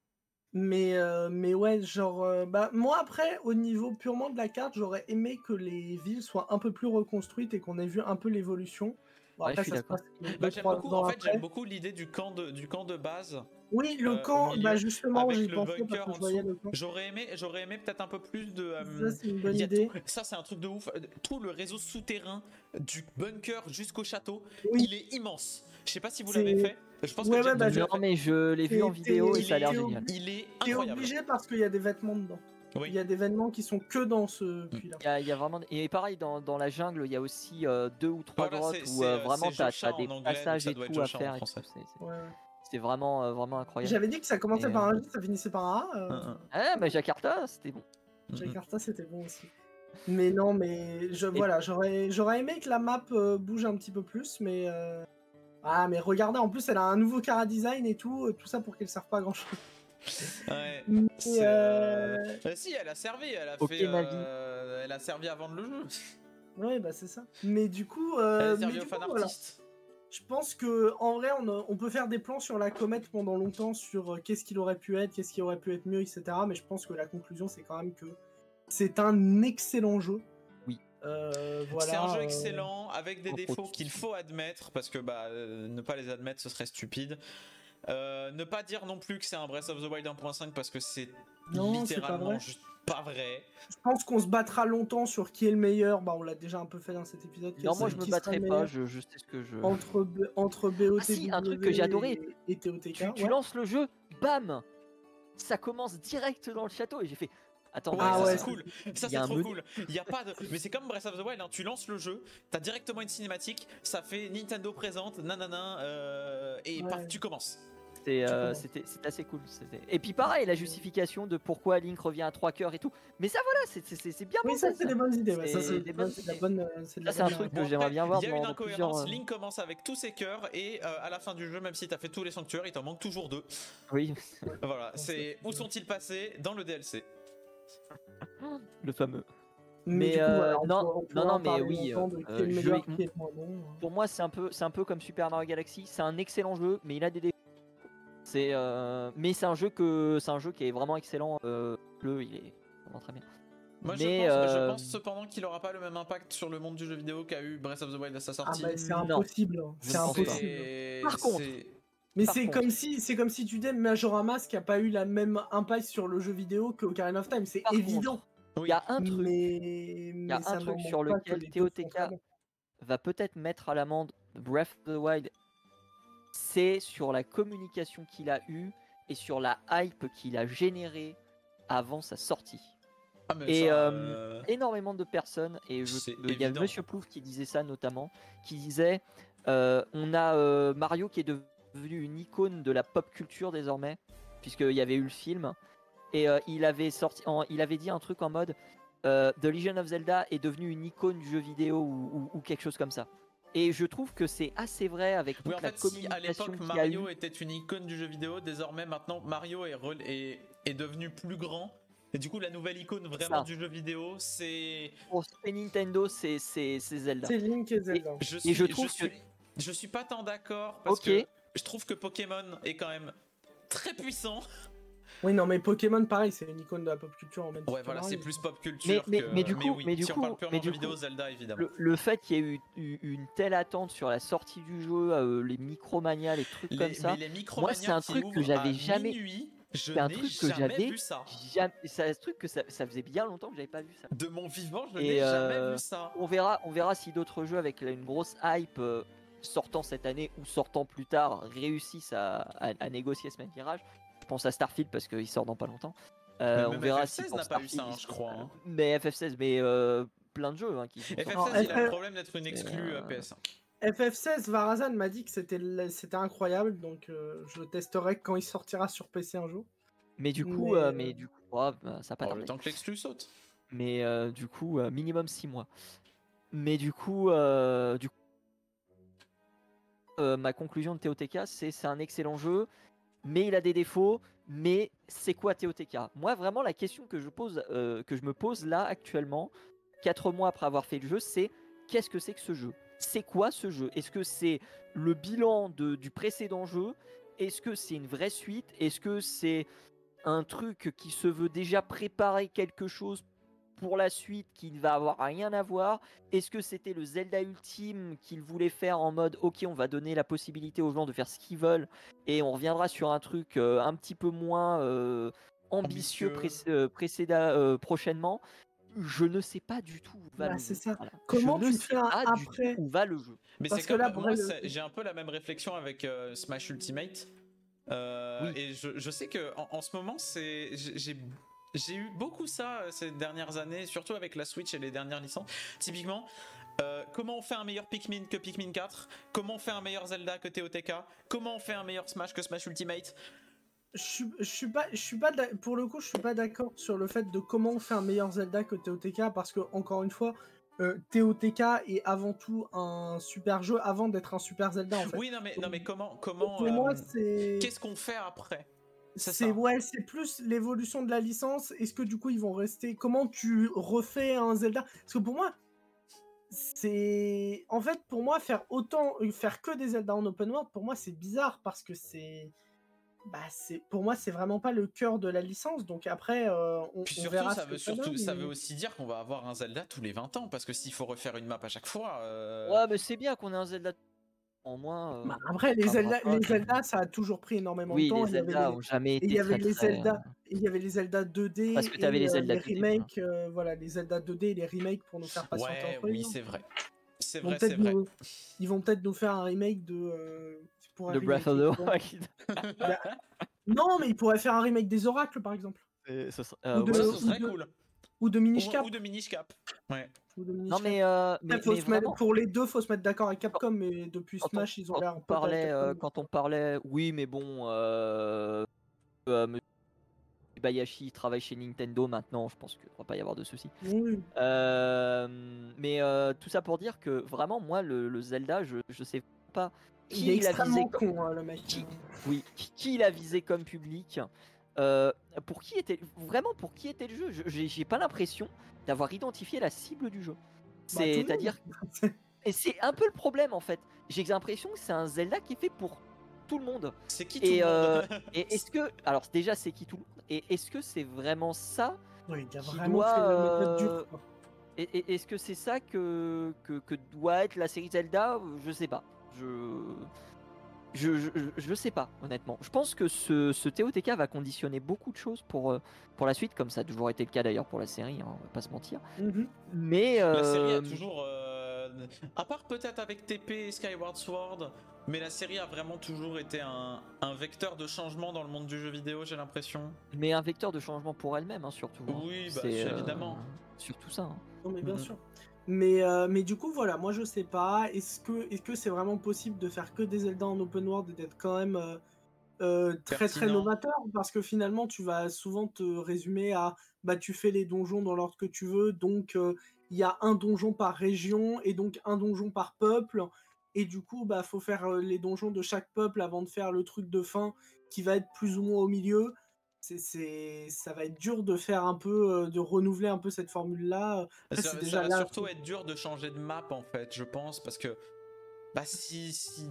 Mais, euh, mais ouais, genre, euh, bah, moi après, au niveau purement de la carte, j'aurais aimé que les villes soient un peu plus reconstruites et qu'on ait vu un peu l'évolution. Bon, Ouais, après, je suis ça se d'accord. passe Bah, deux j'aime trois beaucoup, ans en fait, après. j'aime beaucoup l'idée du camp de du camp de base. Oui, le euh, au camp, bah milieu, justement, avec j'y le pensais parce bunker que en je voyais dessous. le camp. J'aurais aimé, j'aurais aimé peut-être un peu plus de. Ça, euh, c'est une bonne il y a idée. tout- ça, c'est un truc de ouf. Tout le réseau souterrain du bunker jusqu'au château, Oui. il est immense. Je sais pas si vous C'est- l'avez fait. Je pense Ouais, que Jet, ouais, bah, tu je- l'as Non, fait. mais je l'ai vu en T'es- vidéo et il ça a l'air est- génial. Il est T'es incroyable. obligé parce qu'il y a des vêtements dedans. Oui. Il y a des vêtements qui sont que dans ce puits-là. Il y a, il y a vraiment et pareil dans, dans la jungle, il y a aussi euh, deux ou trois Voilà, grottes c'est- où c'est, euh, euh, vraiment c'est t'as Josha as des en anglais, donc passages ça et doit être tout à Josha en faire et tout. français. C'est c'est- Ouais, ouais. c'est vraiment euh, vraiment incroyable. J'avais dit que ça commençait Et, par euh, un J, ça finissait par un A. euh, Hein, hein. Ah, mais Jakarta, c'était bon. Jakarta, c'était bon aussi. Mais non, mais je, Et- voilà, j'aurais, j'aurais aimé que la map euh, bouge un petit peu plus, mais euh, ah, mais regardez, en plus, elle a un nouveau Cara design et tout, euh, tout ça pour qu'elle serve pas à grand chose. Ouais. Mais, c'est, euh, euh, euh, si, elle a servi, elle a Ok, fait. Navi. euh, Elle a servi à vendre le jeu. Ouais, bah c'est ça. Mais du coup, Elle euh, a mais servi du aux coup, fan voilà. artistes. Je pense que en vrai, on, a- on peut faire des plans sur la comète pendant longtemps sur euh, qu'est-ce qu'il aurait pu être, qu'est-ce qui aurait pu être mieux, et cetera. Mais je pense que la conclusion, c'est quand même que c'est un excellent jeu. Oui. Euh, voilà, C'est un jeu euh, excellent avec des Sans défauts trop de qu'il soucis. faut admettre parce que bah, euh, ne pas les admettre ce serait stupide. Euh, ne pas dire non plus que c'est un Breath of the Wild un point cinq parce que c'est Non, c'est pas littéralement vrai. juste pas vrai. Je pense qu'on se battra longtemps sur qui est le meilleur. Bah, on l'a déjà un peu fait dans cet épisode. Non, Qui- moi je me qui sera battrai le pas, meilleur je, je sais ce que je. entre, B- entre B O T W Ah si, un truc que j'ai adoré. et T O T K. Tu, tu ouais. lances le jeu, bam, ça commence direct dans le château et j'ai fait. Attends, Ouais, Ah ça ouais, c'est c'est- cool. Ça il y a c'est un trop menu. cool. Il y a pas de. Mais c'est comme Breath of the Wild. Hein. Tu lances le jeu, t'as directement une cinématique, ça fait Nintendo présente, nanana, euh, et Ouais. paf, tu commences. C'était Tu euh, commences. c'était- c'était assez cool. c'était- Et puis pareil, la justification de pourquoi Link revient à trois cœurs et tout. Mais ça voilà, c'est- c'est c'est- c'est bien Oui, pensé, ça, c'est des bonnes idées. Ouais. Ça, C'est c'est des ouais, bonnes c'est de la idées. bonne. euh, c'est de la Ça, c'est un bonne- truc Bon, que j'aimerais après, bien voir il y a dans, une dans plusieurs. incohérence. euh, Link commence avec tous ses cœurs et euh, à la fin du jeu, même si t'as fait tous les sanctuaires, il t'en manque toujours deux. Oui, Voilà, c'est où sont-ils passés dans le D L C. le fameux. Mais, Mais, du coup, euh, voilà, on non, pourra- on non, pourra non, en mais parler oui, longtemps de qui euh, est le jeu- meilleur, qui est le moins bon. hein. Pour moi, c'est un peu, c'est un peu comme Super Mario Galaxy. C'est un excellent jeu, mais il a des défauts. C'est, euh, mais c'est un jeu que, c'est un jeu qui est vraiment excellent. Euh, le, il est vraiment très bien. Moi, Mais, je, pense, je euh, pense cependant qu'il aura pas le même impact sur le monde du jeu vidéo qu'a eu Breath of the Wild à sa Ah sortie. bah c'est Non. impossible. hein. Je C'est ne pense pas. impossible. C'est- Par contre, c'est- Mais Par c'est contre- comme si c'est comme si tu disais Majora Mask qui a pas eu la même impact sur le jeu vidéo que Ocarina of Time, c'est Par évident. contre, il y a un truc, Mais il y a mais ça un truc n'en sur manque pas que lequel les deux T O sont T K très bons. va peut-être mettre à l'amende Breath of the Wild. C'est sur la communication qu'il a eue et sur la hype qu'il a générée avant sa sortie. Ah, mais Et, ça, euh, euh, Énormément de personnes, et je- C'est il y a évident. Monsieur Plouf qui disait ça notamment, qui disait euh, on a euh, Mario qui est devenu une icône de la pop culture désormais, puisqu'il y avait eu le film, et euh, il, avait sorti, en- il avait dit un truc en mode euh, The Legend of Zelda est devenu une icône du jeu vidéo ou, ou- ou quelque chose comme ça. Et je trouve que c'est assez vrai avec toute Oui, en la fait, si à communication l'époque qu'il y a eu. Mario était une icône du jeu vidéo, désormais maintenant Mario est, rel- est, est devenu plus grand. Et du coup, la nouvelle icône vraiment ça. du jeu vidéo, c'est. Pour Super Nintendo, c'est c'est- c'est Zelda. C'est Link et Zelda. Je je trouve je suis, que- je suis pas tant d'accord parce Ok. que je trouve que Pokémon est quand même très puissant. Oui, non, mais Pokémon, pareil, c'est une icône de la pop culture en même temps. Ouais, voilà, c'est plus pop Mais, culture mais, que. mais du coup, oui, mais du si coup, on parle purement mais du jeux coup, vidéo, Zelda évidemment. le, le fait qu'il y ait eu, eu une telle attente sur la sortie du jeu, euh, les Micromania, les trucs Les, comme mais ça, les moi Micromania c'est un qui truc que ouvrent j'avais à jamais. minuit, je C'est un n'ai truc que jamais j'avais vu ça. jamais. C'est un truc que ça, ça faisait bien longtemps que j'avais pas vu ça. De mon vivant, je Et n'ai jamais euh, vu ça. on verra, on verra si d'autres jeux avec une grosse hype euh, sortant cette année ou sortant plus tard réussissent à, à, à négocier ce même virage. Je pense à Starfield parce qu'il sort dans pas longtemps. Euh, Mais on même verra F F si seize pour n'a pas eu ça, Starfield, hein, ils je sont- crois. hein. Mais F F seize, mais euh, plein de jeux hein, qui, qui sont F F sortis. seize, il a euh, le problème d'être une exclue euh, P S cinq. F F seize, Varazan m'a dit que c'était c'était incroyable, donc euh, je le testerai quand il sortira sur P C un jour. Mais du coup, Mais, euh, euh, mais du coup, oh, bah, ça a pas Oh, tardé. le temps que l'exclu saute. Mais euh, du coup, euh, minimum six mois. Mais du coup, euh, du coup euh, ma conclusion de T O T K, c'est c'est un excellent jeu, mais il a des défauts. Mais c'est quoi T O T K? Moi, vraiment, la question que je pose, euh, que je me pose là actuellement, quatre mois après avoir fait le jeu, c'est qu'est-ce que c'est que ce jeu? C'est quoi ce jeu? Est-ce que c'est le bilan de, du précédent jeu? Est-ce que c'est une vraie suite? Est-ce que c'est un truc qui se veut déjà préparer quelque chose pour la suite qui ne va avoir rien à voir? Est-ce que c'était le Zelda ultime qu'il voulait faire en mode ok, on va donner la possibilité aux gens de faire ce qu'ils veulent et on reviendra sur un truc euh, un petit peu moins euh, ambitieux, Ambitieux. pré- euh, précéda- euh, prochainement? Je ne sais pas du tout où va bah, le c'est jeu. ça. Voilà. Comment je ne tu sais fais un pas du après tout où va le jeu. Mais Parce c'est que comme là, moi, Brel- c'est- j'ai un peu la même réflexion avec euh, Smash Ultimate. Euh, Oui. Et je, je sais que en, en ce moment, c'est j'ai j'ai eu beaucoup ça euh, ces dernières années, surtout avec la Switch et les dernières licences. Typiquement, euh, comment on fait un meilleur Pikmin que Pikmin quatre? Comment on fait un meilleur Zelda que T O T K? Comment on fait un meilleur Smash que Smash Ultimate? je suis, je suis pas, je suis pas, d'ac- pour le coup, je suis pas d'accord sur le fait de comment on fait un meilleur Zelda que T O T K, parce que encore une fois, euh, T O T K est avant tout un super jeu avant d'être un super Zelda en fait. Oui, non mais non mais comment comment Pour moi, euh, c'est, qu'est-ce qu'on fait après? C'est c'est ça. ouais, c'est plus l'évolution de la licence. Est-ce que du coup ils vont rester? Comment tu refais un Zelda? Parce que pour moi, c'est, en fait, pour moi, faire autant, faire que des Zelda en open world, pour moi, c'est bizarre parce que c'est. Bah, c'est pour moi c'est vraiment pas le cœur de la licence, donc après euh, on, Puis on surtout, verra ça ce veut que ça surtout, donne, ça mais- veut aussi dire qu'on va avoir un Zelda tous les vingt ans, parce que s'il faut refaire une map à chaque fois. euh, Ouais, mais c'est bien qu'on ait un Zelda en moins. euh, Bah, après les ça Zelda, va pas, les ça- Zelda ça a toujours pris énormément de Oui, temps. les Il y avait Zelda les, ont jamais et il été y avait très les très. Zelda, euh, et il y avait les Zelda deux D Parce que et t'avais les euh, Zelda les deux D, voilà. remakes, euh, voilà les Zelda deux D et les remakes pour nous faire patienter Ouais, entre eux. oui, c'est vrai. C'est Ils vont vrai, c'est peut-être vrai. nous, ils vont peut-être nous faire un remake de euh, pour un De Breath of remake, the ils vont- Wild. Bah, non, mais ils pourraient faire un remake des Oracles par exemple, Et ce sera- ou euh, de, ouais, Ça, ce ce sera- serait ou de, cool. ou de Minish Ou, Cap. ou de Minish Cap. Ouais. Ou de Minish Non Cap. mais, euh, mais, Après, faut mais se mettre- vraiment, pour les deux, faut se mettre d'accord avec Capcom, mais depuis quand on, Smash, ils ont quand l'air on potes avec parlait, euh, Capcom. quand on parlait, oui, mais bon, euh, euh, Monsieur Bayashi travaille chez Nintendo maintenant, je pense qu'il ne va pas y avoir de soucis. Oui. Euh, mais euh, tout ça pour dire que vraiment, moi, le, le Zelda, je, je sais pas Il est qui il a visé extrêmement comme, con, hein, le mec. qui, oui, qui, qui il a visé comme public. Euh, pour qui était vraiment pour qui était le jeu? Je- J'ai j'ai pas l'impression d'avoir identifié la cible du jeu. Bah, tout le C'est-à-dire, monde. et c'est un peu le problème en fait. J'ai l'impression que c'est un Zelda qui est fait pour tout le monde. C'est qui tout Et, le euh, monde? et est-ce que, alors déjà c'est qui tout le monde? Et est-ce que c'est vraiment ça? Oui, il a Qui vraiment doit, fait le méthode euh, dure. quoi. Et, et- est-ce que c'est ça que, que, que doit être la série Zelda? Je sais pas. Je, je, je, je sais pas, honnêtement. Je pense que ce, ce T O T K va conditionner beaucoup de choses pour, euh, pour la suite, comme ça a toujours été le cas d'ailleurs pour la série, hein, on va pas se mentir. Mhm. Mais. La série a euh, toujours. euh, À part peut-être avec T P et Skyward Sword, mais la série a vraiment toujours été un, un vecteur de changement dans le monde du jeu vidéo, j'ai l'impression. Mais un vecteur de changement pour elle-même, hein, surtout. hein. Oui, bah, C'est, c'est euh, évidemment. surtout ça. hein. Non, mais bien Mhm. sûr. Mais, euh, mais du coup, voilà, moi je sais pas. Est-ce que est-ce que c'est vraiment possible de faire que des Zelda en open world et d'être quand même euh, euh, très très Pertinent. novateur? Parce que finalement, tu vas souvent te résumer à bah tu fais les donjons dans l'ordre que tu veux, donc euh, il y a un donjon par région et donc un donjon par peuple. Et du coup, bah faut faire euh, les donjons de chaque peuple avant de faire le truc de fin qui va être plus ou moins au milieu. C'est, c'est, ça va être dur de faire un peu, euh, de renouveler un peu cette formule-là. Après, Ça, c'est ça déjà va là. surtout être dur de changer de map en fait, je pense, parce que bah si, si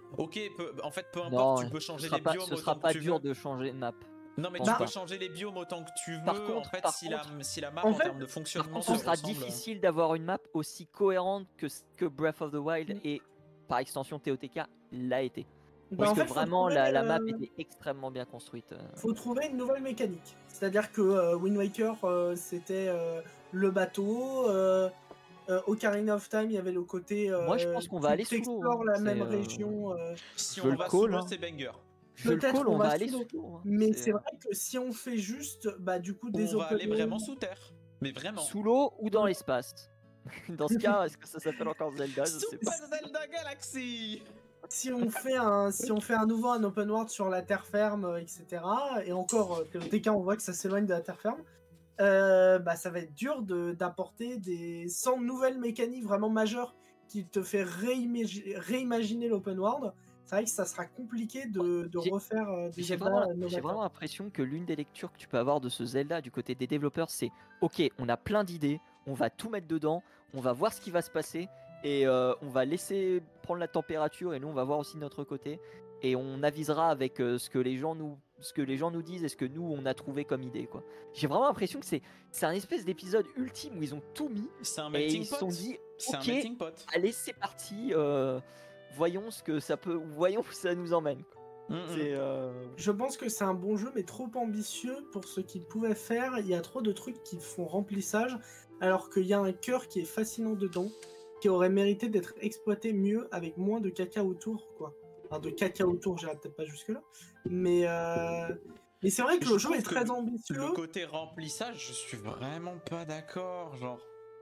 Ok, peu- en fait, peu Non, importe, tu peux ce changer sera les pas, biomes ce sera autant pas que tu dur veux. de changer de map. Non, mais pense tu pas. peux changer les biomes autant que tu veux. Par en contre- fait, par si, contre- la, si la map en en, fait- termes de Par fonctionnement contre, se ce sera ressemble. difficile d'avoir une map aussi cohérente que ce que Breath of the Wild Mm. et par extension T O T K l'a été. Bah, Parce en que fait, faut vraiment trouver, la, la map euh, était extrêmement bien construite. euh. faut trouver une nouvelle mécanique. C'est-à-dire que euh, Wind Waker, euh, c'était euh, le bateau. Euh, euh, Ocarina of Time, il y avait le côté. Euh, Moi, je pense qu'on va tu aller sous l'eau, explores hein. la C'est, même euh, région. euh, Si je on le va call, sous l'eau, hein. c'est banger. Je le Peut-être call, on on va va aller sous sous l'eau. hein. Mais C'est, c'est euh, vrai que si on fait juste, bah du coup, On des va open aller vraiment world- sous terre. Mais vraiment. Sous l'eau ou dans l'espace. Dans ce cas, est-ce que ça s'appelle encore Zelda? Je sais pas. Super Zelda Galaxy. si on fait un si on fait à nouveau un open world sur la terre ferme, euh, et cetera. Et encore, euh, T O T K, on voit que ça s'éloigne de la terre ferme. euh, bah ça va être dur de d'apporter des cent nouvelles mécaniques vraiment majeures qui te fait réimagi- réimaginer l'open world. C'est vrai que ça sera compliqué de, de J'ai- refaire euh, des J'ai Zelda vraiment, j'ai novateurs. vraiment l'impression que l'une des lectures que tu peux avoir de ce Zelda du côté des développeurs, c'est ok, on a plein d'idées, on va tout mettre dedans, on va voir ce qui va se passer et euh, on va laisser prendre la température et nous on va voir aussi de notre côté et on avisera avec euh, ce que les gens nous, ce que les gens nous disent et ce que nous on a trouvé comme idée quoi. J'ai vraiment l'impression que c'est, c'est un espèce d'épisode ultime où ils ont tout mis C'est un et melting ils se sont pot. dit C'est ok, un melting pot. allez c'est parti, euh, voyons ce que ça peut, voyons où ça nous emmène. quoi. Mm, mm. C'est euh, Je pense que c'est un bon jeu, mais trop ambitieux pour ce qu'il pouvait faire. Il y a trop de trucs qui font remplissage, alors qu'il y a un cœur qui est fascinant dedans, qui aurait mérité d'être exploité mieux avec moins de caca autour, quoi. Enfin, de caca autour, j'irai peut-être pas jusque-là. Mais, euh... mais c'est vrai que Je le jeu trouve est que très le- ambitieux. Le côté remplissage, je suis vraiment pas d'accord. Genre.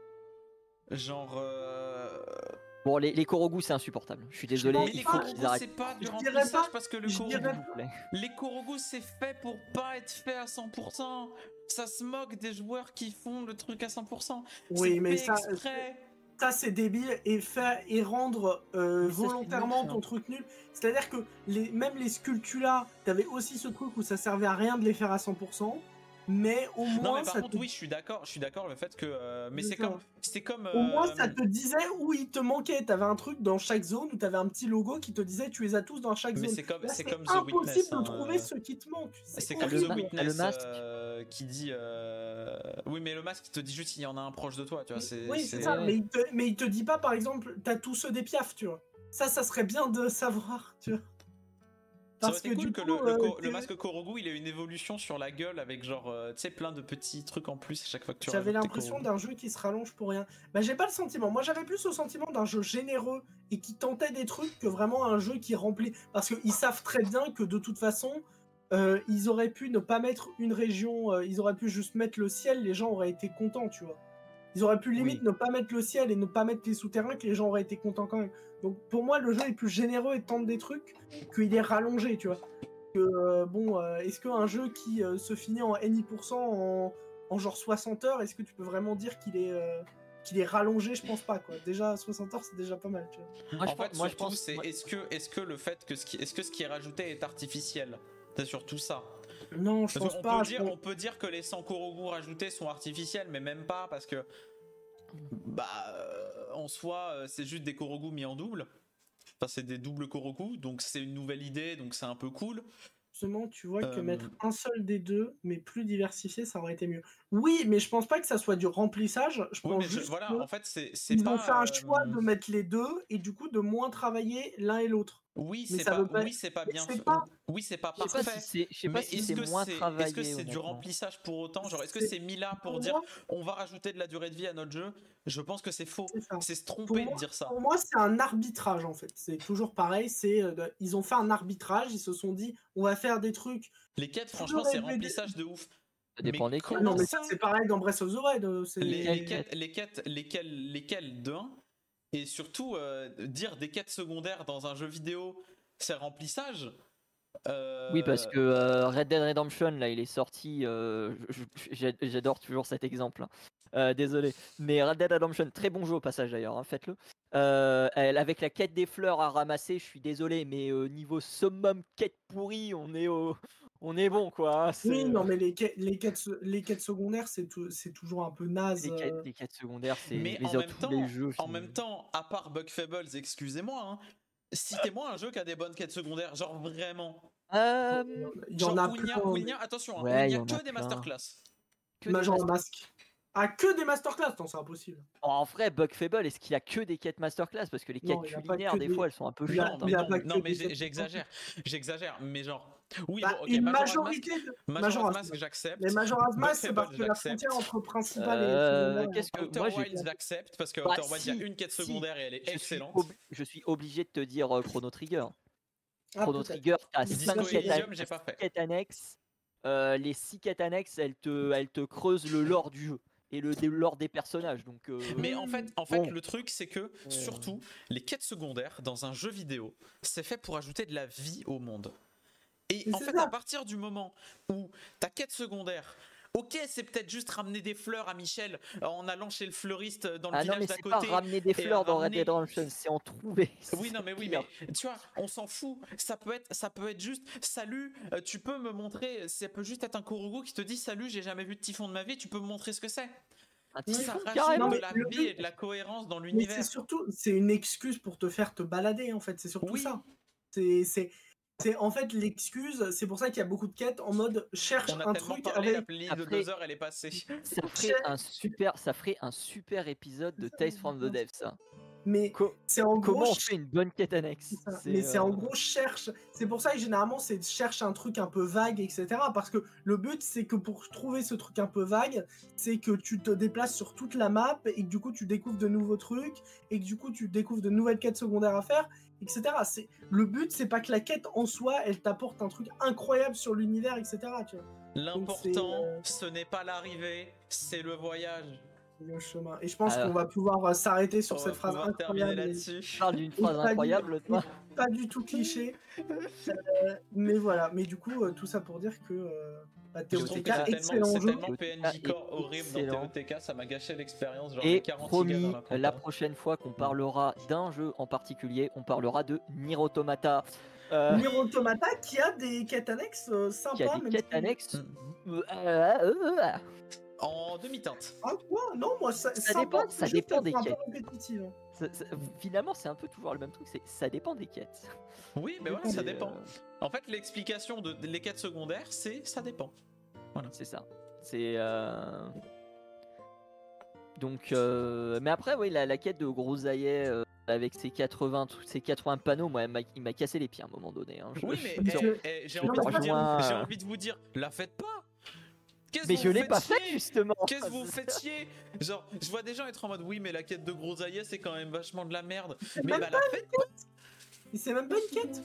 Genre. euh, Bon, les, les Korogu, c'est insupportable. Je suis désolé, pense Mais il les faut pas. Korogu, qu'ils arrêtent. c'est pas du Je dirais remplissage pas- parce que le je Korogu. dirais S'il vous plaît. Les Korogu, c'est fait pour pas être fait à cent pour cent. Ça se moque des joueurs qui font le truc à cent pour cent. Oui, C'est mais fait ça, exprès. ça c'est débile et faire et rendre euh, Mais ça, c'est volontairement nul, ça. ton truc nul. C'est-à-dire que les, même les Sculptula, t'avais aussi ce truc où ça servait à rien de les faire à cent pour cent, mais au moins Non, mais par ça contre, te oui, je suis d'accord. Je suis d'accord le fait que. euh, mais C'est c'est ça. comme. C'est comme. Au moins, euh, ça te disait où il te manquait. T'avais un truc dans chaque zone où t'avais un petit logo qui te disait tu les as tous dans chaque Mais zone. c'est comme, Là, c'est c'est comme The impossible Witness. de hein, trouver euh, ce qui te manque. C'est horrible. comme Le The ma- Witness le masque. euh, qui dit. euh, Oui, mais le masque il te dit juste il y en a un proche de toi, tu vois. C'est, Oui, c'est c'est- ça. Ouais. Mais il, te, mais il te dit pas, par exemple, t'as tous ceux des piafs, tu vois. Ça, ça serait bien de savoir, tu vois. Ça aurait Parce été que cool du que coup, le, le euh, co- le t'es- masque Korogu il ait une évolution sur la gueule avec genre, euh, tu sais, plein de petits trucs en plus à chaque fois que tu j'avais rajoutes tes l'impression Korogu. d'un jeu qui se rallonge pour rien. Bah, j'ai pas le sentiment. Moi, j'avais plus le sentiment d'un jeu généreux et qui tentait des trucs que vraiment un jeu qui remplit. Parce qu'ils savent très bien que de toute façon, euh, ils auraient pu ne pas mettre une région, euh, ils auraient pu juste mettre le ciel, les gens auraient été contents, tu vois. Ils auraient pu limite Oui. ne pas mettre le ciel et ne pas mettre les souterrains, que les gens auraient été contents quand même. Donc pour moi, le jeu est plus généreux et tente des trucs qu'il est rallongé, tu vois. Que, euh, bon, euh, est-ce qu'un jeu qui euh, se finit en N I pour cent en, en genre soixante heures, est-ce que tu peux vraiment dire qu'il est, euh, qu'il est rallongé? Je pense pas, quoi. Déjà, soixante heures, c'est déjà pas mal, tu vois. Moi, je En pense- fait, moi, je surtout, pense- c'est moi- est-ce que, est-ce que le fait que ce qui, est-ce que ce qui est rajouté est artificiel? C'est surtout ça. Non, je Parce pense qu'on pas. peut je dire, pense- on peut dire que les cent Korogu rajoutés sont artificiels, mais même pas parce que, bah, euh, en soi, euh, c'est juste des Korogu mis en double. Enfin, c'est des doubles Korogu, donc c'est une nouvelle idée, donc c'est un peu cool. Justement, tu vois que Euh, mettre un seul des deux, mais plus diversifié, ça aurait été mieux. Oui, mais je pense pas que ça soit du remplissage. Je Oui, pense mais je- juste voilà, que en fait, c'est, c'est ils pas. ont fait un euh, choix de mettre les deux et du coup de moins travailler l'un et l'autre. Oui, Mais c'est ça pas, veut pas- oui, c'est pas mais bien c'est fait. pas- Oui, c'est pas Je sais pas parfait. si c'est, je sais Mais pas si est-ce c'est que moins c'est, travaillé. est-ce que c'est du honnêtement. remplissage pour autant? Genre, est-ce que C'est- c'est mis là pour pour dire moi- on va rajouter de la durée de vie à notre jeu? Je pense que c'est faux. C'est ça. C'est se Pour tromper moi, de dire ça. pour moi, c'est un arbitrage en fait. C'est toujours pareil. C'est euh, de- ils ont fait un arbitrage. Ils se sont dit, on va faire des trucs. Les quêtes, Plus franchement, c'est relevé- remplissage de ouf. Ça dépend Mais des comment quêtes. Non, mais ça ça, c'est pareil dans Breath of the Wild. euh, c'est- les, Quelles les quêtes, les quêtes, lesquelles, lesquelles de un, et surtout euh, dire des quêtes secondaires dans un jeu vidéo, c'est remplissage. Euh, Oui, parce que euh, Red Dead Redemption, là, il est sorti. euh, je- je- j'a- J'adore toujours cet exemple. hein. Euh, désolé. Mais Red Dead Redemption, très bon jeu au passage d'ailleurs, hein, faites-le. Euh, elle- avec la quête des fleurs à ramasser, je suis désolé, mais euh, niveau summum quête pourrie, on est, au... on est bon quoi. hein, c'est, Oui, euh, non, mais les quêtes, les quêtes, se- les quêtes secondaires, c'est tou- c'est toujours un peu naze. les, euh. quêtes, les quêtes secondaires, c'est mais les en autres même tous les temps, jeux. en c'est- même temps, à part Bug Fables, excusez-moi, hein, Citez-moi un jeu qui a des bonnes quêtes secondaires, genre vraiment. Euh, Il y en Genre a où il n'y a, plein. où il n'y a- attention, hein, où Ouais, il n'y il y a en a que des plein. masterclass. que des Majora master- Mask. Ah, que des masterclass? Non, c'est impossible. Oh, en vrai, Bug Fable, est-ce qu'il y a que des quêtes masterclass? Parce que les Non, quêtes il y a pas culinaires, que des des- fois, elles sont un peu il y a- chiantes. Non, mais il y a non, pas que non, mais des j'ai- quêtes j'exagère, j'exagère, mais genre, oui, Bah, bon, ok, une Majora's majorité Mask, de Majora's Majora's Mask, Mask. j'accepte. Les Majora's Bug Mask, c'est parce Fable, que la j'accepte. frontière entre principal et Euh, secondaire. qu'est-ce que Outer moi j'ai Wilds, j'accepte parce que Bah, Outer Wilds, il y si, a une quête si. secondaire et elle est je suis, excellente. obli- je suis obligé de te dire euh, Chrono Trigger. Ah, Chrono peut-être. Trigger, t'as Disco cinq quêtes, Elysium, an- j'ai pas fait. quêtes annexes. Euh, les six quêtes annexes, elles te, elles te creusent le lore du jeu et le le lore des personnages. Donc, euh, Mais en fait, en fait Bon. le truc, c'est que surtout, les quêtes secondaires dans un jeu vidéo, c'est fait pour ajouter de la vie au monde. Et Mais en c'est fait, ça. à partir du moment où ta quête secondaire, ok, c'est peut-être juste ramener des fleurs à Michel en allant chez le fleuriste dans le ah non, mais village d'à c'est pas côté. ramener des et fleurs dans Red ramener- Dead Redemption, c'est en trouver. Oui, non, mais oui, pire. mais tu vois, on s'en fout. Ça peut être, ça peut être juste, salut, euh, tu peux me montrer, ça peut juste être un Korugo qui te dit, salut, j'ai jamais vu de typhon de ma vie, tu peux me montrer ce que c'est. Un Oui, Ça typhon, rajoute carrément. de mais la le vie but- et de la cohérence dans Mais l'univers. c'est surtout, c'est une excuse pour te faire te balader, en fait. C'est surtout Oui. ça. C'est, c'est, c'est en fait l'excuse. C'est pour ça qu'il y a beaucoup de quêtes en mode cherche On a un tellement truc parlé, la avec. playlist de Après- deux heures, elle est passée. Ça ferait un super, ça ferait un super épisode de Tales from the Depths. ça. Mais Co- c'est en Comment gros. on fait une bonne quête annexe? C'est ça. C'est, Mais c'est en euh, gros cherche. C'est pour ça que généralement c'est cherche un truc un peu vague, et cetera. Parce que le but c'est que pour trouver ce truc un peu vague, c'est que tu te déplaces sur toute la map et que du coup tu découvres de nouveaux trucs et que du coup tu découvres de nouvelles quêtes secondaires à faire, et cetera. C'est le but, c'est pas que la quête en soi, elle t'apporte un truc incroyable sur l'univers, et cetera. Tu vois, L'important, euh, ce n'est pas l'arrivée, c'est le voyage. le chemin. Et je pense Alors. qu'on va pouvoir euh, s'arrêter sur On cette va phrase pouvoir terminer incroyable. et- là-dessus. Tu parles d'une Et phrase pas du- incroyable, toi. Pas du tout cliché. Euh, mais voilà, mais du coup, euh, tout ça pour dire que euh, bah, Je trouve que T O T K, c'est tellement, excellent c'est jeu. tellement P N J Core horrible dans Excellent. T O T K, ça m'a gâché l'expérience. Genre Et quarante gigas promis, dans la compta. la prochaine fois qu'on parlera d'un jeu en particulier, on parlera de Nier Automata. Euh, Nier Automata qui a des quêtes annexes euh, sympas. qui a des même quêtes si- annexes. Mm. Euh, euh, euh, euh. En demi-teinte. Ah quoi? Non, moi ça, Ça sympa, dépend- c'est ça juste dépend qu'elles des sont un peu quêtes. répétitives, hein. Ça- ça- finalement, c'est un peu toujours le même truc, c'est ça dépend des quêtes. Oui, mais voilà, dépend ça des, dépend. euh, En fait, l'explication de de- les quêtes secondaires, c'est ça dépend. C'est ça. C'est. euh, Donc, euh, mais après, oui, la, la quête de Grosaillet euh, avec ses quatre-vingts, tru- ses quatre-vingts panneaux, moi, elle m'a- il m'a cassé les pieds à un moment donné. hein. Je- Oui, mais Parce eh, que- eh, j'ai je envie, te de vous dire- rejoins. j'ai envie de vous dire, la faites pas. Qu'est-ce Mais que je vous l'ai faites pas fait chier justement. Qu'est-ce que vous faites chier? Genre, je vois des gens être en mode oui, mais la quête de Grosaillet c'est quand même vachement de la merde. Mais même bah la faites pas. Et c'est même pas une quête.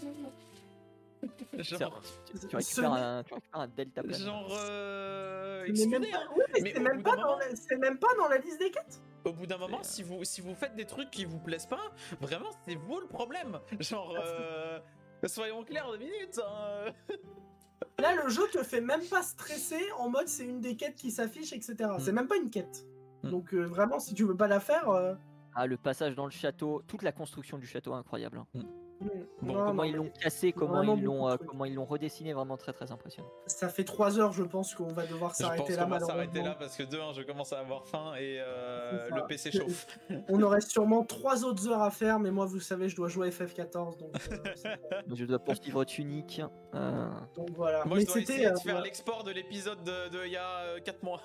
C'est Genre, vrai, tu, tu Ce récupères n'est- un, tu récupères un delta plane. genre euh, ce n'est même excusez, pas, hein. oui, mais Mais c'est au même bout pas d'un dans moment- la- c'est même pas dans la liste des quêtes. Au bout d'un moment, C'est- si vous si vous faites des trucs qui vous plaisent pas, vraiment c'est vous le problème. Genre, euh, soyons clairs deux minutes. Hein. Là, le jeu te fait même pas stresser en mode c'est une des quêtes qui s'affiche, et cetera. C'est Mm. même pas une quête. Mm. Donc euh, vraiment, si tu veux pas la faire, euh, Ah, le passage dans le château, toute la construction du château, incroyable. hein. mm, Bon, non, Comment non, ils mais l'ont cassé, comment vraiment ils l'ont, beaucoup de euh, trucs. comment ils l'ont redessiné, vraiment très très impressionnant. ça fait trois heures, je pense qu'on va devoir Je pense s'arrêter qu'on là va s'arrêter là malheureusement. parce que de un, je commence à avoir faim et euh, C'est ça. le P C chauffe. On aurait sûrement trois autres heures à faire, mais moi, vous savez, je dois jouer à F F quatorze, donc, euh, c'est- Je dois poursuivre Tunic. euh, donc voilà. Moi, mais je dois c'était, essayer de euh, faire voilà. l'export de l'épisode de, de il y a quatre mois.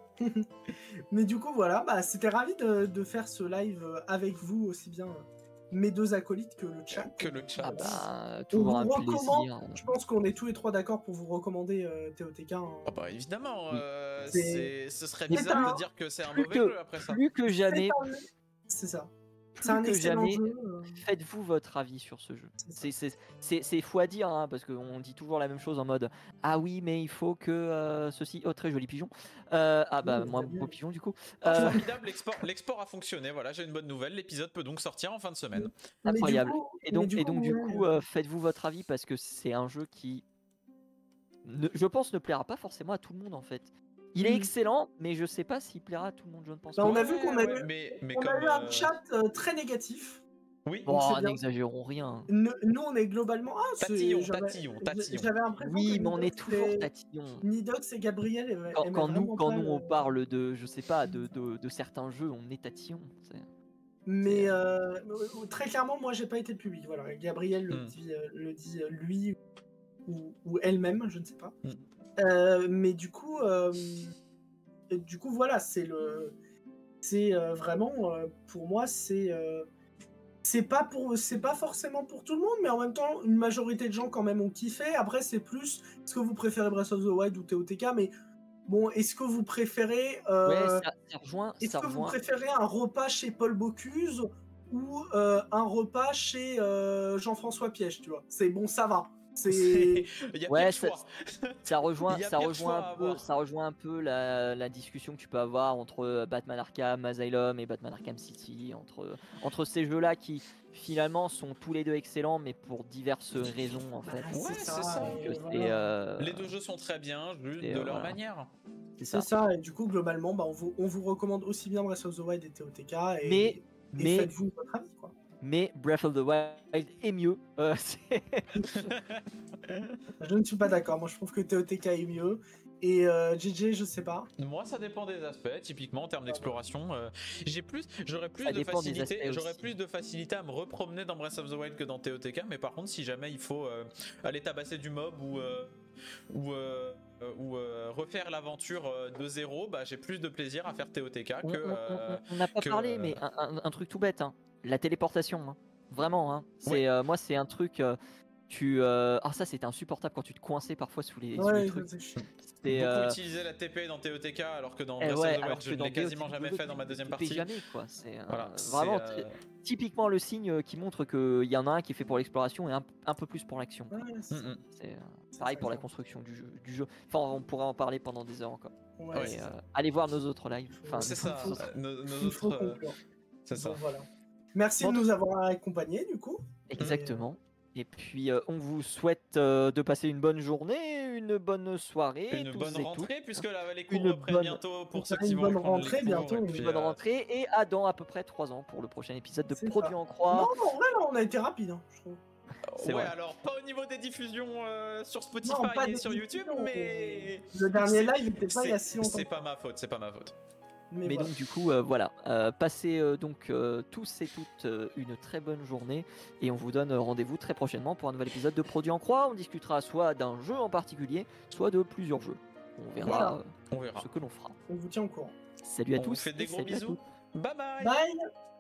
Mais du coup, voilà, bah, c'était ravi de, de faire ce live euh, avec vous, aussi bien euh, mes deux acolytes que le chat. Que le chat. Ah bah, On toujours vous un recommande, plaisir. je pense qu'on est tous les trois d'accord pour vous recommander euh, T O T K. hein. Ah bah évidemment, Oui. euh, C'est- c'est- ce serait C'est bizarre un- de dire que c'est un plus mauvais que- jeu après ça. Plus que jamais, C'est un- C'est ça. plus C'est un que excellent jamais, jeu. euh, faites-vous votre avis sur ce jeu. C'est ça. C'est c'est- c'est- c'est fou à dire, hein, parce qu'on dit toujours la même chose en mode ah oui, mais il faut que euh, ceci. Oh, très joli pigeon. Euh, ah bah, Oui, moi, très bien. beau pigeon du coup. Ah, Euh, formidable, l'export, l'export a fonctionné, voilà, j'ai une bonne nouvelle, l'épisode peut donc sortir en fin de semaine. Mais du incroyable. coup- Et mais donc, et donc du ouais, coup, euh, faites-vous votre avis parce que c'est un jeu qui, ne- je pense, ne plaira pas forcément à tout le monde en fait. Il est Mm. excellent, mais je sais pas s'il plaira à tout le monde. Je ne pense Bah, pas. on a vu qu'on a Ouais, eu- mais, mais on comme, a eu un euh, chat euh, très négatif. Oui, Bon, c'est bien. n'exagérons rien. Nous, nous, on est globalement. Ah, c'est- Tatillon, j'avais- tatillon, tatillon. J'avais l'impression Oui, que mais on est Nidox toujours et- tatillon. Nidox et Gabriel aimaient- Quand, aimaient quand nous, vraiment quand pas nous on le- parle de, je sais pas, de, de, de certains jeux, on est tatillon. c'est- Mais euh, très clairement, moi, j'ai pas été le public. Voilà, Gabriel le Mm. dit, euh, le dit euh, lui ou, ou elle-même, je ne sais pas. Mm. Euh, mais du coup, euh, du coup, voilà, c'est le, c'est euh, vraiment euh, pour moi, c'est, euh, c'est pas pour, c'est pas forcément pour tout le monde, mais en même temps, une majorité de gens quand même ont kiffé. Après, c'est plus, est-ce que vous préférez Breath of the Wild ou T O T K, mais bon, est-ce que vous préférez, euh, Ouais, ça, ça rejoint. est-ce Ça que vous rejoint. préférez un repas chez Paul Bocuse ou euh, un repas chez euh, Jean-François Piège, tu vois? C'est bon, ça va. C'est Il y a Ouais, pire ça, choix. ça rejoint, Il y a ça pire rejoint choix à un peu, avoir. ça rejoint un peu la, la discussion que tu peux avoir entre Batman Arkham Asylum et Batman Arkham City, entre, entre ces jeux-là qui finalement sont tous les deux excellents, mais pour diverses raisons en fait. bah, Ouais, c'est c'est ça. et Que c'est, voilà. euh, Les deux jeux sont très bien, juste c'est, de euh, leur voilà. manière. c'est C'est ça. ça, et du coup, globalement, bah, on, vous, on vous recommande aussi bien Breath of the Wild et T O T K, et, Mais, et mais, faites-vous votre avis, quoi. mais Breath of the Wild est mieux. Euh, c'est- Je ne suis pas d'accord, moi je trouve que T O T K est mieux, et euh, J J, je sais pas. Moi, ça dépend des aspects. Typiquement, en termes d'exploration, euh, j'ai plus, j'aurais plus Ça de dépend des facilité, aspects j'aurais aussi. plus de facilité à me repromener dans Breath of the Wild que dans T O T K. Mais par contre, si jamais il faut euh, aller tabasser du mob ou euh, ou, euh, euh, ou euh, refaire l'aventure euh, de zéro, bah j'ai plus de plaisir à faire T O T K On que. on- euh, on- on n'a pas que, parlé, euh, mais un, un- un truc tout bête, hein. La téléportation, hein. Vraiment, hein. C'est, Ouais. euh, moi, c'est un truc. euh, tu, euh, Ah, ça, c'était insupportable quand tu te coinçais parfois sous les, sous les Ouais, trucs. c'est chiant. C'est, Beaucoup euh, utiliser la T P dans T O T K alors que dans eh Breath ouais, of the alors Wild, que je ne dans l'ai D O T quasiment jamais fait dans ma tu- deuxième tu fais partie. jamais, quoi. C'est euh, Voilà, c'est, vraiment euh, très- typiquement le signe euh, qui montre qu'il y en a un qui est fait pour l'exploration et un, un peu plus pour l'action. quoi. Ouais, c'est ça. mm, mm. C'est euh, C'est pareil ça, pour la clairement. construction du jeu, du jeu. Enfin, on pourrait en parler pendant des heures encore. Ouais, Ouais. c'est Et, ça. euh, allez voir nos autres lives. Enfin, C'est il ça. faut- euh, Nos, nos Il faut autres, euh, conclure. c'est ça. Donc, voilà. Merci Bon, de de- nous avoir accompagnés, du coup. Exactement. Et puis, euh, on vous souhaite euh, de passer une bonne journée, une bonne soirée, Une tous bonne et rentrée, toutes. puisque là, les cours Une reprennent bonne- bientôt pour On ceux fera qui une vont bonne reprendre rentrée les cours. bientôt, et une puis, Une bonne euh, rentrée et à dans à peu près trois ans pour le prochain épisode de C'est Produit ça. en Croix. Non, non, en vrai, là, on a été rapide, hein, je trouve. C'est ouais, vrai. alors pas au niveau des diffusions euh, sur Spotify Non, pas et des sur YouTube, diffusions. mais Le dernier c'est- live n'était pas il y a c'est- si longtemps. C'est pas ma faute, c'est pas ma faute. Mais, Mais voilà. donc du coup, euh, voilà, euh, passez euh, donc euh, tous et toutes euh, une très bonne journée et on vous donne euh, rendez-vous très prochainement pour un nouvel épisode de Produit en Croix. On discutera soit d'un jeu en particulier, soit de plusieurs jeux. On verra Voilà. euh, On verra. ce que l'on fera. On vous tient au courant. Salut à On tous. vous fait des et gros salut à bisous. toutes. Bye bye. Bye.